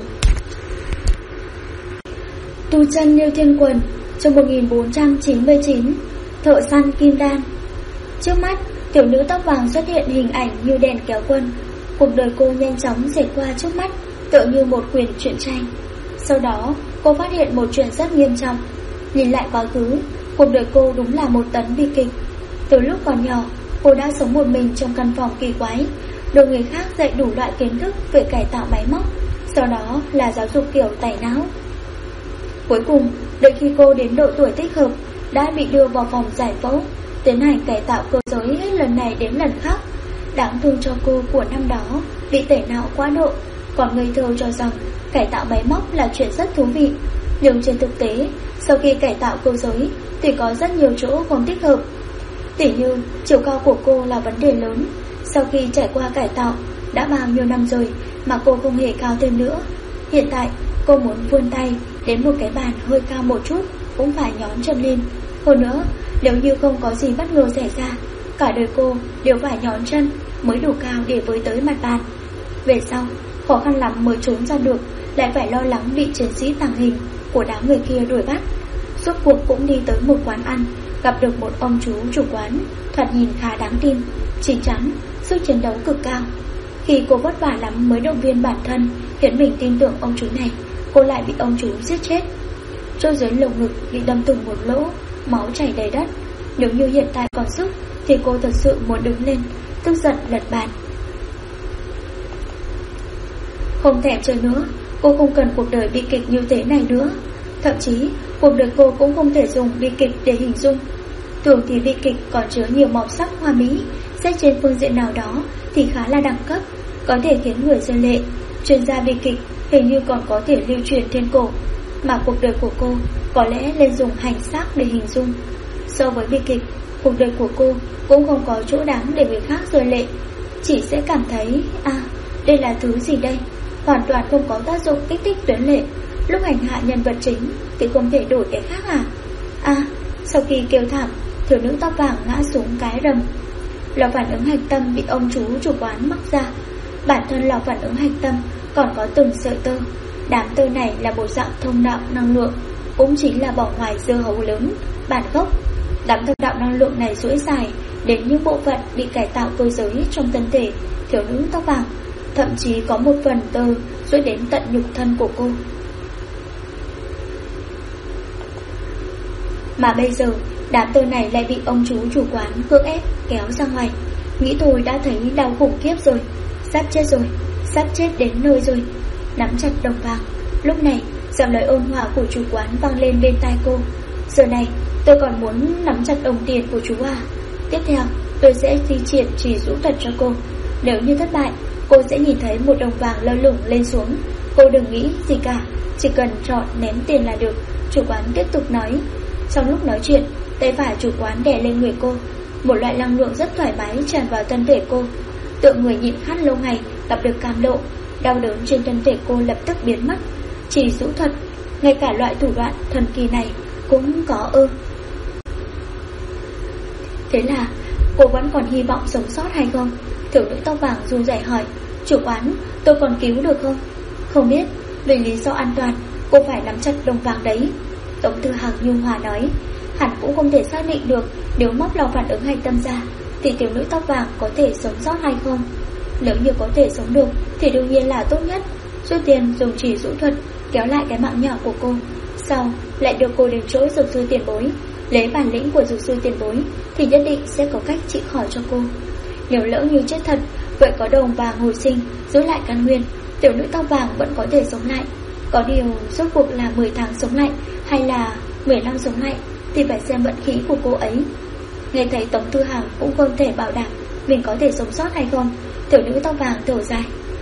Tu chân Liêu Thiên Quần, chương 1499, thợ săn kim đan. Trước mắt, tiểu nữ tóc vàng xuất hiện hình ảnh như đèn kéo quân. Cuộc đời cô nhanh chóng dệt qua trước mắt, tựa như một quyển truyện tranh. Sau đó, cô phát hiện một chuyện rất nghiêm trọng. Nhìn lại quá khứ, cuộc đời cô đúng là một tấn bi kịch. Từ lúc còn nhỏ, cô đã sống một mình trong căn phòng kỳ quái, được người khác dạy đủ loại kiến thức về cải tạo máy móc, sau đó là giáo dục kiểu tẩy não. Cuối cùng, đợi khi cô đến độ tuổi thích hợp, đã bị đưa vào phòng giải phẫu, tiến hành cải tạo cơ giới hết lần này đến lần khác. Đáng thương cho cô của năm đó bị tẩy não quá độ, còn ngây thơ cho rằng cải tạo máy móc là chuyện rất thú vị. Nhưng trên thực tế, sau khi cải tạo cơ giới thì có rất nhiều chỗ không thích hợp. Tỉ như chiều cao của cô là vấn đề lớn. Sau khi trải qua cải tạo, đã bao nhiêu năm rồi mà cô không hề cao thêm nữa. Hiện tại cô muốn vươn tay đến một cái bàn hơi cao một chút cũng phải nhón chân lên. Hơn nữa, nếu như không có gì bất ngờ xảy ra, cả đời cô đều phải nhón chân mới đủ cao để với tới mặt bàn. Về sau, khó khăn lắm mới trốn ra được, lại phải lo lắng bị chiến sĩ tàng hình của đám người kia đuổi bắt. Suốt cuộc cũng đi tới một quán ăn, gặp được một ông chú chủ quán, thoạt nhìn khá đáng tin, chín chắn, sức chiến đấu cực cao. Khi cô vất vả lắm mới động viên bản thân, khiến mình tin tưởng ông chú này, cô lại bị ông chú giết chết. Chỗ dưới lồng ngực bị đâm thủng một lỗ, máu chảy đầy đất. Nếu như hiện tại còn sức thì cô thật sự muốn đứng lên, tức giận lật bàn. Không thèm chơi nữa, cô không cần cuộc đời bi kịch như thế này nữa. Thậm chí, cuộc đời cô cũng không thể dùng bi kịch để hình dung. Thường thì bi kịch còn chứa nhiều màu sắc hoa mỹ, xét trên phương diện nào đó thì khá là đẳng cấp, có thể khiến người rơi lệ. Chuyên gia bi kịch hình như còn có thể lưu truyền thiên cổ, mà cuộc đời của cô có lẽ nên dùng hành xác để hình dung. So với bi kịch, cuộc đời của cô cũng không có chỗ đáng để người khác rơi lệ. Chỉ sẽ cảm thấy, đây là thứ gì đây? Hoàn toàn không có tác dụng kích thích tuyến lệ. Lúc hành hạ nhân vật chính thì không thể đổi cái khác sau khi kêu thảm, thiếu nữ tóc vàng ngã xuống cái rầm. Lò phản ứng hạch tâm bị ông chú chủ quán móc ra. Bản thân lò phản ứng hạch tâm còn có từng sợi tơ. Đám tơ này là bộ dạng thông đạo năng lượng, cũng chính là bỏ ngoài dưa hấu lớn, bản gốc. Đám thông đạo năng lượng này duỗi dài đến những bộ phận bị cải tạo cơ giới trong thân thể thiếu nữ tóc vàng. Thậm chí có một phần tơ duỗi đến tận nhục thân của cô. Mà bây giờ, đám tơ này lại bị ông chú chủ quán cưỡng ép kéo ra ngoài. Nghĩ tôi đã thấy đau khủng khiếp rồi. Sắp chết rồi, sắp chết đến nơi rồi. Nắm chặt đồng vàng. Lúc này, giọng nói ôn hòa của chủ quán vang lên bên tai cô. Giờ này, tôi còn muốn nắm chặt đồng tiền của chú à. Tiếp theo, tôi sẽ thi triển chỉ rũ thuật cho cô. Nếu như thất bại, cô sẽ nhìn thấy một đồng vàng lơ lửng lên xuống. Cô đừng nghĩ gì cả, chỉ cần chọn ném tiền là được. Chủ quán tiếp tục nói. Trong lúc nói chuyện, tay phải chủ quán đè lên người cô, một loại năng lượng rất thoải mái tràn vào thân thể cô. Tựa người nhịn khát lâu ngày gặp được cam lộ, đau đớn trên thân thể cô lập tức biến mất. Chỉ rũ thuật, ngay cả loại thủ đoạn thần kỳ này cũng có ư? Thế là cô vẫn còn hy vọng sống sót hay không? Thiếu nữ tóc vàng run rẩy hỏi. Chủ quán, tôi còn cứu được không? Không biết, vì lý do an toàn, cô phải nắm chặt đồng vàng đấy. Tống Tư Hằng nhu hòa nói. Hắn cũng không thể xác định được nếu móc lò phản ứng hạch tâm ra thì thiếu nữ tóc vàng có thể sống sót hay không. Nếu như có thể sống được thì đương nhiên là tốt nhất. Trước tiên dùng chỉ rũ thuật kéo lại cái mạng nhỏ của cô, sau lại đưa cô đến chỗ dược sư tiền bối. Lấy bản lĩnh của dược sư tiền bối thì nhất định sẽ có cách trị khỏi cho cô. Nếu lỡ như chết thật, vậy có đồng vàng hồi sinh giữ lại căn nguyên, tiểu nữ tóc vàng vẫn có thể sống lại. Có điều rốt cuộc là 10 tháng sống lại hay là 10 năm sống lại thì phải xem vận khí của cô ấy. Nghe thấy Tống Tư Hằng cũng không thể bảo đảm mình có thể sống sót hay không, tiểu nữ tóc vàng thở dài.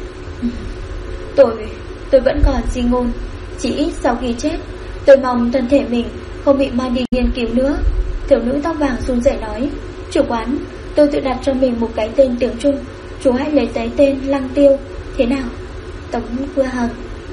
Tôi vẫn còn di ngôn. Chỉ ít sau khi chết, tôi mong thân thể mình không bị mang đi nghiên cứu nữa. Tiểu nữ tóc vàng run rẩy nói. Chủ quán, tôi tự đặt cho mình một cái tên tiếng Trung, chú hãy lấy cái tên Lăng Tiêu, thế nào? Tống Tư Hằng.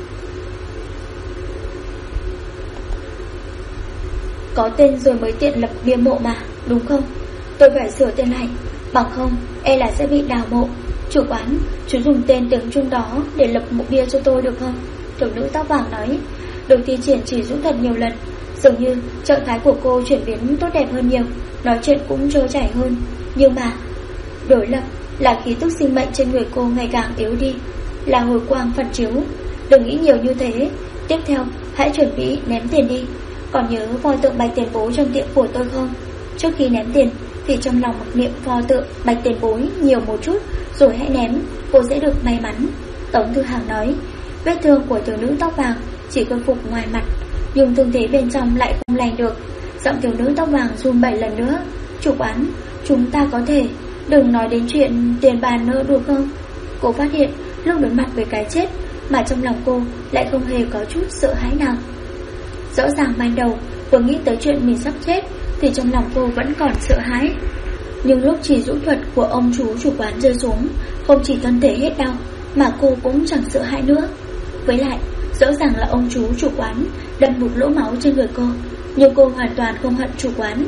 Có tên rồi mới tiện lập bia mộ mà, đúng không? Tôi phải sửa tên này, bằng không e là sẽ bị đào mộ. Chủ quán, chú dùng tên tiếng Trung đó để lập mộ bia cho tôi được không? Tiểu nữ tóc vàng nói. Được thi triển chỉ rũ thuật nhiều lần, dường như trạng thái của cô chuyển biến tốt đẹp hơn nhiều, nói chuyện cũng trôi chảy hơn. Nhưng mà đối lập là khí tức sinh mệnh trên người cô ngày càng yếu đi, là hồi quang phản chiếu. Đừng nghĩ nhiều như thế. Tiếp theo hãy chuẩn bị ném tiền đi. Còn nhớ pho tượng Bạch Tiền Bối trong tiệm của tôi không? Trước khi ném tiền thì trong lòng mặc niệm pho tượng Bạch Tiền Bối nhiều một chút, rồi hãy ném, cô sẽ được may mắn. Tống Tư Hằng nói. Vết thương của thiếu nữ tóc vàng chỉ khôi phục ngoài mặt, nhưng thương thế bên trong lại không lành được. Giọng thiếu nữ tóc vàng run 7 lần nữa. Chủ quán, chúng ta có thể đừng nói đến chuyện tiền bạc nữa được không? Cô phát hiện lúc đối mặt với cái chết mà trong lòng cô lại không hề có chút sợ hãi nào. Rõ ràng ban đầu vừa nghĩ tới chuyện mình sắp chết thì trong lòng cô vẫn còn sợ hãi. Nhưng lúc chỉ rũ thuật của ông chủ quán rơi xuống, không chỉ thân thể hết đau mà cô cũng chẳng sợ hãi nữa. Với lại rõ ràng là ông chủ quán đâm một lỗ máu trên người cô, nhưng cô hoàn toàn không hận chủ quán.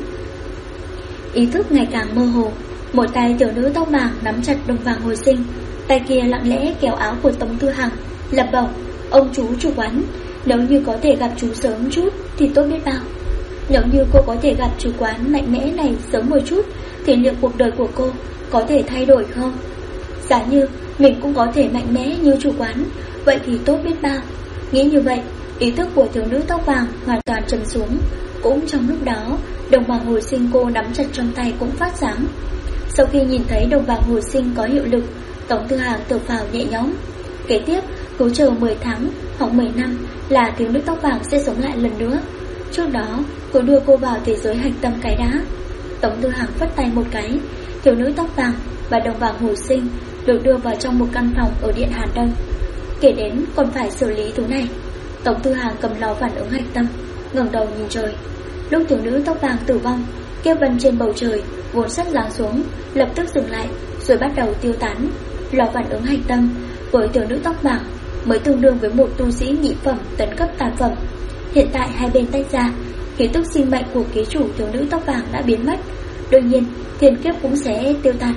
Ý thức ngày càng mơ hồ, một tay tiểu nữ tóc vàng nắm chặt đồng vàng hồi sinh, tay kia lặng lẽ kéo áo của Tống Tư Hằng, lẩm bẩm. Ông chủ quán, nếu như có thể gặp chú sớm chút thì tốt biết bao. Nếu như cô có thể gặp chủ quán mạnh mẽ này sớm một chút thì liệu cuộc đời của cô có thể thay đổi không? Giả như mình cũng có thể mạnh mẽ như chủ quán, vậy thì tốt biết bao. Nghĩ như vậy, ý thức của thiếu nữ tóc vàng hoàn toàn trầm xuống. Cũng trong lúc đó, đồng vàng hồi sinh cô nắm chặt trong tay cũng phát sáng. Sau khi nhìn thấy đồng vàng hồi sinh có hiệu lực, Tống Tư Hằng thở phào nhẹ nhõm. Kế tiếp, cứ chờ 10 tháng hoặc 10 năm là thiếu nữ tóc vàng sẽ sống lại lần nữa. Trước đó, cô đưa cô vào thế giới hạch tâm cái đá. Tống Tư Hằng phất tay một cái, thiếu nữ tóc vàng và đồng vàng hồi sinh được đưa vào trong một căn phòng ở điện Hàn Đông. Kể đến còn phải xử lý thứ này. Tống Tư Hằng cầm lò phản ứng hạch tâm, ngẩng đầu nhìn trời. Lúc thiếu nữ tóc vàng tử vong, kiếp vân trên bầu trời vốn sắp giáng xuống, lập tức dừng lại rồi bắt đầu tiêu tán. Lò phản ứng hạch tâm với thiếu nữ tóc vàng mới tương đương với một tu sĩ nhị phẩm tấn cấp tam phẩm. Hiện tại hai bên tách ra, khí tức sinh mệnh của ký chủ thiếu nữ tóc vàng đã biến mất, đương nhiên thiên kiếp cũng sẽ tiêu tan.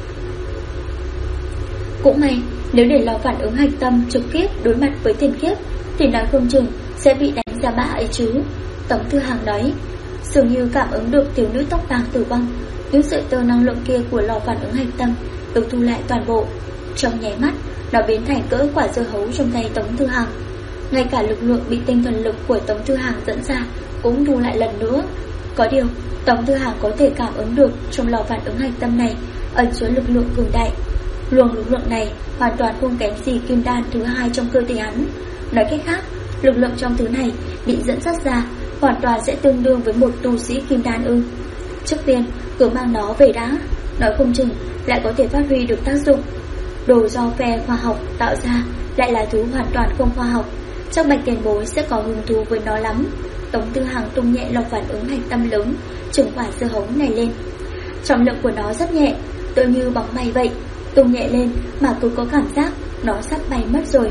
Cũng may, nếu để lò phản ứng hạch tâm trực tiếp đối mặt với thiên kiếp thì nói không chừng sẽ bị đánh ra bã ấy chứ. Tống Tư Hằng nói. Dường như cảm ứng được thiếu nữ tóc vàng tử vong, những sợi tơ năng lượng kia của lò phản ứng hạch tâm được thu lại toàn bộ. Trong nháy mắt, nó biến thành cỡ quả dưa hấu trong tay Tống Tư Hằng. Ngay cả lực lượng bị tinh thần lực của Tống Tư Hằng dẫn ra cũng thu lại lần nữa. Có điều, Tống Tư Hằng có thể cảm ứng được trong lò phản ứng hạch tâm này ẩn chứa lực lượng cường đại. Luồng lực lượng này hoàn toàn không kém gì kim đan thứ hai trong cơ thể hắn. Nói cách khác, lực lượng trong thứ này bị dẫn dắt ra hoàn toàn sẽ tương đương với một tu sĩ kim đan ư. Trước tiên, cứ mang nó về đã, nói không chừng lại có thể phát huy được tác dụng. Đồ do phe khoa học tạo ra lại là thứ hoàn toàn không khoa học, chắc Bạch Tiền Bối sẽ có hứng thú với nó lắm. Tống Tư Hằng tung nhẹ lò phản ứng hạch tâm lớn, chừng quả dưa hấu này lên. Trọng lượng của nó rất nhẹ, tựa như bóng bay vậy, tung nhẹ lên mà cứ có cảm giác nó sắp bay mất rồi.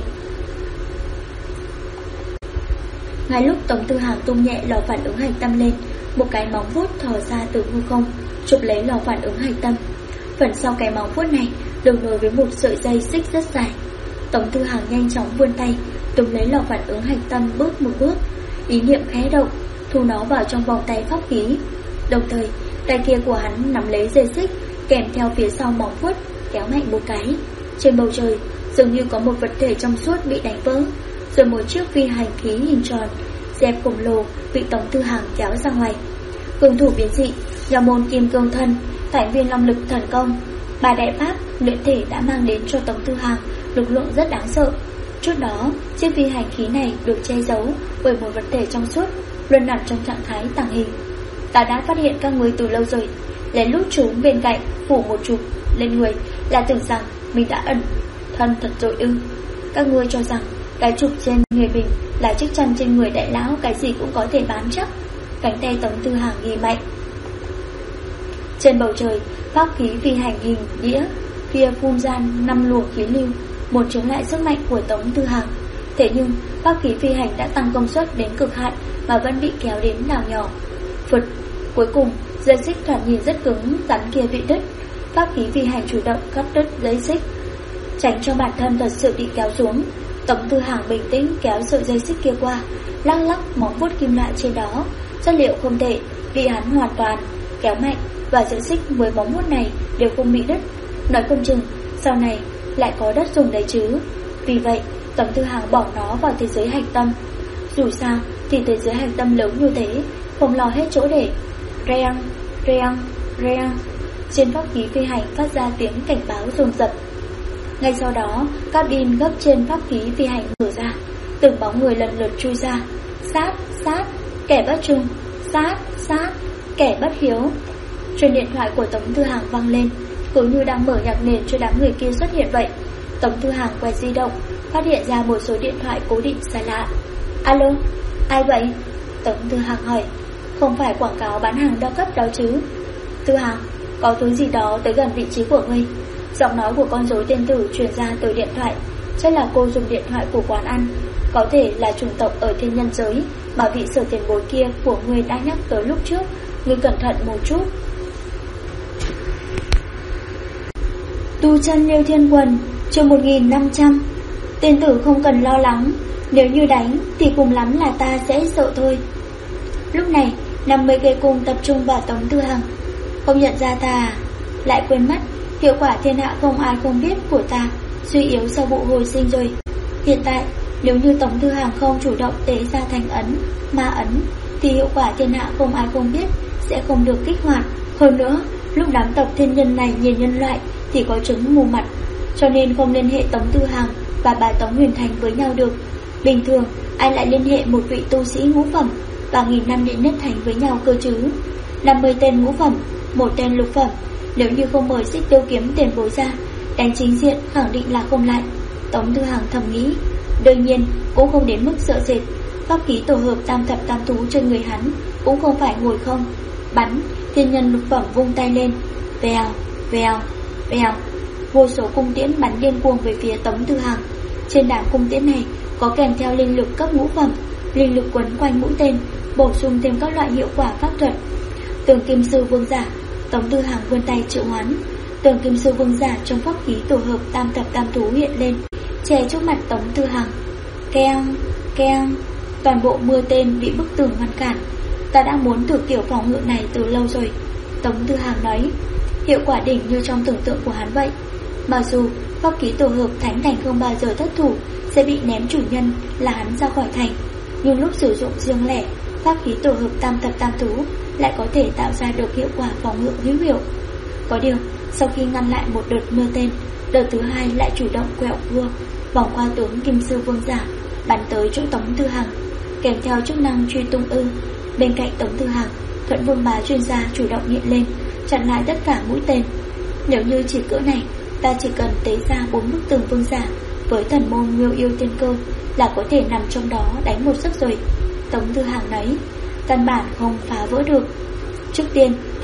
Ngay lúc Tống Tư Hằng tung nhẹ lò phản ứng hạch tâm lên, một cái móng vuốt thò ra từ hư không, chụp lấy lò phản ứng hạch tâm. Phần sau cái móng vuốt này được nối với một sợi dây xích rất dài. Tống Tư Hằng nhanh chóng vươn tay, túm lấy lò phản ứng hạch tâm bước một bước, ý niệm khẽ động, thu nó vào trong vòng tay pháp khí. Đồng thời, tay kia của hắn nắm lấy dây xích, kèm theo phía sau móng vuốt, kéo mạnh một cái. Trên bầu trời, dường như có một vật thể trong suốt bị đánh vỡ, rồi một chiếc phi hành khí hình tròn, dẹp khổng lồ bị Tống Tư Hằng kéo ra ngoài. Cường thủ biến dị, nhà môn kim cương thân, thành viên long lực thần công, ba đại pháp luyện thể đã mang đến cho Tống Tư Hằng lực lượng rất đáng sợ. Trước đó, chiếc phi hành khí này được che giấu bởi một vật thể trong suốt, luôn nằm trong trạng thái tàng hình. Ta đã phát hiện các ngươi từ lâu rồi, lén lút trốn bên cạnh, phủ một chụp lên người là tưởng rằng mình đã ẩn thân thật rồi ư? Các ngươi cho rằng cái chụp trên người mình là chiếc chăn trên người đại lão, cái gì cũng có thể bám chắc. Cánh tay Tống Tư Hằng ghi mạnh. Trên bầu trời, pháp khí phi hành hình đĩa kia phun ra 5 luồng khí lưu, muốn chống lại sức mạnh của Tống Tư Hằng. Thế nhưng pháp khí phi hành đã tăng công suất đến cực hạn mà vẫn bị kéo đến đảo nhỏ. Phật, cuối cùng dây xích thoạt nhìn rất cứng rắn kia bị đứt. Pháp khí phi hành chủ động cắt đứt dây xích, tránh cho bản thân thật sự bị kéo xuống. Tống Tư Hằng bình tĩnh kéo sợi dây xích kia qua, lắc lắc móng vuốt kim loại trên đó. Chất liệu không thể bị hắn hoàn toàn kéo mạnh, và sợi xích với móng vuốt này đều không bị đứt. Nói không chừng sau này lại có đất dùng đấy chứ. Vì vậy Tống Tư Hằng bỏ nó vào thế giới hạch tâm. Dù sao thì thế giới hạch tâm lớn như thế, không lo hết chỗ để. Reng, reng, reng. Trên pháp khí phi hành phát ra tiếng cảnh báo dồn dập. Ngay sau đó, cabin gấp trên pháp khí phi hành mở ra, từng bóng người lần lượt chui ra. Sát, sát, kẻ bất trung. Sát, sát, kẻ bất hiếu. Truyền điện thoại của Tống Tư Hằng vang lên, cứ như đang mở nhạc nền cho đám người kia xuất hiện vậy. Tống Tư Hằng quay di động, phát hiện ra một số điện thoại cố định xa lạ. Alo, ai vậy? Tống Tư Hằng hỏi. Không phải quảng cáo bán hàng đa cấp đó chứ? Tư Hằng, có thứ gì đó tới gần vị trí của ngươi. Giọng nói của con rối tên tử truyền ra từ điện thoại. Chắc là cô dùng điện thoại của quán ăn, có thể là chủng tộc ở thiên nhân giới mà vị sở tiền bối kia của ngươi đã nhắc tới lúc trước. Ngươi cẩn thận một chút. Tu chân Liêu Thiên Quần, chương 1500. Tên tử không cần lo lắng, nếu như đánh thì cùng lắm là ta sẽ sợ thôi. Lúc này 50 cây cung tập trung vào Tống Tư Hằng. Không nhận ra ta à? Lại quên mất hiệu quả thiên hạ không ai không biết của ta suy yếu sau vụ hồi sinh rồi. Hiện tại nếu như Tống Tư Hằng không chủ động tế ra thành ấn, ma ấn, thì hiệu quả thiên hạ không ai không biết sẽ không được kích hoạt. Hơn nữa, lúc đám tộc thiên nhân này nhìn nhân loại thì có chứng mù mặt, cho nên không liên hệ Tống Tư Hằng và bà Tống Huyền Thành với nhau được. Bình thường ai lại liên hệ một vị tu sĩ ngũ phẩm và nghìn năm đệ nhất thành với nhau cơ chứ? 50 tên ngũ phẩm, một tên lục phẩm, nếu như không mời Xích Tiêu Kiếm tiền bối ra đánh chính diện khẳng định là không lại. Tống Tư Hằng thầm nghĩ. Đương nhiên cũng không đến mức sợ sệt. Pháp khí tổ hợp tam thập tam thú trên người hắn cũng không phải ngồi không. Bắn, thiên nhân lục phẩm vung tay lên, vèo, vèo, vèo. Vô số cung tiễn bắn điên cuồng về phía Tống Tư Hằng. Trên đám cung tiễn này có kèm theo linh lực cấp ngũ phẩm, linh lực quấn quanh mũi tên, bổ sung thêm các loại hiệu quả pháp thuật. Tường Kim Sư Vương Giả. Tống Tư Hằng vươn tay triệu hoán. Tường Kim Sư Vương Giả trong pháp khí tổ hợp tam thập tam thú hiện lên, che trước mặt Tống Tư Hằng. Keng, keng. Toàn bộ mưa tên bị bức tường ngăn cản. Ta đã muốn thử kiểu phòng ngự này từ lâu rồi, Tống Tư Hằng nói. Hiệu quả đỉnh như trong tưởng tượng của hắn vậy. Mặc dù pháp khí tổ hợp thánh thành không bao giờ thất thủ, sẽ bị ném chủ nhân là hắn ra khỏi thành, nhưng lúc sử dụng riêng lẻ, pháp khí tổ hợp tam thập tam thú lại có thể tạo ra được hiệu quả phòng ngự hữu hiệu. Có điều, sau khi ngăn lại một đợt mưa tên, đợt thứ hai lại chủ động quẹo cua, vòng qua tướng Kim Sư Vương Giả, bắn tới chỗ Tống Tư Hằng, kèm theo chức năng truy tung ư. Bên cạnh Tống Tư Hằng, Thuận Vương Bá chuyên gia chủ động hiện lên, chặn lại tất cả mũi tên. Nếu như chỉ cỡ này, ta chỉ cần tế ra 4 bức tường vương giả với thần môn Miêu Yêu Tiên Cơ là có thể nằm trong đó đánh một giấc rồi. Tống Tư Hằng nói, căn bản không phá vỡ được. Trước tiên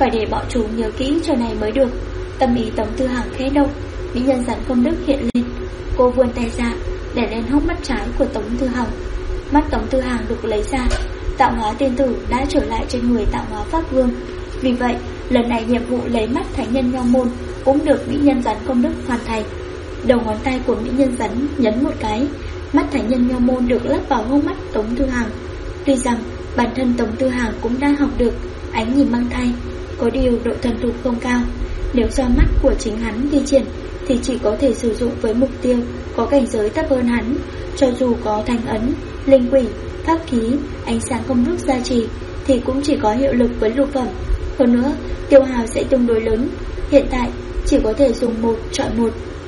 phải để bọn chúng nhớ kỹ chỗ này mới được. Tâm ý Tống Tư Hằng khẽ động, mỹ nhân rắn công đức hiện lên. Cô vươn tay ra để lên hốc mắt trái của Tống Tư Hằng. Mắt Tống Tư Hằng được lấy ra, tạo hóa tiên tử đã trở lại trên người tạo hóa pháp vương. Vì vậy, lần này nhiệm vụ lấy mắt thánh nhân Nho Môn cũng được mỹ nhân rắn công đức hoàn thành. Đầu ngón tay của mỹ nhân rắn nhấn một cái, mắt thánh nhân Nho Môn được lắp vào hốc mắt Tống Tư Hằng. Tuy rằng bản thân Tống Tư Hằng cũng đã học được ánh nhìn mang thai, có điều độ thần thục không cao. Nếu do mắt của chính hắn thi triển thì chỉ có thể sử dụng với mục tiêu có cảnh giới thấp hơn hắn. Cho dù có thanh ấn, linh quỷ, pháp khí, ánh sáng công đức gia trì thì cũng chỉ có hiệu lực với lục phẩm. Hơn nữa, tiêu hao sẽ tương đối lớn. Hiện tại chỉ có thể dùng một chọi một.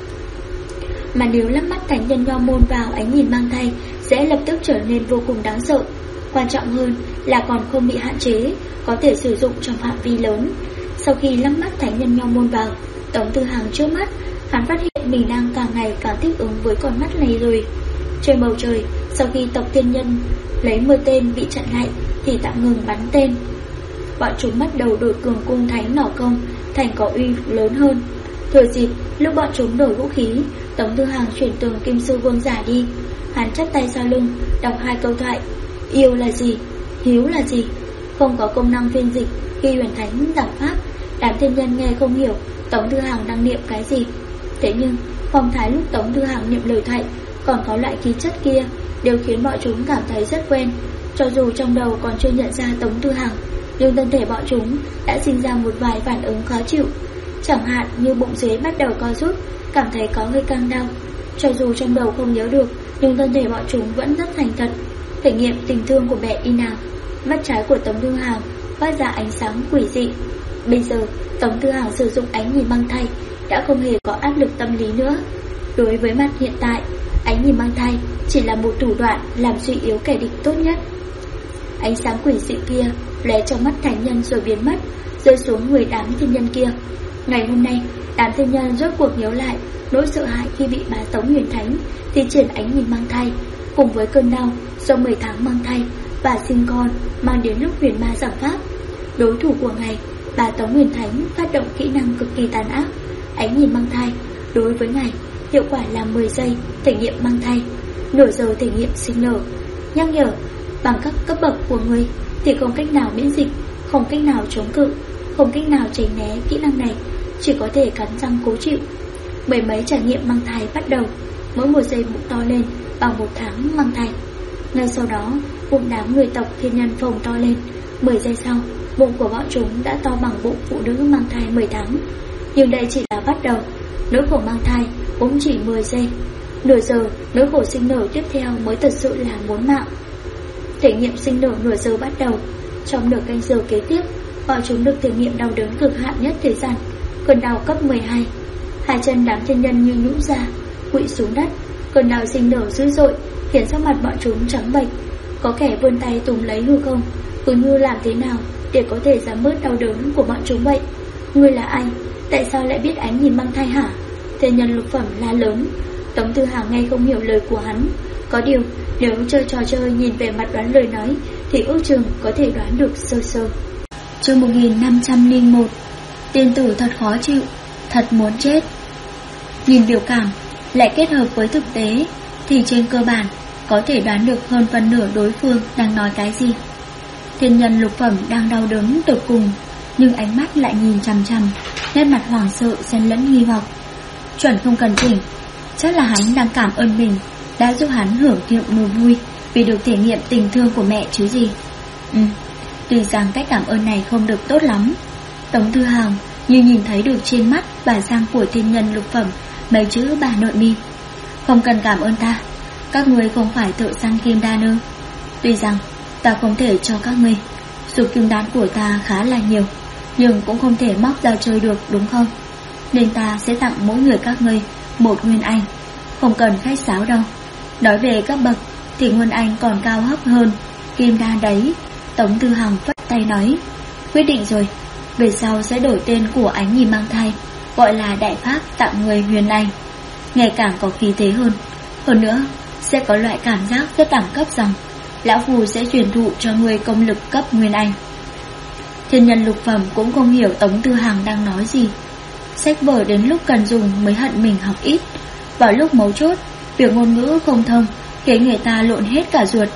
Mà nếu lắp mắt thánh nhân Nho Môn vào ánh nhìn mang thai sẽ lập tức trở nên vô cùng đáng sợ. Quan trọng hơn là còn không bị hạn chế, có thể sử dụng trong phạm vi lớn. Sau khi lắp mắt thánh nhân Nho Môn vào, Tống Tư Hằng trước mắt, hắn phát hiện mình đang càng ngày càng thích ứng với con mắt này rồi. Trên bầu trời, sau khi tộc tiên nhân lấy 10 tên bị chặn lại thì tạm ngừng bắn tên. Bọn chúng bắt đầu đổi cường cung thánh nỏ công thành có uy lớn hơn. Thừa dịp lúc bọn chúng đổi vũ khí, Tống Tư Hằng chuyển tường Kim Sư Vương giả đi. Hắn chắp tay sau lưng, đọc 2 câu thoại. Yêu là gì? Hiếu là gì? Không có công năng phiên dịch khi huyền thánh giảng pháp, đám thiên nhân nghe không hiểu Tống Tư Hằng đang niệm cái gì. Thế nhưng phong thái lúc Tống Tư Hằng niệm lời thoại còn có loại khí chất kia đều khiến bọn chúng cảm thấy rất quen. Cho dù trong đầu còn chưa nhận ra Tống Tư Hằng, nhưng thân thể bọn chúng đã sinh ra một vài phản ứng khó chịu. Chẳng hạn như bụng dưới bắt đầu co rút, cảm thấy có hơi căng đau. Cho dù trong đầu không nhớ được, nhưng thân thể bọn chúng vẫn rất thành thật, thể nghiệm tình thương của mẹ đi nào. Mắt trái của Tống Tư Hằng phát ra ánh sáng quỷ dị. Bây giờ Tống Tư Hằng sử dụng ánh nhìn mang thai đã không hề có áp lực tâm lý nữa. Đối với mặt hiện tại, ánh nhìn mang thai chỉ là một thủ đoạn làm suy yếu kẻ địch tốt nhất. Ánh sáng quỷ dị kia lóe trong mắt thánh nhân rồi biến mất, rơi xuống người đám thiên nhân kia. Ngày hôm nay, đám thiên nhân rốt cuộc nhớ lại nỗi sợ hãi khi bị bá Tống huyền thánh thi triển ánh nhìn mang thai, cùng với cơn đau do 10 tháng mang thai và sinh con mang đến lúc huyền ma giảng pháp. Đối thủ của ngài, bá Tống huyền thánh phát động kỹ năng cực kỳ tàn ác, ánh nhìn mang thai. Đối với ngài, hiệu quả là 10 giây thể nghiệm mang thai, nửa giờ thể nghiệm sinh nở. Nhắc nhở, bằng các cấp bậc của người thì không cách nào miễn dịch, không cách nào chống cự, không cách nào tránh né kỹ năng này, chỉ có thể cắn răng cố chịu. 10 mấy trải nghiệm mang thai bắt đầu, mỗi một giây bụng to lên bằng 1 tháng mang thai. Ngay sau đó, bụng đám người tộc thiên nhân phồng to lên. 10 giây sau, bụng của bọn chúng đã to bằng bụng phụ nữ mang thai 10 tháng. Nhưng đây chỉ là bắt đầu, nỗi khổ mang thai cũng chỉ 10 giây. Nửa giờ, nỗi khổ sinh nở tiếp theo mới thật sự là muốn mạng. Thể nghiệm sinh nở nửa giờ bắt đầu. Trong nửa canh giờ kế tiếp, bọn chúng được thể nghiệm đau đớn cực hạn nhất thế gian, cơn đau cấp 12. Hai chân đám thiên nhân như nhũn ra, quỵ xuống đất. Cơn đau sinh nở dữ dội khiến sắc mặt bọn chúng trắng bệch. Có kẻ vươn tay túm lấy hư không, cứ như làm thế nào để có thể giảm bớt đau đớn của bọn chúng vậy. Ngươi là ai? Tại sao lại biết ánh nhìn mang thai hả? Thiên nhân lục phẩm la lớn. Tống Tư Hằng nghe không hiểu lời của hắn. Có điều nếu chơi trò chơi nhìn về mặt đoán lời nói thì ước chừng có thể đoán được sơ sơ. Chương 1501. Tiên tử thật khó chịu, thật muốn chết. Nhìn biểu cảm lại kết hợp với thực tế thì trên cơ bản có thể đoán được hơn phân nửa đối phương đang nói cái gì. Thiên nhân lục phẩm đang đau đớn tột cùng, nhưng ánh mắt lại nhìn chằm chằm, nét mặt hoảng sợ xen lẫn nghi hoặc. Chuẩn không cần chỉnh, chắc là hắn đang cảm ơn mình đã giúp hắn hưởng thụ niềm vui vì được thể nghiệm tình thương của mẹ chứ gì. Tuy rằng cách cảm ơn này không được tốt lắm. Tống Tư Hằng như nhìn thấy được trên mắt và răng của thiên nhân lục phẩm mấy chữ bà nội mi. Không cần cảm ơn ta, các ngươi không phải thợ săn kim đan ư? Tuy rằng ta không thể cho các ngươi, dù kim đan của ta khá là nhiều, nhưng cũng không thể móc ra chơi được đúng không? Nên ta sẽ tặng mỗi người các ngươi một nguyên anh, không cần khách sáo đâu. Nói về các bậc thì nguyên anh còn cao hấp hơn kim đan đấy. Tống Tư Hằng phất tay nói, quyết định rồi, về sau sẽ đổi tên của ánh nhìn mang thai, gọi là đại pháp tặng người huyền anh, ngày càng có khí thế hơn. Hơn nữa sẽ có loại cảm giác rất đẳng cấp rằng lão phù sẽ truyền thụ cho người công lực cấp nguyên anh. Thiên nhân lục phẩm cũng không hiểu Tống Tư Hằng đang nói gì. Sách vở đến lúc cần dùng mới hận mình học ít. Vào lúc mấu chốt, việc ngôn ngữ không thông khiến người ta lộn hết cả ruột.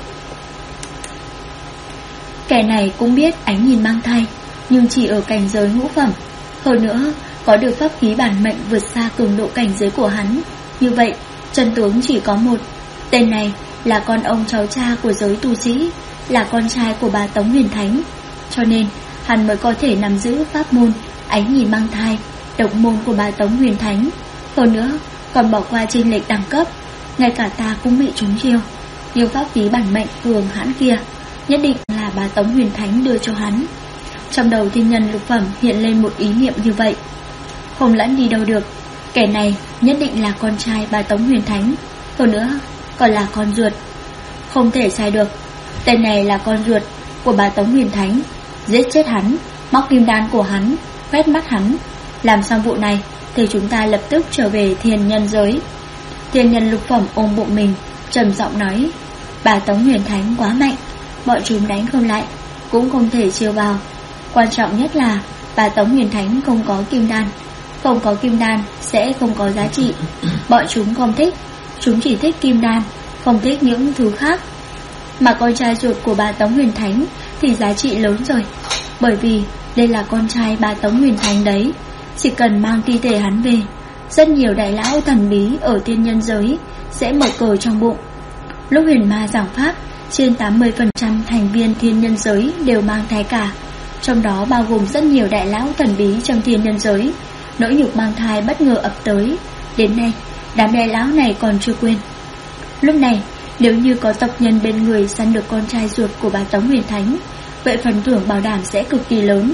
Kẻ này cũng biết Ánh Nhìn mang thai, nhưng chỉ ở cảnh giới ngũ phẩm. Hơn nữa, có được pháp khí bản mệnh vượt xa cường độ cảnh giới của hắn. Như vậy, chân tướng chỉ có một. Tên này là con ông cháu cha của giới tu sĩ, là con trai của bà Tống Huyền Thánh. Cho nên, hắn mới có thể nắm giữ pháp môn Ánh Nhìn mang thai, độc môn của bà Tống Huyền Thánh. Hơn nữa, còn bỏ qua chênh lệch đẳng cấp. Ngay cả ta cũng bị trúng chiêu. Nhưng pháp khí bản mệnh cường hãn kia nhất định là bà Tống Huyền Thánh đưa cho hắn. Trong đầu thiên nhân lục phẩm hiện lên một ý niệm như vậy. Không lẫn đi đâu được. Kẻ này nhất định là con trai bà Tống Huyền Thánh. Hơn nữa còn là con ruột. Không thể sai được. Tên này là con ruột của bà Tống Huyền Thánh. Giết chết hắn, móc kim đan của hắn, quét mắt hắn. Làm xong vụ này thì chúng ta lập tức trở về thiên nhân giới. Thiên nhân lục phẩm ôm bụng mình, trầm giọng nói: bà Tống Huyền Thánh quá mạnh, bọn chúng đánh không lại, cũng không thể chiêu vào. Quan trọng nhất là bà Tống Huyền Thánh không có kim đan. Không có kim đan sẽ không có giá trị. Bọn chúng không thích. Chúng chỉ thích kim đan, không thích những thứ khác. Mà con trai ruột của bà Tống Huyền Thánh thì giá trị lớn rồi. Bởi vì đây là con trai bà Tống Huyền Thánh đấy. Chỉ cần mang thi thể hắn về, rất nhiều đại lão thần bí ở thiên nhân giới sẽ mở cờ trong bụng. Lúc huyền ma giảng pháp, trên 80% thành viên thiên nhân giới đều mang thai cả. Trong đó bao gồm rất nhiều đại lão thần bí trong thiên nhân giới. Nỗi nhục mang thai bất ngờ ập tới. Đến nay, đám đại lão này còn chưa quên. Lúc này, nếu như có tộc nhân bên người săn được con trai ruột của bà Tống Huyền Thánh, vậy phần thưởng bảo đảm sẽ cực kỳ lớn.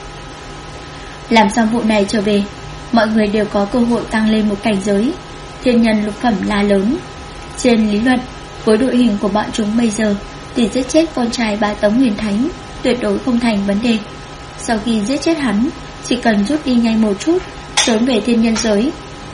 Làm xong vụ này trở về, mọi người đều có cơ hội tăng lên một cảnh giới. Thiên nhân lục phẩm là lớn. Trên lý luận, với đội hình của bọn chúng bây giờ thì giết chết con trai bà Tống Huyền Thánh tuyệt đối không thành vấn đề. Sau khi giết chết hắn, chỉ cần rút đi nhanh một chút, sớm về thiên nhân giới,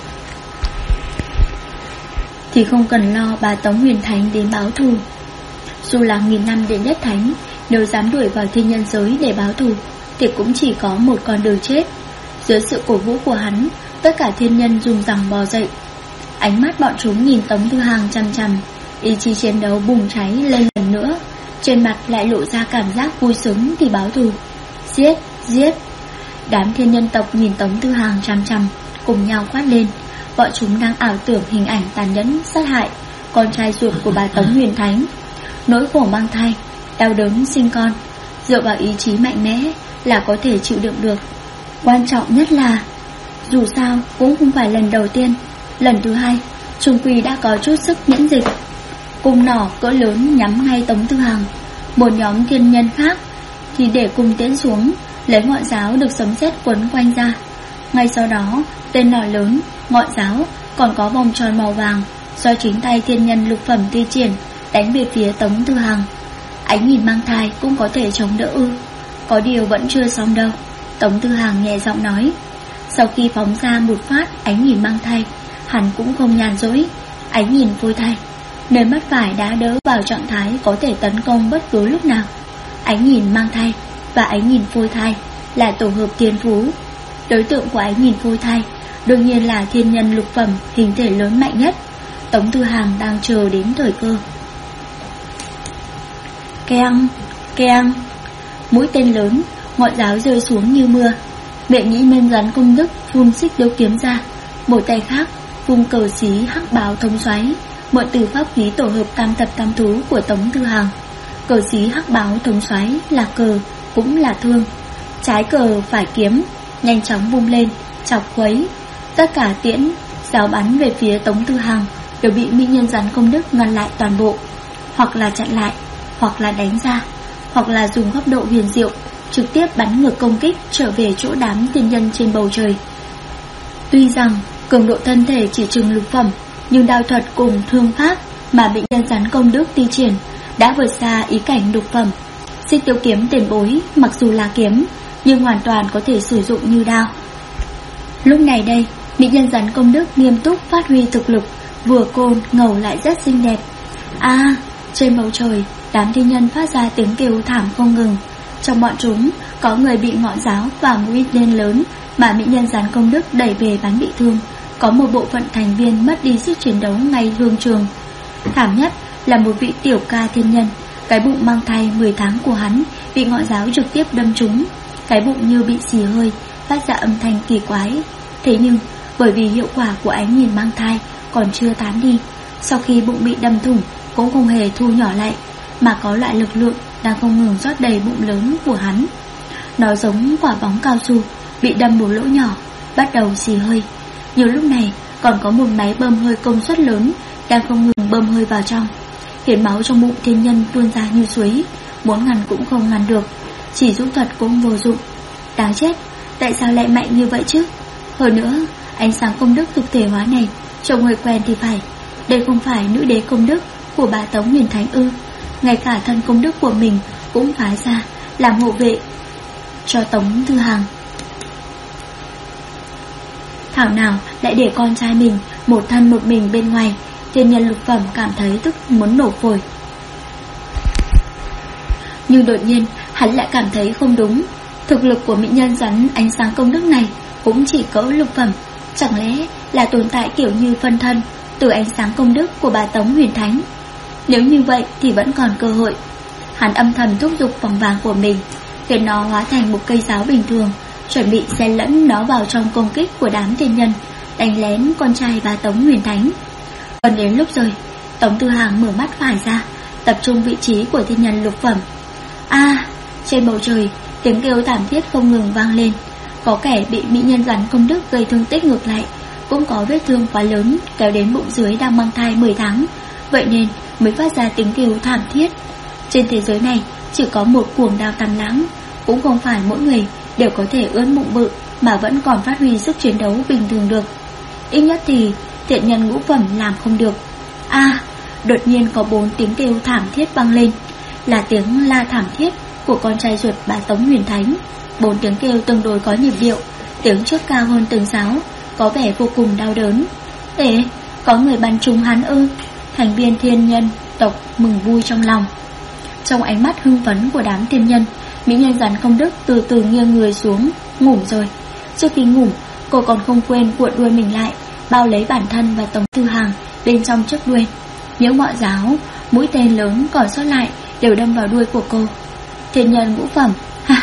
thì không cần lo bà Tống Huyền Thánh đến báo thù. Dù là 1000 năm đệ nhất thánh, nếu dám đuổi vào thiên nhân giới để báo thù thì cũng chỉ có một con đường chết. Dưới sự cổ vũ của hắn, tất cả thiên nhân dùng rằng bò dậy. Ánh mắt bọn chúng nhìn Tống Tư Hằng chằm chằm, ý chí chiến đấu bùng cháy lên lần nữa. Trên mặt lại lộ ra cảm giác vui sướng thì báo thù. Giết, giết. Đám thiên nhân tộc nhìn Tống Tư Hằng chằm chằm, cùng nhau quát lên. Bọn chúng đang ảo tưởng hình ảnh tàn nhẫn sát hại con trai ruột của bà Tống Huyền Thánh. Nỗi khổ mang thai, đau đớn sinh con, dựa vào ý chí mạnh mẽ là có thể chịu đựng được. Quan trọng nhất là dù sao cũng không phải lần đầu tiên. Lần thứ hai, Trung Quy đã có chút sức miễn dịch. Cung nỏ cỡ lớn nhắm ngay Tống Tư Hằng. Một nhóm thiên nhân khác thì để cung tiễn xuống, lấy ngọn giáo được sấm sét quấn quanh ra. Ngay sau đó, tên nỏ lớn, ngọn giáo còn có vòng tròn màu vàng do chính tay thiên nhân lục phẩm thi triển đánh về phía Tống Tư Hằng. Ánh Nhìn mang thai cũng có thể chống đỡ ư? Có điều vẫn chưa xong đâu, Tống Tư Hằng nhẹ giọng nói. Sau khi phóng ra một phát Ánh Nhìn mang thai, hắn cũng không nhàn rỗi. Ánh Nhìn phôi thai, nơi mắt phải đã đỡ vào trạng thái có thể tấn công bất cứ lúc nào. Ánh Nhìn mang thai và Ánh Nhìn phôi thai là tổ hợp thiên phú. Đối tượng của Ánh Nhìn phôi thai đương nhiên là thiên nhân lục phẩm hình thể lớn mạnh nhất. Tống Tư Hằng đang chờ đến thời cơ. Keng, keng. Mũi tên lớn, ngọn giáo rơi xuống như mưa. Vệ Nhĩ Minh rắn công đức phun xích đấu kiếm ra, một tay khác vung cờ xí hắc báo thống xoáy, mượn từ pháp khí tổ hợp tam thập tam thú của Tống Tư Hằng. Cờ xí hắc báo thống xoáy là cờ cũng là thương. Trái cờ phải kiếm nhanh chóng vung lên, chọc khuấy. Tất cả tiễn, giáo bắn về phía Tống Tư Hằng đều bị mỹ nhân rắn công đức ngăn lại toàn bộ, hoặc là chặn lại, hoặc là đánh ra, hoặc là dùng góc độ huyền diệu trực tiếp bắn ngược công kích trở về chỗ đám thiên nhân trên bầu trời. Tuy rằng cường độ thân thể chỉ chừng lục phẩm, nhưng đao thuật cùng thương pháp mà mỹ nhân rắn công đức thi triển đã vượt xa ý cảnh lục phẩm. Xích tiêu kiếm tiền bối mặc dù là kiếm, nhưng hoàn toàn có thể sử dụng như đao. Lúc này đây, mỹ nhân rắn công đức nghiêm túc phát huy thực lực, vừa côn ngầu lại rất xinh đẹp. Trên bầu trời, đám thiên nhân phát ra tiếng kêu thảm không ngừng. Trong bọn chúng, Có người bị ngọn giáo và mũi tên lớn mà mỹ nhân Gián Công Đức đẩy về bắn bị thương. Có một bộ phận thành viên mất đi sức chiến đấu ngay hương trường. Thảm nhất là một vị tiểu ca thiên nhân, cái bụng mang thai 10 tháng của hắn bị ngọn giáo trực tiếp đâm trúng. Cái bụng như bị xì hơi, phát ra âm thanh kỳ quái. Thế nhưng bởi vì hiệu quả của ánh nhìn mang thai còn chưa tán đi, sau khi bụng bị đâm thủng cũng không hề thu nhỏ lại, mà có loại lực lượng đang không ngừng rót đầy bụng lớn của hắn. Nó giống quả bóng cao su bị đâm một lỗ nhỏ, bắt đầu xì hơi. Nhiều lúc này còn có một máy bơm hơi công suất lớn đang không ngừng bơm hơi vào trong, khiến máu trong bụng thiên nhân tuôn ra như suối, muốn ngăn cũng không ngăn được, chỉ giúp thuật cũng vô dụng. Đáng chết, tại sao lại mạnh như vậy chứ? Hơn nữa, ánh sáng công đức thực thể hóa này trông hơi quen thì phải. Đây không phải nữ đế công đức của bà Tống Huyền Thánh ư? Ngay cả thân công đức của mình cũng phái ra làm hộ vệ cho Tống Thư Hàng. Thảo nào lại để con trai mình một thân một mình bên ngoài. Thiên nhân lục phẩm cảm thấy tức muốn nổ phổi. Nhưng đột nhiên hắn lại cảm thấy không đúng. Thực lực của mỹ nhân rắn ánh sáng công đức này cũng chỉ cỡ lục phẩm. Chẳng lẽ là tồn tại kiểu như phân thân từ ánh sáng công đức của bà Tống Huyền Thánh? Nếu như vậy thì vẫn còn cơ hội. Hắn âm thầm thúc giục vòng vàng của mình, khiến nó hóa thành một cây giáo bình thường, chuẩn bị xen lẫn nó vào trong công kích của đám thiên nhân, đánh lén con trai bà Tống Huyền Thánh. Còn đến lúc rồi, Tống Thư Hàng mở mắt phải ra, tập trung vị trí của thiên nhân lục phẩm. Trên bầu trời tiếng kêu thảm thiết không ngừng vang lên. Có kẻ bị mỹ nhân rắn công đức gây thương tích ngược lại, cũng có vết thương quá lớn kéo đến bụng dưới đang mang thai 10 tháng, vậy nên mới phát ra tiếng kêu thảm thiết. Trên thế giới này chỉ có một cuồng đao tam lãng, cũng không phải mỗi người đều có thể ưỡn bụng bự mà vẫn còn phát huy sức chiến đấu bình thường được. Ít nhất thì thiện nhân ngũ phẩm làm không được. Đột nhiên có 4 tiếng kêu thảm thiết vang lên, là tiếng la thảm thiết của con trai ruột bà Tống Huyền Thánh. 4 tiếng kêu tương đối có nhịp điệu, tiếng trước cao hơn từng giáo, có vẻ vô cùng đau đớn. Có người bắn trúng hắn ư? Thành viên thiên nhân tộc mừng vui trong lòng. Trong ánh mắt hưng phấn của đám thiên nhân, mỹ nhân rắn công đức từ từ nghiêng người xuống, ngủ rồi. Trước khi ngủ, cô còn không quên cuộn đuôi mình lại, bao lấy bản thân và Tống Thư Hàng bên trong chiếc đuôi. Những ngọn giáo, mũi tên lớn còn sót lại đều đâm vào đuôi của cô. Thiên nhân ngũ phẩm,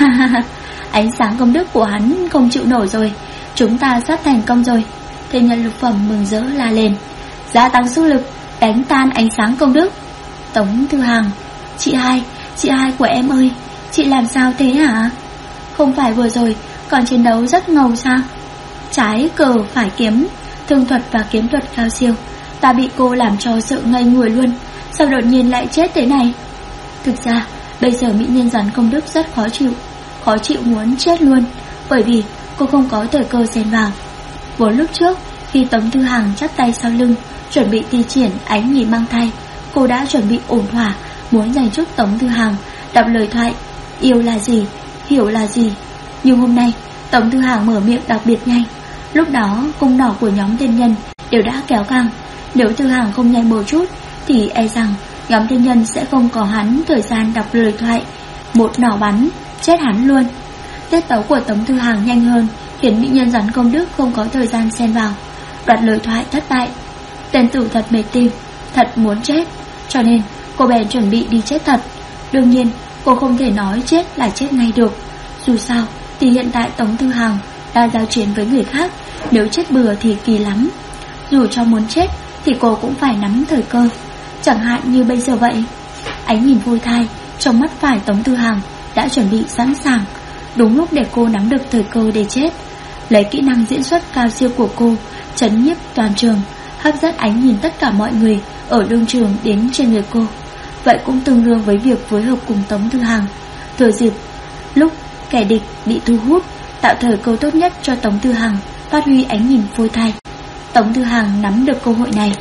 ánh sáng công đức của hắn không chịu nổi rồi, chúng ta sắp thành công rồi. Thiên nhân lục phẩm mừng rỡ la lên, gia tăng sức lực, đánh tan ánh sáng công đức. Tống Thư Hàng, chị hai của em ơi, chị làm sao thế hả? Không phải vừa rồi còn chiến đấu rất ngầu sao? Trái cờ phải kiếm, thương thuật và kiếm thuật cao siêu, ta bị cô làm cho sợ ngây người luôn. Sao đột nhiên lại chết thế này? Thực ra bây giờ mỹ nhân rắn công đức rất khó chịu muốn chết luôn, bởi vì cô không có thời cơ xen vào. Vốn lúc trước khi Tống Thư Hàng chắp tay sau lưng chuẩn bị thi triển ánh nhìn mang thai, cô đã chuẩn bị ổn thỏa muốn dành trước Tống Thư Hàng đọc lời thoại yêu là gì, hiểu là gì. Nhưng hôm nay Tống Thư Hàng mở miệng đặc biệt nhanh. Lúc đó cung nỏ của nhóm thiên nhân đều đã kéo căng, nếu Thư Hàng không nhanh một chút thì e rằng nhóm thiên nhân sẽ không có hắn thời gian đọc lời thoại, một nỏ bắn chết hắn luôn. Tiết tấu của Tống Thư Hàng nhanh hơn, khiến mỹ nhân rắn công đức không có thời gian xen vào. Đoạt lời thoại thất bại, tên tử thật mệt tim, thật muốn chết, cho nên cô bèn chuẩn bị đi chết thật. Đương nhiên cô không thể nói chết là chết ngay được, dù sao thì hiện tại Tống Thư Hàng đang giao chiến với người khác, nếu chết bừa thì kỳ lắm. Dù cho muốn chết thì cô cũng phải nắm thời cơ, chẳng hạn như bây giờ vậy. Ánh nhìn vui thai trong mắt phải Tống Thư Hàng đã chuẩn bị sẵn sàng, đúng lúc để cô nắm được thời cơ để chết. Lấy kỹ năng diễn xuất cao siêu của cô chấn nhiếp toàn trường, hấp dẫn ánh nhìn tất cả mọi người ở đương trường đến trên người cô. Vậy cũng tương đương với việc phối hợp cùng Tống Thư Hàng, thừa dịp lúc kẻ địch bị thu hút, tạo thời cơ tốt nhất cho Tống Thư Hàng phát huy ánh nhìn phôi thai. Tống Thư Hàng nắm được cơ hội này.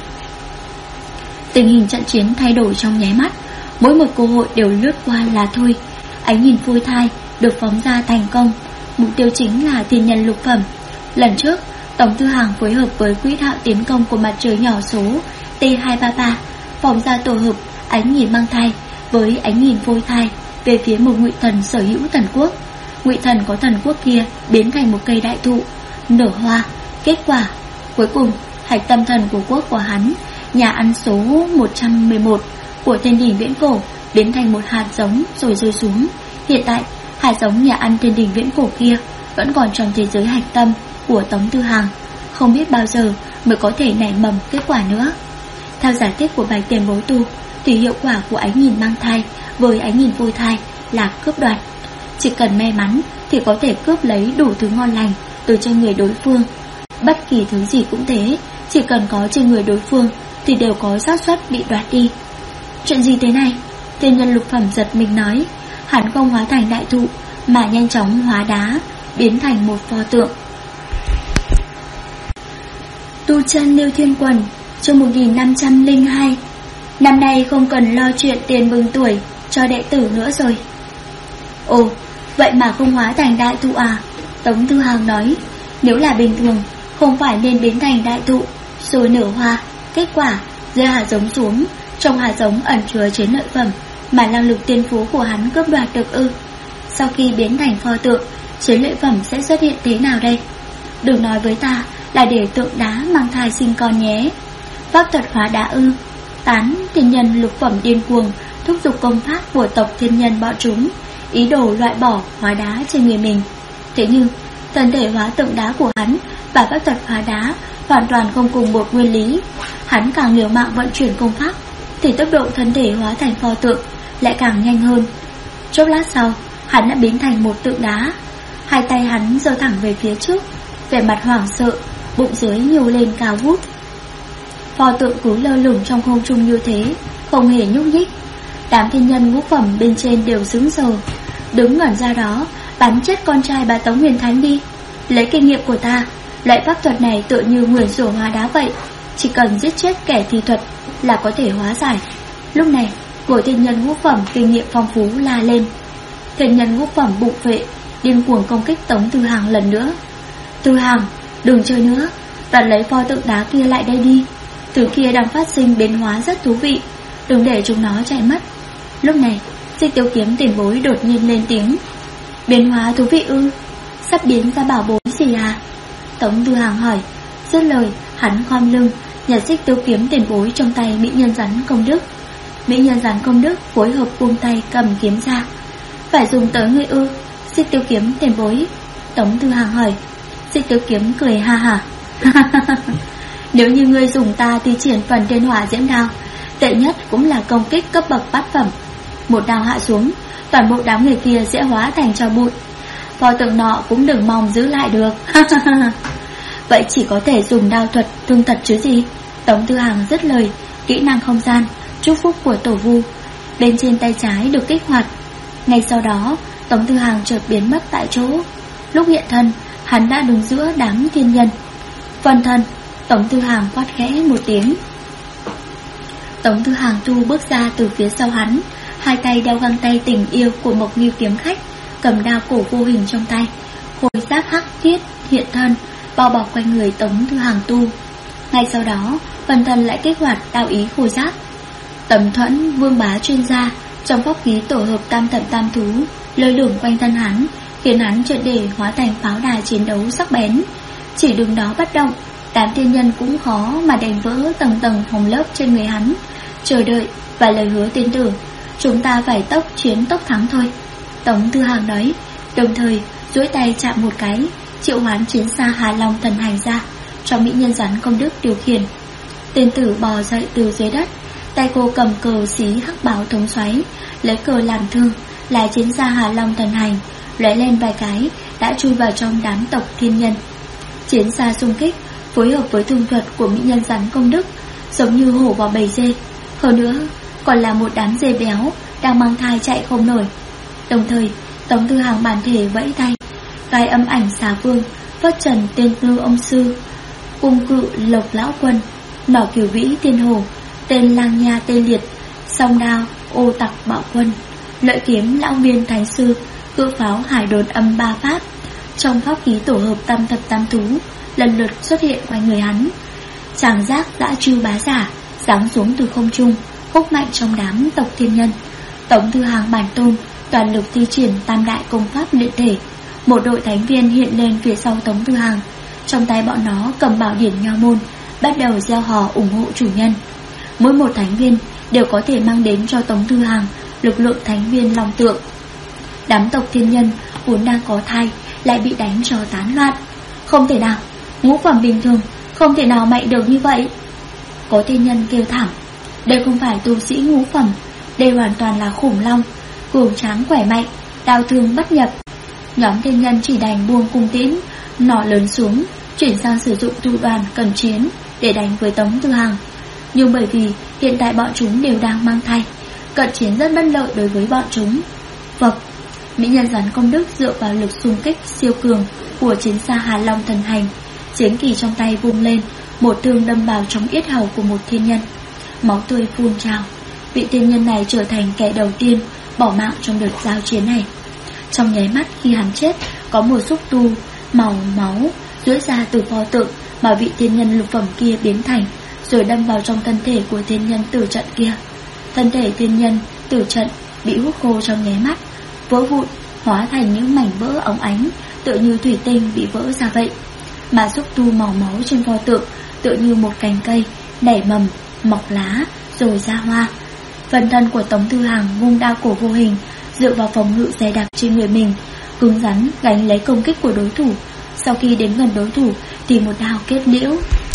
Tình hình trận chiến thay đổi trong nháy mắt, mỗi một cơ hội đều lướt qua là thôi. Ánh nhìn phôi thai được phóng ra thành công, mục tiêu chính là thiên nhân lục phẩm. Lần trước Tống Thư Hàng phối hợp với quỹ đạo tiến công của mặt trời nhỏ số T233 phóng ra tổ hợp ánh nhìn mang thai với ánh nhìn phôi thai về phía một ngụy thần sở hữu thần quốc. Ngụy Thần có thần quốc kia biến thành một cây đại thụ, nở hoa. Kết quả cuối cùng hạch tâm thần của quốc của hắn, nhà ăn số 111 của Thiên Đình Viễn Cổ, biến thành một hạt giống rồi rơi xuống. Hiện tại hạt giống nhà ăn Thiên Đình Viễn Cổ kia vẫn còn trong thế giới hạch tâm của Tống Tư Hằng, không biết bao giờ mới có thể nảy mầm kết quả nữa. Theo giải thích của Bạch Tiền Bối tu, thì hiệu quả của ánh nhìn mang thai với ánh nhìn phôi thai là cướp đoạt. Chỉ cần may mắn thì có thể cướp lấy đủ thứ ngon lành từ trên người đối phương. Bất kỳ thứ gì cũng thế, chỉ cần có trên người đối phương thì đều có xác suất bị đoạt đi. Chuyện gì thế này? Thiên nhân lục phẩm giật mình nói. Hắn không hóa thành đại thụ mà nhanh chóng hóa đá, biến thành một pho tượng. Tu chân Lưu Thiên Quần, chương 1502. Năm nay không cần lo chuyện tiền mừng tuổi cho đệ tử nữa rồi. Ồ, vậy mà không hóa thành đại thụ à? Tống Tư Hằng nói, nếu là bình thường không phải nên biến thành đại thụ rồi nở hoa. Kết quả rơi hạt giống xuống, trong hạt giống ẩn chứa chiến lợi phẩm mà năng lực tiên phú của hắn cướp đoạt được ư? Sau khi biến thành pho tượng, chiến lợi phẩm sẽ xuất hiện thế nào đây? Đừng nói với ta là để tượng đá mang thai sinh con nhé. Pháp thuật hóa đá ư? Tán thiên nhân lục phẩm điên cuồng thúc giục công pháp của tộc thiên nhân bọn chúng, ý đồ loại bỏ hóa đá trên người mình. Thế nhưng thân thể hóa tượng đá của hắn và pháp thuật hóa đá hoàn toàn không cùng một nguyên lý. Hắn càng liều mạng vận chuyển công pháp thì tốc độ thân thể hóa thành pho tượng lại càng nhanh hơn. Chốc lát sau, hắn đã biến thành một tượng đá. Hai tay hắn giơ thẳng về phía trước, vẻ mặt hoảng sợ, bụng dưới nhô lên cao vút. Pho tượng cứ lơ lửng trong không trung như thế, không hề nhúc nhích. Đám thiên nhân ngũ phẩm bên trên đều sững sờ, đứng ngẩn ra đó. Bắn chết con trai bà Tống Huyền Thánh đi. Lấy kinh nghiệm của ta, loại pháp thuật này tựa như nguyền rủa hóa đá vậy, chỉ cần giết chết kẻ thi thuật là có thể hóa giải. Lúc này của thiên nhân ngũ phẩm kinh nghiệm phong phú la lên. Thiên nhân ngũ phẩm bụng vệ điên cuồng công kích Tống Tư Hằng lần nữa. Tư Hằng, đừng chơi nữa, đoạt lấy pho tượng đá kia lại đây đi. Thứ kia đang phát sinh biến hóa rất thú vị, đừng để chúng nó chạy mất. Lúc này Xích Tiêu Kiếm tiền bối đột nhiên lên tiếng. Biến hóa thú vị ư? Sắp biến ra bảo bối gì à? Tống Tư Hằng hỏi. Dứt lời, hắn khom lưng nhặt Xích Tiêu Kiếm tiền bối trong tay mỹ nhân rắn công đức. Mỹ nhân rắn công đức phối hợp buông tay cầm kiếm ra. Phải dùng tới ngươi ư? Xích Tiêu Kiếm tiền bối. Tống Tư Hằng hỏi. Xích Tiêu Kiếm cười ha ha. Nếu như ngươi dùng ta thì triển phần thiên hỏa diễm đao, tệ nhất cũng là công kích cấp bậc bát phẩm. Một đao hạ xuống, toàn bộ đám người kia sẽ hóa thành tro bụi. Pho tượng nọ cũng đừng mong giữ lại được. Vậy chỉ có thể dùng đao thuật thương thật chứ gì. Tống Tư Hằng dứt lời, kỹ năng không gian chúc phúc của tổ vu bên trên tay trái được kích hoạt. Ngay sau đó Tống Tư Hằng chợt biến mất tại chỗ. Lúc hiện thân, hắn đã đứng giữa đám thiên nhân. Phân thân. Tống Tư Hằng quát khẽ một tiếng. Tống Tư Hằng thu bước ra từ phía sau hắn, hai tay đeo găng tay tình yêu của Mộc Ngưu kiếm khách, cầm đao cổ vô hình trong tay. Khôi giáp hắc thiết hiện thân, bao bọc quanh người Tống Tư Hằng tu. Ngay sau đó, phân thân lại kích hoạt đao ý khôi giáp. Tấm thuẫn vương bá chuyên gia trong pháp khí tổ hợp tam thận tam thú lơ lửng quanh thân hắn, khiến hắn triệt để hóa thành pháo đài chiến đấu sắc bén. Chỉ đứng đó bất động, đám thiên nhân cũng khó mà đánh vỡ tầng tầng hồng lớp trên người hắn. Chờ đợi và lời hứa tin tưởng, chúng ta phải tốc chiến tốc thắng thôi. Tống Tư Hằng nói, đồng thời duỗi tay chạm một cái, triệu hoán chiến xa Hà Long thần hành ra cho mỹ nhân rắn công đức điều khiển. Tên tử bò dậy từ dưới đất, tay cô cầm cờ xí hắc báo thống xoáy, lấy cờ làm thương, lái chiến xa Hà Long thần hành, lóe lên vài cái đã chui vào trong đám tộc thiên nhân. Chiến xa xung kích phối hợp với thương thuật của mỹ nhân rắn công đức, giống như hổ vào bầy dê. Hơn nữa còn là một đám dê béo đang mang thai chạy không nổi. Đồng thời Tống Tư Hằng bản thể vẫy tay, gai âm ảnh xà vương, phất trần tên tư ông sư, cung cự lộc lão quân, nỏ cửu vĩ tiên hồ, tên lang nha tê liệt, song đao ô tặc bạo quân, lợi kiếm lão viên thánh sư, cự pháo hải đồn âm ba pháp. Trong pháp khí tổ hợp tam thập tam thú lần lượt xuất hiện quanh người hắn. Tràng giác dã trư bá giả giáng xuống từ không trung, húc mạnh trong đám tộc thiên nhân. Tống Tư Hằng bản tôn toàn lực thi triển tam đại công pháp luyện thể, Một đội thánh viên hiện lên phía sau Tống Tư Hàng, trong tay bọn nó cầm bảo điển nho môn, bắt đầu reo hò ủng hộ chủ nhân. Mỗi một thánh viên đều có thể mang đến cho Tống Tư Hàng lực lượng thánh viên long tượng. Đám tộc thiên nhân vốn đang có thai lại bị đánh cho tán loạn. Không thể nào, ngũ phẩm bình thường không thể nào mạnh được như vậy. Có thiên nhân kêu thảm, đây không phải tu sĩ ngũ phẩm, đây hoàn toàn là khủng long, cường tráng khỏe mạnh, đao thương bất nhập. Nhóm thiên nhân chỉ đành buông cung tiễn nỏ lớn xuống, chuyển sang sử dụng thủ đoàn cận chiến để đánh với Tống Tư Hàng. Nhưng bởi vì hiện tại bọn chúng đều đang mang thai, cận chiến rất bất lợi đối với bọn chúng. Vập, mỹ nhân rắn công đức dựa vào lực xung kích siêu cường của chiến xa Hà Long thần hành, chiến kỳ trong tay vung lên, một thương đâm vào trong yết hầu của một thiên nhân. Máu tươi phun trào, vị thiên nhân này trở thành kẻ đầu tiên bỏ mạng trong đợt giao chiến này. Trong nháy mắt khi hắn chết, có một xúc tu màu máu rưỡi ra từ pho tượng mà vị thiên nhân lục phẩm kia biến thành, rồi đâm vào trong thân thể của thiên nhân tử trận kia. Thân thể thiên nhân tử trận bị hút khô trong nháy mắt, vỡ vụn, hóa thành những mảnh vỡ óng ánh, tựa như thủy tinh bị vỡ ra vậy. Mà xúc tu màu máu trên pho tượng tựa như một cành cây nảy mầm, mọc lá, rồi ra hoa. Phần thân của Tống Tư Hàng vung đao cổ vô hình, dựa vào phòng ngự dày đặc trên người mình, cứng rắn gánh lấy công kích của đối thủ. Sau khi đến gần đối thủ thì một đao kết liễu.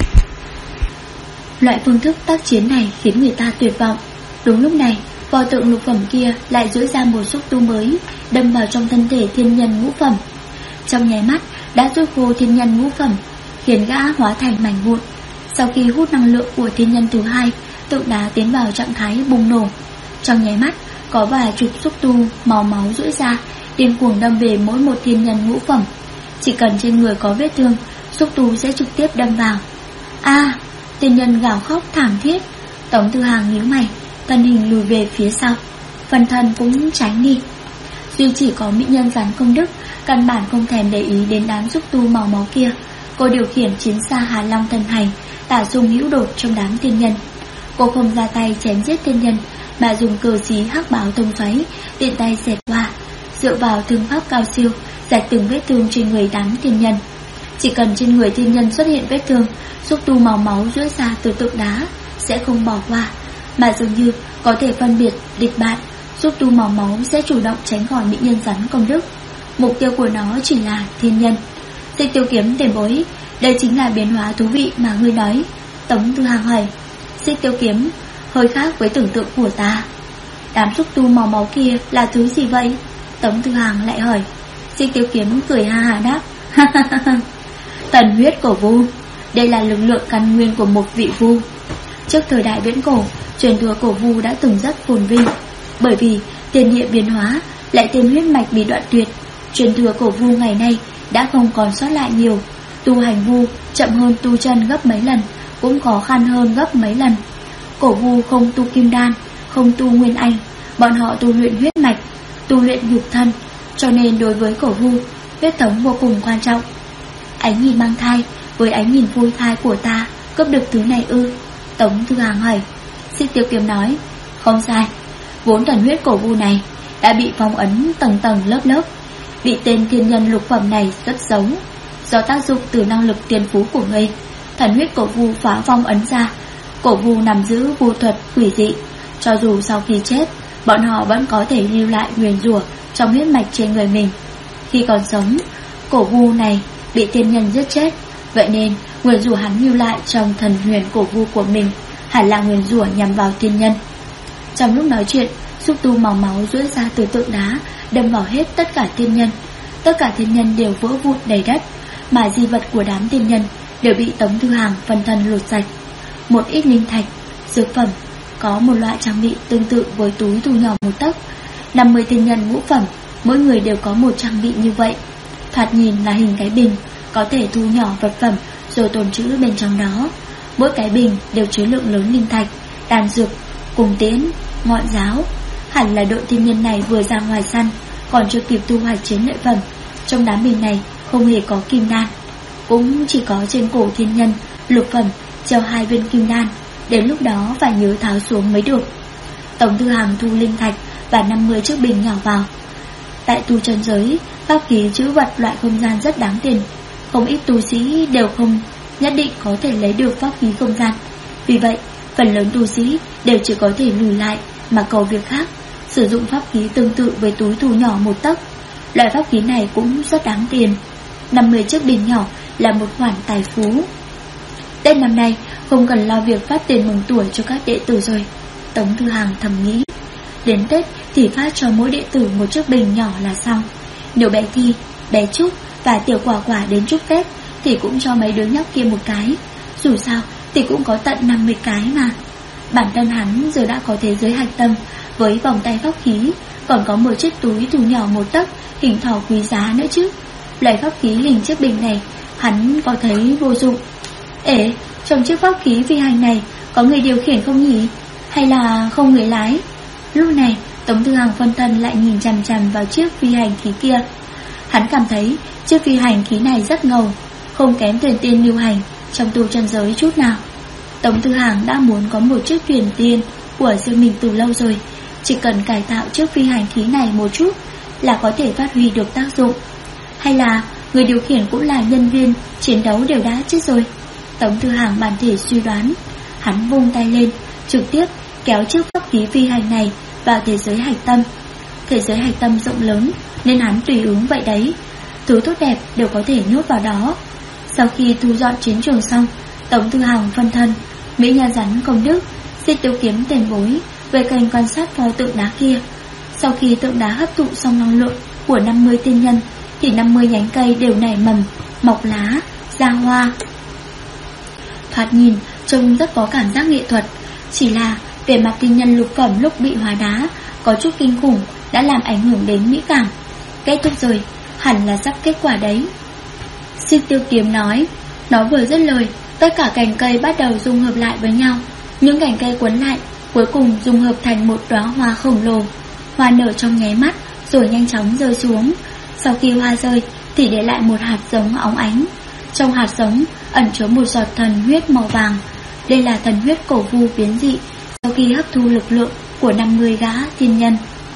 Loại phương thức tác chiến này khiến người ta tuyệt vọng. Đúng lúc này, pho tượng lục phẩm kia lại duỗi ra một xúc tu mới, đâm vào trong thân thể thiên nhân ngũ phẩm. Trong nháy mắt đã rút khô thiên nhân ngũ phẩm, khiến gã hóa thành mảnh vụn. Sau khi hút năng lượng của thiên nhân thứ hai, tượng đá tiến vào trạng thái bùng nổ. Trong nháy mắt, có vài chục xúc tu màu máu duỗi ra, điên cuồng đâm về mỗi một thiên nhân ngũ phẩm. Chỉ cần trên người có vết thương, xúc tu sẽ trực tiếp đâm vào. A! Thiên nhân gào khóc thảm thiết. Tống Tư Hàng nhíu mày, thân hình lùi về phía sau, phần thân cũng tránh đi. Duy chỉ có mỹ nhân rắn công đức căn bản không thèm để ý đến đám xúc tu màu máu kia. Cô điều khiển chiến xa Hà Long thần hành, tả dung hữu đột trong đám thiên nhân. Cô không ra tay chém giết thiên nhân, mà dùng cờ xí hắc báo thông xoáy, tiện tay xẹt qua, dựa vào thương pháp cao siêu, rạch từng vết thương trên người đám thiên nhân. Chỉ cần trên người thiên nhân xuất hiện vết thương, xúc tu màu máu duỗi ra từ tượng đá sẽ không bỏ qua, mà dường như có thể phân biệt địch bạn. Xúc tu màu máu sẽ chủ động tránh khỏi mỹ nhân rắn công đức. Mục tiêu của nó chỉ là thiên nhân. Xích tiêu kiếm tiền bối, đây chính là biến hóa thú vị mà ngươi nói. Tống Tư Hàng hỏi. Xích tiêu kiếm hơi khác với tưởng tượng của ta. Đám xúc tu màu máu kia là thứ gì vậy? Tống Tư Hàng lại hỏi. Xích tiêu kiếm cười ha ha đáp. Thần huyết cổ vu, đây là lực lượng căn nguyên của một vị vu. Trước thời đại viễn cổ, truyền thừa cổ vu đã từng rất phồn vinh. Bởi vì tiền địa biến hóa, lại thêm huyết mạch bị đoạn tuyệt, truyền thừa cổ vu ngày nay đã không còn sót lại nhiều. Tu hành vu chậm hơn tu chân gấp mấy lần, cũng khó khăn hơn gấp mấy lần. Cổ vu không tu kim đan, không tu nguyên anh, bọn họ tu luyện huyết mạch, tu luyện nhục thân, cho nên đối với cổ vu, huyết thống vô cùng quan trọng. Ánh nhìn mang thai với ánh nhìn phôi thai của ta cướp được thứ này ư? Tống Tư Hàng hỏi. Xích tiêu kiếm nói. Không sai, vốn thần huyết cổ vu này đã bị phong ấn tầng tầng lớp lớp, bị tên thiên nhân lục phẩm này rất xấu. Do tác dụng từ năng lực tiên phú của ngươi, thần huyết cổ vu phá phong ấn ra. Cổ vu nằm giữ vu thuật quỷ dị, cho dù sau khi chết, bọn họ vẫn có thể lưu lại nguyền rủa trong huyết mạch trên người mình. Khi còn sống, cổ vu này bị thiên nhân giết chết, vậy nên nguyền rủa hắn lưu lại trong thần huyền cổ vu của mình hẳn là nguyền rủa nhằm vào thiên nhân. Trong lúc nói chuyện, xúc tu màu máu duỗi ra từ tượng đá, đâm vào hết tất cả thiên nhân. Tất cả thiên nhân đều vỡ vụn đầy đất, mà di vật của đám thiên nhân đều bị Tống Tư Hàng phần thân lột sạch. Một ít linh thạch, dược phẩm, có một loại trang bị tương tự với túi thu nhỏ một tấc. 50 thiên nhân ngũ phẩm, mỗi người đều có một trang bị như vậy. Thoạt nhìn là hình cái bình, có thể thu nhỏ vật phẩm rồi tồn trữ bên trong đó. Mỗi cái bình đều chứa lượng lớn linh thạch, đan dược, cùng tiễn, ngọn giáo. Hẳn là đội thiên nhân này vừa ra ngoài săn, còn chưa kịp thu hoạch chiến lợi phẩm. Trong đám bình này không hề có kim đan, cũng chỉ có trên cổ thiên nhân lục phẩm treo 2 viên kim đan. Đến lúc đó phải nhớ tháo xuống mới được. Tống Tư Hàng thu linh thạch và 50 chiếc bình nhỏ vào. Tại tu chân giới, pháp khí trữ vật loại không gian rất đáng tiền. Không ít tu sĩ đều không nhất định có thể lấy được pháp khí không gian. Vì vậy, phần lớn tu sĩ đều chỉ có thể lùi lại mà cầu việc khác, sử dụng pháp khí tương tự với túi thu nhỏ 1 tấc. Loại pháp khí này cũng rất đáng tiền. 50 chiếc bình nhỏ là một khoản tài phú. Tết năm nay không cần lo việc phát tiền mừng tuổi cho các đệ tử rồi, Tống Thư Hàng thầm nghĩ. Đến Tết thì phát cho mỗi đệ tử một chiếc bình nhỏ là xong. Nếu bé Thi, bé Trúc và Tiểu Quả Quả đến chúc Tết thì cũng cho mấy đứa nhóc kia một cái. Dù sao thì cũng có tận 50 cái mà. Bản thân hắn giờ đã có thế giới hạch tâm với vòng tay pháp khí, còn có một chiếc túi thu nhỏ 1 tấc hình thỏ quý giá nữa chứ. Loại pháp khí hình chiếc bình này hắn có thấy vô dụng. Ế, trong chiếc pháp khí phi hành này có người điều khiển không nhỉ? Hay là không người lái? Lúc này Tống Thư Hàng phân thân lại nhìn chằm chằm vào chiếc phi hành khí kia. Hắn cảm thấy chiếc phi hành khí này rất ngầu, không kém thuyền tiên lưu hành trong tu chân giới chút nào. Tống Thư Hàng đã muốn có một chiếc thuyền tiên của riêng mình từ lâu rồi, chỉ cần cải tạo chiếc phi hành khí này một chút là có thể phát huy được tác dụng. Hay là người điều khiển cũng là nhân viên chiến đấu đều đã chết rồi? Tống Thư Hàng bản thể suy đoán. Hắn vung tay lên, trực tiếp kéo chiếc pháp khí phi hành này vào thế giới hạch tâm. Thế giới hạch tâm rộng lớn nên hắn tùy ứng vậy đấy, thứ tốt đẹp đều có thể nhốt vào đó. Sau khi thu dọn chiến trường xong, Tống Thư Hàng phân thân mỹ nhân rắn công đức, Xích Tiêu Kiếm tiền bối về kênh quan sát pho tượng đá kia. Sau khi tượng đá hấp thụ xong năng lượng của 50 tiên nhân thì 50 nhánh cây đều nảy mầm, mọc lá, ra hoa. Thoạt nhìn trông rất có cảm giác nghệ thuật. Chỉ là về mặt tiên nhân lục phẩm lúc bị hóa đá có chút kinh khủng, đã làm ảnh hưởng đến mỹ cảm. Kết thúc rồi, hẳn là sắp kết quả đấy. Xích Tiêu Kiếm nói. Nó vừa dứt lời, tất cả cành cây bắt đầu dung hợp lại với nhau. Những cành cây quấn lại, cuối cùng dung hợp thành một đóa hoa khổng lồ. Hoa nở trong nháy mắt rồi nhanh chóng rơi xuống. Sau khi hoa rơi thì để lại một hạt giống óng ánh. Trong hạt giống ẩn chứa một giọt thần huyết màu vàng. Đây là thần huyết cổ vu biến dị sau khi hấp thu lực lượng của 50 gã thiên nhân.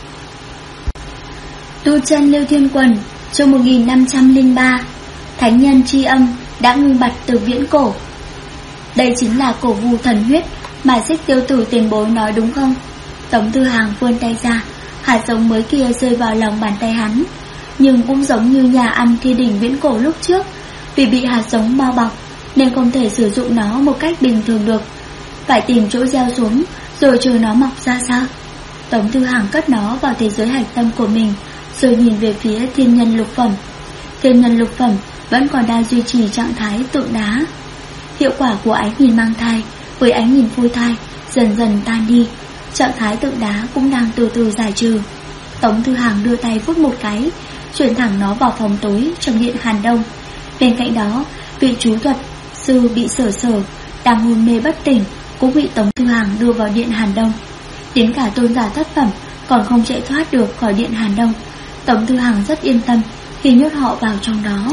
Tu chân Lưu Thiên Quần, chương 1503. Thánh nhân tri âm đã ngưng bặt từ viễn cổ. Đây chính là cổ vu thần huyết mà Xích Tiêu Tử tiền bối nói đúng không? Tống Thư Hàng vươn tay ra, hạt giống mới kia rơi vào lòng bàn tay hắn. Nhưng cũng giống như nhà ăn Thiên Đình viễn cổ lúc trước, vì bị hạt giống bao bọc nên không thể sử dụng nó một cách bình thường được, phải tìm chỗ gieo xuống rồi chờ nó mọc ra sao. Tống Thư Hàng cất nó vào thế giới hạch tâm của mình, rồi nhìn về phía thiên nhân lục phẩm. Thiên nhân lục phẩm vẫn còn đang duy trì trạng thái tượng đá. Hiệu quả của ánh nhìn mang thai với ánh nhìn phôi thai dần dần tan đi, trạng thái tượng đá cũng đang từ từ giải trừ. Tống Thư Hàng đưa tay vuốt một cái, chuyển thẳng nó vào phòng tối trong điện Hàn Đông. Bên cạnh đó, vị chú thuật sư bị sở đang hôn mê bất tỉnh cũng bị Tống Thư Hàng đưa vào điện Hàn Đông. Đến cả tôn giả thất phẩm còn không chạy thoát được khỏi điện Hàn Đông. Tống Thư Hàng rất yên tâm khi nhốt họ vào trong đó.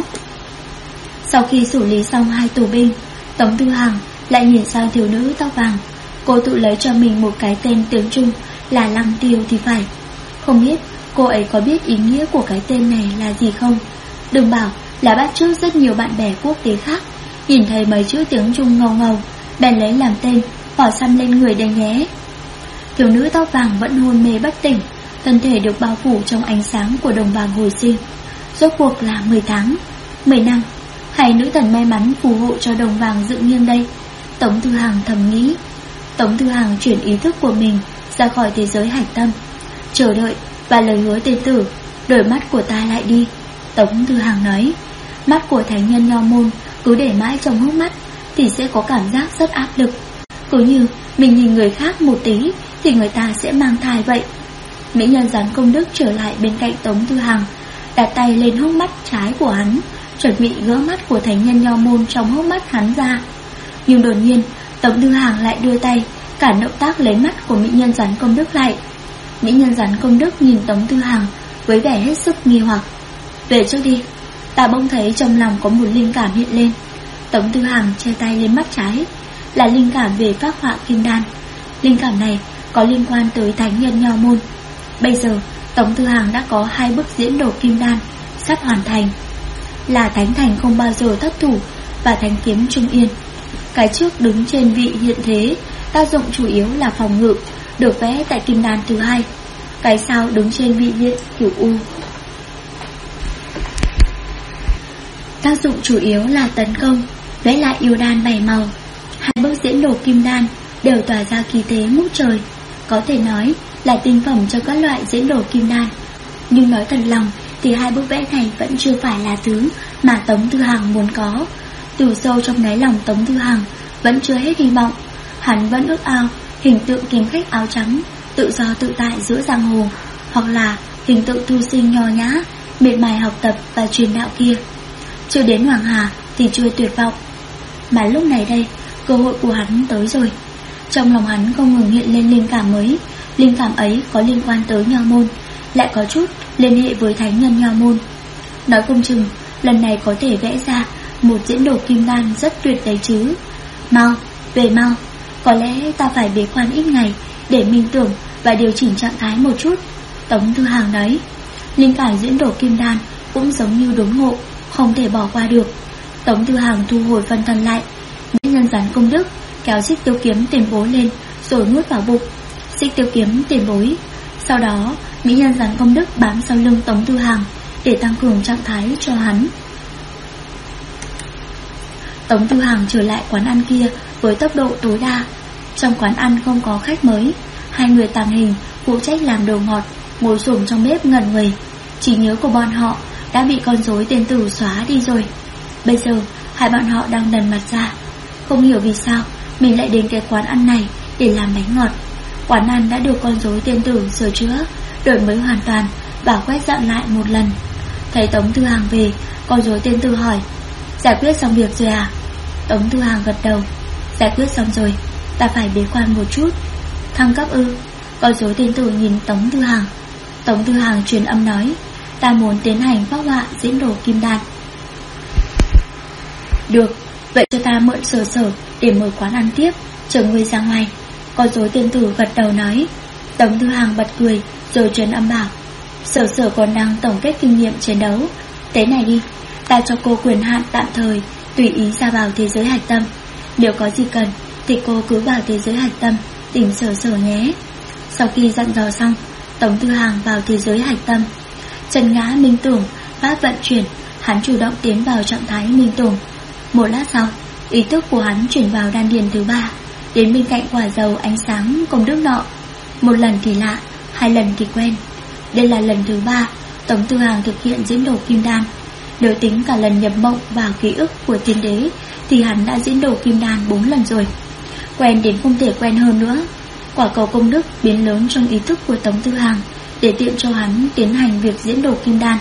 Sau khi xử lý xong 2 tù binh, Tống Thư Hàng lại nhìn sang thiếu nữ tóc vàng. Cô tự lấy cho mình một cái tên tiếng Trung là Lăng Tiêu thì phải. Không biết cô ấy có biết ý nghĩa của cái tên này là gì không? Đừng bảo là bắt chước rất nhiều bạn bè quốc tế khác, nhìn thấy mấy chữ tiếng Trung ngầu ngầu bèn lấy làm tên, bỏ xăm lên người đây nhé. Thiếu nữ tóc vàng vẫn hôn mê bất tỉnh, thân thể được bao phủ trong ánh sáng của đồng vàng hồi sinh. Rốt cuộc là 10 tháng, 10 năm, hay nữ thần may mắn phù hộ cho đồng vàng dựng nghiêng đây? Tống Thư Hàng thầm nghĩ. Tống Thư Hàng chuyển ý thức của mình ra khỏi thế giới hạch tâm, chờ đợi và lời hứa tên tử. Đổi mắt của ta lại đi, Tống Thư Hàng nói. Mắt của thánh nhân nho môn cứ để mãi trong hốc mắt thì sẽ có cảm giác rất áp lực, cứ như mình nhìn người khác một tí thì người ta sẽ mang thai vậy. Mỹ nhân rắn công đức trở lại bên cạnh Tống Thư Hàng, đặt tay lên hốc mắt trái của hắn, chuẩn bị gỡ mắt của thánh nhân nho môn trong hốc mắt hắn ra. Nhưng đột nhiên Tống Thư Hàng lại đưa tay cản động tác lấy mắt của mỹ nhân rắn công đức lại. Mỹ nhân rắn công đức nhìn Tống Thư Hàng với vẻ hết sức nghi hoặc. Về trước đi, ta bỗng thấy trong lòng có một linh cảm hiện lên. Tống Thư Hàng che tay lên mắt trái, là linh cảm về phác họa kim đan. Linh cảm này có liên quan tới thánh nhân nho môn. Bây giờ Tống Tư Hằng đã có 2 bước diễn đồ kim đan sắp hoàn thành, là Thánh Thành không bao giờ thất thủ và Thánh Kiếm Trung Yên. Cái trước đứng trên vị hiện thế, tác dụng chủ yếu là phòng ngự, được vẽ tại kim đan thứ 2. Cái sau đứng trên vị diện Cửu U, tác dụng chủ yếu là tấn công, vẽ lại yêu đan 7 màu. 2 bước diễn đồ kim đan đều tỏa ra khí thế ngút trời, có thể nói là tinh phẩm cho các loại diễn đồ kim đan. Nhưng nói thật lòng thì 2 bước vẽ này vẫn chưa phải là thứ mà Tống Tư Hằng muốn có. Từ sâu trong đáy lòng Tống Tư Hằng vẫn chưa hết hy vọng. Hắn vẫn ước ao hình tượng kiếm khách áo trắng tự do tự tại giữa giang hồ, hoặc là hình tượng thư sinh nho nhã miệt mài học tập và truyền đạo kia. Chưa đến Hoàng Hà thì chưa tuyệt vọng, mà lúc này đây cơ hội của hắn tới rồi. Trong lòng hắn không ngừng hiện lên linh cảm mới. Linh cảm ấy có liên quan tới Nho Môn, lại có chút liên hệ với thánh nhân Nho Môn. Nói không chừng lần này có thể vẽ ra một diễn đồ kim đan rất tuyệt đấy chứ. Mau, về mau. Có lẽ ta phải bế quan ít ngày để minh tưởng và điều chỉnh trạng thái một chút, Tống Tư Hằng nói. Linh cảm diễn đồ kim đan cũng giống như đốn ngộ, không thể bỏ qua được. Tống Tư Hằng thu hồi phân thân lại. Mỹ nhân rắn công đức kéo xích tiêu kiếm tiền bối lên rồi nuốt vào bụng. Xích tiêu kiếm tiền bối. Sau đó mỹ nhân rắn công đức bám sau lưng Tống Tư Hằng để tăng cường trạng thái cho hắn. Tống Tư Hằng trở lại quán ăn kia với tốc độ tối đa. Trong quán ăn không có khách mới. 2 người tàng hình phụ trách làm đồ ngọt ngồi xổm trong bếp ngẩn người. Trí nhớ của bọn họ đã bị con rối tên tử xóa đi rồi. Bây giờ 2 bọn họ đang đần mặt ra, không hiểu vì sao mình lại đến cái quán ăn này để làm bánh ngọt. Quán ăn đã được con rối tên tử sửa chữa, đổi mới hoàn toàn và quét dọn lại một lần. Thấy Tống Tư Hằng về, con rối tên tử hỏi: giải quyết xong việc rồi à? Tống Tư Hằng gật đầu: giải quyết xong rồi, ta phải bế quan một chút. Thăng cấp ư? Con rối tên tử nhìn Tống Tư Hằng. Tống Tư Hằng truyền âm nói: ta muốn tiến hành phác họa diễn đồ kim đan. Được, vậy cho ta mượn sở sở để mở quán ăn tiếp, chờ ngươi ra ngoài. Con rối tên tử gật đầu nói. Tống Tư Hằng bật cười rồi truyền âm bảo: sở sở còn đang tổng kết kinh nghiệm chiến đấu. Thế này đi, ta cho cô quyền hạn tạm thời tùy ý ra vào thế giới hạch tâm. Nếu có gì cần thì cô cứ vào thế giới hạch tâm tìm sở sở nhé. Sau khi dặn dò xong, Tống Tư Hằng vào thế giới hạch tâm. Chân ngã minh tưởng, pháp vận chuyển, hắn chủ động tiến vào trạng thái minh tưởng. Một lát sau, ý thức của hắn chuyển vào đan điền thứ 3, đến bên cạnh quả dầu ánh sáng công đức nọ. Một lần thì lạ, 2 lần thì quen. Đây là lần thứ 3 Tống Tư Hằng thực hiện diễn đồ kim đan. Nếu tính cả lần nhập mộng vào ký ức của tiên đế thì hắn đã diễn đồ kim đan 4 lần rồi. Quen đến không thể quen hơn nữa. Quả cầu công đức biến lớn trong ý thức của Tống Tư Hằng để tiện cho hắn tiến hành việc diễn đồ kim đan.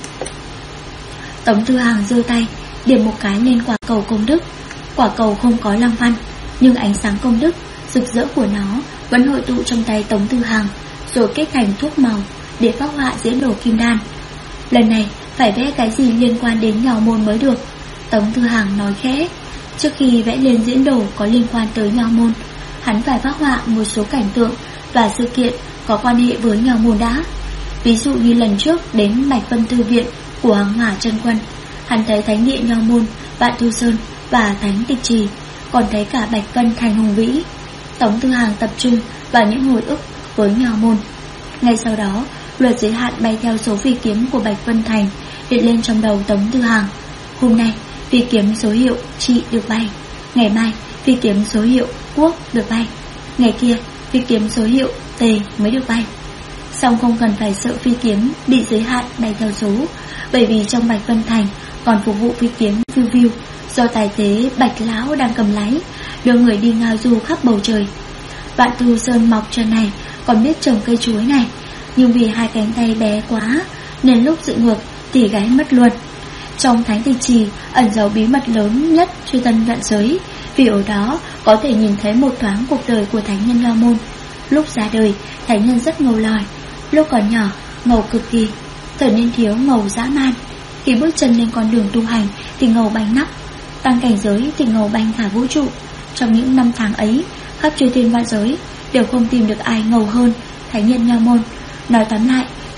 Tống Tư Hằng giơ tay điểm một cái lên quả cầu công đức. Quả cầu không có lăng văn, nhưng ánh sáng công đức rực rỡ của nó vẫn hội tụ trong tay Tống Tư Hằng, rồi kết thành thuốc màu để phác họa diễn đồ kim đan. Lần này phải vẽ cái gì liên quan đến Nho Môn mới được, Tống Tư Hằng nói khẽ. Trước khi vẽ lên diễn đồ có liên quan tới Nho Môn, hắn phải phác họa một số cảnh tượng và sự kiện có quan hệ với Nho Môn đã. Ví dụ như lần trước đến Bạch Vân Thư Viện của Hằng Hỏa Chân Quân, hắn thấy thánh địa Nho Môn, Vạn Thu Sơn và Thánh Tịch Trì, còn thấy cả Bạch Vân thành hùng vĩ. Tống Tư Hằng tập trung vào những hồi ức với Nho Môn. Ngay sau đó, luật giới hạn bay theo số phi kiếm của Bạch Vân Thành hiện lên trong đầu Tống Tư Hằng. Hôm nay phi kiếm số hiệu Trị được bay, ngày mai phi kiếm số hiệu Quốc được bay, ngày kia phi kiếm số hiệu Tề mới được bay. Song không cần phải sợ phi kiếm bị giới hạn bay theo số, bởi vì trong Bạch Vân Thành còn phục vụ phi kiếm Viu Viu do tài xế Bạch Lão đang cầm lái, đưa người đi ngao du khắp bầu trời. Vạn Thu Sơn mọc trần này còn biết trồng cây chuối này, nhưng vì 2 cánh tay bé quá nên lúc dựng ngược thì gãy mất luôn. Trong Thánh Tịch Trì ẩn giấu bí mật lớn nhất chư tân vạn giới, vì ở đó có thể nhìn thấy một thoáng cuộc đời của thánh nhân Nho Môn. Lúc ra đời, thánh nhân rất ngầu lòi, lúc còn nhỏ ngầu cực kỳ, trở nên thiếu ngầu dã man. Khi bước chân lên con đường tu hành thì ngầu banh nắp, tăng cảnh giới thì ngầu banh cả vũ trụ. Trong những năm tháng ấy, khắp chư thiên vạn giới đều không tìm được ai ngầu hơn thánh nhân Nho Môn. Nói tóm lại,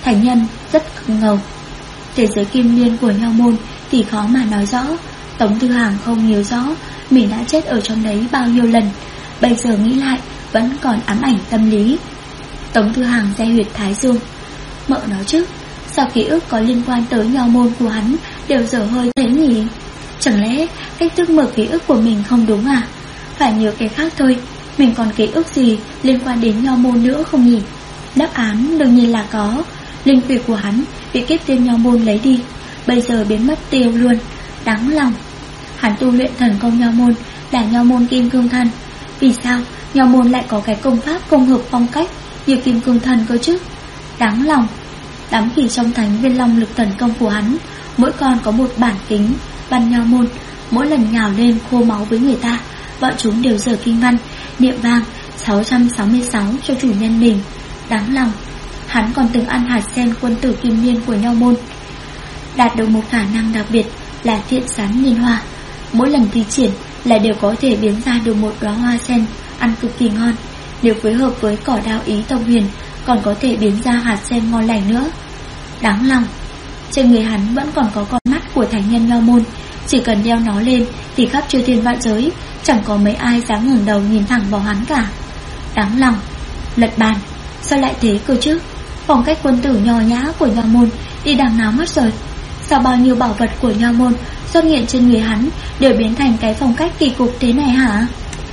Thánh nhân rất ngầu. Thế giới kim liên của Nho môn thì khó mà nói rõ. Tống Tư Hằng không nhớ rõ mình đã chết ở trong đấy bao nhiêu lần, bây giờ nghĩ lại vẫn còn ám ảnh tâm lý. Tống Tư Hằng gieo huyệt thái dương. Mợ nói chứ, sao ký ức có liên quan tới Nho môn của hắn đều dở hơi thế nhỉ? Chẳng lẽ cách thức mở ký ức của mình không đúng à? Phải nhớ cái khác thôi. Mình còn ký ức gì liên quan đến Nho môn nữa không nhỉ? Đáp án đương nhiên là có. Linh quỷ của hắn bị kiếp tiên Nho môn lấy đi, bây giờ biến mất tiêu luôn. Đáng lòng. Hắn tu luyện thần công Nho môn là Nho môn kim cương thân. Vì sao Nho môn lại có cái công pháp công hợp phong cách như kim cương thân cơ chứ? Đáng lòng. Đám khỉ trong thánh viên long lực thần công của hắn, mỗi con có một bản kính văn Nho môn. Mỗi lần nhào lên khô máu với người ta, bọn chúng đều giở kinh văn niệm vang 666 cho chủ nhân mình. Đáng lòng. Hắn còn từng ăn hạt sen quân tử kim liên của Nho môn, đạt được một khả năng đặc biệt là thiện sán liên hoa. Mỗi lần thi triển là đều có thể biến ra được một đóa hoa sen ăn cực kỳ ngon. Nếu phối hợp với cỏ đao ý tông huyền, còn có thể biến ra hạt sen ngon lành nữa. Đáng lòng. Trên người hắn vẫn còn có con mắt của thánh nhân Nho môn, chỉ cần đeo nó lên thì khắp chư thiên vạn giới chẳng có mấy ai dám ngẩng đầu nhìn thẳng vào hắn cả. Đáng lòng. Lật bàn. Sao lại thế cơ chứ? Phong cách quân tử nho nhã của Nho môn đi đằng nào mất rồi? Sao bao nhiêu bảo vật của Nho môn xuất hiện trên người hắn đều biến thành cái phong cách kỳ cục thế này hả?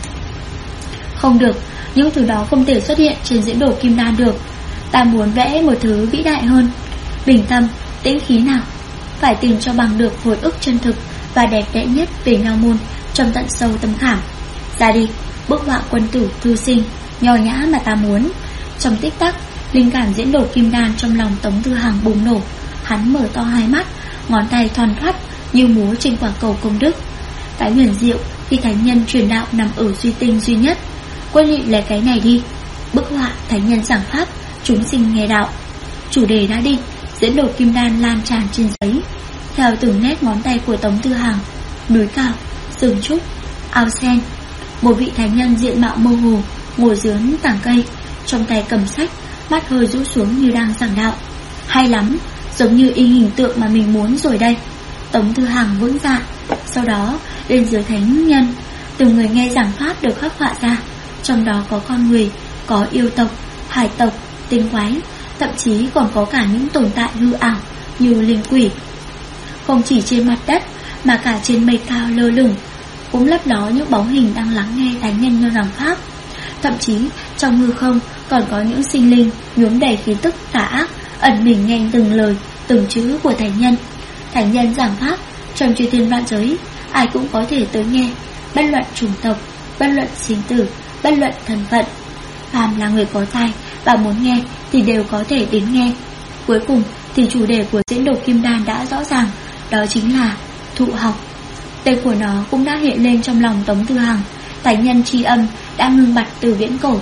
Không được, những thứ đó không thể xuất hiện trên diễn đồ kim đan được. Ta muốn vẽ một thứ vĩ đại hơn. Bình tâm, tĩnh khí nào. Phải tìm cho bằng được hồi ức chân thực và đẹp đẽ nhất về Nho môn trong tận sâu tâm khảm. Ra đi, bức họa quân tử thư sinh nho nhã mà ta muốn. Trong tích tắc, linh cảm diễn đồ kim đan trong lòng Tống Tư Hằng bùng nổ. Hắn mở to hai mắt, ngón tay thoăn thoắt như múa trên quả cầu công đức. Cái huyền diệu khi thánh nhân truyền đạo nằm ở duy tinh duy nhất. Quân lị lấy cái này đi. Bức họa thánh nhân giảng pháp, chúng sinh nghe đạo. Chủ đề đã định, diễn đồ kim đan lan tràn trên giấy. Theo từng nét ngón tay của Tống Tư Hằng, núi cao, rừng trúc, ao sen. Một vị thánh nhân diện mạo mơ hồ ngồi dưới tảng cây, trong tay cầm sách, mắt hơi rũ xuống như đang giảng đạo. Hay lắm, giống như y hình tượng mà mình muốn rồi đây. Tống Tư Hằng vững dạ. Sau đó lên dưới thánh nhân, từng người nghe giảng pháp được khắc họa ra. Trong đó có con người, có yêu tộc, hải tộc, tinh quái, thậm chí còn có cả những tồn tại hư ảo như linh quỷ. Không chỉ trên mặt đất mà cả trên mây cao lơ lửng cũng lấp ló những bóng hình đang lắng nghe thánh nhân nho giảng pháp. Thậm chí trong hư không còn có những sinh linh nhuốm đầy khí tức tà ác ẩn mình nghe từng lời, từng chữ của thánh nhân. Thánh nhân giảng pháp trong chư thiên vạn giới, ai cũng có thể tới nghe, bất luận chủng tộc, bất luận sinh tử, bất luận thân phận. Phàm là người có tai và muốn nghe thì đều có thể đến nghe. Cuối cùng thì chủ đề của diễn đồ kim đan đã rõ ràng, đó chính là thụ học. Tên của nó cũng đã hiện lên trong lòng Tống Tư Hằng. Thánh nhân tri âm đã ngưng bặt từ viễn cổ.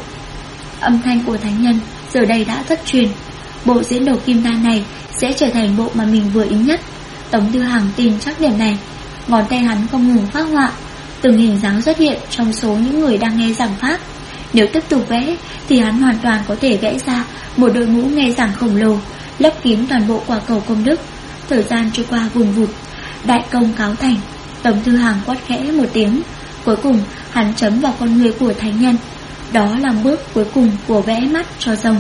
Âm thanh của thánh nhân giờ đây đã thất truyền. Bộ diễn đồ kim đan này sẽ trở thành bộ mà mình vừa ý nhất. Tống Tư Hằng tin chắc điểm này. Ngón tay hắn không ngừng phác họa, từng hình dáng xuất hiện trong số những người đang nghe giảng pháp. Nếu tiếp tục vẽ thì hắn hoàn toàn có thể vẽ ra một đội ngũ nghe giảng khổng lồ, lấp kín toàn bộ quả cầu công đức. Thời gian trôi qua vùn vụt, đại công cáo thành. Tống Tư Hằng quát khẽ một tiếng. Cuối cùng hắn chấm vào con người của thánh nhân. Đó là bước cuối cùng của vẽ mắt cho rồng.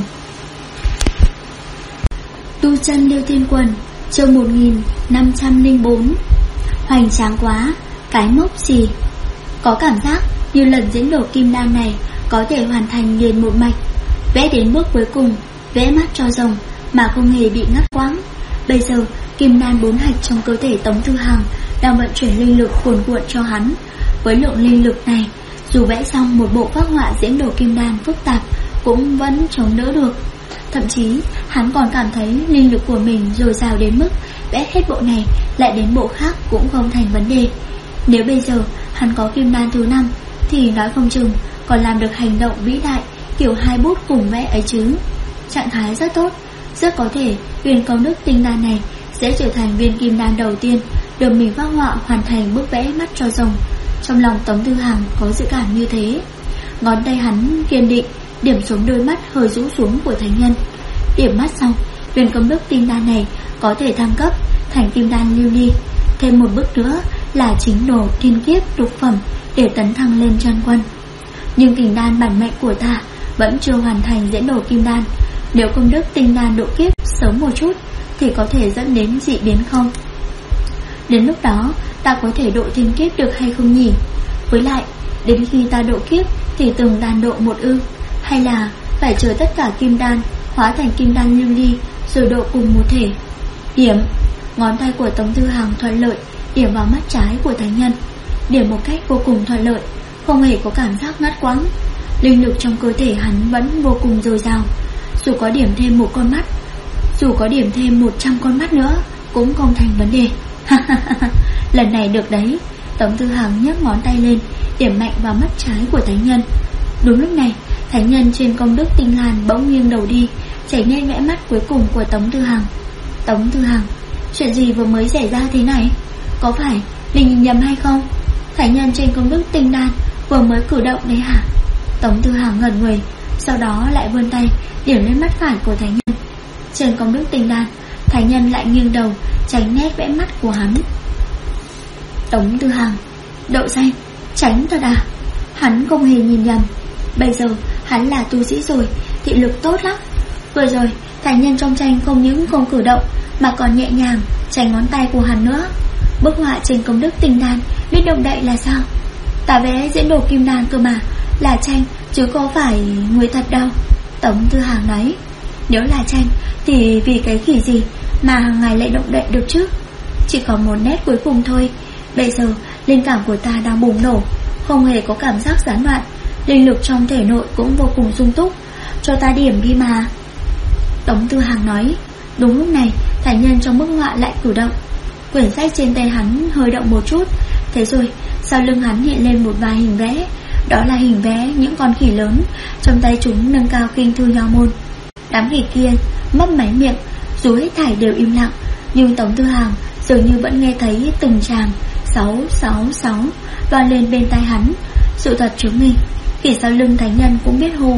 Tu chân Liêu Thiên Quần, chương 1504. Hoành tráng quá, cái mốc gì. Có cảm giác như lần diễn đồ kim đan này có thể hoàn thành liền một mạch, vẽ đến bước cuối cùng, vẽ mắt cho rồng mà không hề bị ngắt quãng. Bây giờ kim đan 4 hạch trong cơ thể Tống Tư Hằng đang vận chuyển linh lực cuồn cuộn cho hắn. Với lượng linh lực này, dù vẽ xong một bộ phác họa diễn đồ kim đan phức tạp cũng vẫn chống đỡ được. Thậm chí hắn còn cảm thấy linh lực của mình dồi dào đến mức vẽ hết bộ này lại đến bộ khác cũng không thành vấn đề. Nếu bây giờ hắn có kim đan thứ 5 thì nói không chừng còn làm được hành động vĩ đại kiểu 2 bút cùng vẽ ấy chứ. Trạng thái rất tốt, rất có thể viên công đức tinh đan này sẽ trở thành viên kim đan đầu tiên được mình phác họa hoàn thành bức vẽ mắt cho rồng. Trong lòng Tống Tư Hằng có dự cảm như thế. Ngón tay hắn kiên định điểm xuống đôi mắt hơi rũ xuống của thánh nhân. Điểm mắt xong viên công đức kim đan này có thể thăng cấp thành kim đan lưu ly, thêm một bước nữa là chính đồ thiên kiếp lục phẩm để tấn thăng lên chân quân. Nhưng kim đan bản mệnh của ta vẫn chưa hoàn thành diễn đồ kim đan. Nếu công đức tinh đan độ kiếp sớm một chút thì có thể dẫn đến dị biến không? Đến lúc đó ta có thể độ thiên kiếp được hay không nhỉ? Với lại đến khi ta độ kiếp thì từng đan độ một ư, hay là phải chờ tất cả kim đan hóa thành kim đan lưu ly rồi độ cùng một thể? Điểm. Ngón tay của Tống Tư Hằng thuận lợi điểm vào mắt trái của thánh nhân, điểm một cách vô cùng thuận lợi, không hề có cảm giác ngắt quãng. Linh lực trong cơ thể hắn vẫn vô cùng dồi dào. Dù có điểm thêm một con mắt, dù có điểm thêm 100 con mắt nữa cũng không thành vấn đề. Lần này được đấy. Tống Tư Hằng nhấc ngón tay lên điểm mạnh vào mắt trái của thánh nhân. Đúng lúc này, thánh nhân trên công đức tinh lan bỗng nghiêng đầu đi, chảy lên vẽ mắt cuối cùng của Tống Tư Hằng. Tống Tư Hằng, chuyện gì vừa mới xảy ra thế này? Có phải mình nhìn nhầm hay không? Thánh nhân trên công đức tinh đan vừa mới cử động đấy hả? Tống Tư Hằng ngẩn người, sau đó lại vươn tay điểm lên mắt phải của thánh nhân. Trên công đức tinh đan, thánh nhân lại nghiêng đầu tránh nét vẽ mắt của hắn. Tống Tư Hằng, đậu xanh, tránh thật à? Hắn không hề nhìn nhầm. Bây giờ hắn là tu sĩ rồi, thị lực tốt lắm. Vừa rồi thánh nhân trong tranh không những không cử động mà còn nhẹ nhàng tránh ngón tay của hắn nữa. Bức họa trên công đức tinh đan biết động đậy là sao? Ta vẽ diễn đồ kim đan cơ mà, là tranh chứ có phải người thật đâu. Tống Tư Hằng nói, nếu là tranh thì vì cái khỉ gì mà ngài lại động đậy được chứ? Chỉ còn một nét cuối cùng thôi. Bây giờ linh cảm của ta đang bùng nổ, không hề có cảm giác gián đoạn. Linh lực trong thể nội cũng vô cùng sung túc, cho ta điểm đi mà. Tống Tư Hằng nói. Đúng lúc này, thánh nhân trong bức họa lại cử động. Quyển sách trên tay hắn hơi động một chút. Thế rồi sau lưng hắn hiện lên một vài hình vẽ. Đó là hình vẽ những con khỉ lớn, trong tay chúng nâng cao kinh thư nho môn. Đám khỉ kia mấp máy miệng, dù hết thảy đều im lặng, nhưng Tống Tư Hằng dường như vẫn nghe thấy từng tràng 666 vang lên bên tai hắn. Sự thật chứng minh khỉ sau lưng thánh nhân cũng biết hô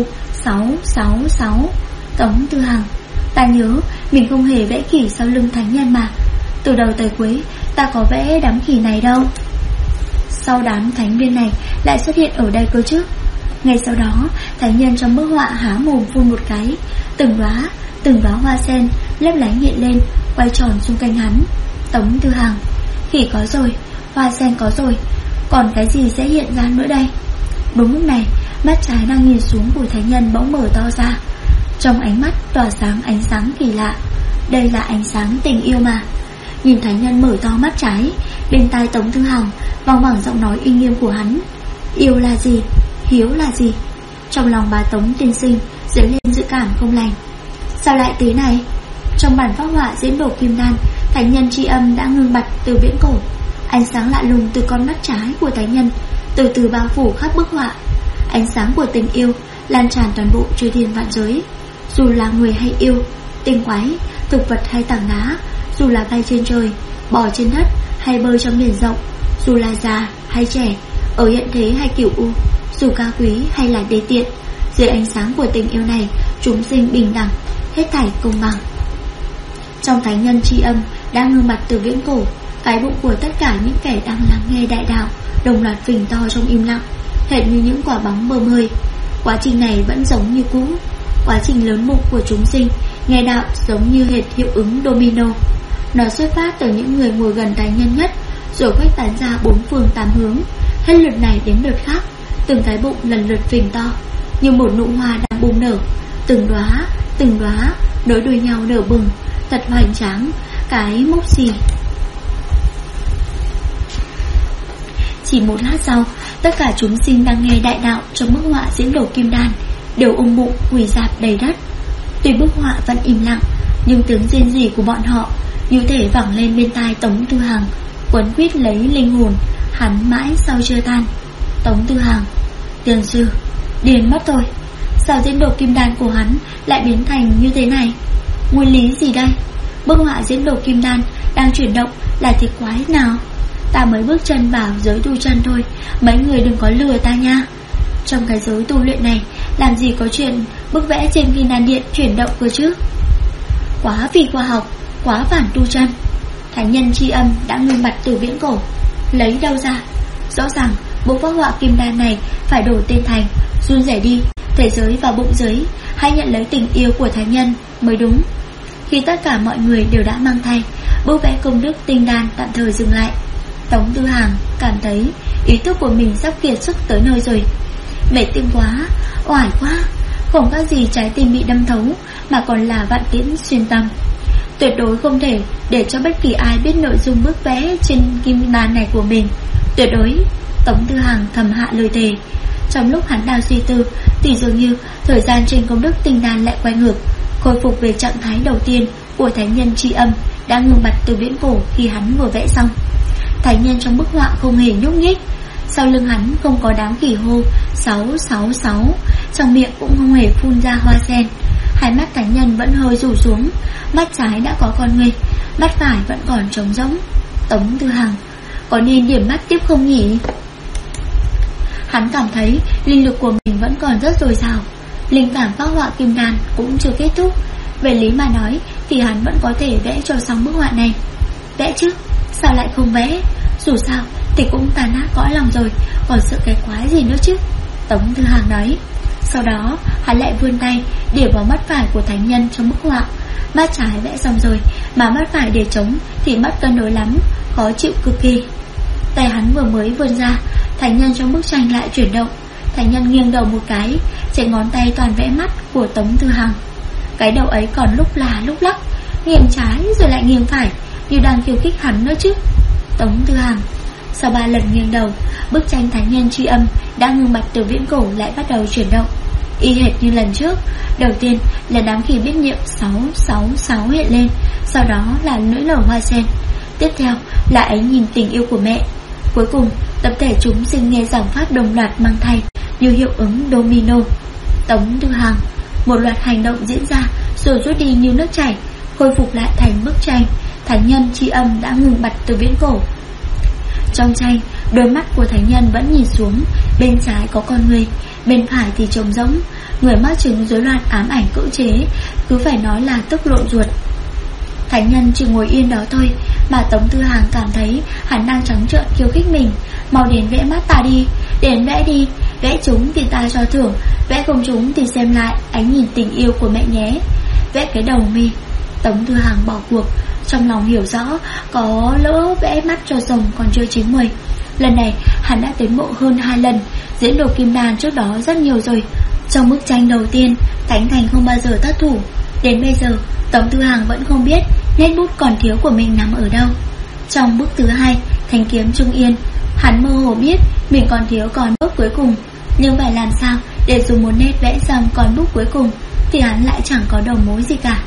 666. Tống Tư Hằng, ta nhớ mình không hề vẽ khỉ sau lưng thánh nhân mà. Từ đầu tới cuối ta có vẽ đám khỉ này đâu. Sau đám thánh viên này lại xuất hiện ở đây cơ chứ? Ngay sau đó, thánh nhân trong bức họa há mồm phun một cái, từng đóa hoa sen lấp lánh hiện lên, quay tròn xung quanh hắn. Tống Tư Hằng, khỉ có rồi, hoa sen có rồi, còn cái gì sẽ hiện ra nữa đây? Đúng lúc này, mắt trái đang nhìn xuống của thánh nhân bỗng mở to ra. Trong ánh mắt tỏa sáng ánh sáng kỳ lạ. Đây là ánh sáng tình yêu mà. Nhìn thánh nhân mở to mắt trái, bên tai Tống Tư Hằng vang vẳng giọng nói uy nghiêm của hắn. Yêu là gì? Hiếu là gì? Trong lòng bà Tống tiên sinh dấy lên dự cảm không lành. Sao lại thế này? Trong bản phác họa diễn đồ kim đan, thánh nhân tri âm đã ngưng bặt từ viễn cổ. Ánh sáng lạ lùng từ con mắt trái của thánh nhân từ từ bao phủ khắp bức họa. Ánh sáng của tình yêu lan tràn toàn bộ chư thiên vạn giới. Dù là người hay yêu, tinh quái, thực vật hay tảng đá, dù là bay trên trời, bò trên đất hay bơi trong biển rộng, dù là già hay trẻ, ở hiện thế hay cửu u, dù cao quý hay là đê tiện, dưới ánh sáng của tình yêu này, chúng sinh bình đẳng, hết thảy công bằng. Trong thánh nhân tri âm đã ngưng bặt từ viễn cổ, cái bụng của tất cả những kẻ đang lắng nghe đại đạo đồng loạt phình to trong im lặng, hệt như những quả bóng bơm hơi. Quá trình này vẫn giống như cũ. Quá trình lớn bụng của chúng sinh nghe đạo giống như hệt hiệu ứng domino. Nó xuất phát từ những người ngồi gần thánh nhân nhất, rồi khuếch tán ra bốn phương tám hướng, hết lượt này đến lượt khác. Từng cái bụng lần lượt phình to như một nụ hoa đang bùng nở, từng đóa nối đuôi nhau nở bừng, thật hoành tráng. Cái mốc xì. Chỉ một lát sau, tất cả chúng sinh đang nghe đại đạo trong bức họa diễn đồ kim đan đều ôm bụng quỳ rạp đầy đất. Tuy bức họa vẫn im lặng, nhưng tiếng rên rỉ của bọn họ như thể vẳng lên bên tai Tống Tư Hằng, quấn quýt lấy linh hồn hắn mãi sau chưa tan. Tống Tư Hằng, tiền sư, điên mất rồi. Sao diễn đồ kim đan của hắn lại biến thành như thế này? Nguyên lý gì đây? Bức họa diễn đồ kim đan đang chuyển động là thì quái nào? Ta mới bước chân vào giới tu chân thôi, mấy người đừng có lừa ta nha. Trong cái giới tu luyện này làm gì có chuyện bức vẽ trên kim đan điện chuyển động cơ chứ? quá phi khoa học, quá phản tu chân. Thánh nhân tri âm đã ngưng bặt từ viễn cổ. Lấy đâu ra? Rõ ràng bộ phác họa kim đan này phải đổi tên thành run rẩy đi, thể giới và bụng giới, hãy nhận lấy tình yêu của thánh nhân mới đúng. Khi tất cả mọi người đều đã mang thai, bức vẽ công đức tinh đan tạm thời dừng lại. Tống Tư Hàng cảm thấy ý thức của mình sắp kiệt sức tới nơi rồi. Mệt tim quá, oải quá, không có gì trái tim bị đâm thấu, mà còn là vạn tiễn xuyên tâm. Tuyệt đối không thể để cho bất kỳ ai biết nội dung bức vẽ trên kim đan này của mình. Tuyệt đối. Tống Tư Hàng thầm hạ lời thề. Trong lúc hắn đang suy tư thì dường như thời gian trên công đức tinh đan lại quay ngược, khôi phục về trạng thái đầu tiên của thánh nhân tri âm đã ngừng bặt từ viễn cổ khi hắn vừa vẽ xong. Thánh nhân trong bức họa không hề nhúc nhích, sau lưng hắn không có đám khỉ hô 666, trong miệng cũng không hề phun ra hoa sen. Hai mắt thánh nhân vẫn hơi rủ xuống, mắt trái đã có con người, mắt phải vẫn còn trống rỗng. Tống Tư Hàng có nên điểm mắt tiếp không nhỉ? Hắn cảm thấy linh lực của mình vẫn còn rất dồi dào, linh cảm phác họa kim đan cũng chưa kết thúc. Về lý mà nói thì hắn vẫn có thể vẽ cho xong bức họa này. Vẽ chứ, sao lại không vẽ? Dù sao thì cũng tàn nát cõi lòng rồi, còn sợ cái quái gì nữa chứ? Tống Tư Hàng nói. Sau đó hắn lại vươn tay điểm vào mắt phải của thánh nhân trong bức họa. Mắt trái vẽ xong rồi mà mắt phải để trống thì mắt cân đối lắm, khó chịu cực kỳ. Tay hắn vừa mới vươn ra, thánh nhân trong bức tranh lại chuyển động. Thánh nhân nghiêng đầu một cái, trên ngón tay toàn vẽ mắt của Tống Tư Hàng. Cái đầu ấy còn lúc là lúc lắc, nghiêng trái rồi lại nghiêng phải, như đang khiêu khích hắn nữa chứ. Tống Tư Hàng sau 3 lần nghiêng đầu, bức tranh thánh nhân tri âm đã ngưng bặt từ viễn cổ lại bắt đầu chuyển động, y hệt như lần trước. Đầu tiên là đám khỉ biết nhiệm 666 hiện lên, sau đó là nỗi lở hoa sen, tiếp theo là ánh nhìn tình yêu của mẹ. Cuối cùng tập thể chúng sinh nghe giảng pháp đồng loạt mang thai như hiệu ứng domino. Tống Tư Hàng một loạt hành động diễn ra rồi rút đi như nước chảy, khôi phục lại thành bức tranh thánh nhân tri âm đã ngừng bặt từ viễn cổ. Trong tranh, đôi mắt của thánh nhân vẫn nhìn xuống, bên trái có con người, bên phải thì trống rỗng. Người mắc chứng rối loạn ám ảnh cưỡng chế, cứ phải nói là tức lộn ruột. Thánh nhân chỉ ngồi yên đó thôi, mà Tống Tư Hàng cảm thấy hắn đang trắng trợn khiêu khích mình. Mau đến vẽ mắt ta đi, đến vẽ đi, vẽ chúng thì ta cho thưởng, vẽ không chúng thì xem lại ánh nhìn tình yêu của mẹ nhé. Vẽ cái đầu mi. Tống Tư Hàng bỏ cuộc, trong lòng hiểu rõ có lỡ vẽ mắt cho rồng còn chưa chín mùi. Lần này hắn đã tiến bộ hơn 2 lần, diễn đồ kim đan trước đó rất nhiều rồi. Trong bức tranh đầu tiên, Thánh Thành không bao giờ thất thủ. Đến bây giờ Tống Tư Hàng vẫn không biết nét bút còn thiếu của mình nằm ở đâu. Trong bức thứ 2, Thanh Kiếm Trung Yên, hắn mơ hồ biết mình còn thiếu còn bút cuối cùng, nhưng phải làm sao để dùng một nét vẽ xong còn bút cuối cùng thì hắn lại chẳng có đầu mối gì cả.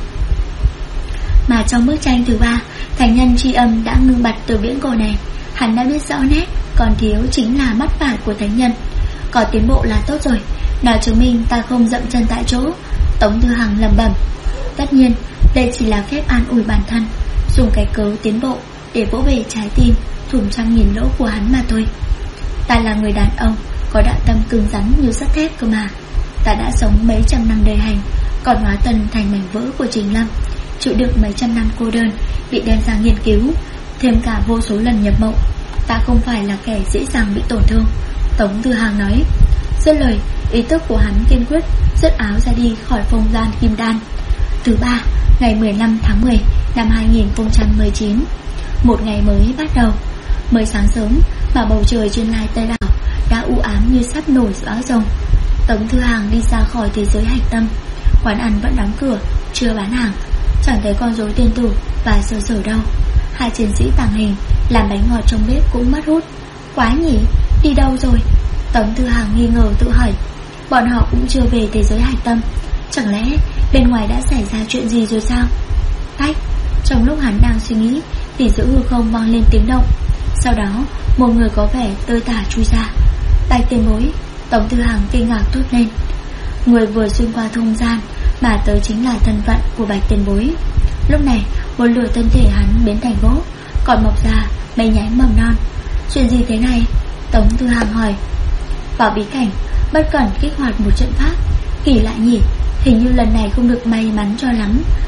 Mà trong bức tranh thứ 3, thánh nhân tri âm đã ngưng bặt từ viễn cổ này, hắn đã biết rõ nét còn thiếu chính là mắt phải của thánh nhân. Có tiến bộ là tốt rồi, nó chứng minh ta không dậm chân tại chỗ. Tống Tư Hàng lẩm bẩm. Tất nhiên đây chỉ là phép an ủi bản thân, dùng cái cớ tiến bộ để vỗ về trái tim thủng 100.000 lỗ của hắn mà thôi. Ta là người đàn ông có đạo tâm cứng rắn như sắt thép cơ mà. Ta đã sống mấy trăm năm đời hành, còn hóa thân thành mảnh vỡ của Trình Lâm, chịu đựng mấy trăm năm cô đơn, bị đem ra nghiên cứu, thêm cả vô số lần nhập mộng. Ta không phải là kẻ dễ dàng bị tổn thương. Tống Tư Hàng nói. Dứt lời, ý thức của hắn kiên quyết rớt áo ra đi khỏi không gian kim đan. Thứ 3, ngày 15 tháng 10 năm 2019, một ngày mới bắt đầu. Mới sáng sớm mà bầu trời trên Lai Tây Đảo đã u ám như sắp nổi bão rồng. Tống Tư Hàng đi ra khỏi thế giới hạch tâm. Quán ăn vẫn đóng cửa, chưa bán hàng, chẳng thấy con rối tiền tử và sờ sờ đâu. 2 chiến sĩ tàng hình làm bánh ngọt trong bếp cũng mất hút. Quá nhỉ, đi đâu rồi? Tống Tư Hàng nghi ngờ tự hỏi. Bọn họ cũng chưa về thế giới hạch tâm, chẳng lẽ bên ngoài đã xảy ra chuyện gì rồi sao? Tách. Trong lúc hắn đang suy nghĩ thì giữa hư không vang lên tiếng động. Sau đó một người có vẻ tơi tả chui ra. Bạch Tiền Bối. Tống Tư Hàng kinh ngạc thốt lên. Người vừa xuyên qua không gian mà tới chính là thân phận của Bạch Tiền Bối. Lúc này một nửa thân thể hắn biến thành gỗ, còn mọc ra mấy nhánh mầm non. Chuyện gì thế này? Tống Tư Hàng hỏi. Vào bí cảnh bất cẩn kích hoạt một trận pháp. Kỳ lạ nhỉ, hình như lần này không được may mắn cho lắm.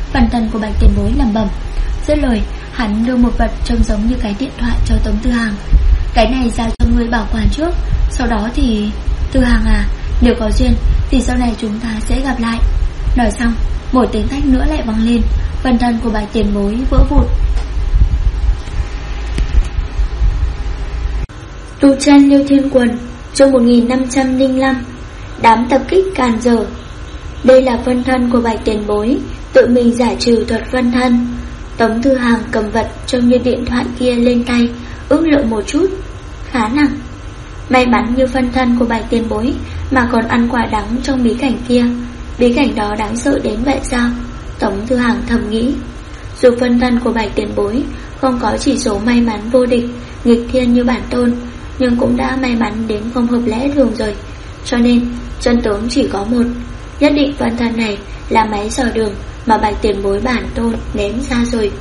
Phần thân của Bạch Tiền Bối lẩm bẩm. Dứt lời, hắn đưa một vật trông giống như cái điện thoại cho Tống Tư Hàng. Cái này giao cho ngươi bảo quản trước, sau đó thì... Tư Hàng à, nếu có duyên thì sau này chúng ta sẽ gặp lại. Nói xong, một tiếng thách nữa lại vang lên. Phần thân của Bạch Tiền Bối vỡ vụn. Tu Chân Liêu Thiên Quần, chương 1505. Đám tập kích càn dở. Đây là phân thân của Bạch Tiền Bối, tự mình giải trừ thuật phân thân. Tống Tư Hàng cầm vật trông như điện thoại kia lên tay, ước lượng một chút, khá nặng. May mắn như phân thân của Bạch Tiền Bối mà còn ăn quả đắng trong bí cảnh kia. Bí cảnh đó đáng sợ đến vậy sao? Tống Tư Hàng thầm nghĩ. Dù phân thân của Bạch Tiền Bối không có chỉ số may mắn vô địch, nghịch thiên như bản tôn, nhưng cũng đã may mắn đến không hợp lẽ thường rồi. Cho nên chân tướng chỉ có một. Nhất định phân thân này là máy dò đường mà Bạch Tiền Bối bản tôn ném ra rồi.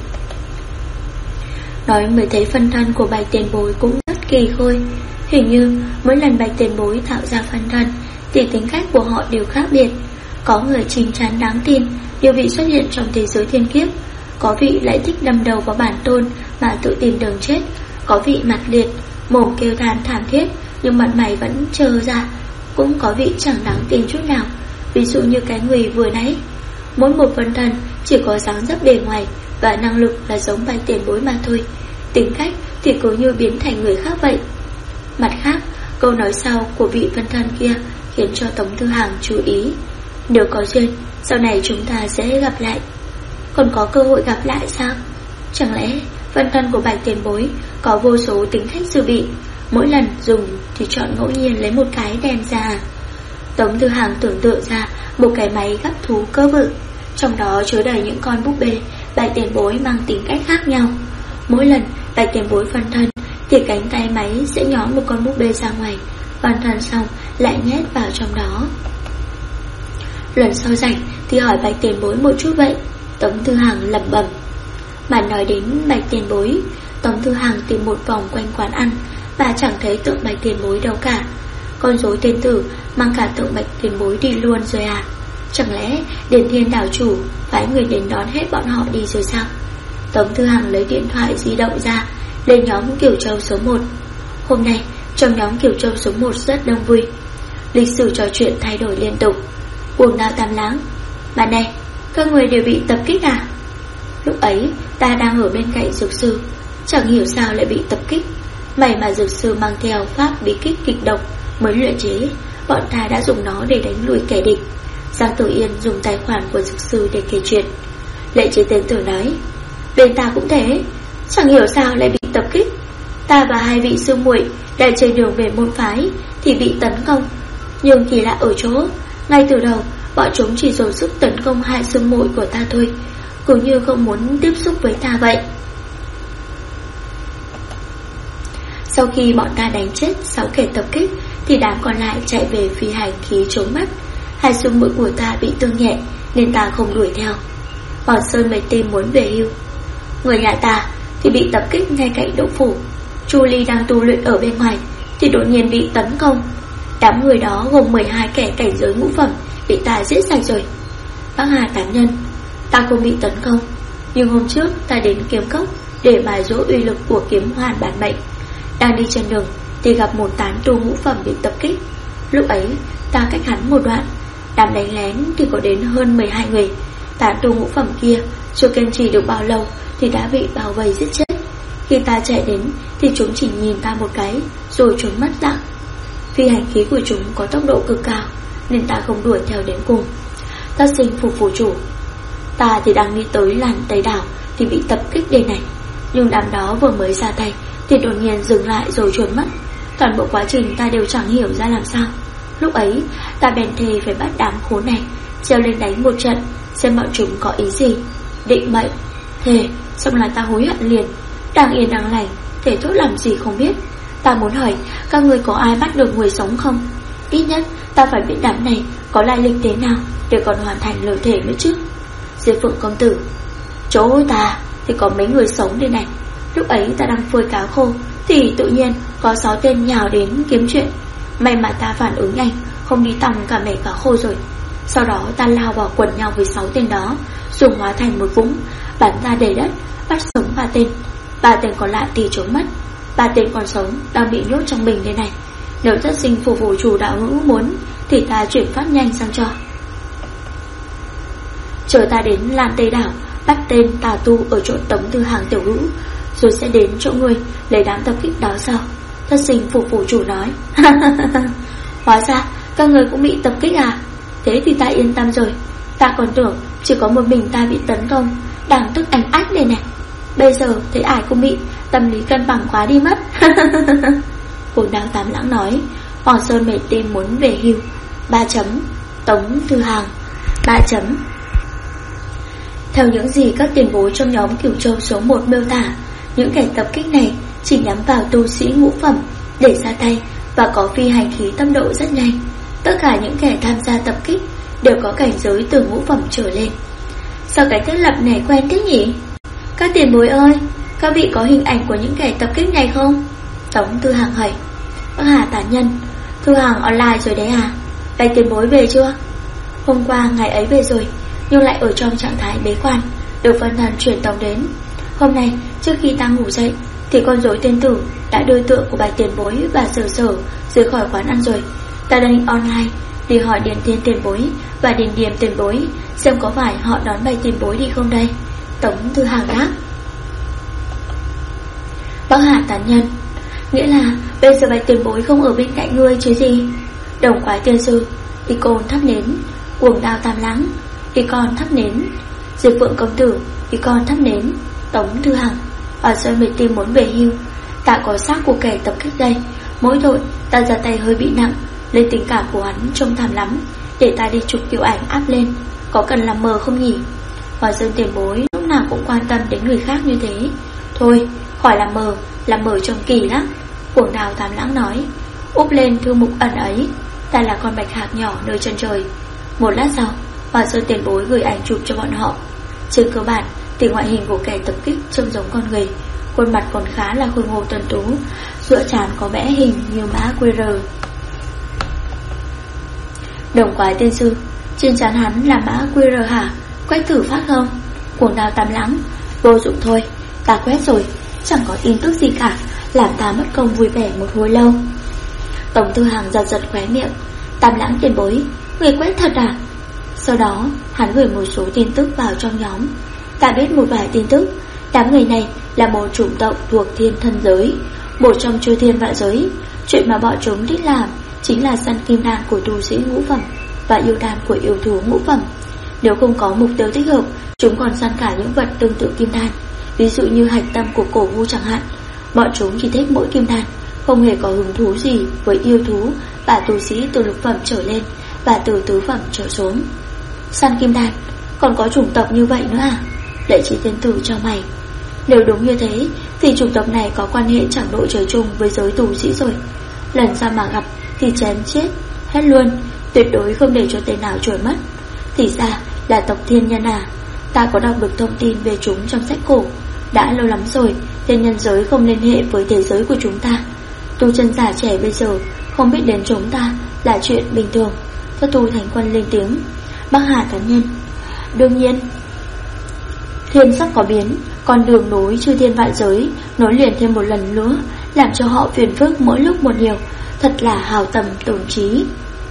Nói mới thấy phân thân của Bạch Tiền Bối cũng rất kỳ khôi. Hình như mỗi lần Bạch Tiền Bối tạo ra phân thân thì tính cách của họ đều khác biệt. Có người chín chắn đáng tin, nhiều vị xuất hiện trong thế giới thiên kiếp. Có vị lại thích đâm đầu vào bản tôn mà tự tìm đường chết. Có vị mặt liệt, mồm kêu than thảm thiết nhưng mặt mày vẫn trơ ra. Cũng có vị chẳng đáng tin chút nào, ví dụ như cái người vừa nãy. Mỗi một phân thân chỉ có dáng dấp bề ngoài và năng lực là giống Bạch Tiền Bối mà thôi. Tính cách thì cứ như biến thành người khác vậy. Mặt khác, câu nói sau của vị phân thân kia khiến cho Tống Tư Hàng chú ý. Nếu có duyên, sau này chúng ta sẽ gặp lại. Còn có cơ hội gặp lại sao? Chẳng lẽ phân thân của Bạch Tiền Bối có vô số tính cách dự bị, mỗi lần dùng thì chọn ngẫu nhiên lấy một cái đem ra? Tống Tư Hàng tưởng tượng ra một cái máy gắp thú cơ vự, trong đó chứa đầy những con búp bê Bạch Tiền Bối mang tính cách khác nhau. Mỗi lần Bạch Tiền Bối phân thân thì cánh tay máy sẽ nhón một con búp bê ra ngoài, phân thân xong lại nhét vào trong đó. Lần sau rảnh thì hỏi Bạch Tiền Bối một chút vậy. Tống Tư Hàng lẩm bẩm. Mà nói đến Bạch Tiền Bối, Tống Tư Hàng tìm một vòng quanh quán ăn và chẳng thấy tượng Bạch Tiền Bối đâu cả. Con rối tên tử mang cả tượng Bạch Tiền Bối đi luôn rồi à? Chẳng lẽ Điền Thiên đảo chủ phái người đến đón hết bọn họ đi rồi sao? Tống Tư Hàng lấy điện thoại di động ra, lên nhóm Kiểu Châu số 1. Hôm nay trong nhóm Kiểu Châu số 1 rất đông vui. Lịch sử trò chuyện thay đổi liên tục. Cuồng Ngao Tam Lãng: Mà này, các người đều bị tập kích à? Lúc ấy ta đang ở bên cạnh dược sư, chẳng hiểu sao lại bị tập kích. May mà dược sư mang theo pháp bí kíp kịch độc mới luyện chế, bọn ta đã dùng nó để đánh lùi kẻ địch. Giang Tử Yên dùng tài khoản của dược sư để kể chuyện. Lệ Chế Tiến Tử nói: Bên ta cũng thế, chẳng hiểu sao lại bị tập kích. Ta và hai vị sư muội đang trên đường về môn phái thì bị tấn công. Nhưng kỳ lạ ở chỗ, ngay từ đầu bọn chúng chỉ dồn sức tấn công hai sư muội của ta thôi, cứ như không muốn tiếp xúc với ta vậy. Sau khi bọn ta đánh chết 6 kẻ tập kích thì đám còn lại chạy về phi hành khí trốn mất. Hai sư muội của ta bị thương nhẹ nên ta không đuổi theo. Hòn Sơn mấy tên muốn về hưu. Người nhà ta thì bị tập kích ngay cạnh động phủ. Chu Ly đang tu luyện ở bên ngoài thì đột nhiên bị tấn công. Đám người đó gồm 12 kẻ cảnh giới ngũ phẩm bị ta giết sạch rồi. Bác Hà tán nhân: Ta không bị tấn công, nhưng hôm trước ta đến kiếm cốc để mài dỗ uy lực của kiếm hoàn bản mệnh. Đang đi trên đường thì gặp một tán tu ngũ phẩm bị tập kích. Lúc ấy ta cách hắn một đoạn, đám đánh lén thì có đến hơn 12 người. Tán tu ngũ phẩm kia chưa kiên trì được bao lâu thì đã bị bao vây giết chết. Khi ta chạy đến thì chúng chỉ nhìn ta một cái rồi trốn mất dạng. Phi hành khí của chúng có tốc độ cực cao nên ta không đuổi theo đến cùng. Ta sinh phục phủ chủ. Ta thì đang đi tới làn Tây Đảo thì bị tập kích đây này. Nhưng đám đó vừa mới ra tay thì đột nhiên dừng lại rồi trốn mất. Toàn bộ quá trình ta đều chẳng hiểu ra làm sao. Lúc ấy ta bèn thề phải bắt đám khốn này treo lên đánh một trận, xem bọn chúng có ý gì. Định mệnh thề xong là ta hối hận liền. Đang yên đang lành, thể thốt làm gì không biết. Ta muốn hỏi các người có ai bắt được người sống không? Ít nhất ta phải biết đám này có lai lịch thế nào để còn hoàn thành lời thề nữa chứ. Diệp Phượng công tử: Chỗ ta thì có mấy người sống đây này. Lúc ấy ta đang phơi cá khô thì tự nhiên có 6 tên nhào đến kiếm chuyện. May mà ta phản ứng nhanh, không đi tòng cả mẻ cá khô rồi. Sau đó ta lao vào quần nhau với 6 tên đó, dùng hóa thành một vũng bắn ra đầy đất, bắt sống 3 tên. 3 tên còn lại thì trốn mất. 3 tên còn sống đang bị nhốt trong bình đây này. Nếu Thất Sinh Phủ Phủ chủ đạo hữu muốn thì ta chuyển phát nhanh sang cho. Chờ ta đến Lan Tây Đảo, bắt tên tà tu ở chỗ Tống Thư Hàng tiểu hữu, rồi sẽ đến chỗ ngươi lấy đám tập kích đó sau. Thất Sinh Phủ Phủ chủ nói. Hóa ra các người cũng bị tập kích à? Thế thì ta yên tâm rồi. Ta còn tưởng chỉ có một mình ta bị tấn công, đang tức ảnh ách này này. Bây giờ thấy ai cũng bị, tâm lý cân bằng quá đi mất. Cuồng Đao Tám Lãng nói. Hoàng Sơn mệt tim muốn về hưu. 3 chấm. Tống Thư Hàng. 3 chấm. Theo những gì các tiền bối trong nhóm Cửu Châu số 1 miêu tả, những kẻ tập kích này chỉ nhắm vào tu sĩ ngũ phẩm để ra tay và có phi hành khí tốc độ rất nhanh. Tất cả những kẻ tham gia tập kích đều có cảnh giới từ ngũ phẩm trở lên. Sao cái thiết lập này quen thế nhỉ? Các tiền bối ơi, các vị có hình ảnh của những kẻ tập kích này không? Tống Thư Hàng hỏi. Bác Hà tả nhân. Thư Hàng online rồi đấy à? Bạch tiền bối về chưa? Hôm qua ngày ấy về rồi, nhưng lại ở trong trạng thái bế quan, được phân thần truyền tống đến. Hôm nay trước khi ta ngủ dậy thì con rối tên tử đã đưa tượng của Bạch tiền bối và Sở Sở rời khỏi quán ăn rồi. Ta đang online đi hỏi Điền Thiên tiền bối và Điền Điềm tiền bối xem có phải họ đón Bạch tiền bối đi không đây. Tống Thư Hàng đáp. Bác Hà tán nhân. Nghĩa là bây giờ Bạch tiền bối không ở bên cạnh ngươi chứ gì? Đồng Quái tiên sư. Icon thắp nến. Cuồng Đao Tam Lãng. Icon thắp nến. Diệp Phượng công tử. Icon thắp nến. Tống Thư Hàng. Ở Sơn mệt tim muốn về hưu. Ta có xác của kẻ tập kích đây. Mỗi tội ta ra tay hơi bị nặng, lên tình cảm của hắn trông thảm lắm. Để ta đi chụp kiểu ảnh áp lên. Có cần làm mờ không nhỉ? Hòa Sơn tiền bối lúc nào cũng quan tâm đến người khác như thế. Thôi khỏi làm mờ trông kỳ lắm. Cuồng Đao Tám Lãng nói. Úp lên thư mục ẩn ấy. Ta là con bạch hạc nhỏ nơi chân trời. Một lát sau, Hòa Sơn tiền bối gửi ảnh chụp cho bọn họ. Trên cơ bản thì ngoại hình của kẻ tập kích trông giống con người, khuôn mặt còn khá là khôi ngô tuấn tú, giữa trán có vẽ hình như mã QR. Đồng Quái tiên sư. Trên trán hắn là mã QR hả? Quét thử phát không? Cuồng Đao Tám Lãng. Vô dụng thôi, ta quét rồi, chẳng có tin tức gì cả, làm ta mất công vui vẻ một hồi lâu. Tống Thư Hàng giật giật khóe miệng. Tam Lãng tiền bối, người quét thật à? Sau đó hắn gửi một số tin tức vào trong nhóm. Ta biết một vài tin tức. Đám người này là một chủng tộc thuộc thiên thân giới, một trong chư thiên vạn giới. Chuyện mà bọn chúng thích làm chính là săn kim đan của tu sĩ ngũ phẩm và yêu đan của yêu thú ngũ phẩm. Nếu không có mục tiêu thích hợp, chúng còn săn cả những vật tương tự kim đan, ví dụ như hạch tâm của cổ vu chẳng hạn. Bọn chúng chỉ thích mỗi kim đan, không hề có hứng thú gì với yêu thú và tu sĩ từ lục phẩm trở lên và từ tứ phẩm trở xuống. Săn kim đan, còn có chủng tộc như vậy nữa à? Lệ Chỉ tiên tử cho mày. Nếu đúng như thế thì chủng tộc này có quan hệ chẳng độ trời chung với giới tu sĩ rồi. Lần sau mà gặp thì chém chết hết luôn, tuyệt đối không để cho tên nào trôi mất. Thì ra là tộc thiên nhân à? Ta có đọc được thông tin về chúng trong sách cổ. Đã lâu lắm rồi thiên nhân giới không liên hệ với thế giới của chúng ta. Tu chân giả trẻ bây giờ không biết đến chúng ta là chuyện bình thường. Thất tu thành quân lên tiếng. Bác Hà cá nhân. Đương nhiên. Thiên sắc có biến, con đường nối chư thiên vạn giới nối liền thêm một lần nữa, làm cho họ phiền phức mỗi lúc một nhiều. Thật là hào tầm tổn trí.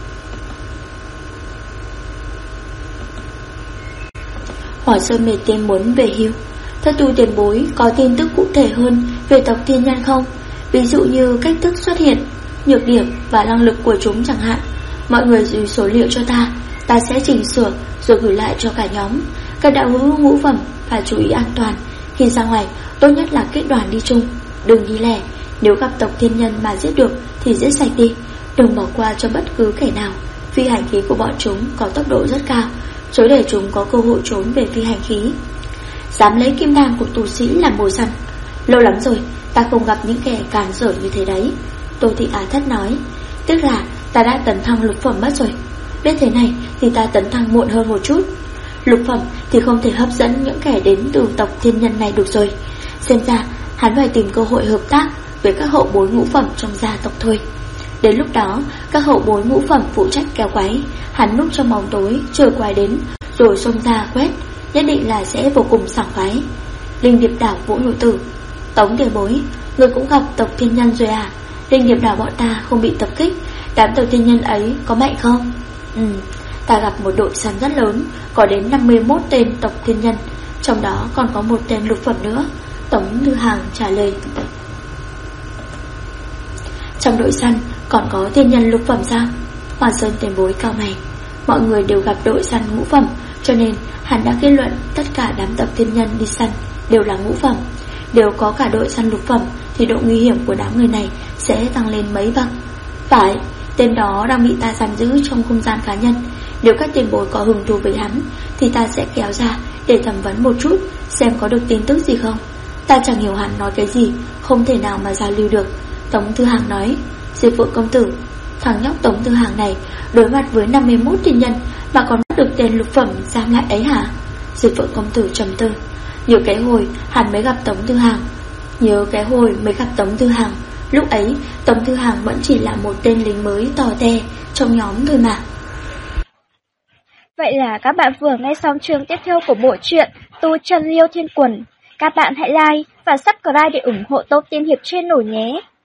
Hỏa Sơn mệt tim muốn về hưu. Thất tu tiền bối có tin tức cụ thể hơn về tộc thiên nhân không? Ví dụ như cách thức xuất hiện, nhược điểm và năng lực của chúng chẳng hạn. Mọi người gửi số liệu cho ta sẽ chỉnh sửa rồi gửi lại cho cả nhóm. Các đạo hữu ngũ phẩm phải chú ý an toàn. Khi ra ngoài tốt nhất là kết đoàn đi chung, đừng đi lẻ. Nếu gặp tộc thiên nhân mà giết được thì giết sạch đi, đừng bỏ qua cho bất cứ kẻ nào. Phi hành khí của bọn chúng có tốc độ rất cao, chối để chúng có cơ hội trốn về phi hành khí. Dám lấy kim đan của tu sĩ làm mồi săn. Lâu lắm rồi ta không gặp những kẻ càn rỡ như thế đấy. Tô Thị Á Thất nói. Tức là ta đã tấn thăng lục phẩm mất rồi. Biết thế này thì ta tấn thăng muộn hơn một chút. Lục phẩm thì không thể hấp dẫn những kẻ đến từ tộc thiên nhân này được rồi. Xem ra hắn phải tìm cơ hội hợp tác với các hậu bối ngũ phẩm trong gia tộc thôi. Đến lúc đó các hậu bối ngũ phẩm phụ trách kéo quái, hắn núp trong bóng tối chờ quái đến rồi xông ra quét. nhất định là sẽ vô cùng sảng khoái. Linh Điệp Đảo Vũ Nhụ Tử: Tống tiền bối, người cũng gặp tộc thiên nhân rồi à? Linh Điệp Đảo bọn ta không bị tập kích, đám tộc thiên nhân ấy có mạnh không? Ta gặp một đội săn rất lớn, có đến 51 tên tộc thiên nhân, trong đó còn có một tên lục phẩm nữa. Tống Thư Hàng trả lời. Trong đội săn còn có thiên nhân lục phẩm sao? Hoàn Sơn tiền bối cao mày. Mọi người đều gặp đội săn ngũ phẩm, cho nên hắn đã kết luận tất cả đám tộc thiên nhân đi săn đều là ngũ phẩm. Đều có cả đội săn lục phẩm thì độ nguy hiểm của đám người này sẽ tăng lên mấy bậc. Phải, tên đó đang bị ta giam giữ trong không gian cá nhân. Nếu các tiền bối có hứng thú với hắn thì ta sẽ kéo ra để thẩm vấn một chút, xem có được tin tức gì không. Ta chẳng hiểu hắn nói cái gì, không thể nào mà giao lưu được. Tống Thư Hàng nói. Diệp Phượng công tử, thằng nhóc Tống Thư Hàng này đối mặt với 51 thiên nhân mà còn bắt được tên lục phẩm giam lại ấy hả? Diệp Phượng công tử trầm tư. Nhiều cái hồi hắn mới gặp Tống Thư Hàng. Lúc ấy Tống Thư Hàng vẫn chỉ là một tên lính mới tò te trong nhóm thôi mà. Vậy là các bạn vừa nghe xong chương tiếp theo của bộ truyện Tu Chân Liêu Thiên Quần. Các bạn hãy like và subscribe để ủng hộ Tô Tiên Hiệp Channel nhé.